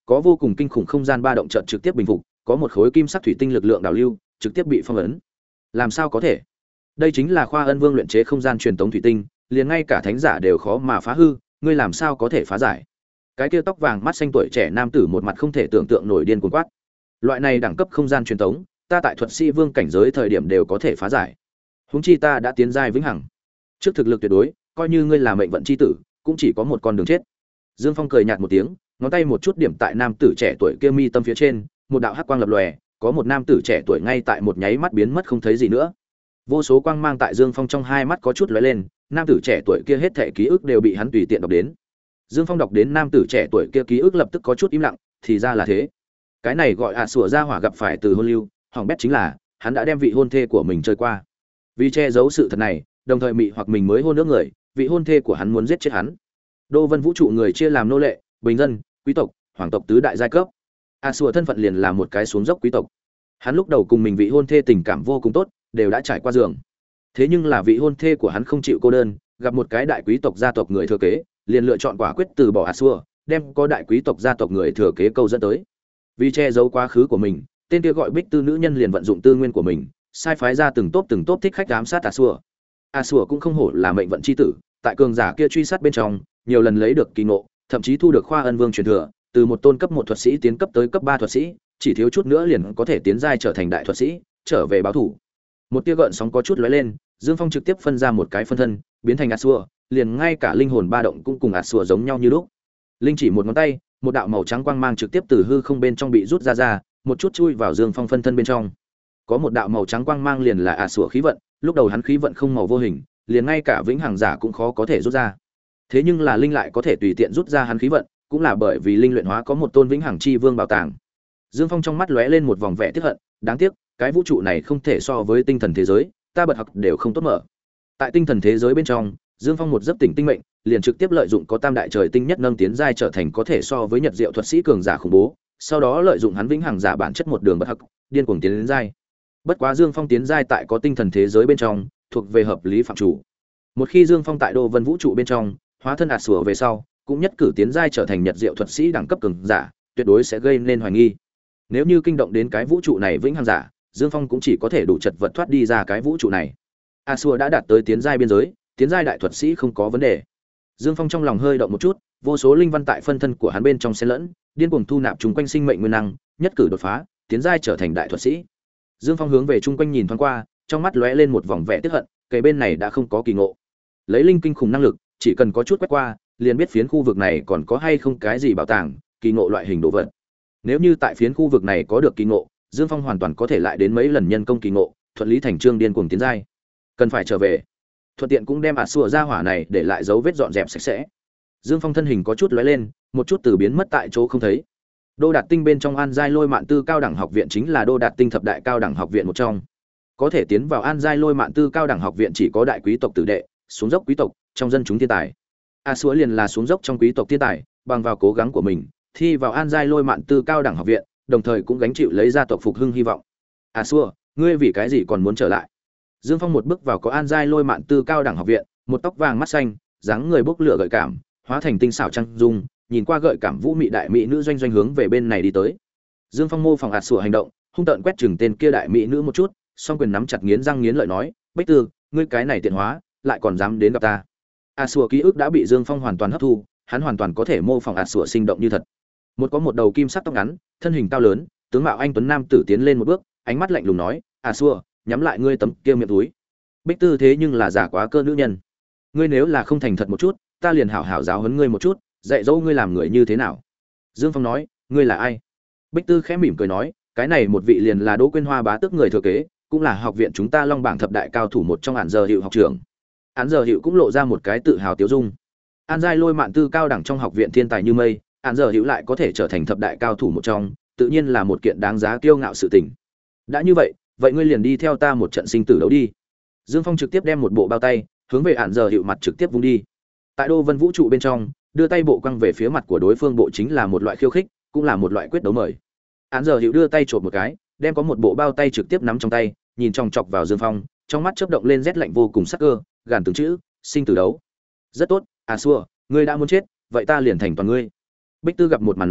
có vô cùng kinh khủng không gian ba động trận trực tiếp bình phục, có một khối kim sắc thủy tinh lực lượng đảo lưu trực tiếp bị phong ấn. Làm sao có thể? Đây chính là Khoa Ân Vương luyện chế không gian truyền tống thủy tinh, liền ngay cả thánh giả đều khó mà phá hư, ngươi làm sao có thể phá giải? Cái kia tóc vàng mắt xanh tuổi trẻ nam tử một mặt không thể tưởng tượng nổi điên cuồng quát. Loại này đẳng cấp không gian truyền tống, ta tại thuật sĩ vương cảnh giới thời điểm đều có thể phá giải. Huống chi ta đã tiến giai vĩnh hằng. Trước thực lực tuyệt đối, coi như ngươi là mệnh vận chi tử, cũng chỉ có một con đường chết. Dương Phong cười nhạt một tiếng, ngón tay một chút điểm tại nam tử trẻ tuổi kia mi tâm phía trên, một đạo hắc quang lập lòe, có một nam tử trẻ tuổi ngay tại một nháy mắt biến mất không thấy gì nữa. Vô số quang mang tại Dương Phong trong hai mắt có chút lóe lên, nam tử trẻ tuổi kia hết thảy ký ức đều bị hắn tùy tiện đọc đến. Dương Phong đọc đến nam tử trẻ tuổi kia ký ức lập tức có chút im lặng, thì ra là thế. Cái này gọi ạ à sủa ra hỏa gặp phải từ hôn lưu, hỏng bét chính là hắn đã đem vị hôn thê của mình chơi qua. Vì che giấu sự thật này, đồng thời mị hoặc mình mới hôn nước người, vị hôn thê của hắn muốn giết chết hắn. Đô Vân vũ trụ người chia làm nô lệ, bình dân, quý tộc, hoàng tộc tứ đại giai cấp. A Sủa thân phận liền là một cái xuống dốc quý tộc. Hắn lúc đầu cùng mình vị hôn thê tình cảm vô cùng tốt, đều đã trải qua giường. Thế nhưng là vị hôn thê của hắn không chịu cô đơn, gặp một cái đại quý tộc gia tộc người thừa kế, liền lựa chọn quả quyết từ bỏ A Sủa, đem có đại quý tộc gia tộc người thừa kế câu dẫn tới. Vì che giấu quá khứ của mình, tên kia gọi Bích Tư nữ nhân liền vận dụng tư nguyên của mình, sai phái ra từng tốp từng tốp thích khách ám sát A Sủa. A Sủa cũng không hổ là mệnh vận chi tử, tại cường giả kia truy sát bên trong, nhiều lần lấy được kỳ ngộ, thậm chí thu được Khoa Ân Vương truyền thừa, từ một tôn cấp một thuật sĩ tiến cấp tới cấp ba thuật sĩ, chỉ thiếu chút nữa liền có thể tiến giai trở thành đại thuật sĩ, trở về báo thủ. Một tia gợn sóng có chút lóe lên, Dương Phong trực tiếp phân ra một cái phân thân, biến thành A Sủa, liền ngay cả linh hồn ba động cũng cùng A Sủa giống nhau như lúc. Linh chỉ một ngón tay, một đạo màu trắng quang mang trực tiếp từ hư không bên trong bị rút ra ra, một chút chui vào Dương Phong phân thân bên trong. Có một đạo màu trắng quang mang liền là A Sủa khí vận, lúc đầu hắn khí vận không màu vô hình, liền ngay cả vĩnh hằng giả cũng khó có thể rút ra. Thế nhưng là linh lại có thể tùy tiện rút ra hắn khí vận, cũng là bởi vì linh luyện hóa có một tôn vĩnh hằng chi vương bảo tàng. Dương Phong trong mắt lóe lên một vòng vẻ tiếc hận, đáng tiếc, cái vũ trụ này không thể so với tinh thần thế giới, ta bật học đều không tốt mở. Tại tinh thần thế giới bên trong, Dương Phong một giấc tỉnh tinh mệnh, liền trực tiếp lợi dụng có tam đại trời tinh nhất nâng tiến giai trở thành có thể so với nhật diệu thuật sĩ cường giả khủng bố, sau đó lợi dụng hắn vĩnh hằng giả bản chất một đường bật học, điên cuồng tiến đến giai. Bất quá Dương Phong tiến giai tại có tinh thần thế giới bên trong, thuộc về hợp lý phạm chủ. Một khi Dương Phong tại Đô Vân vũ trụ bên trong, hóa thân ạt sủa về sau, cũng nhất cử tiến giai trở thành nhật diệu thuật sĩ đẳng cấp cường giả, tuyệt đối sẽ gây nên hoài nghi. Nếu như kinh động đến cái vũ trụ này vĩnh hằng giả, Dương Phong cũng chỉ có thể đủ chật vật thoát đi ra cái vũ trụ này. A Sủa đã đạt tới tiến giai biên giới, tiến giai đại thuật sĩ không có vấn đề. Dương Phong trong lòng hơi động một chút, vô số linh văn tại phân thân của hắn bên trong xen lẫn, điên cuồng thu nạp chúng quanh sinh mệnh nguyên năng, nhất cử đột phá, tiến giai trở thành đại thuật sĩ. Dương Phong hướng về chung quanh nhìn thoáng qua, trong mắt lóe lên một vòng vẻ tức hận, cái bên này đã không có kỳ ngộ. Lấy linh kinh khủng năng lực, chỉ cần có chút quét qua, liền biết phiến khu vực này còn có hay không cái gì bảo tàng, kỳ ngộ loại hình đồ vật. Nếu như tại phiến khu vực này có được kỳ ngộ, Dương Phong hoàn toàn có thể lại đến mấy lần nhân công kỳ ngộ, thuận lý thành trương điên cuồng tiến giai. Cần phải trở về, thuận tiện cũng đem ạt sủa ra hỏa này để lại dấu vết dọn dẹp sạch sẽ. Dương Phong thân hình có chút lóe lên, một chút từ biến mất tại chỗ không thấy. Đô Đạt Tinh bên trong An Giai Lôi Mạn Tư cao đẳng học viện chính là Đô Đạt Tinh thập đại cao đẳng học viện một trong. Có thể tiến vào An Giai Lôi Mạn Tư cao đẳng học viện chỉ có đại quý tộc tử đệ, xuống dốc quý tộc, trong dân chúng thiên tài. A Sủa liền là xuống dốc trong quý tộc thiên tài, bằng vào cố gắng của mình, thi vào An Giai Lôi Mạn Tư cao đẳng học viện, đồng thời cũng gánh chịu lấy gia tộc phục hưng hy vọng. A Sủa, ngươi vì cái gì còn muốn trở lại? Dương Phong một bước vào có An Giai Lôi Mạn Tư cao đẳng học viện, một tóc vàng mắt xanh, dáng người bốc lửa gợi cảm, hóa thành tinh xảo trang dung, nhìn qua gợi cảm vũ mị đại mỹ nữ doanh doanh hướng về bên này đi tới. Dương Phong mô phỏng A Sủa hành động, hung tợn quét chừng tên kia đại mỹ nữ một chút, song quyền nắm chặt nghiến răng nghiến lợi nói, "Bích Tư, ngươi cái này tiện hóa, lại còn dám đến gặp ta." A Sủa ký ức đã bị Dương Phong hoàn toàn hấp thu, hắn hoàn toàn có thể mô phỏng A Sủa sinh động như thật. Một có một đầu kim sắc tóc ngắn, thân hình cao lớn, tướng mạo anh tuấn nam tử tiến lên một bước, ánh mắt lạnh lùng nói, "A Sủa, nhắm lại ngươi tấm kia miệng túi." Bích Tư thế nhưng là giả quá cơ nữ nhân. Ngươi nếu là không thành thật một chút, ta liền hảo hảo giáo huấn ngươi một chút, dạy dỗ ngươi làm người như thế nào. Dương Phong nói, ngươi là ai? Bích Tư khẽ mỉm cười nói, cái này một vị liền là Đỗ Quyên Hoa bá tước người thừa kế, cũng là học viện chúng ta Long bảng thập đại cao thủ một trong Án Giờ Hiệu học trưởng. Án Giờ Hiệu cũng lộ ra một cái tự hào tiêu dung. An Giai Lôi Mạn Tư cao đẳng trong học viện thiên tài như mây, Án Giờ Hiệu lại có thể trở thành thập đại cao thủ một trong, tự nhiên là một kiện đáng giá kiêu ngạo sự tình. Đã như vậy, vậy ngươi liền đi theo ta một trận sinh tử đấu đi. Dương Phong trực tiếp đem một bộ bao tay hướng về Án Giờ Hiệu mặt trực tiếp vung đi. Tại Đô Vân vũ trụ bên trong, đưa tay bộ quăng về phía mặt của đối phương bộ chính là một loại khiêu khích, cũng là một loại quyết đấu mời. Án Giờ Hiệu đưa tay chộp một cái, đem có một bộ bao tay trực tiếp nắm trong tay, nhìn chòng chọc vào Dương Phong, trong mắt chớp động lên rét lạnh vô cùng sắc cơ, gàn từng chữ, sinh tử đấu. Rất tốt, A Sủa, ngươi đã muốn chết, vậy ta liền thành toàn ngươi. Bích Tư gặp một màn này,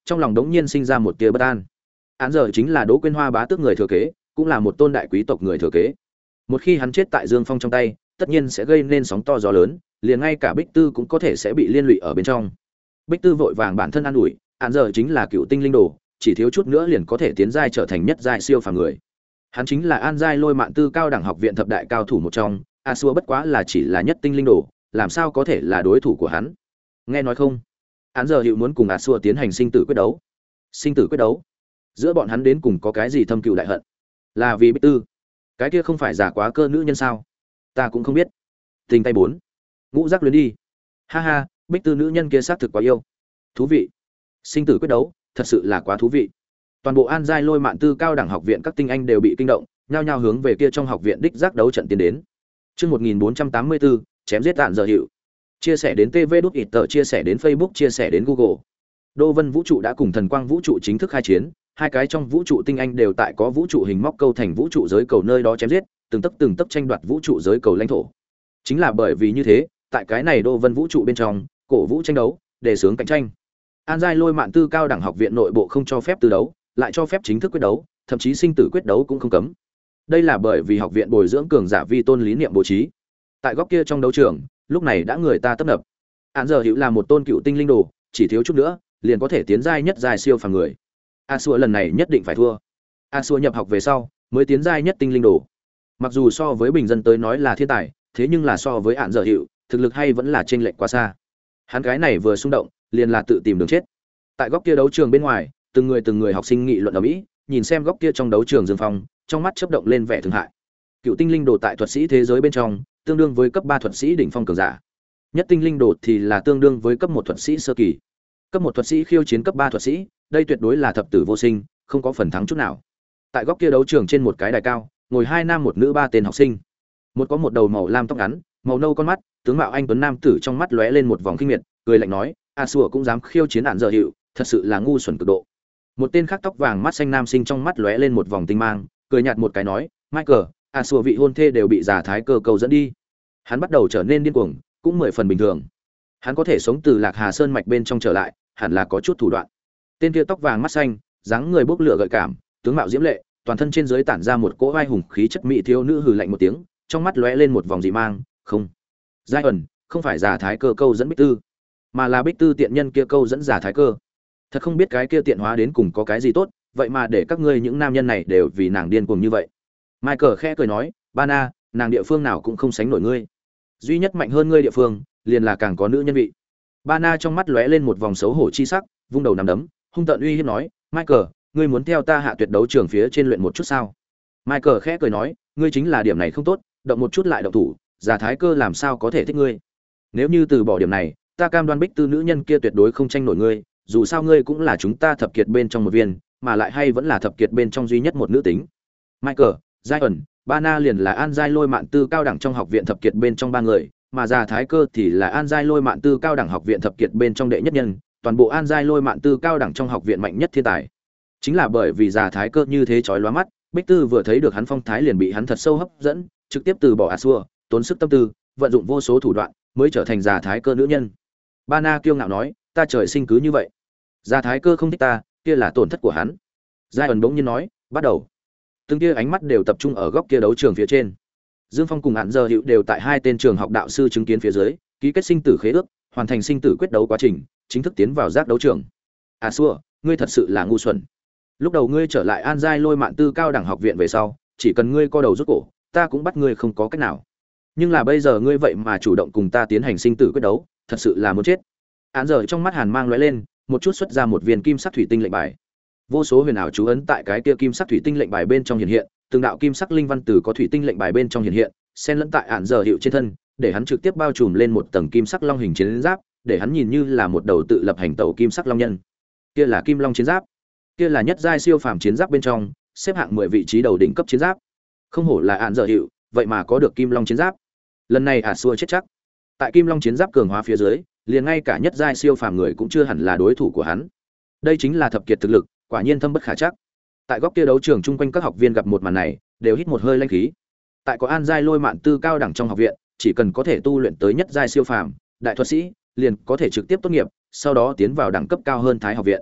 trong lòng đống nhiên sinh ra một tia bất an. Án giờ chính là Đỗ Quyên Hoa bá tước người thừa kế, cũng là một tôn đại quý tộc người thừa kế. Một khi hắn chết tại Dương Phong trong tay, tất nhiên sẽ gây nên sóng to gió lớn, liền ngay cả Bích Tư cũng có thể sẽ bị liên lụy ở bên trong. Bích Tư vội vàng bản thân an ủi, án giờ chính là cựu tinh linh đồ, chỉ thiếu chút nữa liền có thể tiến giai trở thành nhất giai siêu phàm người. Hắn chính là An giai Lôi Mạn Tư cao đẳng học viện thập đại cao thủ một trong, A Xua bất quá là chỉ là nhất tinh linh đồ, làm sao có thể là đối thủ của hắn? Nghe nói không? Án giờ Hựu muốn cùng A Xua tiến hành sinh tử quyết đấu. Sinh tử quyết đấu? Giữa bọn hắn đến cùng có cái gì thâm cừu đại hận? Là vì Bích Tư? Cái kia không phải giả quá cơ nữ nhân sao? Ta cũng không biết. Tình tay bốn. Ngũ giác luyến đi. Ha ha, Bích Tư nữ nhân kia xác thực quá yêu. Thú vị. Sinh tử quyết đấu, thật sự là quá thú vị. Toàn bộ An giai Lôi Mạn Tư cao đẳng học viện các tinh anh đều bị kinh động, nhao nhao hướng về kia trong học viện đích giác đấu trận tiến đến. Chương một nghìn bốn trăm tám mươi bốn, chém giết Án giờ Hựu. Chia sẻ đến tê vê đút ít tờ, chia sẻ đến Facebook, chia sẻ đến Google. Đô Vân vũ trụ đã cùng Thần Quang vũ trụ chính thức khai chiến, hai cái trong vũ trụ tinh anh đều tại có vũ trụ hình móc câu thành vũ trụ giới cầu nơi đó chém giết, từng tấc từng tấc tranh đoạt vũ trụ giới cầu lãnh thổ. Chính là bởi vì như thế, tại cái này Đô Vân vũ trụ bên trong, cổ vũ tranh đấu, đề xướng cạnh tranh. An giai Lôi Mạn Tư cao đẳng học viện nội bộ không cho phép tư đấu, lại cho phép chính thức quyết đấu, thậm chí sinh tử quyết đấu cũng không cấm. Đây là bởi vì học viện bồi dưỡng cường giả vi tôn lý niệm bố trí. Tại góc kia trong đấu trường, lúc này đã người ta tấp nập. Án giờ Hữu là một tôn cựu tinh linh đồ, chỉ thiếu chút nữa, liền có thể tiến giai nhất giai siêu phàm người. A Xua lần này nhất định phải thua. A Xua nhập học về sau, mới tiến giai nhất tinh linh đồ. Mặc dù so với bình dân tới nói là thiên tài, thế nhưng là so với Án giờ Hữu, thực lực hay vẫn là chênh lệch quá xa. Hắn cái này vừa xung động, liền là tự tìm đường chết. Tại góc kia đấu trường bên ngoài, từng người từng người học sinh nghị luận ở mỹ, nhìn xem góc kia trong đấu trường Dương Phong, trong mắt chớp động lên vẻ thương hại. Cựu tinh linh đồ tại thuật sĩ thế giới bên trong, tương đương với cấp ba thuật sĩ đỉnh phong cường giả. Nhất tinh linh đồ thì là tương đương với cấp một thuật sĩ sơ kỳ. Cấp một thuật sĩ khiêu chiến cấp ba thuật sĩ, đây tuyệt đối là thập tử vô sinh, không có phần thắng chút nào. Tại góc kia đấu trường trên một cái đài cao, ngồi hai nam một nữ ba tên học sinh. Một có một đầu màu lam tóc ngắn, màu nâu con mắt, tướng mạo anh tuấn nam tử trong mắt lóe lên một vòng kinh miệt, cười lạnh nói, A Xua cũng dám khiêu chiến Án giờ Hữu, thật sự là ngu xuẩn cực độ. Một tên khác tóc vàng mắt xanh nam sinh trong mắt lóe lên một vòng tinh mang, cười nhạt một cái nói, Michael, A Xua vị hôn thê đều bị giả thái cơ cầu dẫn đi. Hắn bắt đầu trở nên điên cuồng, cũng mười phần bình thường. Hắn có thể sống từ Lạc Hà Sơn mạch bên trong trở lại, hẳn là có chút thủ đoạn. Tên kia tóc vàng mắt xanh, dáng người bốc lửa gợi cảm, tướng mạo diễm lệ, toàn thân trên dưới tản ra một cỗ vai hùng khí chất mỹ thiếu nữ hừ lạnh một tiếng, trong mắt lóe lên một vòng dị mang, không. Giai ẩn, không phải giả thái cơ câu dẫn Bích Tư, mà là Bích Tư tiện nhân kia câu dẫn giả thái cơ. Thật không biết cái kia tiện hóa đến cùng có cái gì tốt, vậy mà để các ngươi những nam nhân này đều vì nàng điên cuồng như vậy. Michael khẽ cười nói, Bana, nàng địa phương nào cũng không sánh nổi ngươi. Duy nhất mạnh hơn ngươi địa phương, liền là càng có nữ nhân vị. Bana trong mắt lóe lên một vòng xấu hổ chi sắc, vung đầu nắm đấm, hung tợn uy hiếp nói, Michael, ngươi muốn theo ta hạ tuyệt đấu trường phía trên luyện một chút sao? Michael khẽ cười nói, ngươi chính là điểm này không tốt, động một chút lại động thủ, giả thái cơ làm sao có thể thích ngươi? Nếu như từ bỏ điểm này, ta cam đoan Bích Tư nữ nhân kia tuyệt đối không tranh nổi ngươi, dù sao ngươi cũng là chúng ta thập kiệt bên trong một viên, mà lại hay vẫn là thập kiệt bên trong duy nhất một nữ tính. Michael, Zion, Bana liền là An giai Lôi Mạn Tư cao đẳng trong học viện thập kiệt bên trong ba người, mà Già Thái Cơ thì là An giai Lôi Mạn Tư cao đẳng học viện thập kiệt bên trong đệ nhất nhân, toàn bộ An giai Lôi Mạn Tư cao đẳng trong học viện mạnh nhất thiên tài. Chính là bởi vì Già Thái Cơ như thế chói lóa mắt, Bích Tư vừa thấy được hắn phong thái liền bị hắn thật sâu hấp dẫn, trực tiếp từ bỏ A Xua, tốn sức tâm tư, vận dụng vô số thủ đoạn, mới trở thành Già Thái Cơ nữ nhân. Bana kiêu ngạo nói, ta trời sinh cứ như vậy. Già Thái Cơ không thích ta, kia là tổn thất của hắn. Giai ẩn bỗng nhiên nói, bắt đầu. Từng kia ánh mắt đều tập trung ở góc kia đấu trường phía trên. Dương Phong cùng Án giờ Hữu đều tại hai tên trường học đạo sư chứng kiến phía dưới, ký kết sinh tử khế ước, hoàn thành sinh tử quyết đấu quá trình, chính thức tiến vào giác đấu trường. À xua, ngươi thật sự là ngu xuẩn. Lúc đầu ngươi trở lại An giai Lôi Mạn Tư cao đẳng học viện về sau, chỉ cần ngươi co đầu rút cổ, ta cũng bắt ngươi không có cách nào. Nhưng là bây giờ ngươi vậy mà chủ động cùng ta tiến hành sinh tử quyết đấu, thật sự là muốn chết. Án giờ trong mắt Hàn mang lóe lên, một chút xuất ra một viên kim sắc thủy tinh lệnh bài. Vô số huyền ảo chú ấn tại cái kia kim sắc thủy tinh lệnh bài bên trong hiện hiện, từng đạo kim sắc linh văn từ có thủy tinh lệnh bài bên trong hiện hiện, xen lẫn tại Án giờ hiệu trên thân, để hắn trực tiếp bao trùm lên một tầng kim sắc long hình chiến giáp, để hắn nhìn như là một đầu tự lập hành tẩu kim sắc long nhân. Kia là kim long chiến giáp, kia là nhất giai siêu phàm chiến giáp bên trong, xếp hạng mười vị trí đầu đỉnh cấp chiến giáp. Không hổ là Án giờ hiệu, vậy mà có được kim long chiến giáp. Lần này ả xua chết chắc. Tại kim long chiến giáp cường hóa phía dưới, liền ngay cả nhất giai siêu phàm người cũng chưa hẳn là đối thủ của hắn. Đây chính là thập kiệt thực lực, quả nhiên thâm bất khả trắc. Tại góc kia đấu trường chung quanh các học viên gặp một màn này, đều hít một hơi lanh khí. Tại có An giai Lôi Mạn Tư cao đẳng trong học viện, chỉ cần có thể tu luyện tới nhất giai siêu phàm, đại thuật sĩ, liền có thể trực tiếp tốt nghiệp, sau đó tiến vào đẳng cấp cao hơn Thái học viện.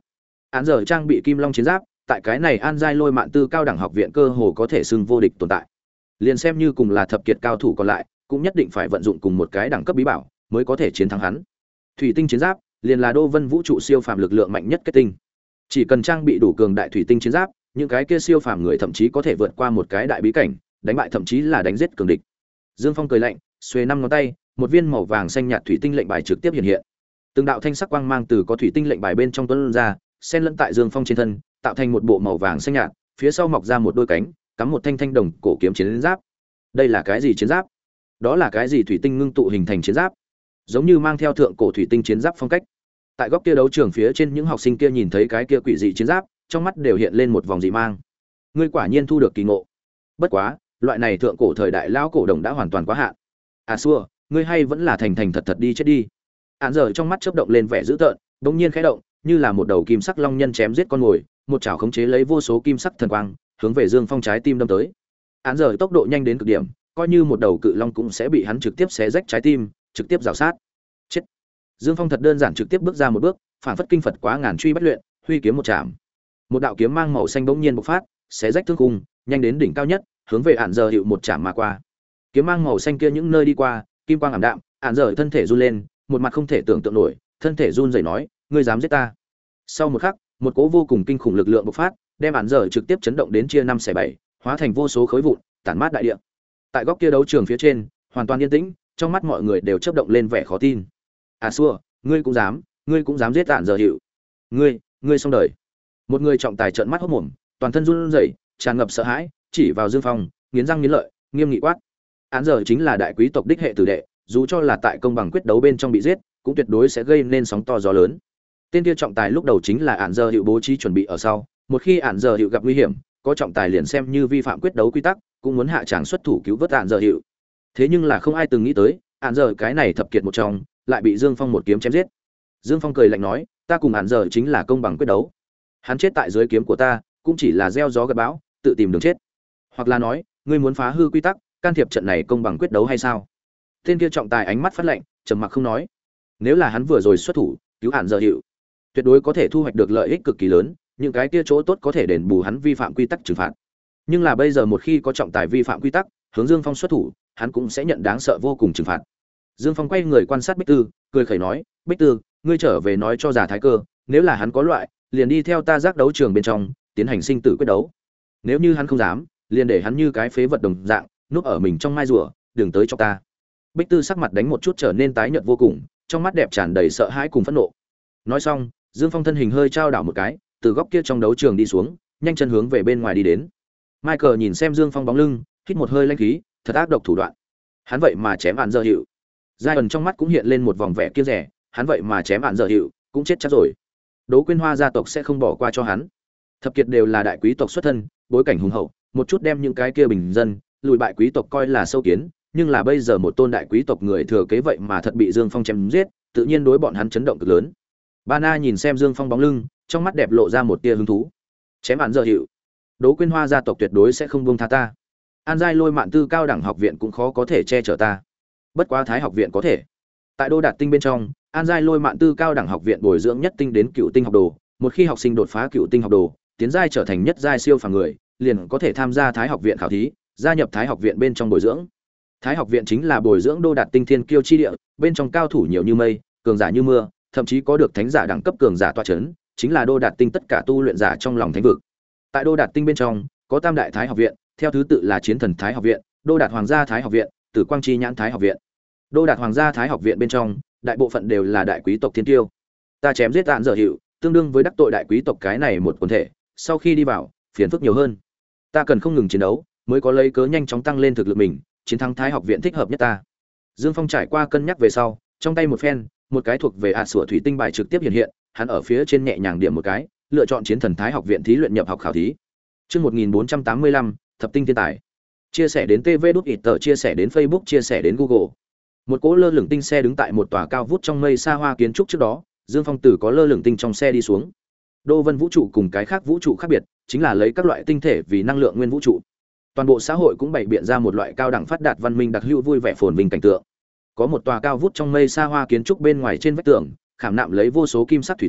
Án giờ trang bị kim long chiến giáp, tại cái này An giai lôi mạn tư cao đẳng học viện cơ hồ có thể xưng vô địch tồn tại. Liền xem như cùng là thập kiệt cao thủ còn lại, cũng nhất định phải vận dụng cùng một cái đẳng cấp bí bảo mới có thể chiến thắng hắn. Thủy tinh chiến giáp liền là Đô Vân vũ trụ siêu phàm lực lượng mạnh nhất kết tinh. Chỉ cần trang bị đủ cường đại thủy tinh chiến giáp, những cái kia siêu phàm người thậm chí có thể vượt qua một cái đại bí cảnh, đánh bại thậm chí là đánh giết cường địch. Dương Phong cười lạnh, xuề năm ngón tay, một viên màu vàng xanh nhạt thủy tinh lệnh bài trực tiếp hiện hiện. Từng đạo thanh sắc quang mang từ có thủy tinh lệnh bài bên trong tuôn ra, xen lẫn tại Dương Phong trên thân, tạo thành một bộ màu vàng xanh nhạt, phía sau mọc ra một đôi cánh, cắm một thanh thanh đồng cổ kiếm chiến giáp. Đây là cái gì chiến giáp? Đó là cái gì thủy tinh ngưng tụ hình thành chiến giáp? Giống như mang theo thượng cổ thủy tinh chiến giáp phong cách. Tại góc kia đấu trường phía trên, những học sinh kia nhìn thấy cái kia quỷ dị chiến giáp, trong mắt đều hiện lên một vòng dị mang. Ngươi quả nhiên thu được kỳ ngộ. Bất quá, loại này thượng cổ thời đại lão cổ đồng đã hoàn toàn quá hạn. À xua, ngươi hay vẫn là thành thành thật thật đi chết đi. Án giờ trong mắt chớp động lên vẻ dữ tợn, bỗng nhiên khẽ động, như là một đầu kim sắc long nhân chém giết con mồi, một chảo khống chế lấy vô số kim sắc thần quang, hướng về Dương Phong trái tim đâm tới. Án giờ tốc độ nhanh đến cực điểm, coi như một đầu cự long cũng sẽ bị hắn trực tiếp xé rách trái tim, trực tiếp rào sát. Chết. Dương Phong thật đơn giản trực tiếp bước ra một bước, phản phất kinh Phật quá ngàn truy bất luyện, huy kiếm một chạm. Một đạo kiếm mang màu xanh bỗng nhiên bộc phát, xé rách thương khung, nhanh đến đỉnh cao nhất, hướng về Án giờ hiệu một chạm mà qua. Kiếm mang màu xanh kia những nơi đi qua, kim quang ảm đạm, Án giờ thân thể run lên, một mặt không thể tưởng tượng nổi, thân thể run rẩy nói, ngươi dám giết ta? Sau một khắc, một cỗ vô cùng kinh khủng lực lượng bộc phát, đem Án giờ trực tiếp chấn động đến chia năm xẻ bảy, hóa thành vô số khối vụn, tản mát đại địa. Tại góc kia đấu trường phía trên, hoàn toàn yên tĩnh, trong mắt mọi người đều chớp động lên vẻ khó tin. À xua, ngươi cũng dám, ngươi cũng dám giết Án giờ hiệu? Ngươi, ngươi xong đời. Một người trọng tài trợn mắt hốt mồm, toàn thân run rẩy, tràn ngập sợ hãi, chỉ vào Dương Phong, nghiến răng nghiến lợi, nghiêm nghị quát. Án giờ chính là đại quý tộc đích hệ tử đệ, dù cho là tại công bằng quyết đấu bên trong bị giết, cũng tuyệt đối sẽ gây nên sóng to gió lớn. Tên kia trọng tài lúc đầu chính là Án giờ hiệu bố trí chuẩn bị ở sau, một khi Án giờ hiệu gặp nguy hiểm, có trọng tài liền xem như vi phạm quyết đấu quy tắc, cũng muốn hạ tràng xuất thủ cứu vớt Án giờ hiệu. Thế nhưng là không ai từng nghĩ tới, Án giờ cái này thập kiệt một trong, lại bị Dương Phong một kiếm chém giết. Dương Phong cười lạnh nói, ta cùng Án giờ chính là công bằng quyết đấu. Hắn chết tại dưới kiếm của ta, cũng chỉ là gieo gió gặt bão, tự tìm đường chết. Hoặc là nói, ngươi muốn phá hư quy tắc, can thiệp trận này công bằng quyết đấu hay sao? Tên kia trọng tài ánh mắt phát lạnh, trầm mặc không nói. Nếu là hắn vừa rồi xuất thủ, cứu Án giờ hiệu, tuyệt đối có thể thu hoạch được lợi ích cực kỳ lớn, những cái kia chỗ tốt có thể đền bù hắn vi phạm quy tắc trừng phạt. Nhưng là bây giờ một khi có trọng tài vi phạm quy tắc, hướng Dương Phong xuất thủ, hắn cũng sẽ nhận đáng sợ vô cùng trừng phạt. Dương Phong quay người quan sát Bích Tư, cười khẩy nói, Bích Tư, ngươi trở về nói cho già thái cơ, nếu là hắn có loại, liền đi theo ta giác đấu trường bên trong, tiến hành sinh tử quyết đấu. Nếu như hắn không dám, liền để hắn như cái phế vật đồng dạng, núp ở mình trong mai rùa, đừng tới cho ta. Bích Tư sắc mặt đánh một chút trở nên tái nhợt vô cùng, trong mắt đẹp tràn đầy sợ hãi cùng phẫn nộ. Nói xong, Dương Phong thân hình hơi trao đảo một cái, từ góc kia trong đấu trường đi xuống, nhanh chân hướng về bên ngoài đi đến. Michael nhìn xem Dương Phong bóng lưng, hít một hơi lãnh khí, thật ác độc thủ đoạn. Hắn vậy mà chém Án giờ hiệu. Giai ẩn trong mắt cũng hiện lên một vòng vẻ kiêu rẻ, hắn vậy mà chém Án giờ hiệu, cũng chết chắc rồi. Đỗ Quyên Hoa gia tộc sẽ không bỏ qua cho hắn. Thập kiệt đều là đại quý tộc xuất thân, bối cảnh hùng hậu, một chút đem những cái kia bình dân, lùi bại quý tộc coi là sâu kiến, nhưng là bây giờ một tôn đại quý tộc người thừa kế vậy mà thật bị Dương Phong chém giết, tự nhiên đối bọn hắn chấn động cực lớn. Bana nhìn xem Dương Phong bóng lưng, trong mắt đẹp lộ ra một tia hứng thú. Chém Án giờ hiệu, Đỗ Quyên Hoa gia tộc tuyệt đối sẽ không buông tha ta. An giai lôi mạn tư cao đẳng học viện cũng khó có thể che chở ta. Bất quá Thái học viện có thể. Tại Đô Đạt Tinh bên trong, An giai lôi mạn tư cao đẳng học viện bồi dưỡng nhất tinh đến cựu tinh học đồ, một khi học sinh đột phá cựu tinh học đồ, tiến giai trở thành nhất giai siêu phàm người, liền có thể tham gia Thái học viện khảo thí, gia nhập Thái học viện bên trong bồi dưỡng. Thái học viện chính là bồi dưỡng Đô Đạt Tinh thiên kiêu chi địa, bên trong cao thủ nhiều như mây, cường giả như mưa, thậm chí có được thánh giả đẳng cấp cường giả tọa chấn, chính là Đô Đạt Tinh tất cả tu luyện giả trong lòng thánh vực. Tại Đô Đạt Tinh bên trong, có Tam đại Thái học viện, theo thứ tự là Chiến Thần Thái học viện, Đô Đạt Hoàng gia Thái học viện, Tử Quang Chi Nhãn Thái học viện. Đô Đạt Hoàng gia Thái học viện bên trong, đại bộ phận đều là đại quý tộc thiên tiêu. Ta chém giết Án giờ hiệu, tương đương với đắc tội đại quý tộc cái này một quần thể, sau khi đi vào, phiền phức nhiều hơn. Ta cần không ngừng chiến đấu, mới có lấy cớ nhanh chóng tăng lên thực lực mình, chiến thắng Thái học viện thích hợp nhất ta. Dương Phong trải qua cân nhắc về sau, trong tay một phen, một cái thuộc về ạ sủa thủy tinh bài trực tiếp hiện hiện, hắn ở phía trên nhẹ nhàng điểm một cái, lựa chọn Chiến Thần Thái học viện thí luyện nhập học khảo thí. Chương một nghìn bốn trăm tám mươi lăm, thập tinh thiên tài. Chia sẻ đến tê vê đút ít tờ, chia sẻ đến Facebook, chia sẻ đến Google. Một cỗ lơ lửng tinh xe đứng tại một tòa cao vút trong mây xa hoa kiến trúc trước đó, Dương Phong Tử có lơ lửng tinh trong xe đi xuống. Đô Vân vũ trụ cùng cái khác vũ trụ khác biệt, chính là lấy các loại tinh thể vì năng lượng nguyên vũ trụ. Toàn bộ xã hội cũng bày biện ra một loại cao đẳng phát đạt văn minh đặc hữu vui vẻ phồn vinh cảnh tượng. Có một tòa cao vút trong mây xa hoa kiến trúc bên ngoài trên vách tường, khảm nạm lấy vô số kim sắc thủy tinh,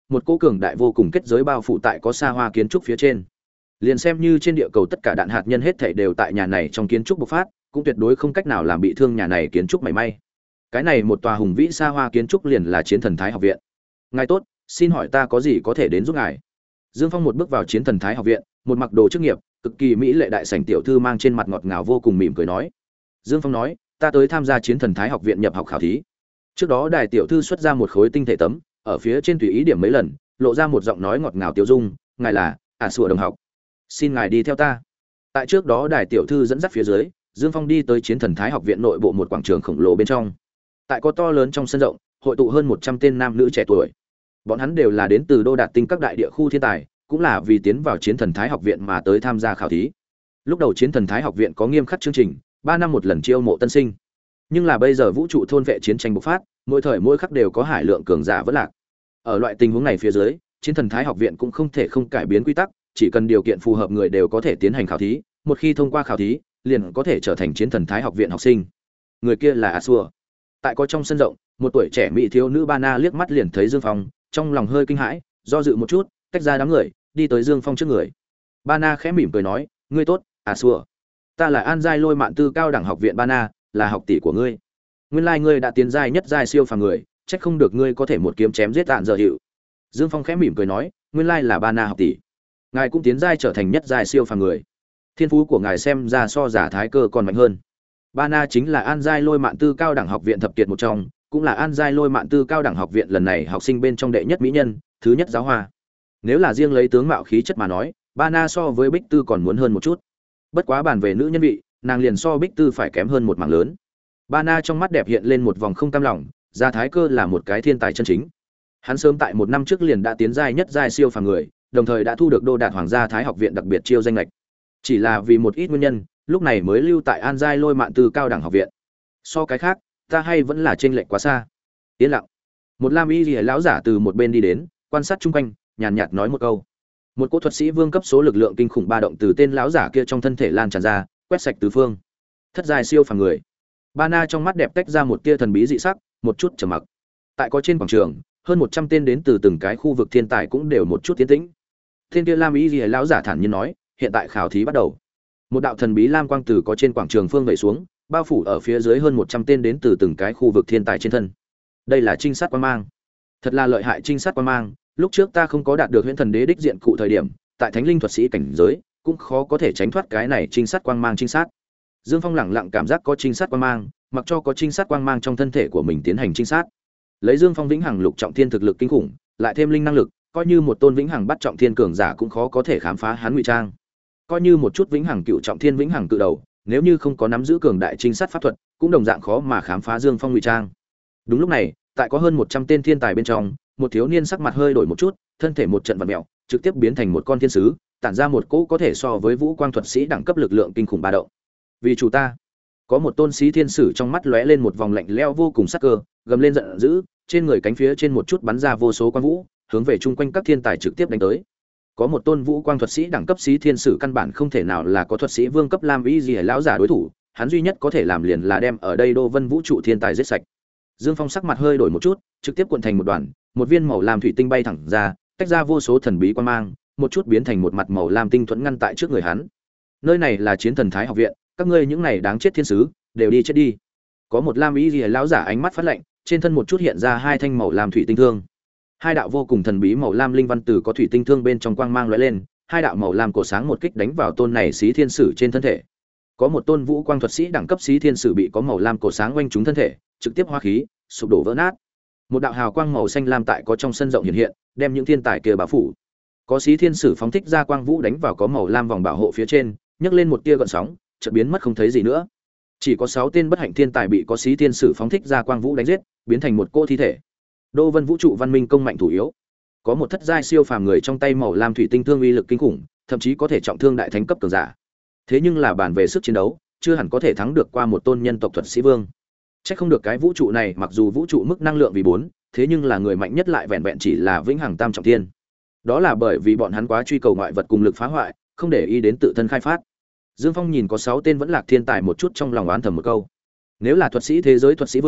một cỗ cường đại vô cùng kết giới bao phủ tại có xa hoa kiến trúc phía trên. Liền xem như trên địa cầu tất cả đạn hạt nhân hết thảy đều tại nhà này trong kiến trúc bộc phát, cũng tuyệt đối không cách nào làm bị thương nhà này kiến trúc mảy may. Cái này một tòa hùng vĩ xa hoa kiến trúc liền là Chiến Thần Thái học viện. Ngài tốt, xin hỏi ta có gì có thể đến giúp ngài? Dương Phong một bước vào Chiến Thần Thái học viện, một mặc đồ chức nghiệp, cực kỳ mỹ lệ đại sảnh tiểu thư mang trên mặt ngọt ngào vô cùng mỉm cười nói. Dương Phong nói, ta tới tham gia Chiến Thần Thái học viện nhập học khảo thí. Trước đó đài tiểu thư xuất ra một khối tinh thể tấm, ở phía trên tùy ý điểm mấy lần, lộ ra một giọng nói ngọt ngào tiêu dung, ngài là à sủa đồng học, xin ngài đi theo ta. Tại trước đó đài tiểu thư dẫn dắt phía dưới, Dương Phong đi tới Chiến Thần Thái học viện nội bộ một quảng trường khổng lồ bên trong. Tại có to lớn trong sân rộng, hội tụ hơn một trăm tên nam nữ trẻ tuổi. Bọn hắn đều là đến từ Đô Đạt Tinh các đại địa khu thiên tài, cũng là vì tiến vào Chiến Thần Thái học viện mà tới tham gia khảo thí. Lúc đầu Chiến Thần Thái học viện có nghiêm khắc chương trình, ba năm một lần chiêu mộ tân sinh. Nhưng là bây giờ vũ trụ thôn vệ chiến tranh bộc phát, mỗi thời mỗi khắc đều có hải lượng cường giả vỡ lạc. Ở loại tình huống này phía dưới, Chiến Thần Thái học viện cũng không thể không cải biến quy tắc, chỉ cần điều kiện phù hợp người đều có thể tiến hành khảo thí, một khi thông qua khảo thí, liền có thể trở thành Chiến Thần Thái học viện học sinh. Người kia là Asua. Tại có trong sân rộng, một tuổi trẻ mỹ thiếu nữ Bana liếc mắt liền thấy Dương Phong, trong lòng hơi kinh hãi, do dự một chút, tách ra đám người, đi tới Dương Phong trước người. Bana khẽ mỉm cười nói, ngươi tốt, Asua. Ta là An Giai Lôi Mạn Tư cao đẳng học viện Bana, là học tỷ của ngươi. Nguyên lai ngươi đã tiến giai nhất giai siêu phàm người, trách không được ngươi có thể một kiếm chém giết tạn giờ hiệu. Dương Phong khẽ mỉm cười nói, nguyên lai là Bana học tỷ. Ngài cũng tiến giai trở thành nhất giai siêu phàm người. Thiên phú của ngài xem ra so giả thái cơ còn mạnh hơn. Bana chính là An Giai Lôi Mạn Tư cao đẳng học viện thập kiệt một trong, cũng là An Giai Lôi Mạn Tư cao đẳng học viện lần này học sinh bên trong đệ nhất mỹ nhân, thứ nhất giáo hoa. Nếu là riêng lấy tướng mạo khí chất mà nói, Bana so với Bích Tư còn muốn hơn một chút. Bất quá bàn về nữ nhân vị, nàng liền so Bích Tư phải kém hơn một mảng lớn. Bana trong mắt đẹp hiện lên một vòng không cam lòng, Gia Thái Cơ là một cái thiên tài chân chính. Hắn sớm tại một năm trước liền đã tiến giai nhất giai siêu phàm người, đồng thời đã thu được Đô Đạt Hoàng gia Thái học viện đặc biệt chiêu danh lệch. Chỉ là vì một ít nguyên nhân, lúc này mới lưu tại An Giai Lôi Mạn Tư cao đẳng học viện. So cái khác, ta hay vẫn là chênh lệch quá xa. Yên lặng. Một Lam Y Liễu lão giả từ một bên đi đến, quan sát chung quanh, nhàn nhạt nói một câu. Một cỗ thuật sĩ vương cấp số lực lượng kinh khủng ba động từ tên lão giả kia trong thân thể lan tràn ra, quét sạch tứ phương. Thất giai siêu phàm người. Bana trong mắt đẹp tách ra một tia thần bí dị sắc, một chút trầm mặc. Tại có trên quảng trường, hơn một trăm tên đến từ từng cái khu vực thiên tài cũng đều một chút tiến tĩnh. Tên kia Lam Y Liễu lão giả thản nhiên nói, hiện tại khảo thí bắt đầu. Một đạo thần bí lam quang từ có trên quảng trường phương vẩy xuống, bao phủ ở phía dưới hơn một trăm tên đến từ từng cái khu vực thiên tài trên thân. Đây là trinh sát quang mang. Thật là lợi hại trinh sát quang mang, lúc trước ta không có đạt được Huyễn Thần Đế đích diện cụ thời điểm, tại Thánh Linh thuật sĩ cảnh giới, cũng khó có thể tránh thoát cái này trinh sát quang mang trinh sát. Dương Phong lẳng lặng cảm giác có trinh sát quang mang, mặc cho có trinh sát quang mang trong thân thể của mình tiến hành trinh sát. Lấy Dương Phong vĩnh hằng lục trọng thiên thực lực kinh khủng, lại thêm linh năng lực, coi như một tôn vĩnh hằng bắt trọng thiên cường giả cũng khó có thể khám phá hắn ngụy trang. Coi như một chút vĩnh hằng cựu trọng thiên vĩnh hằng cự đầu, nếu như không có nắm giữ cường đại trinh sát pháp thuật, cũng đồng dạng khó mà khám phá Dương Phong ngụy trang. Đúng lúc này, tại có hơn một trăm tên thiên tài bên trong, một thiếu niên sắc mặt hơi đổi một chút, thân thể một trận vặn mèo, trực tiếp biến thành một con thiên sứ, tản ra một cỗ có thể so với vũ quang thuật sĩ đẳng cấp lực lượng kinh khủng ba động. Vì chủ ta, có một tôn sĩ thiên sử trong mắt lóe lên một vòng lạnh lẽo vô cùng sắc cơ, gầm lên giận dữ, trên người cánh phía trên một chút bắn ra vô số quang vũ, hướng về chung quanh các thiên tài trực tiếp đánh tới. Có một tôn vũ quang thuật sĩ đẳng cấp sĩ thiên sử căn bản không thể nào là có thuật sĩ vương cấp Lam Y gì lão giả đối thủ, hắn duy nhất có thể làm liền là đem ở đây Đô Vân vũ trụ thiên tài giết sạch. Dương Phong sắc mặt hơi đổi một chút, trực tiếp cuộn thành một đoàn, một viên màu lam thủy tinh bay thẳng ra, tách ra vô số thần bí quang mang, một chút biến thành một mặt màu lam tinh thuẫn ngăn tại trước người hắn. Nơi này là Chiến Thần Thái học viện, các ngươi những này đáng chết thiên sứ, đều đi chết đi. Có một Lam Y gì lão giả ánh mắt phát lạnh, trên thân một chút hiện ra hai thanh màu lam thủy tinh thương. Hai đạo vô cùng thần bí màu lam linh văn từ có thủy tinh thương bên trong quang mang lóe lên, hai đạo màu lam cổ sáng một kích đánh vào tôn này xí thiên sử trên thân thể. Có một tôn vũ quang thuật sĩ đẳng cấp xí thiên sử bị có màu lam cổ sáng quanh trúng thân thể, trực tiếp hóa khí, sụp đổ vỡ nát. Một đạo hào quang màu xanh lam tại có trong sân rộng hiện hiện, đem những thiên tài kia bao phủ. Có xí thiên sử phóng thích ra quang vũ đánh vào có màu lam vòng bảo hộ phía trên, nhấc lên một tia gợn sóng, chợt biến mất không thấy gì nữa. Chỉ có sáu tên bất hạnh thiên tài bị có xí thiên sử phóng thích ra quang vũ đánh giết, biến thành một cô thi thể. Đô Vân vũ trụ văn minh công mạnh thủ yếu. Có một thất giai siêu phàm người trong tay màu lam thủy tinh thương uy lực kinh khủng, thậm chí có thể trọng thương đại thánh cấp cường giả. Thế nhưng là bàn về sức chiến đấu, chưa hẳn có thể thắng được qua một tôn nhân tộc thuật sĩ vương. Chắc không được cái vũ trụ này mặc dù vũ trụ mức năng lượng vì bốn, thế nhưng là người mạnh nhất lại vẹn vẹn chỉ là vĩnh hằng tam trọng thiên. Đó là bởi vì bọn hắn quá truy cầu ngoại vật cùng lực phá hoại, không để ý đến tự thân khai phát. Dương Phong nhìn có sáu tên vẫn lạc thiên tài một chút trong lòng oán thầm một câu. Nếu là thuật sĩ thế giới thuật sĩ vương,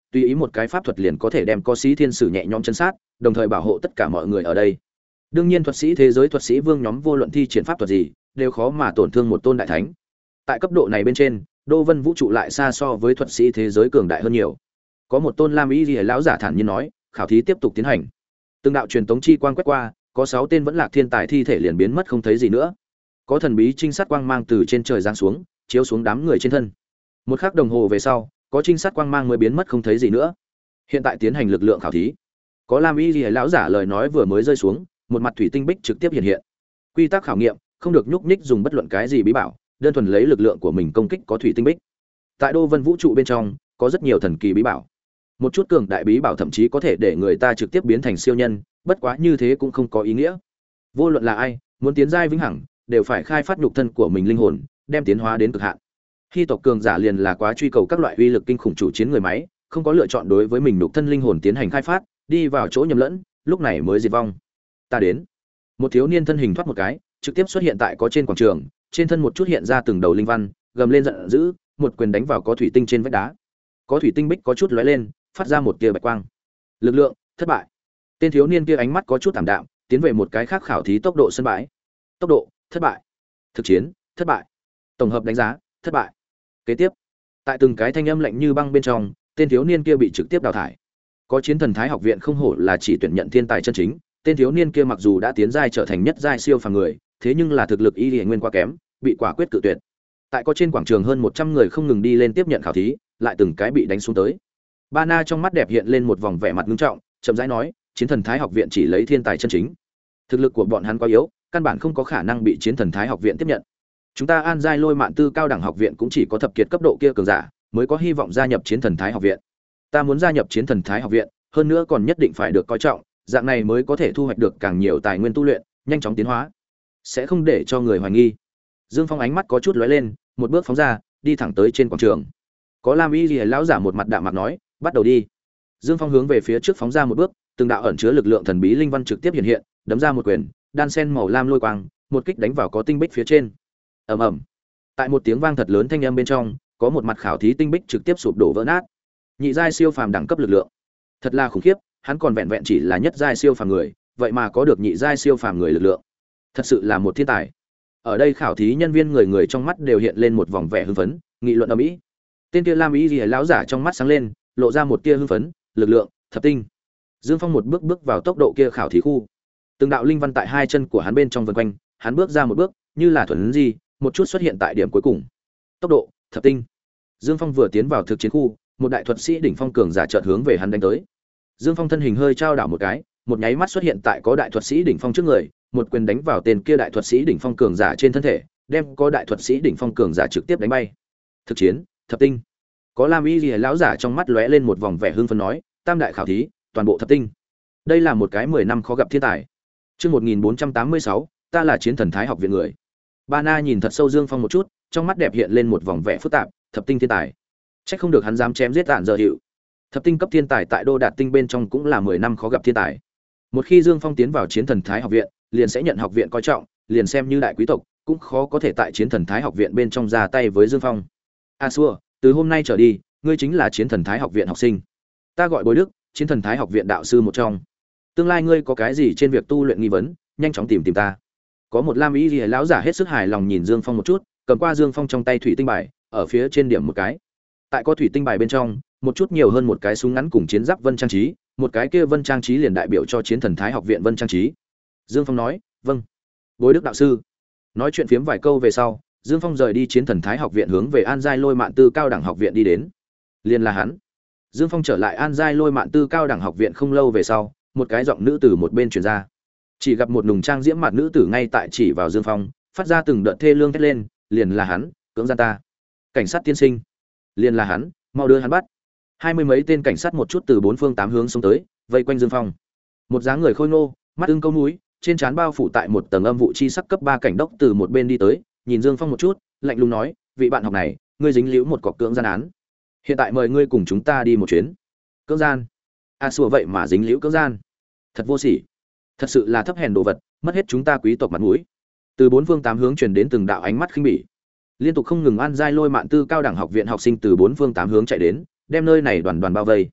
tùy ý một cái pháp thuật liền có thể đem có sĩ thiên sử nhẹ nhõm chân sát, đồng thời bảo hộ tất cả mọi người ở đây. Đương nhiên thuật sĩ thế giới thuật sĩ vương nhóm vô luận thi triển pháp thuật gì, đều khó mà tổn thương một tôn đại thánh. Tại cấp độ này bên trên, Đô Vân vũ trụ lại xa so với thuật sĩ thế giới cường đại hơn nhiều. Có một tôn lam y liễu lão giả thản nhiên nói, khảo thí tiếp tục tiến hành. Từng đạo truyền tống chi quang quét qua, có sáu tên vẫn lạc thiên tài thi thể liền biến mất không thấy gì nữa. Có thần bí trinh sát quang mang từ trên trời giáng xuống, chiếu xuống đám người trên thân. Một khắc đồng hồ về sau, có trinh sát quang mang mới biến mất không thấy gì nữa. Hiện tại tiến hành lực lượng khảo thí. Có lam y liễu lão giả lời nói vừa mới rơi xuống, một mặt thủy tinh bích trực tiếp hiện hiện. Quy tắc khảo nghiệm, không được nhúc nhích dùng bất luận cái gì bí bảo, đơn thuần lấy lực lượng của mình công kích có thủy tinh bích. Tại Đô Vân vũ trụ bên trong, có rất nhiều thần kỳ bí bảo. Một chút cường đại bí bảo thậm chí có thể để người ta trực tiếp biến thành siêu nhân, bất quá như thế cũng không có ý nghĩa. Vô luận là ai, muốn tiến giai vĩnh hằng, đều phải khai phát nhục thân của mình linh hồn, đem tiến hóa đến cực hạn. Hy tộc cường giả liền là quá truy cầu các loại uy lực kinh khủng chủ chiến người máy, không có lựa chọn đối với mình nhục thân linh hồn tiến hành khai phát, đi vào chỗ nhầm lẫn, lúc này mới diệt vong. Ta đến. Một thiếu niên thân hình thoát một cái, trực tiếp xuất hiện tại có trên quảng trường, trên thân một chút hiện ra từng đầu linh văn, gầm lên giận dữ, một quyền đánh vào có thủy tinh trên vách đá. Có thủy tinh bích có chút lóe lên, phát ra một tia bạch quang. Lực lượng, thất bại. Tên thiếu niên kia ánh mắt có chút thảm đạm, tiến về một cái khác khảo thí tốc độ sân bãi. Tốc độ, thất bại. Thực chiến, thất bại. Tổng hợp đánh giá, thất bại. Kế tiếp, tại từng cái thanh âm lạnh như băng bên trong, tên thiếu niên kia bị trực tiếp đào thải. Có chiến thần thái học viện không hổ là chỉ tuyển nhận thiên tài chân chính, tên thiếu niên kia mặc dù đã tiến giai trở thành nhất giai siêu phàm người, thế nhưng là thực lực y liễu nguyên quá kém, bị quả quyết cự tuyệt. Tại có trên quảng trường hơn một trăm người không ngừng đi lên tiếp nhận khảo thí, lại từng cái bị đánh xuống tới. Ba Na trong mắt đẹp hiện lên một vòng vẻ mặt nghiêm trọng, chậm rãi nói, chiến thần thái học viện chỉ lấy thiên tài chân chính. Thực lực của bọn hắn quá yếu, căn bản không có khả năng bị chiến thần thái học viện tiếp nhận. Chúng ta An Giai Lôi Mạn Tư cao đẳng học viện cũng chỉ có thập kiệt cấp độ kia cường giả, mới có hy vọng gia nhập chiến thần thái học viện. Ta muốn gia nhập chiến thần thái học viện, hơn nữa còn nhất định phải được coi trọng, dạng này mới có thể thu hoạch được càng nhiều tài nguyên tu luyện, nhanh chóng tiến hóa, sẽ không để cho người hoài nghi. Dương Phong ánh mắt có chút lóe lên, một bước phóng ra, đi thẳng tới trên quảng trường. Có Lam Y Liễu lão giả một mặt đạm mạc nói, bắt đầu đi. Dương Phong hướng về phía trước phóng ra một bước, từng đạo ẩn chứa lực lượng thần bí linh văn trực tiếp hiện hiện, đấm ra một quyền, đan sen màu lam lôi quang, một kích đánh vào có tinh bích phía trên. Ầm ầm. Tại một tiếng vang thật lớn thanh âm bên trong, có một mặt khảo thí tinh bích trực tiếp sụp đổ vỡ nát. Nhị giai siêu phàm đẳng cấp lực lượng, thật là khủng khiếp, hắn còn vẹn vẹn chỉ là nhất giai siêu phàm người, vậy mà có được nhị giai siêu phàm người lực lượng, thật sự là một thiên tài. Ở đây khảo thí nhân viên người người trong mắt đều hiện lên một vòng vẻ hưng phấn, nghị luận ầm ĩ. Tên kia Lam Y Liễu lão giả trong mắt sáng lên, lộ ra một tia hưng phấn, lực lượng, thập tinh. Dương Phong một bước bước vào tốc độ kia khảo thí khu. Từng đạo linh văn tại hai chân của hắn bên trong vần quanh, hắn bước ra một bước, như là thuần di, một chút xuất hiện tại điểm cuối cùng. Tốc độ, thập tinh. Dương Phong vừa tiến vào thực chiến khu, một đại thuật sĩ đỉnh phong cường giả chợt hướng về hắn đánh tới. Dương Phong thân hình hơi trao đảo một cái, một nháy mắt xuất hiện tại có đại thuật sĩ đỉnh phong trước người, một quyền đánh vào tên kia đại thuật sĩ đỉnh phong cường giả trên thân thể, đem có đại thuật sĩ đỉnh phong cường giả trực tiếp đánh bay. Thực chiến, thập tinh. Có Lam Y Liễu lão giả trong mắt lóe lên một vòng vẻ hưng phấn nói, tam đại khảo thí, toàn bộ thập tinh. Đây là một cái mười năm khó gặp thiên tài. Chương một nghìn bốn trăm tám mươi sáu, ta là chiến thần thái học viện người. Ba Na nhìn thật sâu Dương Phong một chút, trong mắt đẹp hiện lên một vòng vẻ phức tạp, thập tinh thiên tài. Chắc không được hắn dám chém giết Tản Giờ Hiệu. Thập tinh cấp thiên tài tại Đô Đạt tinh bên trong cũng là mười năm khó gặp thiên tài. Một khi Dương Phong tiến vào chiến thần thái học viện, liền sẽ nhận học viện coi trọng, liền xem như đại quý tộc, cũng khó có thể tại chiến thần thái học viện bên trong ra tay với Dương Phong. A xua, từ hôm nay trở đi, ngươi chính là chiến thần thái học viện học sinh. Ta gọi Bối Đức, chiến thần thái học viện đạo sư một trong. Tương lai ngươi có cái gì trên việc tu luyện nghi vấn, nhanh chóng tìm tìm ta. Có một Lam Y Liễu lão giả hết sức hài lòng nhìn Dương Phong một chút, cầm qua Dương Phong trong tay thủy tinh bài, ở phía trên điểm một cái. Tại có thủy tinh bài bên trong, một chút nhiều hơn một cái súng ngắn cùng chiến giáp vân trang trí, một cái kia vân trang trí liền đại biểu cho chiến thần thái học viện vân trang trí. Dương Phong nói, "Vâng." Bối Đức đạo sư. Nói chuyện phiếm vài câu về sau, Dương Phong rời đi chiến thần thái học viện hướng về An Giai Lôi Mạn Tư cao đẳng học viện đi đến. Liền là hắn. Dương Phong trở lại An Giai Lôi Mạn Tư cao đẳng học viện không lâu về sau, một cái giọng nữ từ một bên truyền ra. Chỉ gặp một nùng trang diễm mặt nữ tử ngay tại chỉ vào Dương Phong, phát ra từng đợt thê lương thét lên, liền là hắn, cưỡng gian ta. Cảnh sát tiên sinh. Liền là hắn, mau đưa hắn bắt. Hai mươi mấy tên cảnh sát một chút từ bốn phương tám hướng xông tới, vây quanh Dương Phong. Một dáng người khôi ngô, mắt ưng câu mũi, trên trán bao phủ tại một tầng âm vụ chi sắc cấp ba cảnh đốc từ một bên đi tới, nhìn Dương Phong một chút, lạnh lùng nói, vị bạn học này, ngươi dính liễu một cọc cưỡng gian án. Hiện tại mời ngươi cùng chúng ta đi một chuyến. Cưỡng gian? A xua vậy mà dính liễu cưỡng gian? Thật vô sỉ. Thật sự là thấp hèn đồ vật, mất hết chúng ta quý tộc mặt mũi. Từ bốn phương tám hướng truyền đến từng đạo ánh mắt khinh bỉ. Liên tục không ngừng An Giai Lôi Mạn Tư cao đẳng học viện học sinh từ bốn phương tám hướng chạy đến, đem nơi này đoàn đoàn bao vây.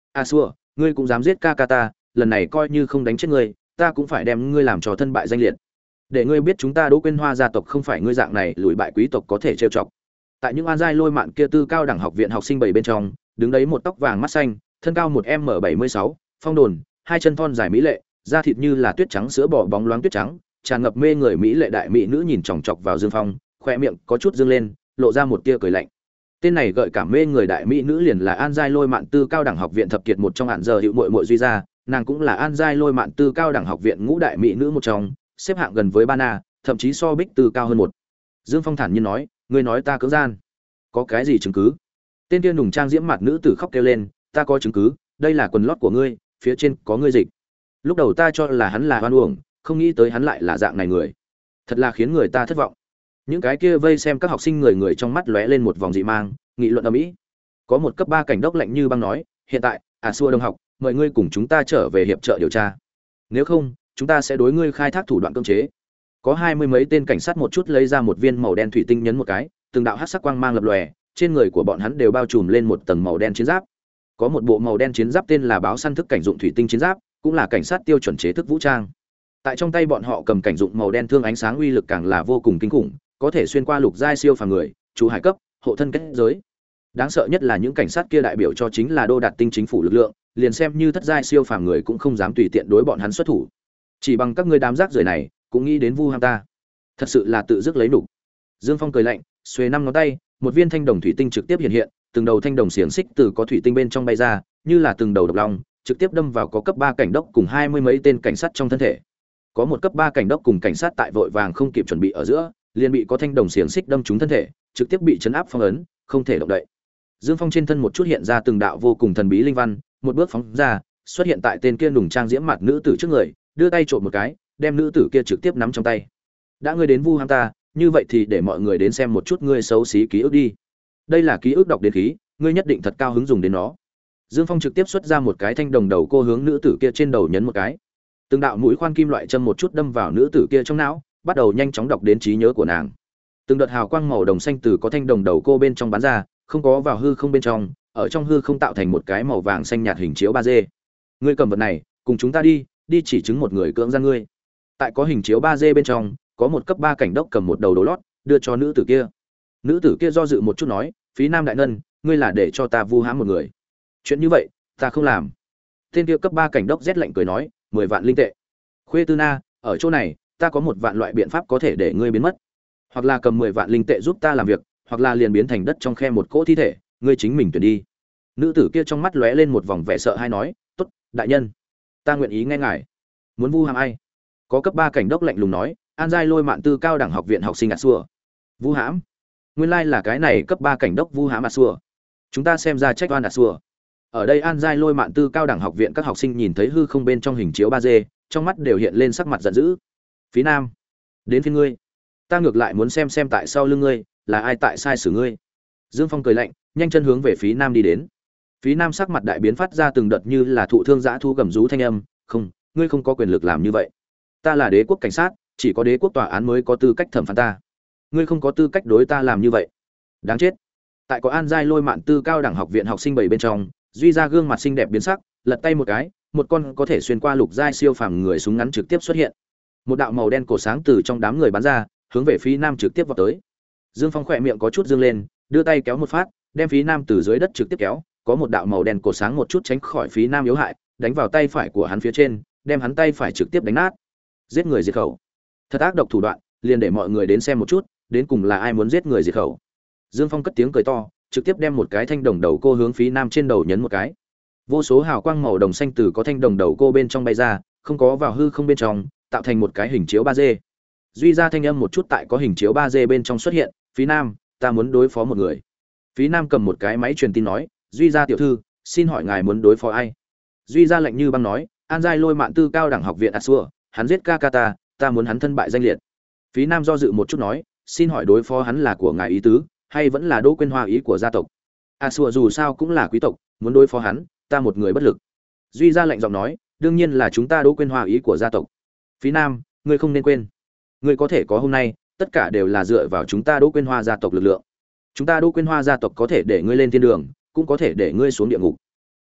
a xua ngươi cũng dám giết ca ca ta, lần này coi như không đánh chết ngươi ta cũng phải đem ngươi làm cho thân bại danh liệt, để ngươi biết chúng ta Đỗ Quyên Hoa gia tộc không phải ngươi dạng này lùi bại quý tộc có thể trêu chọc. Tại những an giai lôi mạn kia tư cao đẳng học viện học sinh bảy bên trong, đứng đấy một tóc vàng mắt xanh, thân cao một m bảy mươi sáu, phong đồn, hai chân thon dài mỹ lệ, da thịt như là tuyết trắng sữa bò bóng loáng tuyết trắng, tràn ngập mê người mỹ lệ đại mỹ nữ nhìn chòng chọc vào Dương Phong, khóe miệng có chút dương lên, lộ ra một tia cười lạnh. Tên này gợi cảm mê người đại mỹ nữ liền là an giai lôi mạn tư cao đẳng học viện thập kiệt một trong hạn giờ hiệu muội muội duy gia, nàng cũng là an giai lôi mạn tư cao đẳng học viện ngũ đại mỹ nữ một trong, xếp hạng gần với Bana, thậm chí so Bích Tư cao hơn một. Dương Phong thản nhiên nói, ngươi nói ta cưỡng gian, có cái gì chứng cứ? Tên kia nùng trang diễm mặt nữ tử khóc kêu lên, ta có chứng cứ, đây là quần lót của ngươi, phía trên có ngươi dịch. Lúc đầu ta cho là hắn là hoan uổng, không nghĩ tới hắn lại là dạng này người, thật là khiến người ta thất vọng. Những cái kia vây xem các học sinh người người trong mắt lóe lên một vòng dị mang, nghị luận ầm ĩ. Có một cấp ba cảnh đốc lạnh như băng nói, hiện tại, à xua đồng học, mời ngươi cùng chúng ta trở về hiệp trợ điều tra. Nếu không, chúng ta sẽ đối ngươi khai thác thủ đoạn cưỡng chế. Có hai mươi mấy tên cảnh sát một chút lấy ra một viên màu đen thủy tinh nhấn một cái, từng đạo hắc sắc quang mang lập lòe, trên người của bọn hắn đều bao trùm lên một tầng màu đen chiến giáp. Có một bộ màu đen chiến giáp tên là báo săn thức cảnh dụng thủy tinh chiến giáp, cũng là cảnh sát tiêu chuẩn chế thức vũ trang. Tại trong tay bọn họ cầm cảnh dụng màu đen thương ánh sáng uy lực càng là vô cùng kinh khủng, có thể xuyên qua lục giai siêu phàm người, chủ hải cấp, hộ thân kết giới. Đáng sợ nhất là những cảnh sát kia đại biểu cho chính là đô đạt tinh chính phủ lực lượng, liền xem như thất giai siêu phàm người cũng không dám tùy tiện đối bọn hắn xuất thủ. Chỉ bằng các ngươi đám rác rưởi này, cũng nghĩ đến vu ham ta, thật sự là tự dứt lấy nhục. Dương Phong cười lạnh, xuề năm ngón tay, một viên thanh đồng thủy tinh trực tiếp hiện hiện, từng đầu thanh đồng xiềng xích từ có thủy tinh bên trong bay ra, như là từng đầu độc long, trực tiếp đâm vào có cấp ba cảnh đốc cùng hai mươi mấy tên cảnh sát trong thân thể. Có một cấp ba cảnh đốc cùng cảnh sát tại vội vàng không kịp chuẩn bị ở giữa, liền bị có thanh đồng xiềng xích đâm trúng thân thể, trực tiếp bị chấn áp phong ấn, không thể động đậy. Dương Phong trên thân một chút hiện ra từng đạo vô cùng thần bí linh văn, một bước phóng ra, xuất hiện tại tên kia nùng trang diễm mặt nữ tử trước người, đưa tay trộn một cái, đem nữ tử kia trực tiếp nắm trong tay. Đã ngươi đến vu ham ta, như vậy thì để mọi người đến xem một chút ngươi xấu xí ký ức đi. Đây là ký ức đọc đến khí, ngươi nhất định thật cao hứng dùng đến nó. Dương Phong trực tiếp xuất ra một cái thanh đồng đầu cô hướng nữ tử kia trên đầu nhấn một cái. Từng đạo mũi khoan kim loại châm một chút đâm vào nữ tử kia trong não, bắt đầu nhanh chóng đọc đến trí nhớ của nàng. Từng đợt hào quang màu đồng xanh từ có thanh đồng đầu cô bên trong bắn ra, không có vào hư không bên trong, ở trong hư không tạo thành một cái màu vàng xanh nhạt hình chiếu ba D. Ngươi cầm vật này, cùng chúng ta đi, đi chỉ chứng một người cưỡng gian ngươi. Tại có hình chiếu ba D bên trong, có một cấp ba cảnh đốc cầm một đầu đồ lót, đưa cho nữ tử kia. Nữ tử kia do dự một chút nói, "Phí Nam đại ngân, ngươi là để cho ta vu hãm một người. Chuyện như vậy, ta không làm." Tên kia cấp ba cảnh đốc rét lạnh cười nói, mười vạn linh tệ. "Khuê Tư Na, ở chỗ này, ta có một vạn loại biện pháp có thể để ngươi biến mất. Hoặc là cầm mười vạn linh tệ giúp ta làm việc, hoặc là liền biến thành đất trong khe một cỗ thi thể, ngươi chính mình tuyển đi." Nữ tử kia trong mắt lóe lên một vòng vẻ sợ hãi nói, "Tốt, đại nhân, ta nguyện ý nghe ngài." Muốn vu hãm ai? Có cấp ba cảnh đốc lạnh lùng nói, "An giai lôi mạn tư cao đẳng học viện học sinh ạt xua." Vu hãm? Nguyên lai là cái này cấp ba cảnh đốc vu hãm ạt xua. Chúng ta xem ra trách oan ạt xua. Ở đây An giai lôi mạn tư cao đẳng học viện các học sinh nhìn thấy hư không bên trong hình chiếu ba D, trong mắt đều hiện lên sắc mặt giận dữ. "Phí Nam, đến phiên ngươi. Ta ngược lại muốn xem xem tại sao lưng ngươi, là ai tại sai xử ngươi." Dương Phong cười lạnh, nhanh chân hướng về Phí Nam đi đến. Phí Nam sắc mặt đại biến phát ra từng đợt như là thụ thương dã thu gầm rú thanh âm, "Không, ngươi không có quyền lực làm như vậy. Ta là đế quốc cảnh sát, chỉ có đế quốc tòa án mới có tư cách thẩm phán ta. Ngươi không có tư cách đối ta làm như vậy. Đáng chết." Tại có An giai lôi mạn tư cao đẳng học viện học sinh bảy bên trong, duy ra gương mặt xinh đẹp biến sắc, lật tay một cái, một con có thể xuyên qua lục giai siêu phàm người súng ngắn trực tiếp xuất hiện. Một đạo màu đen cổ sáng từ trong đám người bắn ra, hướng về Phí Nam trực tiếp vọt tới. Dương Phong khỏe miệng có chút dương lên, đưa tay kéo một phát, đem Phí Nam từ dưới đất trực tiếp kéo, có một đạo màu đen cổ sáng một chút tránh khỏi Phí Nam yếu hại, đánh vào tay phải của hắn phía trên, đem hắn tay phải trực tiếp đánh nát. Giết người diệt khẩu. Thật ác độc thủ đoạn, liền để mọi người đến xem một chút, đến cùng là ai muốn giết người diệt khẩu. Dương Phong cất tiếng cười to, trực tiếp đem một cái thanh đồng đầu cô hướng Phí Nam trên đầu nhấn một cái. Vô số hào quang màu đồng xanh từ có thanh đồng đầu cô bên trong bay ra, không có vào hư không bên trong, tạo thành một cái hình chiếu ba D. Duy ra thanh âm một chút tại có hình chiếu ba D bên trong xuất hiện, "Phí Nam, ta muốn đối phó một người." Phí Nam cầm một cái máy truyền tin nói, "Duy ra tiểu thư, xin hỏi ngài muốn đối phó ai?" Duy ra lạnh như băng nói, "An giai lôi mạn tư cao đẳng học viện Asua, hắn giết ca ca ta, ta muốn hắn thân bại danh liệt." Phí Nam do dự một chút nói, "Xin hỏi đối phó hắn là của ngài ý tứ, hay vẫn là Đỗ Quyên Hoa ý của gia tộc?" Asua dù sao cũng là quý tộc, muốn đối phó hắn, ta một người bất lực." Duy ra lạnh giọng nói, "Đương nhiên là chúng ta Đỗ Quyên Hoa ý của gia tộc. Phí Nam, ngươi không nên quên, ngươi có thể có hôm nay, tất cả đều là dựa vào chúng ta Đỗ Quyên Hoa gia tộc lực lượng. Chúng ta Đỗ Quyên Hoa gia tộc có thể để ngươi lên thiên đường, cũng có thể để ngươi xuống địa ngục.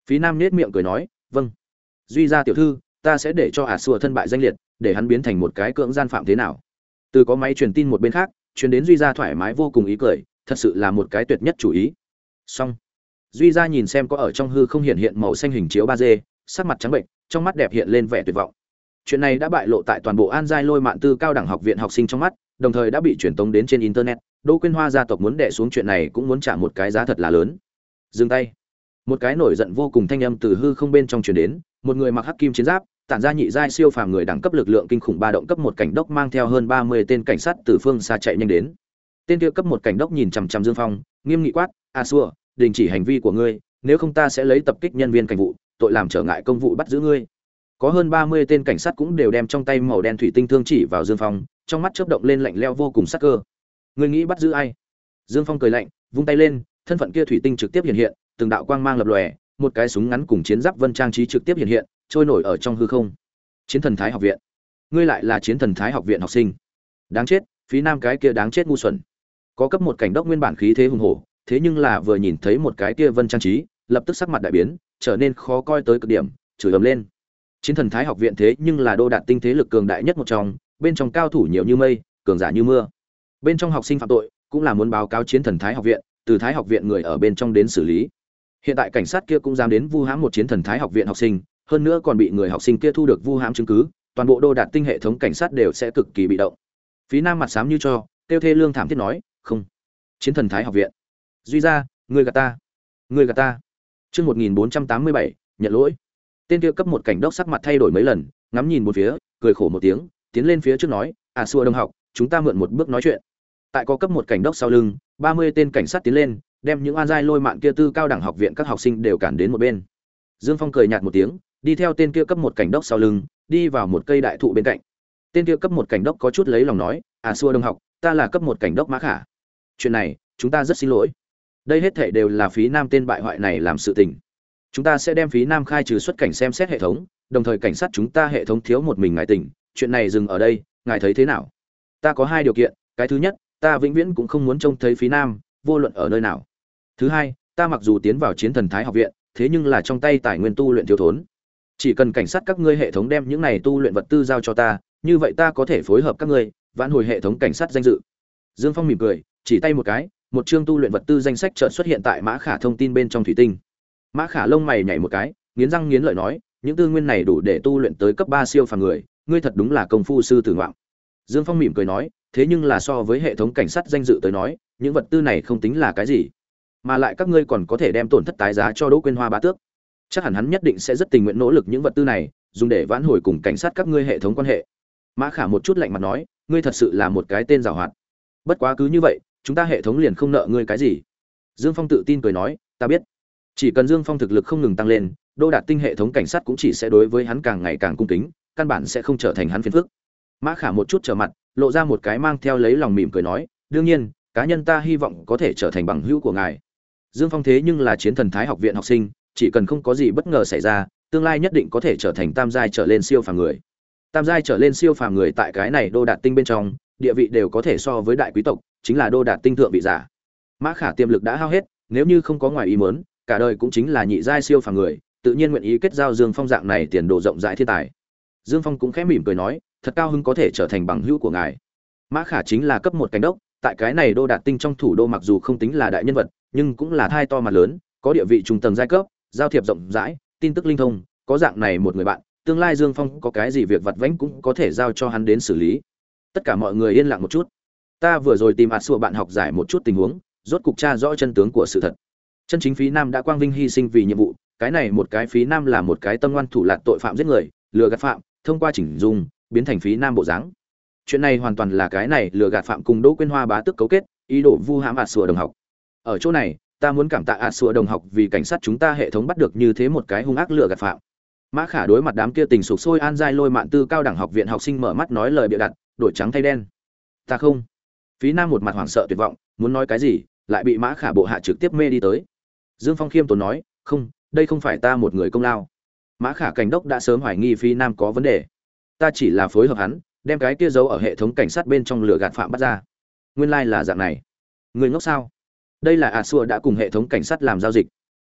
Phí Nam nhếch miệng cười nói, "Vâng. Duy gia tiểu thư, ta sẽ để cho ả xua thân bại danh liệt, để hắn biến thành một cái cưỡng gian phạm thế nào." Từ có máy truyền tin một bên khác, truyền đến Duy gia thoải mái vô cùng ý cười, thật sự là một cái tuyệt nhất chủ ý. Xong. Duy gia nhìn xem có ở trong hư không hiện hiện màu xanh hình chiếu ba D, sắc mặt trắng bệnh, trong mắt đẹp hiện lên vẻ tuyệt vọng. Chuyện này đã bại lộ tại toàn bộ An Giai Lôi Mạn Tư cao đẳng học viện học sinh trong mắt, đồng thời đã bị truyền tống đến trên internet. Đỗ Quyên Hoa gia tộc muốn đè xuống chuyện này cũng muốn trả một cái giá thật là lớn. Dừng tay. Một cái nổi giận vô cùng thanh âm từ hư không bên trong truyền đến, một người mặc hắc kim chiến giáp, tản ra nhị giai siêu phàm người đẳng cấp lực lượng kinh khủng ba động cấp một cảnh đốc mang theo hơn ba mươi tên cảnh sát từ phương xa chạy nhanh đến. Tên kia cấp một cảnh đốc nhìn chằm chằm Dương Phong, nghiêm nghị quát, "A Xua, đình chỉ hành vi của ngươi, nếu không ta sẽ lấy tập kích nhân viên cảnh vụ, tội làm trở ngại công vụ bắt giữ ngươi." Có hơn ba mươi tên cảnh sát cũng đều đem trong tay màu đen thủy tinh thương chỉ vào Dương Phong, trong mắt chớp động lên lạnh lẽo vô cùng sắc cơ. "Ngươi nghĩ bắt giữ ai?" Dương Phong cười lạnh, vung tay lên, thân phận kia thủy tinh trực tiếp hiện hiện, từng đạo quang mang lập lòe, một cái súng ngắn cùng chiến giáp vân trang trí trực tiếp hiện hiện, trôi nổi ở trong hư không. Chiến thần Thái học viện, ngươi lại là chiến thần Thái học viện học sinh? Đáng chết, Phí Nam cái kia đáng chết ngu xuẩn. Có cấp một cảnh đốc nguyên bản khí thế hùng hổ, thế nhưng là vừa nhìn thấy một cái kia vân trang trí, lập tức sắc mặt đại biến, trở nên khó coi tới cực điểm, chửi ầm lên. Chiến thần Thái học viện thế nhưng là đô đạt tinh thế lực cường đại nhất một trong, bên trong cao thủ nhiều như mây, cường giả như mưa. Bên trong học sinh phạm tội, cũng là muốn báo cáo chiến thần Thái học viện, từ Thái học viện người ở bên trong đến xử lý. Hiện tại cảnh sát kia cũng dám đến vu hãm một chiến thần Thái học viện học sinh, hơn nữa còn bị người học sinh kia thu được vu hãm chứng cứ, toàn bộ đô đạt tinh hệ thống cảnh sát đều sẽ cực kỳ bị động. Phí Nam mặt xám như cho, tiêu thê lương thảm thiết nói, "Không, chiến thần Thái học viện. Duy gia, ngươi gạt ta. Ngươi gạt ta." Chương một nghìn bốn trăm tám mươi bảy, nhận lỗi. Tên kia cấp một cảnh đốc sắc mặt thay đổi mấy lần, ngắm nhìn một phía, cười khổ một tiếng, tiến lên phía trước nói, "À Xua đồng học, chúng ta mượn một bước nói chuyện." Tại có cấp một cảnh đốc sau lưng, ba mươi tên cảnh sát tiến lên, đem những An Giai Lôi Mạn kia tư cao đẳng học viện các học sinh đều cản đến một bên. Dương Phong cười nhạt một tiếng, đi theo tên kia cấp một cảnh đốc sau lưng, đi vào một cây đại thụ bên cạnh. Tên kia cấp một cảnh đốc có chút lấy lòng nói, "À Xua đồng học, ta là cấp một cảnh đốc Mã Khả. Chuyện này, chúng ta rất xin lỗi. Đây hết thảy đều là Phí Nam tên bại hoại này làm sự tình. Chúng ta sẽ đem Phí Nam khai trừ xuất cảnh xem xét hệ thống, đồng thời cảnh sát chúng ta hệ thống thiếu một mình ngài tỉnh, chuyện này dừng ở đây, ngài thấy thế nào?" Ta có hai điều kiện, cái thứ nhất, ta vĩnh viễn cũng không muốn trông thấy Phí Nam, vô luận ở nơi nào. Thứ hai, ta mặc dù tiến vào chiến thần Thái học viện, thế nhưng là trong tay tài nguyên tu luyện thiếu thốn. Chỉ cần cảnh sát các ngươi hệ thống đem những này tu luyện vật tư giao cho ta, như vậy ta có thể phối hợp các ngươi, vãn hồi hệ thống cảnh sát danh dự. Dương Phong mỉm cười, chỉ tay một cái, một chương tu luyện vật tư danh sách chợt xuất hiện tại Mã Khả thông tin bên trong thủy tinh. Mã Khả lông mày nhảy một cái, nghiến răng nghiến lợi nói, những tư nguyên này đủ để tu luyện tới cấp ba siêu phàm người, ngươi thật đúng là công phu sư tử ngoạm. Dương Phong mỉm cười nói, thế nhưng là so với hệ thống cảnh sát danh dự tới nói, những vật tư này không tính là cái gì, mà lại các ngươi còn có thể đem tổn thất tái giá cho Đỗ Quyên Hoa bá tước. Chắc hẳn hắn nhất định sẽ rất tình nguyện nỗ lực những vật tư này, dùng để vãn hồi cùng cảnh sát các ngươi hệ thống quan hệ. Mã Khả một chút lạnh mặt nói, ngươi thật sự là một cái tên giàu hoạt. Bất quá cứ như vậy, chúng ta hệ thống liền không nợ ngươi cái gì. Dương Phong tự tin cười nói, ta biết. Chỉ cần Dương Phong thực lực không ngừng tăng lên, Đô Đạt tinh hệ thống cảnh sát cũng chỉ sẽ đối với hắn càng ngày càng cung kính, căn bản sẽ không trở thành hắn phiền phức. Mã Khả một chút trở mặt, lộ ra một cái mang theo lấy lòng mỉm cười nói, đương nhiên, cá nhân ta hy vọng có thể trở thành bằng hữu của ngài. Dương Phong thế nhưng là chiến thần Thái học viện học sinh, chỉ cần không có gì bất ngờ xảy ra, tương lai nhất định có thể trở thành tam giai trở lên siêu phàm người. Tam giai trở lên siêu phàm người tại cái này Đô Đạt tinh bên trong, địa vị đều có thể so với đại quý tộc, chính là Đô Đạt tinh thượng vị giả. Mã Khả tiềm lực đã hao hết, nếu như không có ngoài ý muốn, cả đời cũng chính là nhị giai siêu phàm người, tự nhiên nguyện ý kết giao Dương Phong dạng này tiền đồ rộng rãi thiên tài. Dương Phong cũng khẽ mỉm cười nói, thật cao hứng có thể trở thành bằng hữu của ngài. Mã Khả chính là cấp một cảnh đốc, tại cái này Đô Đạt tinh trong thủ đô mặc dù không tính là đại nhân vật, nhưng cũng là thai to mặt lớn, có địa vị trung tầng giai cấp, giao thiệp rộng rãi, tin tức linh thông, có dạng này một người bạn, tương lai Dương Phong có cái gì việc vặt vãnh cũng có thể giao cho hắn đến xử lý. Tất cả mọi người yên lặng một chút. Ta vừa rồi tìm ạt xua bạn học giải một chút tình huống, rốt cục tra rõ chân tướng của sự thật. Chân chính Phí Nam đã quang vinh hy sinh vì nhiệm vụ, cái này một cái Phí Nam là một cái tâm ngoan thủ lạt tội phạm giết người, lừa gạt phạm, thông qua chỉnh dung, biến thành Phí Nam bộ dáng. Chuyện này hoàn toàn là cái này lừa gạt phạm cùng Đỗ Quyên Hoa bá tước cấu kết, ý đồ vu hãm ạt xua đồng học. Ở chỗ này, ta muốn cảm tạ ạt xua đồng học vì cảnh sát chúng ta hệ thống bắt được như thế một cái hung ác lừa gạt phạm. Mã Khả đối mặt đám kia tình sục sôi An Giai Lôi Mạn tư cao đẳng học viện học sinh mở mắt nói lời bịa đặt, đổi trắng thay đen. Ta không. Phí Nam một mặt hoảng sợ tuyệt vọng, muốn nói cái gì, lại bị Mã Khả bộ hạ trực tiếp mê đi tới. Dương Phong khiêm tốn nói, không, đây không phải ta một người công lao. Mã Khả cảnh đốc đã sớm hoài nghi Phí Nam có vấn đề, ta chỉ là phối hợp hắn, đem cái kia giấu ở hệ thống cảnh sát bên trong lửa gạt phạm bắt ra. Nguyên lai like là dạng này. Người ngốc sao? Đây là ạt xua đã cùng hệ thống cảnh sát làm giao dịch.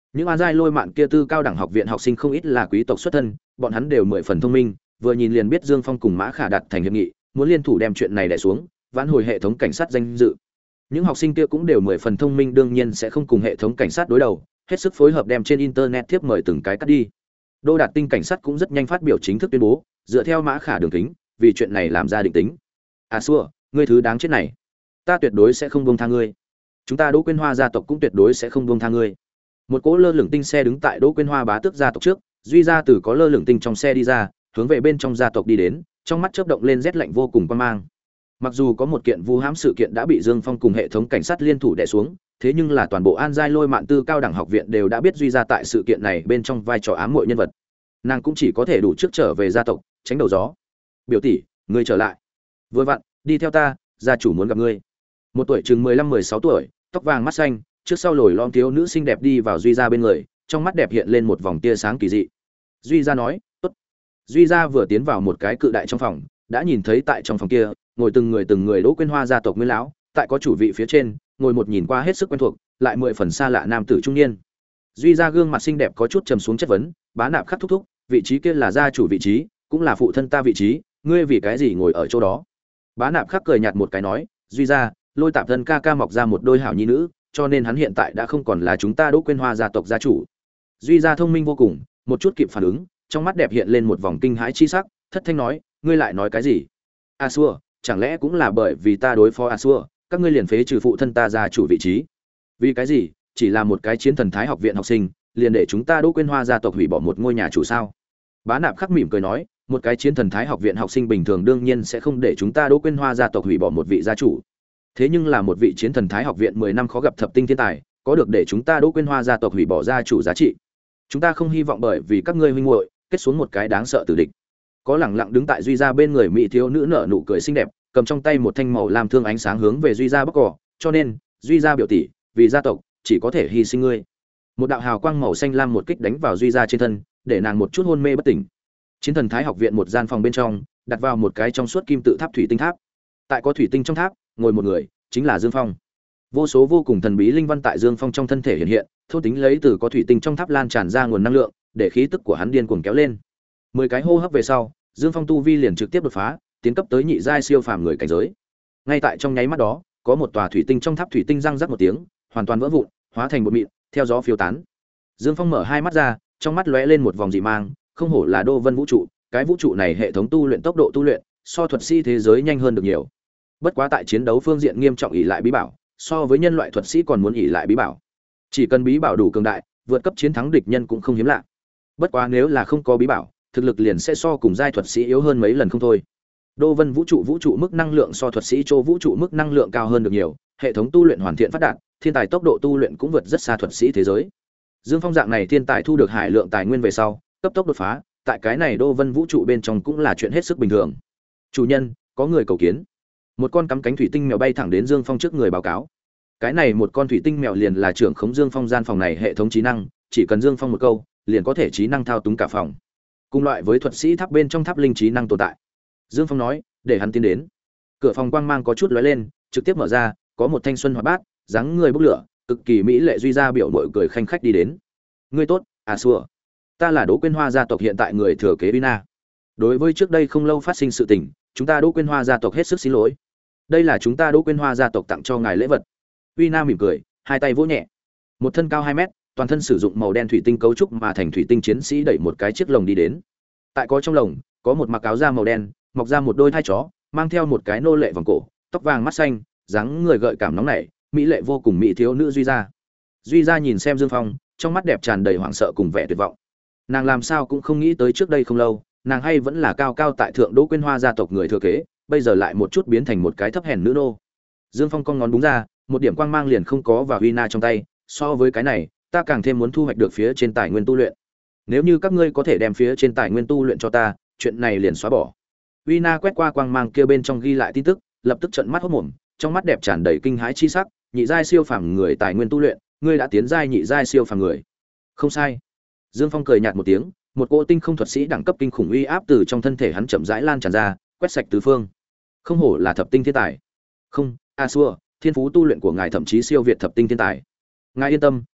Những an giai lôi mạn kia tư cao đẳng học viện học sinh không ít là quý tộc xuất thân, bọn hắn đều mười phần thông minh, vừa nhìn liền biết Dương Phong cùng Mã Khả đạt thành hiệp nghị, muốn liên thủ đem chuyện này đè xuống, vãn hồi hệ thống cảnh sát danh dự. Những học sinh kia cũng đều mười phần thông minh, đương nhiên sẽ không cùng hệ thống cảnh sát đối đầu, hết sức phối hợp đem trên internet thiếp mời từng cái cắt đi. Đô Đạt Tinh cảnh sát cũng rất nhanh phát biểu chính thức tuyên bố, dựa theo Mã Khả đường kính, vì chuyện này làm ra định tính. À xua, ngươi thứ đáng chết này, ta tuyệt đối sẽ không buông tha ngươi. Chúng ta Đỗ Quyên Hoa gia tộc cũng tuyệt đối sẽ không buông tha ngươi. Một cỗ lơ lửng tinh xe đứng tại Đỗ Quyên Hoa bá tước gia tộc trước, Duy gia từ có lơ lửng tinh trong xe đi ra, hướng về bên trong gia tộc đi đến, trong mắt chớp động lên rét lạnh vô cùng quan mang. Mặc dù có một kiện vu hãm sự kiện đã bị Dương Phong cùng hệ thống cảnh sát liên thủ đè xuống, thế nhưng là toàn bộ An Giai Lôi Mạn Tư cao đẳng học viện đều đã biết Duy gia tại sự kiện này bên trong vai trò ám muội nhân vật. Nàng cũng chỉ có thể đủ trước trở về gia tộc, tránh đầu gió. Biểu tỷ, ngươi trở lại. Vừa vặn, đi theo ta, gia chủ muốn gặp ngươi. Một tuổi chừng mười lăm mười sáu tuổi, tóc vàng mắt xanh, trước sau lồi lõm thiếu nữ xinh đẹp đi vào Duy gia bên người, trong mắt đẹp hiện lên một vòng tia sáng kỳ dị. Duy gia nói, "Tốt." Duy gia vừa tiến vào một cái cự đại trong phòng, đã nhìn thấy tại trong phòng kia, ngồi từng người từng người Đỗ Quyên Hoa gia tộc nguyên lão, tại có chủ vị phía trên, ngồi một nhìn qua hết sức quen thuộc, lại mười phần xa lạ nam tử trung niên. Duy gia gương mặt xinh đẹp có chút trầm xuống chất vấn, Bá Nạp Khắc thúc thúc, vị trí kia là gia chủ vị trí, cũng là phụ thân ta vị trí, ngươi vì cái gì ngồi ở chỗ đó? Bá Nạp Khắc cười nhạt một cái nói, Duy gia, Lôi Tạp thân ca ca mọc ra một đôi hảo nhi nữ, cho nên hắn hiện tại đã không còn là chúng ta Đỗ Quyên Hoa gia tộc gia chủ. Duy gia thông minh vô cùng, một chút kịp phản ứng, trong mắt đẹp hiện lên một vòng kinh hãi chi sắc, thất thanh nói, ngươi lại nói cái gì? A Xua, chẳng lẽ cũng là bởi vì ta đối phó A Xua, các ngươi liền phế trừ phụ thân ta gia chủ vị trí? Vì cái gì? Chỉ là một cái chiến thần thái học viện học sinh, liền để chúng ta Đỗ Quyên Hoa gia tộc hủy bỏ một ngôi nhà chủ sao? Bá Nạp Khắc mỉm cười nói, một cái chiến thần thái học viện học sinh bình thường đương nhiên sẽ không để chúng ta Đỗ Quyên Hoa gia tộc hủy bỏ một vị gia chủ. Thế nhưng là một vị chiến thần thái học viện mười năm khó gặp thập tinh thiên tài, có được để chúng ta Đỗ Quyên Hoa gia tộc hủy bỏ gia chủ giá trị. Chúng ta không hy vọng bởi vì các ngươi huynh muội kết xuống một cái đáng sợ tử địch. Có lẳng lặng đứng tại Duy gia bên người mỹ thiếu nữ nở nụ cười xinh đẹp, cầm trong tay một thanh màu lam thương ánh sáng hướng về Duy gia bắc cỏ, cho nên, Duy gia biểu tỷ, vì gia tộc, chỉ có thể hy sinh ngươi. Một đạo hào quang màu xanh lam một kích đánh vào Duy gia trên thân, để nàng một chút hôn mê bất tỉnh. Chiến thần thái học viện một gian phòng bên trong, đặt vào một cái trong suốt kim tự tháp thủy tinh tháp. Tại có thủy tinh trong tháp, ngồi một người, chính là Dương Phong. Vô số vô cùng thần bí linh văn tại Dương Phong trong thân thể hiện hiện, thôn tính lấy từ có thủy tinh trong tháp lan tràn ra nguồn năng lượng, để khí tức của hắn điên cuồng kéo lên. Mười cái hô hấp về sau, Dương Phong tu vi liền trực tiếp đột phá, tiến cấp tới nhị giai siêu phàm người cảnh giới. Ngay tại trong nháy mắt đó, có một tòa thủy tinh trong tháp thủy tinh răng rắc một tiếng, hoàn toàn vỡ vụn, hóa thành bột mịn, theo gió phiêu tán. Dương Phong mở hai mắt ra, trong mắt lóe lên một vòng dị mang, không hổ là Đô Vân vũ trụ, cái vũ trụ này hệ thống tu luyện tốc độ tu luyện, so thuật sĩ thế giới nhanh hơn được nhiều. Bất quá tại chiến đấu phương diện nghiêm trọng ỷ lại bí bảo, so với nhân loại thuật sĩ còn muốn ỷ lại bí bảo. Chỉ cần bí bảo đủ cường đại, vượt cấp chiến thắng địch nhân cũng không hiếm lạ. Bất quá nếu là không có bí bảo, thực lực liền sẽ so cùng giai thuật sĩ yếu hơn mấy lần không thôi. Đô Vân vũ trụ vũ trụ mức năng lượng so thuật sĩ Châu vũ trụ mức năng lượng cao hơn được nhiều, hệ thống tu luyện hoàn thiện phát đạt, thiên tài tốc độ tu luyện cũng vượt rất xa thuật sĩ thế giới. Dương Phong dạng này thiên tài thu được hải lượng tài nguyên về sau, cấp tốc đột phá, tại cái này Đô Vân vũ trụ bên trong cũng là chuyện hết sức bình thường. Chủ nhân, có người cầu kiến. Một con cắm cánh thủy tinh mèo bay thẳng đến Dương Phong trước người báo cáo. Cái này một con thủy tinh mèo liền là trưởng khống Dương Phong gian phòng này hệ thống trí năng, chỉ cần Dương Phong một câu, liền có thể trí năng thao túng cả phòng. Cùng loại với thuật sĩ tháp bên trong tháp linh trí năng tồn tại. Dương Phong nói, để hắn tiến đến. Cửa phòng quang mang có chút lóe lên, trực tiếp mở ra, có một thanh xuân hoạt bát, dáng người bốc lửa, cực kỳ mỹ lệ Duy gia biểu mội cười khanh khách đi đến. Ngươi tốt, à xua. Ta là Đỗ Quyên Hoa gia tộc hiện tại người thừa kế Vina. Đối với trước đây không lâu phát sinh sự tình, chúng ta Đỗ Quyên Hoa gia tộc hết sức xin lỗi. Đây là chúng ta Đỗ Quyên Hoa gia tộc tặng cho ngài lễ vật. Vina mỉm cười, hai tay vỗ nhẹ. Một thân cao hai mét, toàn thân sử dụng màu đen thủy tinh cấu trúc mà thành thủy tinh chiến sĩ đẩy một cái chiếc lồng đi đến. Tại có trong lồng, có một mặc áo da màu đen, mọc ra một đôi thai chó, mang theo một cái nô lệ vòng cổ, tóc vàng mắt xanh, dáng người gợi cảm nóng nảy, mỹ lệ vô cùng mỹ thiếu nữ Duy gia. Duy gia nhìn xem Dương Phong, trong mắt đẹp tràn đầy hoảng sợ cùng vẻ tuyệt vọng. Nàng làm sao cũng không nghĩ tới trước đây không lâu, nàng hay vẫn là cao cao tại thượng Đỗ Quyên Hoa gia tộc người thừa kế, bây giờ lại một chút biến thành một cái thấp hèn nữ nô. Dương Phong cong ngón đúng ra, một điểm quang mang liền không có vào Huy Na trong tay, so với cái này, ta càng thêm muốn thu hoạch được phía trên tài nguyên tu luyện. Nếu như các ngươi có thể đem phía trên tài nguyên tu luyện cho ta, chuyện này liền xóa bỏ. Huy Na quét qua quang mang kia bên trong ghi lại tin tức, lập tức trợn mắt hốt mồm, trong mắt đẹp tràn đầy kinh hãi chi sắc, nhị giai siêu phàm người tài nguyên tu luyện, ngươi đã tiến giai nhị giai siêu phàm người. Không sai. Dương Phong cười nhạt một tiếng, một cỗ tinh không thuật sĩ đẳng cấp kinh khủng uy áp từ trong thân thể hắn chậm rãi lan tràn ra, quét sạch tứ phương. Không hổ là thập tinh thiên tài. Không, A Xua, thiên phú tu luyện của ngài thậm chí siêu việt thập tinh thiên tài. Ngài yên tâm,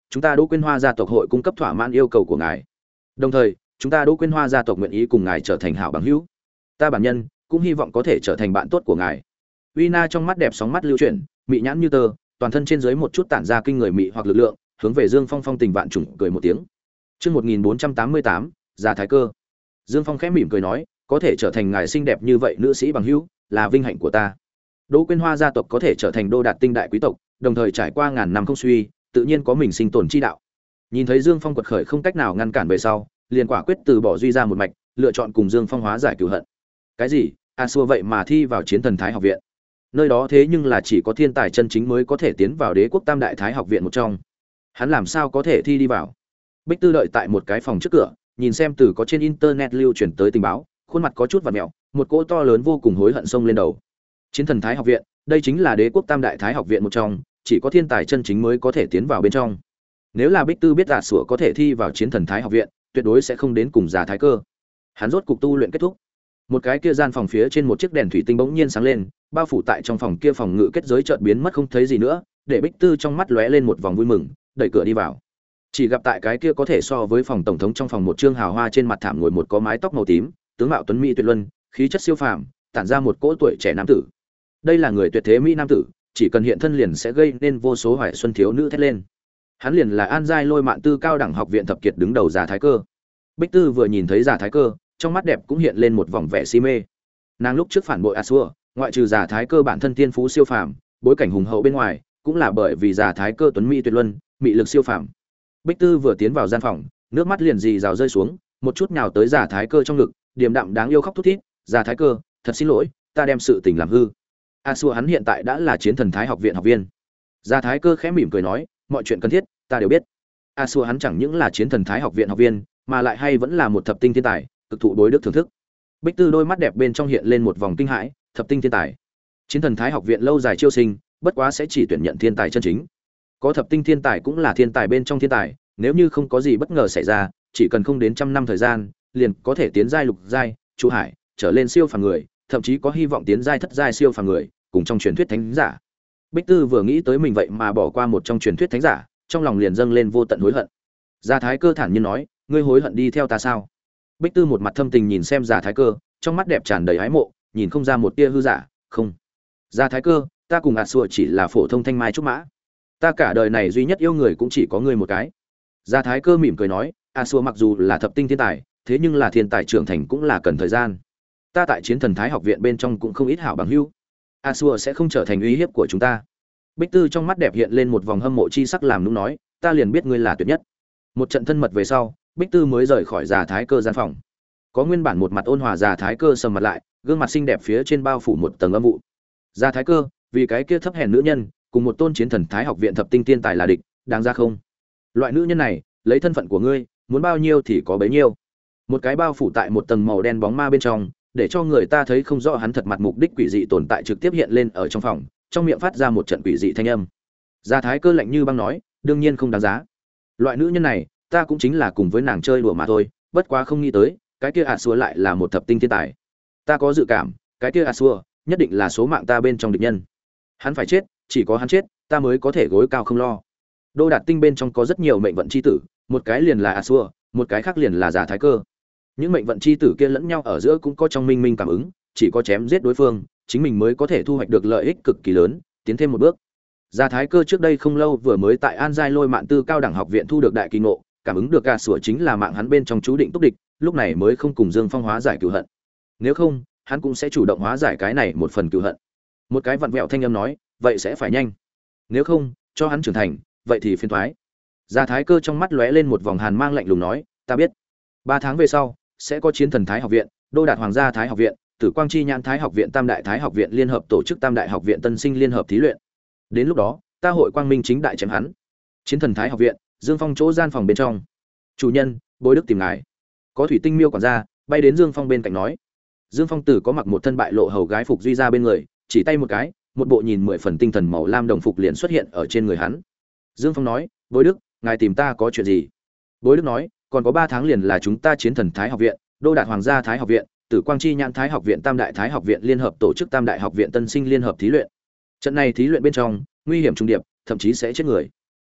chúng ta Đỗ Quyên Hoa gia tộc hội cung cấp thỏa mãn yêu cầu của ngài. Đồng thời, chúng ta Đỗ Quyên Hoa gia tộc nguyện ý cùng ngài trở thành hảo bằng hữu. Ta bản nhân cũng hy vọng có thể trở thành bạn tốt của ngài. Uy Na trong mắt đẹp sóng mắt lưu chuyển, mị nhãn như tơ, toàn thân trên dưới một chút tản ra kinh người mị hoặc lực lượng, hướng về Dương Phong phong tình vạn trùng cười một tiếng. Chương một nghìn bốn trăm tám mươi tám, Già Thái Cơ. Dương Phong khẽ mỉm cười nói, có thể trở thành ngài xinh đẹp như vậy nữ sĩ bằng hữu, là vinh hạnh của ta. Đỗ Quyên Hoa gia tộc có thể trở thành đô đạt tinh đại quý tộc, đồng thời trải qua ngàn năm không suy, tự nhiên có mình sinh tồn chi đạo. Nhìn thấy Dương Phong quật khởi không cách nào ngăn cản về sau, liền quả quyết từ bỏ duy ra một mạch, lựa chọn cùng Dương Phong hóa giải cừu hận. Cái gì? A Xua vậy mà thi vào Chiến Thần Thái học viện. Nơi đó thế nhưng là chỉ có thiên tài chân chính mới có thể tiến vào Đế quốc Tam đại Thái học viện một trong. Hắn làm sao có thể thi đi vào? Bích Tư đợi tại một cái phòng trước cửa, nhìn xem từ có trên internet lưu truyền tới tình báo, khuôn mặt có chút vặn mèo, một cỗ to lớn vô cùng hối hận xông lên đầu. Chiến Thần Thái học viện, đây chính là Đế quốc Tam đại Thái học viện một trong, chỉ có thiên tài chân chính mới có thể tiến vào bên trong. Nếu là Bích Tư biết A Xua có thể thi vào Chiến Thần Thái học viện, tuyệt đối sẽ không đến cùng Già Thái Cơ. Hắn rốt cục tu luyện kết thúc. Một cái kia gian phòng phía trên một chiếc đèn thủy tinh bỗng nhiên sáng lên, bao phủ tại trong phòng kia phòng ngự kết giới chợt biến mất không thấy gì nữa, để Bích Tư trong mắt lóe lên một vòng vui mừng, đẩy cửa đi vào. Chỉ gặp tại cái kia có thể so với phòng tổng thống trong phòng một trương hào hoa trên mặt thảm ngồi một có mái tóc màu tím, tướng mạo tuấn mỹ tuyệt luân, khí chất siêu phàm, tản ra một cỗ tuổi trẻ nam tử. Đây là người tuyệt thế mỹ nam tử, chỉ cần hiện thân liền sẽ gây nên vô số hoài xuân thiếu nữ thét lên. Hắn liền là An Giai Lôi Mạn Tư cao đẳng học viện thập kiệt đứng đầu Già Thái Cơ. Bích Tư vừa nhìn thấy Già Thái Cơ, trong mắt đẹp cũng hiện lên một vòng vẻ si mê. Nàng lúc trước phản bội A Xua, ngoại trừ Già Thái Cơ bản thân tiên phú siêu phàm, bối cảnh hùng hậu bên ngoài, cũng là bởi vì Già Thái Cơ tuấn mỹ tuyệt luân, mị lực siêu phàm. Bích Tư vừa tiến vào gian phòng, nước mắt liền rì rào rơi xuống, một chút nhào tới Già Thái Cơ trong ngực, điềm đạm đáng yêu khóc thút thít, "Già Thái Cơ, thật xin lỗi, ta đem sự tình làm hư." A Xua hắn hiện tại đã là Chiến Thần Thái học viện học viên. Già Thái Cơ khẽ mỉm cười nói, "Mọi chuyện cần thiết, ta đều biết." A Xua hắn chẳng những là Chiến Thần Thái học viện học viên, mà lại hay vẫn là một thập tinh thiên tài, cực thụ đối đức thưởng thức. Bích Tư đôi mắt đẹp bên trong hiện lên một vòng kinh hãi, thập tinh thiên tài. Chiến Thần Thái học viện lâu dài chiêu sinh, bất quá sẽ chỉ tuyển nhận thiên tài chân chính. Có thập tinh thiên tài cũng là thiên tài bên trong thiên tài, nếu như không có gì bất ngờ xảy ra, chỉ cần không đến trăm năm thời gian, liền có thể tiến giai lục giai, trụ hải, trở lên siêu phàm người, thậm chí có hy vọng tiến giai thất giai siêu phàm người, cùng trong truyền thuyết thánh giả. Bích Tư vừa nghĩ tới mình vậy mà bỏ qua một trong truyền thuyết thánh giả, trong lòng liền dâng lên vô tận hối hận. Già Thái Cơ thản nhiên nói, ngươi hối hận đi theo ta sao? Bích Tư một mặt thâm tình nhìn xem Già Thái Cơ, trong mắt đẹp tràn đầy ái mộ, nhìn không ra một tia hư giả, không. Già Thái Cơ, ta cùng A Xua chỉ là phổ thông thanh mai trúc mã. Ta cả đời này duy nhất yêu người cũng chỉ có ngươi một cái. Già Thái Cơ mỉm cười nói, A Xua mặc dù là thập tinh thiên tài, thế nhưng là thiên tài trưởng thành cũng là cần thời gian. Ta tại Chiến Thần Thái học viện bên trong cũng không ít hảo bằng hữu. A Xua sẽ không trở thành uy hiếp của chúng ta. Bích Tư trong mắt đẹp hiện lên một vòng hâm mộ chi sắc làm nũng nói, ta liền biết ngươi là tuyệt nhất. Một trận thân mật về sau, Bích Tư mới rời khỏi Già Thái Cơ gian phòng. Có nguyên bản một mặt ôn hòa Già Thái Cơ sầm mặt lại, gương mặt xinh đẹp phía trên bao phủ một tầng âm vụ. Già Thái Cơ, vì cái kia thấp hèn nữ nhân, cùng một tôn Chiến Thần Thái học viện thập tinh thiên tài là địch, đáng ra không? Loại nữ nhân này, lấy thân phận của ngươi, muốn bao nhiêu thì có bấy nhiêu. Một cái bao phủ tại một tầng màu đen bóng ma bên trong, để cho người ta thấy không rõ hắn thật mặt mục đích quỷ dị tồn tại trực tiếp hiện lên ở trong phòng, trong miệng phát ra một trận quỷ dị thanh âm. Già Thái Cơ lạnh như băng nói, đương nhiên không đáng giá. Loại nữ nhân này, ta cũng chính là cùng với nàng chơi đùa mà thôi, bất quá không nghĩ tới, cái kia A Xua lại là một thập tinh thiên tài. Ta có dự cảm, cái kia A Xua nhất định là số mạng ta bên trong địch nhân. Hắn phải chết, chỉ có hắn chết, ta mới có thể gối cao không lo. Đô Đạt Tinh bên trong có rất nhiều mệnh vận chi tử, một cái liền là A Xua, một cái khác liền là Già Thái Cơ. Những mệnh vận chi tử kia lẫn nhau ở giữa cũng có trong minh minh cảm ứng, chỉ có chém giết đối phương, chính mình mới có thể thu hoạch được lợi ích cực kỳ lớn, tiến thêm một bước. Già Thái Cơ trước đây không lâu vừa mới tại An Giai Lôi Mạn Tư cao đẳng học viện thu được đại kỳ ngộ, cảm ứng được A Xua chính là mạng hắn bên trong chú định túc địch, lúc này mới không cùng Dương Phong hóa giải cừu hận. Nếu không, hắn cũng sẽ chủ động hóa giải cái này một phần cừu hận. Một cái vặn vẹo thanh âm nói, vậy sẽ phải nhanh. Nếu không, cho hắn trưởng thành, vậy thì phiền toái. Già Thái Cơ trong mắt lóe lên một vòng hàn mang lạnh lùng nói, ta biết. Ba tháng về sau, sẽ có Chiến Thần Thái học viện, Đô Đạt Hoàng gia Thái học viện, Tử Quang Chi Nhãn Thái học viện, Tam đại Thái học viện liên hợp tổ chức Tam đại học viện tân sinh liên hợp thí luyện. Đến lúc đó, ta hội quang minh chính đại chém hắn. Chiến Thần Thái học viện, Dương Phong chỗ gian phòng bên trong. Chủ nhân, Bối Đức tìm ngài. Có thủy tinh miêu quản gia bay đến Dương Phong bên cạnh nói. Dương Phong Tử có mặc một thân bại lộ hầu gái phục duy ra bên người, chỉ tay một cái, một bộ nhìn mười phần tinh thần màu lam đồng phục liền xuất hiện ở trên người hắn. Dương Phong nói, Bối Đức, ngài tìm ta có chuyện gì? Bối Đức nói, còn có ba tháng liền là chúng ta Chiến Thần Thái học viện, Đô Đạt Hoàng gia Thái học viện, Tử Quang Chi Nhãn Thái học viện, Tam đại Thái học viện liên hợp tổ chức Tam đại học viện tân sinh liên hợp thí luyện. Trận này thí luyện bên trong, nguy hiểm trùng điệp, thậm chí sẽ chết người.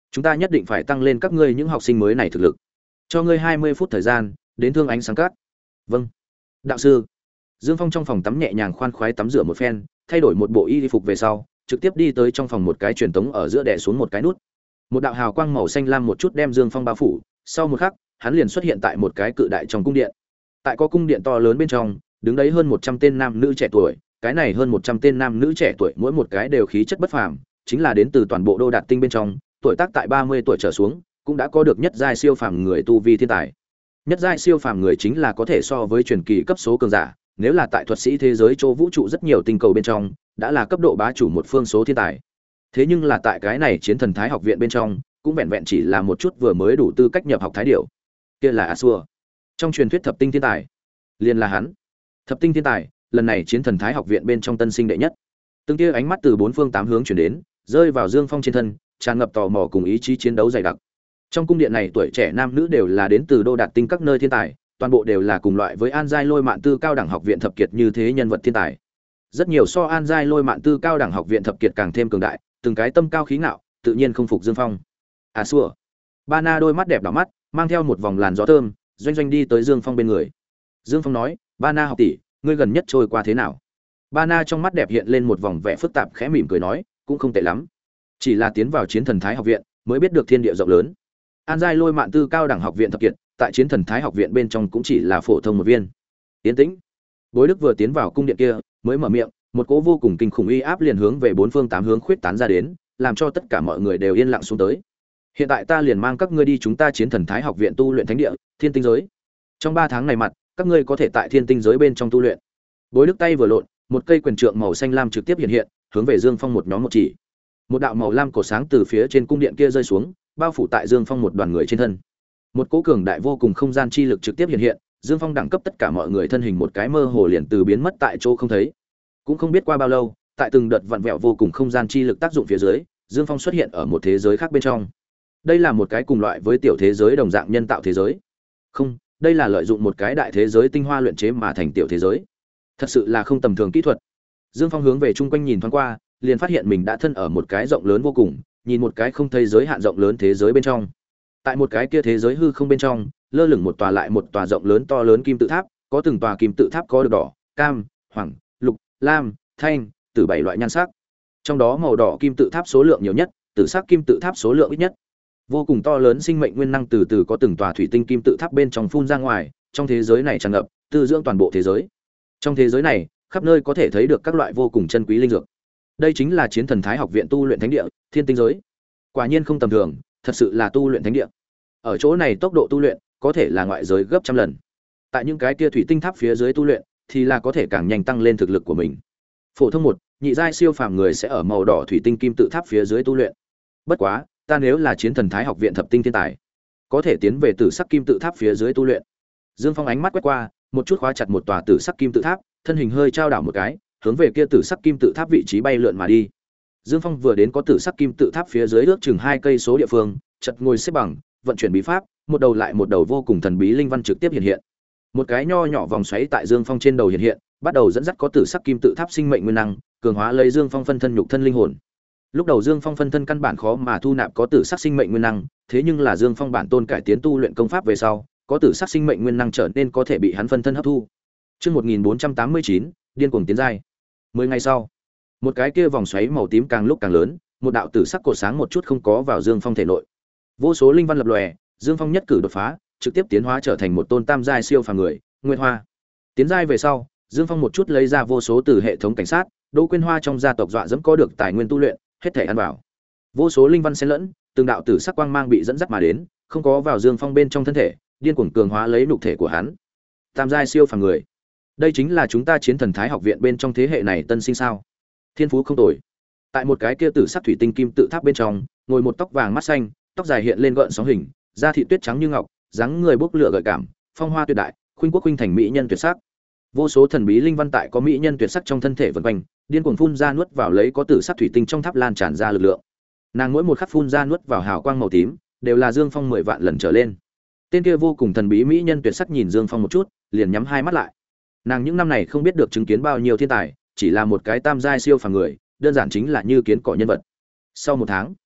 chúng ta nhất định phải tăng lên các ngươi những học sinh mới này thực lực. Cho ngươi hai mươi phút thời gian đến thương ánh sáng cát. Vâng, đạo sư. Dương Phong trong phòng tắm nhẹ nhàng khoan khoái tắm rửa một phen, thay đổi một bộ y phục về sau, trực tiếp đi tới trong phòng một cái truyền tống ở giữa đè xuống một cái nút. Một đạo hào quang màu xanh lam một chút đem Dương Phong bao phủ, sau một khắc, hắn liền xuất hiện tại một cái cự đại trong cung điện. Tại có cung điện to lớn bên trong, đứng đấy hơn một trăm tên nam nữ trẻ tuổi, cái này hơn một trăm tên nam nữ trẻ tuổi mỗi một cái đều khí chất bất phàm, chính là đến từ toàn bộ Đô Đạt Tinh bên trong, tuổi tác tại ba mươi tuổi trở xuống, cũng đã có được nhất giai siêu phàm người tu vi thiên tài. Nhất giai siêu phàm người chính là có thể so với truyền kỳ cấp số cường giả, nếu là tại thuật sĩ thế giới chỗ vũ trụ rất nhiều tinh cầu bên trong, đã là cấp độ bá chủ một phương số thiên tài. Thế nhưng là tại cái này Chiến Thần Thái học viện bên trong, cũng vẹn vẹn chỉ là một chút vừa mới đủ tư cách nhập học thái điểu. Kia là Asua. Trong truyền thuyết thập tinh thiên tài, liền là hắn. Thập tinh thiên tài, lần này Chiến Thần Thái học viện bên trong tân sinh đệ nhất. Từng tia ánh mắt từ bốn phương tám hướng chuyển đến, rơi vào Dương Phong trên thân, tràn ngập tò mò cùng ý chí chiến đấu dày đặc. Trong cung điện này tuổi trẻ nam nữ đều là đến từ Đô Đạt Tinh các nơi thiên tài, toàn bộ đều là cùng loại với An Giai Lôi Mạn Tư cao đẳng học viện thập kiệt như thế nhân vật thiên tài. Rất nhiều so An Giai Lôi Mạn Tư cao đẳng học viện thập kiệt càng thêm cường đại, từng cái tâm cao khí ngạo, tự nhiên không phục Dương Phong. À xua. Ba Na đôi mắt đẹp đỏ mắt, mang theo một vòng làn gió thơm, doanh doanh đi tới Dương Phong bên người. Dương Phong nói, "Ba Na học tỷ, ngươi gần nhất trôi qua thế nào?" Ba Na trong mắt đẹp hiện lên một vòng vẻ phức tạp, khẽ mỉm cười nói, "Cũng không tệ lắm. Chỉ là tiến vào Chiến Thần Thái học viện, mới biết được thiên địa rộng lớn. An Giai Lôi Mạn Tư cao đẳng học viện thập kiệt, tại Chiến Thần Thái học viện bên trong cũng chỉ là phổ thông một viên." Tiến tĩnh. Bối Đức vừa tiến vào cung điện kia, mới mở miệng, một cỗ vô cùng kinh khủng uy áp liền hướng về bốn phương tám hướng khuyết tán ra đến, làm cho tất cả mọi người đều yên lặng xuống tới. "Hiện tại ta liền mang các ngươi đi chúng ta Chiến Thần Thái học viện tu luyện thánh địa, Thiên Tinh giới. Trong ba tháng này mặt, các ngươi có thể tại Thiên Tinh giới bên trong tu luyện." Bối Đức tay vừa lộn, một cây quyền trượng màu xanh lam trực tiếp hiện hiện, hướng về Dương Phong một nhóm một chỉ. Một đạo màu lam cổ sáng từ phía trên cung điện kia rơi xuống, bao phủ tại Dương Phong một đoàn người trên thân. Một cỗ cường đại vô cùng không gian chi lực trực tiếp hiện hiện, Dương Phong đẳng cấp tất cả mọi người thân hình một cái mơ hồ liền từ biến mất tại chỗ không thấy. Cũng không biết qua bao lâu, tại từng đợt vặn vẹo vô cùng không gian chi lực tác dụng phía dưới, Dương Phong xuất hiện ở một thế giới khác bên trong. Đây là một cái cùng loại với tiểu thế giới đồng dạng nhân tạo thế giới. Không, đây là lợi dụng một cái đại thế giới tinh hoa luyện chế mà thành tiểu thế giới. Thật sự là không tầm thường kỹ thuật. Dương Phong hướng về chung quanh nhìn thoáng qua, liền phát hiện mình đã thân ở một cái rộng lớn vô cùng, nhìn một cái không thấy giới hạn rộng lớn thế giới bên trong. Tại một cái kia thế giới hư không bên trong, lơ lửng một tòa lại một tòa rộng lớn to lớn kim tự tháp, có từng tòa kim tự tháp có được đỏ, cam, hoàng, lục, lam, thanh, từ bảy loại nhan sắc. Trong đó màu đỏ kim tự tháp số lượng nhiều nhất, tử sắc kim tự tháp số lượng ít nhất. Vô cùng to lớn sinh mệnh nguyên năng từ từ có từng tòa thủy tinh kim tự tháp bên trong phun ra ngoài, trong thế giới này tràn ngập, tư dưỡng toàn bộ thế giới. Trong thế giới này, khắp nơi có thể thấy được các loại vô cùng chân quý linh dược. Đây chính là Chiến Thần Thái học viện tu luyện thánh địa, Thiên Tinh giới. Quả nhiên không tầm thường, thật sự là tu luyện thánh địa. Ở chỗ này tốc độ tu luyện có thể là ngoại giới gấp trăm lần. Tại những cái kia thủy tinh tháp phía dưới tu luyện thì là có thể càng nhanh tăng lên thực lực của mình. Phổ thông một, nhị giai siêu phàm người sẽ ở màu đỏ thủy tinh kim tự tháp phía dưới tu luyện. Bất quá, ta nếu là Chiến Thần Thái học viện thập tinh thiên tài, có thể tiến về tử sắc kim tự tháp phía dưới tu luyện. Dương Phong ánh mắt quét qua, một chút khóa chặt một tòa tử sắc kim tự tháp, thân hình hơi trao đảo một cái, hướng về kia tử sắc kim tự tháp vị trí bay lượn mà đi. Dương Phong vừa đến có tử sắc kim tự tháp phía dưới ước chừng hai cây số địa phương, chợt ngồi xếp bằng, vận chuyển bí pháp, một đầu lại một đầu vô cùng thần bí linh văn trực tiếp hiện hiện. Một cái nho nhỏ vòng xoáy tại Dương Phong trên đầu hiện hiện, bắt đầu dẫn dắt có tử sắc kim tự tháp sinh mệnh nguyên năng, cường hóa lấy Dương Phong phân thân nhục thân linh hồn. Lúc đầu Dương Phong phân thân căn bản khó mà thu nạp có tử sắc sinh mệnh nguyên năng, thế nhưng là Dương Phong bản tôn cải tiến tu luyện công pháp về sau, có tử sắc sinh mệnh nguyên năng trở nên có thể bị hắn phân thân hấp thu. Chương một nghìn bốn trăm tám mươi chín, điên cuồng tiến giai. Mười ngày sau, một cái kia vòng xoáy màu tím càng lúc càng lớn, một đạo tử sắc cột sáng một chút không có vào Dương Phong thể nội. Vô số linh văn lập lòe, Dương Phong nhất cử đột phá, trực tiếp tiến hóa trở thành một tôn tam giai siêu phàm người, Nguyệt Hoa. Tiến giai về sau, Dương Phong một chút lấy ra vô số từ hệ thống cảnh sát, Đỗ Quyên Hoa trong gia tộc dọa dẫm có được tài nguyên tu luyện, hết thể ăn vào. Vô số linh văn xen lẫn, từng đạo tử sắc quang mang bị dẫn dắt mà đến, không có vào Dương Phong bên trong thân thể, điên cuồng cường hóa lấy nhục thể của hắn. Tam giai siêu phàm người. Đây chính là chúng ta Chiến Thần Thái học viện bên trong thế hệ này tân sinh sao? Thiên phú không tồi. Tại một cái kia tử sắc thủy tinh kim tự tháp bên trong, ngồi một tóc vàng mắt xanh, tóc dài hiện lên gợn sóng hình, da thịt tuyết trắng như ngọc, dáng người bốc lửa gợi cảm, phong hoa tuyệt đại, khuynh quốc khuynh thành mỹ nhân tuyệt sắc. Vô số thần bí linh văn tại có mỹ nhân tuyệt sắc trong thân thể vần quanh, điên cuồng phun ra nuốt vào lấy có tử sắc thủy tinh trong tháp lan tràn ra lực lượng. Nàng mỗi một khắc phun ra nuốt vào hào quang màu tím, đều là Dương Phong mười vạn lần trở lên. Tên kia vô cùng thần bí mỹ nhân tuyệt sắc nhìn Dương Phong một chút, liền nhắm hai mắt lại. Nàng những năm này không biết được chứng kiến bao nhiêu thiên tài, chỉ là một cái tam giai siêu phàm người, đơn giản chính là như kiến cỏ nhân vật. Sau một tháng,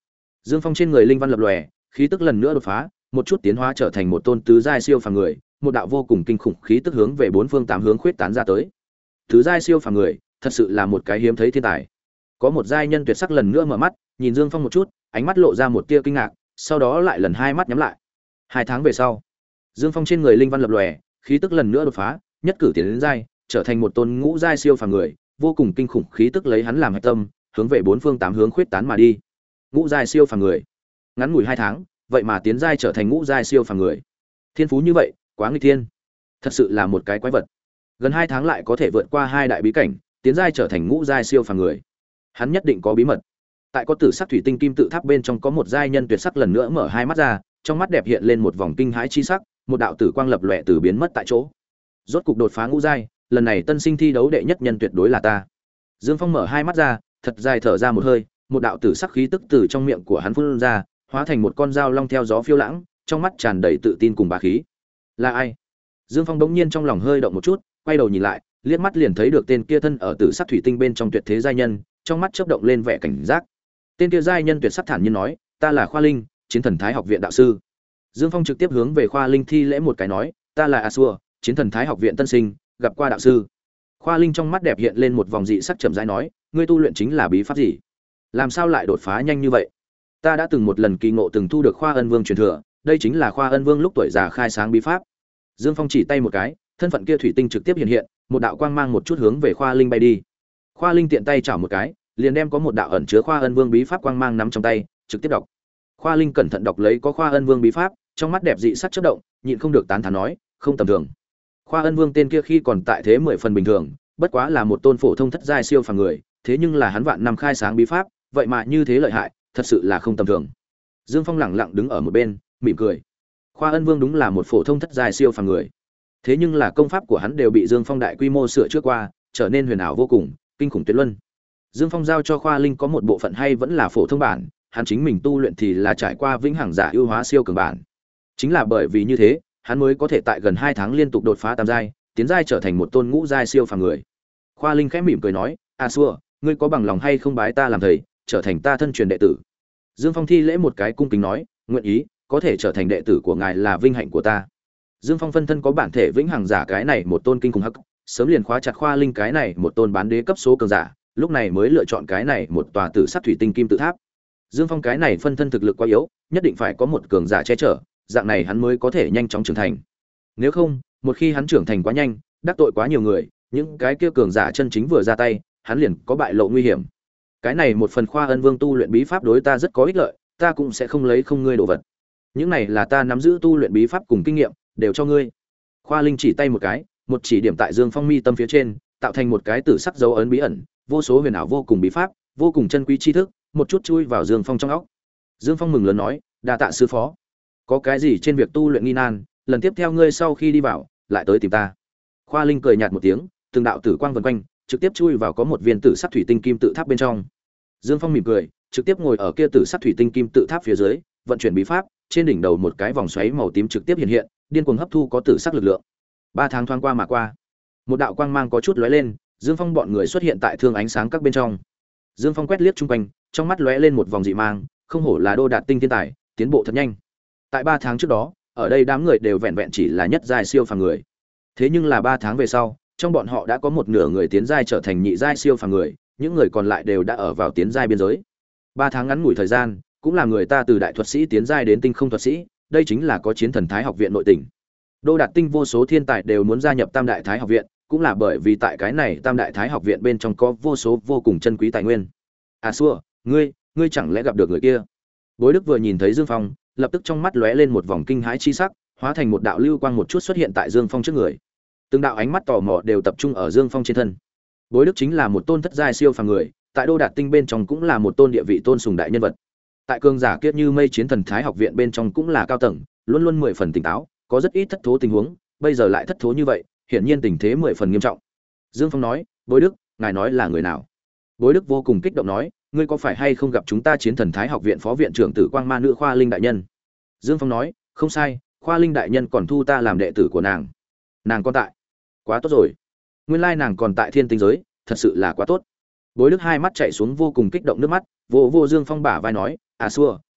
Dương Phong trên người linh văn lập lòe, khí tức lần nữa đột phá, một chút tiến hóa trở thành một tôn tứ giai siêu phàm người, một đạo vô cùng kinh khủng khí tức hướng về bốn phương tám hướng khuyết tán ra tới. Tứ giai siêu phàm người, thật sự là một cái hiếm thấy thiên tài. Có một giai nhân tuyệt sắc lần nữa mở mắt, nhìn Dương Phong một chút, ánh mắt lộ ra một tia kinh ngạc, sau đó lại lần hai mắt nhắm lại. Hai tháng về sau, Dương Phong trên người linh văn lập lòe, khí tức lần nữa đột phá, nhất cử tiến đến giai, trở thành một tôn ngũ giai siêu phàm người, vô cùng kinh khủng khí tức lấy hắn làm hạch tâm, hướng về bốn phương tám hướng khuyết tán mà đi. Ngũ giai siêu phàm người, ngắn ngủi hai tháng, vậy mà tiến giai trở thành ngũ giai siêu phàm người. Thiên phú như vậy, quá nghịch thiên. Thật sự là một cái quái vật. Gần hai tháng lại có thể vượt qua hai đại bí cảnh, tiến giai trở thành ngũ giai siêu phàm người. Hắn nhất định có bí mật. Tại có tử sắc thủy tinh kim tự tháp bên trong có một giai nhân tuyệt sắc lần nữa mở hai mắt ra, trong mắt đẹp hiện lên một vòng kinh hãi chi sắc, một đạo tử quang lập lòe từ biến mất tại chỗ. Rốt cục đột phá ngũ giai, lần này tân sinh thi đấu đệ nhất nhân tuyệt đối là ta. Dương Phong mở hai mắt ra, thật dài thở ra một hơi, một đạo tử sắc khí tức từ trong miệng của hắn phun ra, hóa thành một con dao long theo gió phiêu lãng, trong mắt tràn đầy tự tin cùng bá khí. Là ai? Dương Phong bỗng nhiên trong lòng hơi động một chút, quay đầu nhìn lại, liếc mắt liền thấy được tên kia thân ở tử sắc thủy tinh bên trong tuyệt thế giai nhân, trong mắt chớp động lên vẻ cảnh giác. Tên kia giai nhân tuyệt sắc thản nhiên nói, "Ta là Khoa Linh, Chiến Thần Thái Học viện đạo sư." Dương Phong trực tiếp hướng về Khoa Linh thi lễ một cái nói, "Ta là Asua, Chiến Thần Thái Học viện tân sinh, gặp qua đạo sư." Khoa Linh trong mắt đẹp hiện lên một vòng dị sắc chậm rãi nói, "Ngươi tu luyện chính là bí pháp gì? Làm sao lại đột phá nhanh như vậy? Ta đã từng một lần kỳ ngộ từng thu được Khoa Ân Vương truyền thừa, đây chính là Khoa Ân Vương lúc tuổi già khai sáng bí pháp." Dương Phong chỉ tay một cái, thân phận kia thủy tinh trực tiếp hiện hiện, một đạo quang mang một chút hướng về Khoa Linh bay đi. Khoa Linh tiện tay chảo một cái, liền đem có một đạo ẩn chứa Khoa Ân Vương bí pháp quang mang nắm trong tay, trực tiếp đọc. Khoa Linh cẩn thận đọc lấy có Khoa Ân Vương bí pháp, trong mắt đẹp dị sắc chớp động, nhịn không được tán thán nói, không tầm thường. Khoa Ân Vương tên kia khi còn tại thế mười phần bình thường, bất quá là một tôn phổ thông thất giai siêu phàm người, thế nhưng là hắn vạn năm khai sáng bí pháp, vậy mà như thế lợi hại, thật sự là không tầm thường. Dương Phong lẳng lặng đứng ở một bên, mỉm cười. Khoa Ân Vương đúng là một phổ thông thất giai siêu phàm người, thế nhưng là công pháp của hắn đều bị Dương Phong đại quy mô sửa chữa qua, trở nên huyền ảo vô cùng, kinh khủng tuyệt luân. Dương Phong giao cho Khoa Linh có một bộ phận hay vẫn là phổ thông bản, hắn chính mình tu luyện thì là trải qua vĩnh hằng giả ưu hóa siêu cường bản. Chính là bởi vì như thế, hắn mới có thể tại gần hai tháng liên tục đột phá tam giai, tiến giai trở thành một tôn ngũ giai siêu phàm người. Khoa Linh khẽ mỉm cười nói, "A Xua, ngươi có bằng lòng hay không bái ta làm thầy, trở thành ta thân truyền đệ tử?" Dương Phong thi lễ một cái cung kính nói, "Nguyện ý, có thể trở thành đệ tử của ngài là vinh hạnh của ta." Dương Phong phân thân có bản thể vĩnh hằng giả cái này một tôn kinh khủng hắc, sớm liền khóa chặt Khoa Linh cái này một tôn bán đế cấp số cường giả, lúc này mới lựa chọn cái này một tòa tử sắc thủy tinh kim tự tháp. Dương Phong cái này phân thân thực lực quá yếu, nhất định phải có một cường giả che chở, dạng này hắn mới có thể nhanh chóng trưởng thành. Nếu không, một khi hắn trưởng thành quá nhanh, đắc tội quá nhiều người, những cái kia cường giả chân chính vừa ra tay, hắn liền có bại lộ nguy hiểm. Cái này một phần Khoa Ân Vương tu luyện bí pháp đối ta rất có ích lợi, ta cũng sẽ không lấy không ngươi đồ vật. Những này là ta nắm giữ tu luyện bí pháp cùng kinh nghiệm, đều cho ngươi. Khoa Linh chỉ tay một cái, một chỉ điểm tại Dương Phong mi tâm phía trên, tạo thành một cái tử sắc dấu ấn bí ẩn, vô số huyền ảo vô cùng bí pháp, vô cùng chân quý tri thức, một chút chui vào Dương Phong trong óc. Dương Phong mừng lớn nói, "Đa tạ sư phó. Có cái gì trên việc tu luyện nghi nan, lần tiếp theo ngươi sau khi đi vào, lại tới tìm ta." Khoa Linh cười nhạt một tiếng, từng đạo tử quang vần quanh, trực tiếp chui vào có một viên tử sắc thủy tinh kim tự tháp bên trong. Dương Phong mỉm cười, trực tiếp ngồi ở kia tử sắc thủy tinh kim tự tháp phía dưới, vận chuyển bí pháp, trên đỉnh đầu một cái vòng xoáy màu tím trực tiếp hiện hiện, điên cuồng hấp thu có tử sắc lực lượng. Ba tháng thoáng qua mà qua, một đạo quang mang có chút lóe lên, Dương Phong bọn người xuất hiện tại thương ánh sáng các bên trong. Dương Phong quét liếc chung quanh, trong mắt lóe lên một vòng dị mang, không hổ là Đô Đạt Tinh thiên tài, tiến bộ thật nhanh. Tại ba tháng trước đó, ở đây đám người đều vẹn vẹn chỉ là nhất giai siêu phàm người. Thế nhưng là ba tháng về sau, trong bọn họ đã có một nửa người tiến giai trở thành nhị giai siêu phàm người, những người còn lại đều đã ở vào tiến giai biên giới. Ba tháng ngắn ngủi thời gian, cũng là người ta từ đại thuật sĩ tiến giai đến tinh không thuật sĩ, đây chính là có Chiến Thần Thái Học viện nội tình. Đô Đạt Tinh vô số thiên tài đều muốn gia nhập Tam Đại Thái Học viện, cũng là bởi vì tại cái này Tam Đại Thái Học viện bên trong có vô số vô cùng chân quý tài nguyên. À xua, ngươi, ngươi chẳng lẽ gặp được người kia? Bối Đức vừa nhìn thấy Dương Phong, lập tức trong mắt lóe lên một vòng kinh hãi chi sắc, hóa thành một đạo lưu quang một chút xuất hiện tại Dương Phong trước người. Từng đạo ánh mắt tò mò đều tập trung ở Dương Phong trên thân. Bối Đức chính là một tôn thất giai siêu phàm người, tại Đô Đạt Tinh bên trong cũng là một tôn địa vị tôn sùng đại nhân vật. Tại cường giả kiết như mây Chiến Thần Thái Học viện bên trong cũng là cao tầng, luôn luôn mười phần tỉnh táo, có rất ít thất thố tình huống, bây giờ lại thất thố như vậy, hiển nhiên tình thế mười phần nghiêm trọng. Dương Phong nói, "Bối Đức, ngài nói là người nào?" Bối Đức vô cùng kích động nói, "Ngươi có phải hay không gặp chúng ta Chiến Thần Thái Học viện phó viện trưởng Tử Quang Ma Nữ Khoa Linh đại nhân?" Dương Phong nói, "Không sai, Khoa Linh đại nhân còn thu ta làm đệ tử của nàng. Nàng còn tại." "Quá tốt rồi. Nguyên lai nàng còn tại Thiên Tinh giới, thật sự là quá tốt." Bối Đức hai mắt chảy xuống vô cùng kích động nước mắt, vô vô Dương Phong bả vai nói, "À xua,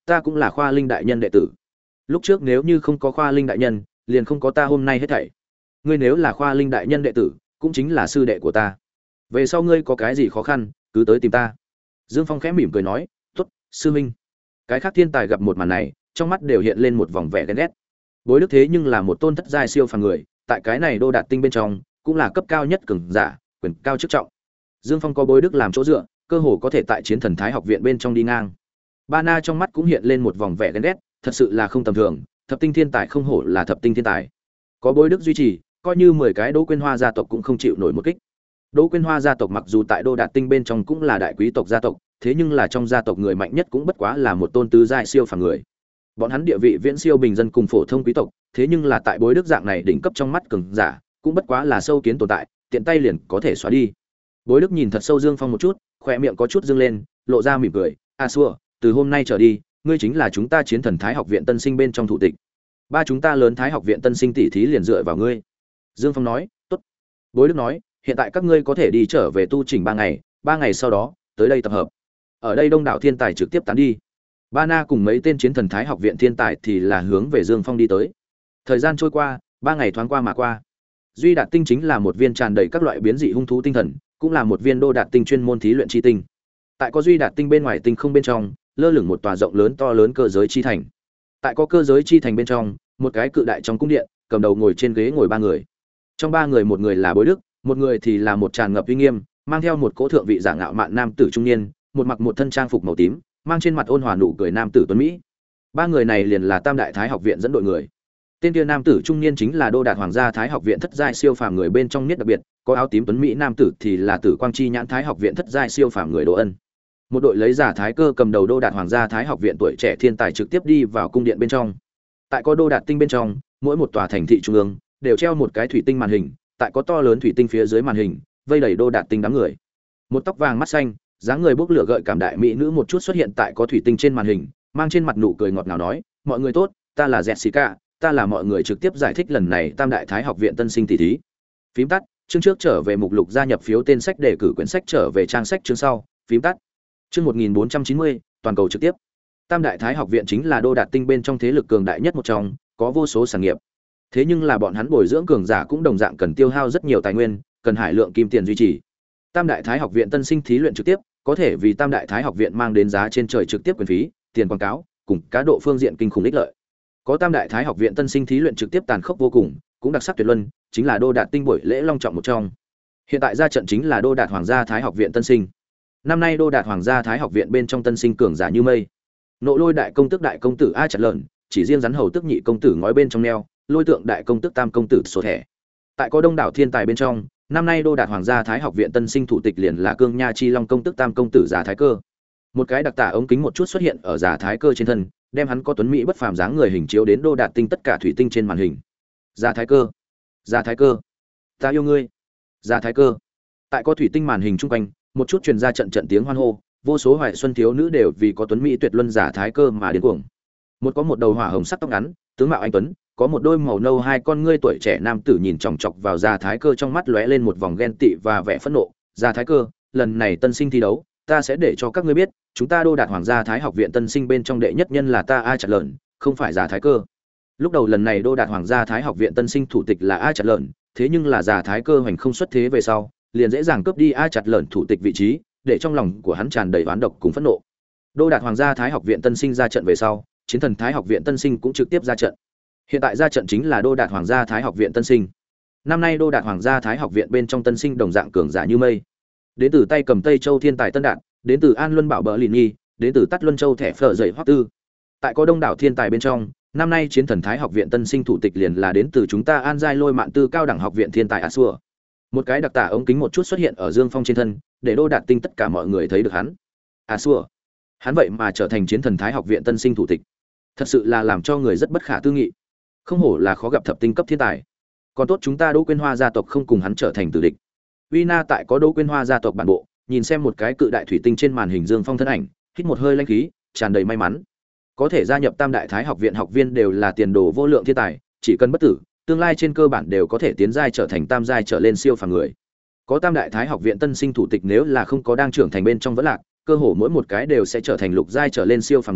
Ta cũng là Khoa Linh đại nhân đệ tử. Lúc trước nếu như không có Khoa Linh đại nhân, liền không có ta hôm nay hết thảy. Ngươi nếu là Khoa Linh đại nhân đệ tử, cũng chính là sư đệ của ta. Về sau ngươi có cái gì khó khăn, cứ tới tìm ta. Dương Phong khẽ mỉm cười nói, "Tốt, sư huynh." Cái khác thiên tài gặp một màn này, trong mắt đều hiện lên một vòng vẻ ghen ghét. Bối Đức thế nhưng là một tôn thất giai siêu phàm người, tại cái này Đô Đạt Tinh bên trong, cũng là cấp cao nhất cường giả, quyền cao chức trọng. Dương Phong có Bối Đức làm chỗ dựa, cơ hồ có thể tại Chiến Thần Thái học viện bên trong đi ngang. Ba Na trong mắt cũng hiện lên một vòng vẻ ghen ghét, thật sự là không tầm thường, thập tinh thiên tài không hổ là thập tinh thiên tài. Có Bối Đức duy trì, coi như mười cái Đỗ Quyên Hoa gia tộc cũng không chịu nổi một kích. Đỗ Quyên Hoa gia tộc mặc dù tại Đô Đạt Tinh bên trong cũng là đại quý tộc gia tộc, thế nhưng là trong gia tộc người mạnh nhất cũng bất quá là một tôn tứ giai siêu phàm người. Bọn hắn địa vị viễn siêu bình dân cùng phổ thông quý tộc, thế nhưng là tại Bối Đức dạng này đỉnh cấp trong mắt cường giả, cũng bất quá là sâu kiến tồn tại, tiện tay liền có thể xóa đi. Bối Đức nhìn thật sâu Dương Phong một chút, khóe miệng có chút dương lên, lộ ra mỉm cười, "A xua, từ hôm nay trở đi, ngươi chính là chúng ta Chiến Thần Thái học viện tân sinh bên trong thủ tịch. Ba chúng ta lớn Thái học viện tân sinh tỷ thí liền dựa vào ngươi." Dương Phong nói, "Tốt." Bối Đức nói, "Hiện tại các ngươi có thể đi trở về tu chỉnh ba ngày, ba ngày sau đó, tới đây tập hợp. Ở đây đông đảo thiên tài trực tiếp tán đi." Ba Na cùng mấy tên Chiến Thần Thái học viện thiên tài thì là hướng về Dương Phong đi tới. Thời gian trôi qua, ba ngày thoáng qua mà qua. Duy Đạt Tinh chính là một viên tràn đầy các loại biến dị hung thú tinh thần, cũng là một viên Đô Đạt Tinh chuyên môn thí luyện chi tinh. Tại có Duy Đạt Tinh bên ngoài tinh không bên trong, lơ lửng một tòa rộng lớn to lớn cơ giới chi thành. Tại có cơ giới chi thành bên trong, một cái cự đại trong cung điện, cầm đầu ngồi trên ghế ngồi ba người. Trong ba người một người là Bối Đức, một người thì là một tràn ngập uy nghiêm, mang theo một cỗ thượng vị giả ngạo mạn nam tử trung niên, một mặc một thân trang phục màu tím, mang trên mặt ôn hòa nụ cười nam tử tuấn mỹ. Ba người này liền là Tam Đại Thái học viện dẫn đội người. Tên kia nam tử trung niên chính là Đô Đạt Hoàng gia Thái học viện thất giai siêu phàm người bên trong nhất đặc biệt, có áo tím tuấn mỹ nam tử thì là Tử Quang Chi Nhãn Thái học viện thất giai siêu phàm người Đỗ Ân. Một đội lấy giả thái cơ cầm đầu Đô Đạt Hoàng gia Thái học viện tuổi trẻ thiên tài trực tiếp đi vào cung điện bên trong. Tại có Đô Đạt Tinh bên trong, mỗi một tòa thành thị trung ương đều treo một cái thủy tinh màn hình, tại có to lớn thủy tinh phía dưới màn hình, vây đầy Đô Đạt Tinh đám người. Một tóc vàng mắt xanh, dáng người bốc lửa gợi cảm đại mỹ nữ một chút xuất hiện tại có thủy tinh trên màn hình, mang trên mặt nụ cười ngọt ngào nói, "Mọi người tốt, ta là Jessica, ta là mọi người trực tiếp giải thích lần này Tam Đại Thái học viện tân sinh tỷ thí." Phím tắt, chương trước trở về mục lục gia nhập phiếu tên sách để cử quyển sách trở về trang sách chương sau, phím tắt. Chương một nghìn bốn trăm chín mươi, toàn cầu trực tiếp. Tam Đại Thái học viện chính là Đô Đạt Tinh bên trong thế lực cường đại nhất một trong, có vô số sản nghiệp. Thế nhưng là bọn hắn bồi dưỡng cường giả cũng đồng dạng cần tiêu hao rất nhiều tài nguyên, cần hải lượng kim tiền duy trì. Tam Đại Thái học viện tân sinh thí luyện trực tiếp, có thể vì Tam Đại Thái học viện mang đến giá trên trời trực tiếp quyền phí, tiền quảng cáo, cùng cá độ phương diện kinh khủng ích lợi. Có Tam Đại Thái học viện tân sinh thí luyện trực tiếp tàn khốc vô cùng, cũng đặc sắc tuyệt luân, chính là Đô Đạt Tinh buổi lễ long trọng một trong. Hiện tại ra trận chính là Đô Đạt Hoàng gia Thái học viện tân sinh. Năm nay Đô Đạt Hoàng gia Thái học viện bên trong tân sinh cường giả như mây. Nộ Lôi đại công tước đại công tử A Chặt Lợn, chỉ riêng rắn hầu tức nhị công tử ngói bên trong neo, Lôi tượng đại công tước tam công tử sổ thẻ. Tại có đông đảo thiên tài bên trong, năm nay Đô Đạt Hoàng gia Thái học viện tân sinh thủ tịch liền là Cương Nha Chi Long công tước tam công tử Giả Thái Cơ. Một cái đặc tả ống kính một chút xuất hiện ở Giả Thái Cơ trên thân, đem hắn có tuấn mỹ bất phàm dáng người hình chiếu đến Đô Đạt Tinh tất cả thủy tinh trên màn hình. Giả Thái Cơ, Giả Thái Cơ, ta yêu ngươi. Giả Thái Cơ. Tại có thủy tinh màn hình chung quanh, một chút truyền ra trận trận tiếng hoan hô, vô số hoài xuân thiếu nữ đều vì có tuấn mỹ tuyệt luân Giả Thái Cơ mà điên cuồng. Một có một đầu hỏa hồng sắc tóc ngắn, tướng mạo anh tuấn, có một đôi màu nâu hai con ngươi tuổi trẻ nam tử nhìn chòng chọc vào Giả Thái Cơ trong mắt lóe lên một vòng ghen tị và vẻ phẫn nộ. Giả Thái Cơ, lần này tân sinh thi đấu, ta sẽ để cho các ngươi biết, chúng ta Đô Đạt Hoàng gia Thái học viện tân sinh bên trong đệ nhất nhân là ta A Chặt Lợn, không phải Giả Thái Cơ. Lúc đầu lần này Đô Đạt Hoàng gia Thái học viện tân sinh thủ tịch là A Chặt Lợn, thế nhưng là Giả Thái Cơ hoành không xuất thế về sau, liền dễ dàng cướp đi A Chặt Lợn thủ tịch vị trí, để trong lòng của hắn tràn đầy oán độc cùng phẫn nộ. Đô Đạt Hoàng gia Thái học viện tân sinh ra trận về sau, Chiến Thần Thái học viện tân sinh cũng trực tiếp ra trận. Hiện tại ra trận chính là Đô Đạt Hoàng gia Thái học viện tân sinh. Năm nay Đô Đạt Hoàng gia Thái học viện bên trong tân sinh đồng dạng cường giả như mây. Đến từ tay cầm Tây Châu thiên tài Tân Đạt, đến từ An Luân Bảo Bờ Lìn Nhi, đến từ Tát Luân Châu thẻ phở dậy Hoắc Tư. Tại có đông đảo thiên tài bên trong, năm nay Chiến Thần Thái học viện tân sinh thủ tịch liền là đến từ chúng ta An Giai Lôi Mạn Tư cao đẳng học viện thiên tài A Xua. Một cái đặc tả ống kính một chút xuất hiện ở Dương Phong trên thân, để Đô Đạt Tinh tất cả mọi người thấy được hắn. A Xua, hắn vậy mà trở thành Chiến Thần Thái học viện tân sinh thủ tịch, thật sự là làm cho người rất bất khả tư nghị. Không hổ là khó gặp thập tinh cấp thiên tài. Còn tốt chúng ta Đỗ Quyên Hoa gia tộc không cùng hắn trở thành tử địch. Uy Na tại có Đỗ Quyên Hoa gia tộc bản bộ, nhìn xem một cái cự đại thủy tinh trên màn hình Dương Phong thân ảnh, hít một hơi lãnh khí, tràn đầy may mắn. Có thể gia nhập Tam Đại Thái học viện học viên đều là tiền đồ vô lượng thiên tài, chỉ cần bất tử, tương lai trên cơ bản đều có thể tiến giai trở thành tam giai trở lên siêu phàm người. Có Tam Đại Thái học viện tân sinh thủ tịch nếu là không có đang trưởng thành bên trong vẫn lạc, cơ hồ mỗi một cái đều sẽ trở thành lục giai trở lên siêu phàm người,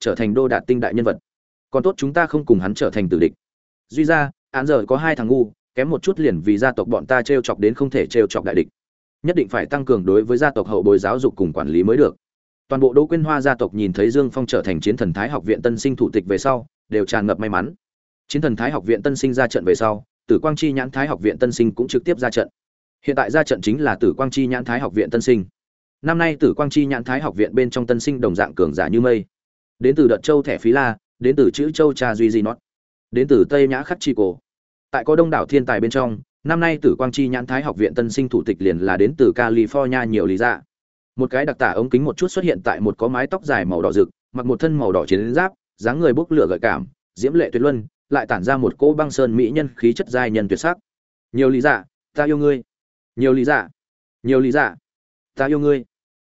trở thành đô đạt tinh đại nhân vật. Còn tốt chúng ta không cùng hắn trở thành tử địch. Duy ra, án giờ có hai thằng ngu, kém một chút liền vì gia tộc bọn ta trêu chọc đến không thể trêu chọc đại địch. Nhất định phải tăng cường đối với gia tộc hậu bồi giáo dục cùng quản lý mới được. Toàn bộ Đỗ Quyên Hoa gia tộc nhìn thấy Dương Phong trở thành Chiến Thần Thái Học viện tân sinh thủ tịch về sau, đều tràn ngập may mắn. Chiến Thần Thái Học viện tân sinh ra trận về sau, Tử Quang Chi Nhãn Thái Học viện tân sinh cũng trực tiếp ra trận. Hiện tại ra trận chính là Tử Quang Chi Nhãn Thái Học viện tân sinh. Năm nay Tử Quang Chi Nhãn Thái Học viện bên trong tân sinh đồng dạng cường giả như mây. Đến từ Đợt Châu Thẻ Phí La, đến từ chữ Châu Cha Duy Di Nót, đến từ Tây Nhã Khắc Chi Cổ. Tại có đông đảo thiên tài bên trong, năm nay Tử Quang Chi Nhãn Thái Học viện tân sinh thủ tịch liền là đến từ California nhiều lý dạ. Một cái đặc tả ống kính một chút xuất hiện tại một có mái tóc dài màu đỏ rực, mặc một thân màu đỏ chiến giáp, dáng người bốc lửa gợi cảm, diễm lệ tuyệt luân, lại tản ra một cỗ băng sơn mỹ nhân khí chất giai nhân tuyệt sắc. Nhiều lý dạ, ta yêu ngươi. Nhiều lý dạ, nhiều lý dạ, ta yêu ngươi.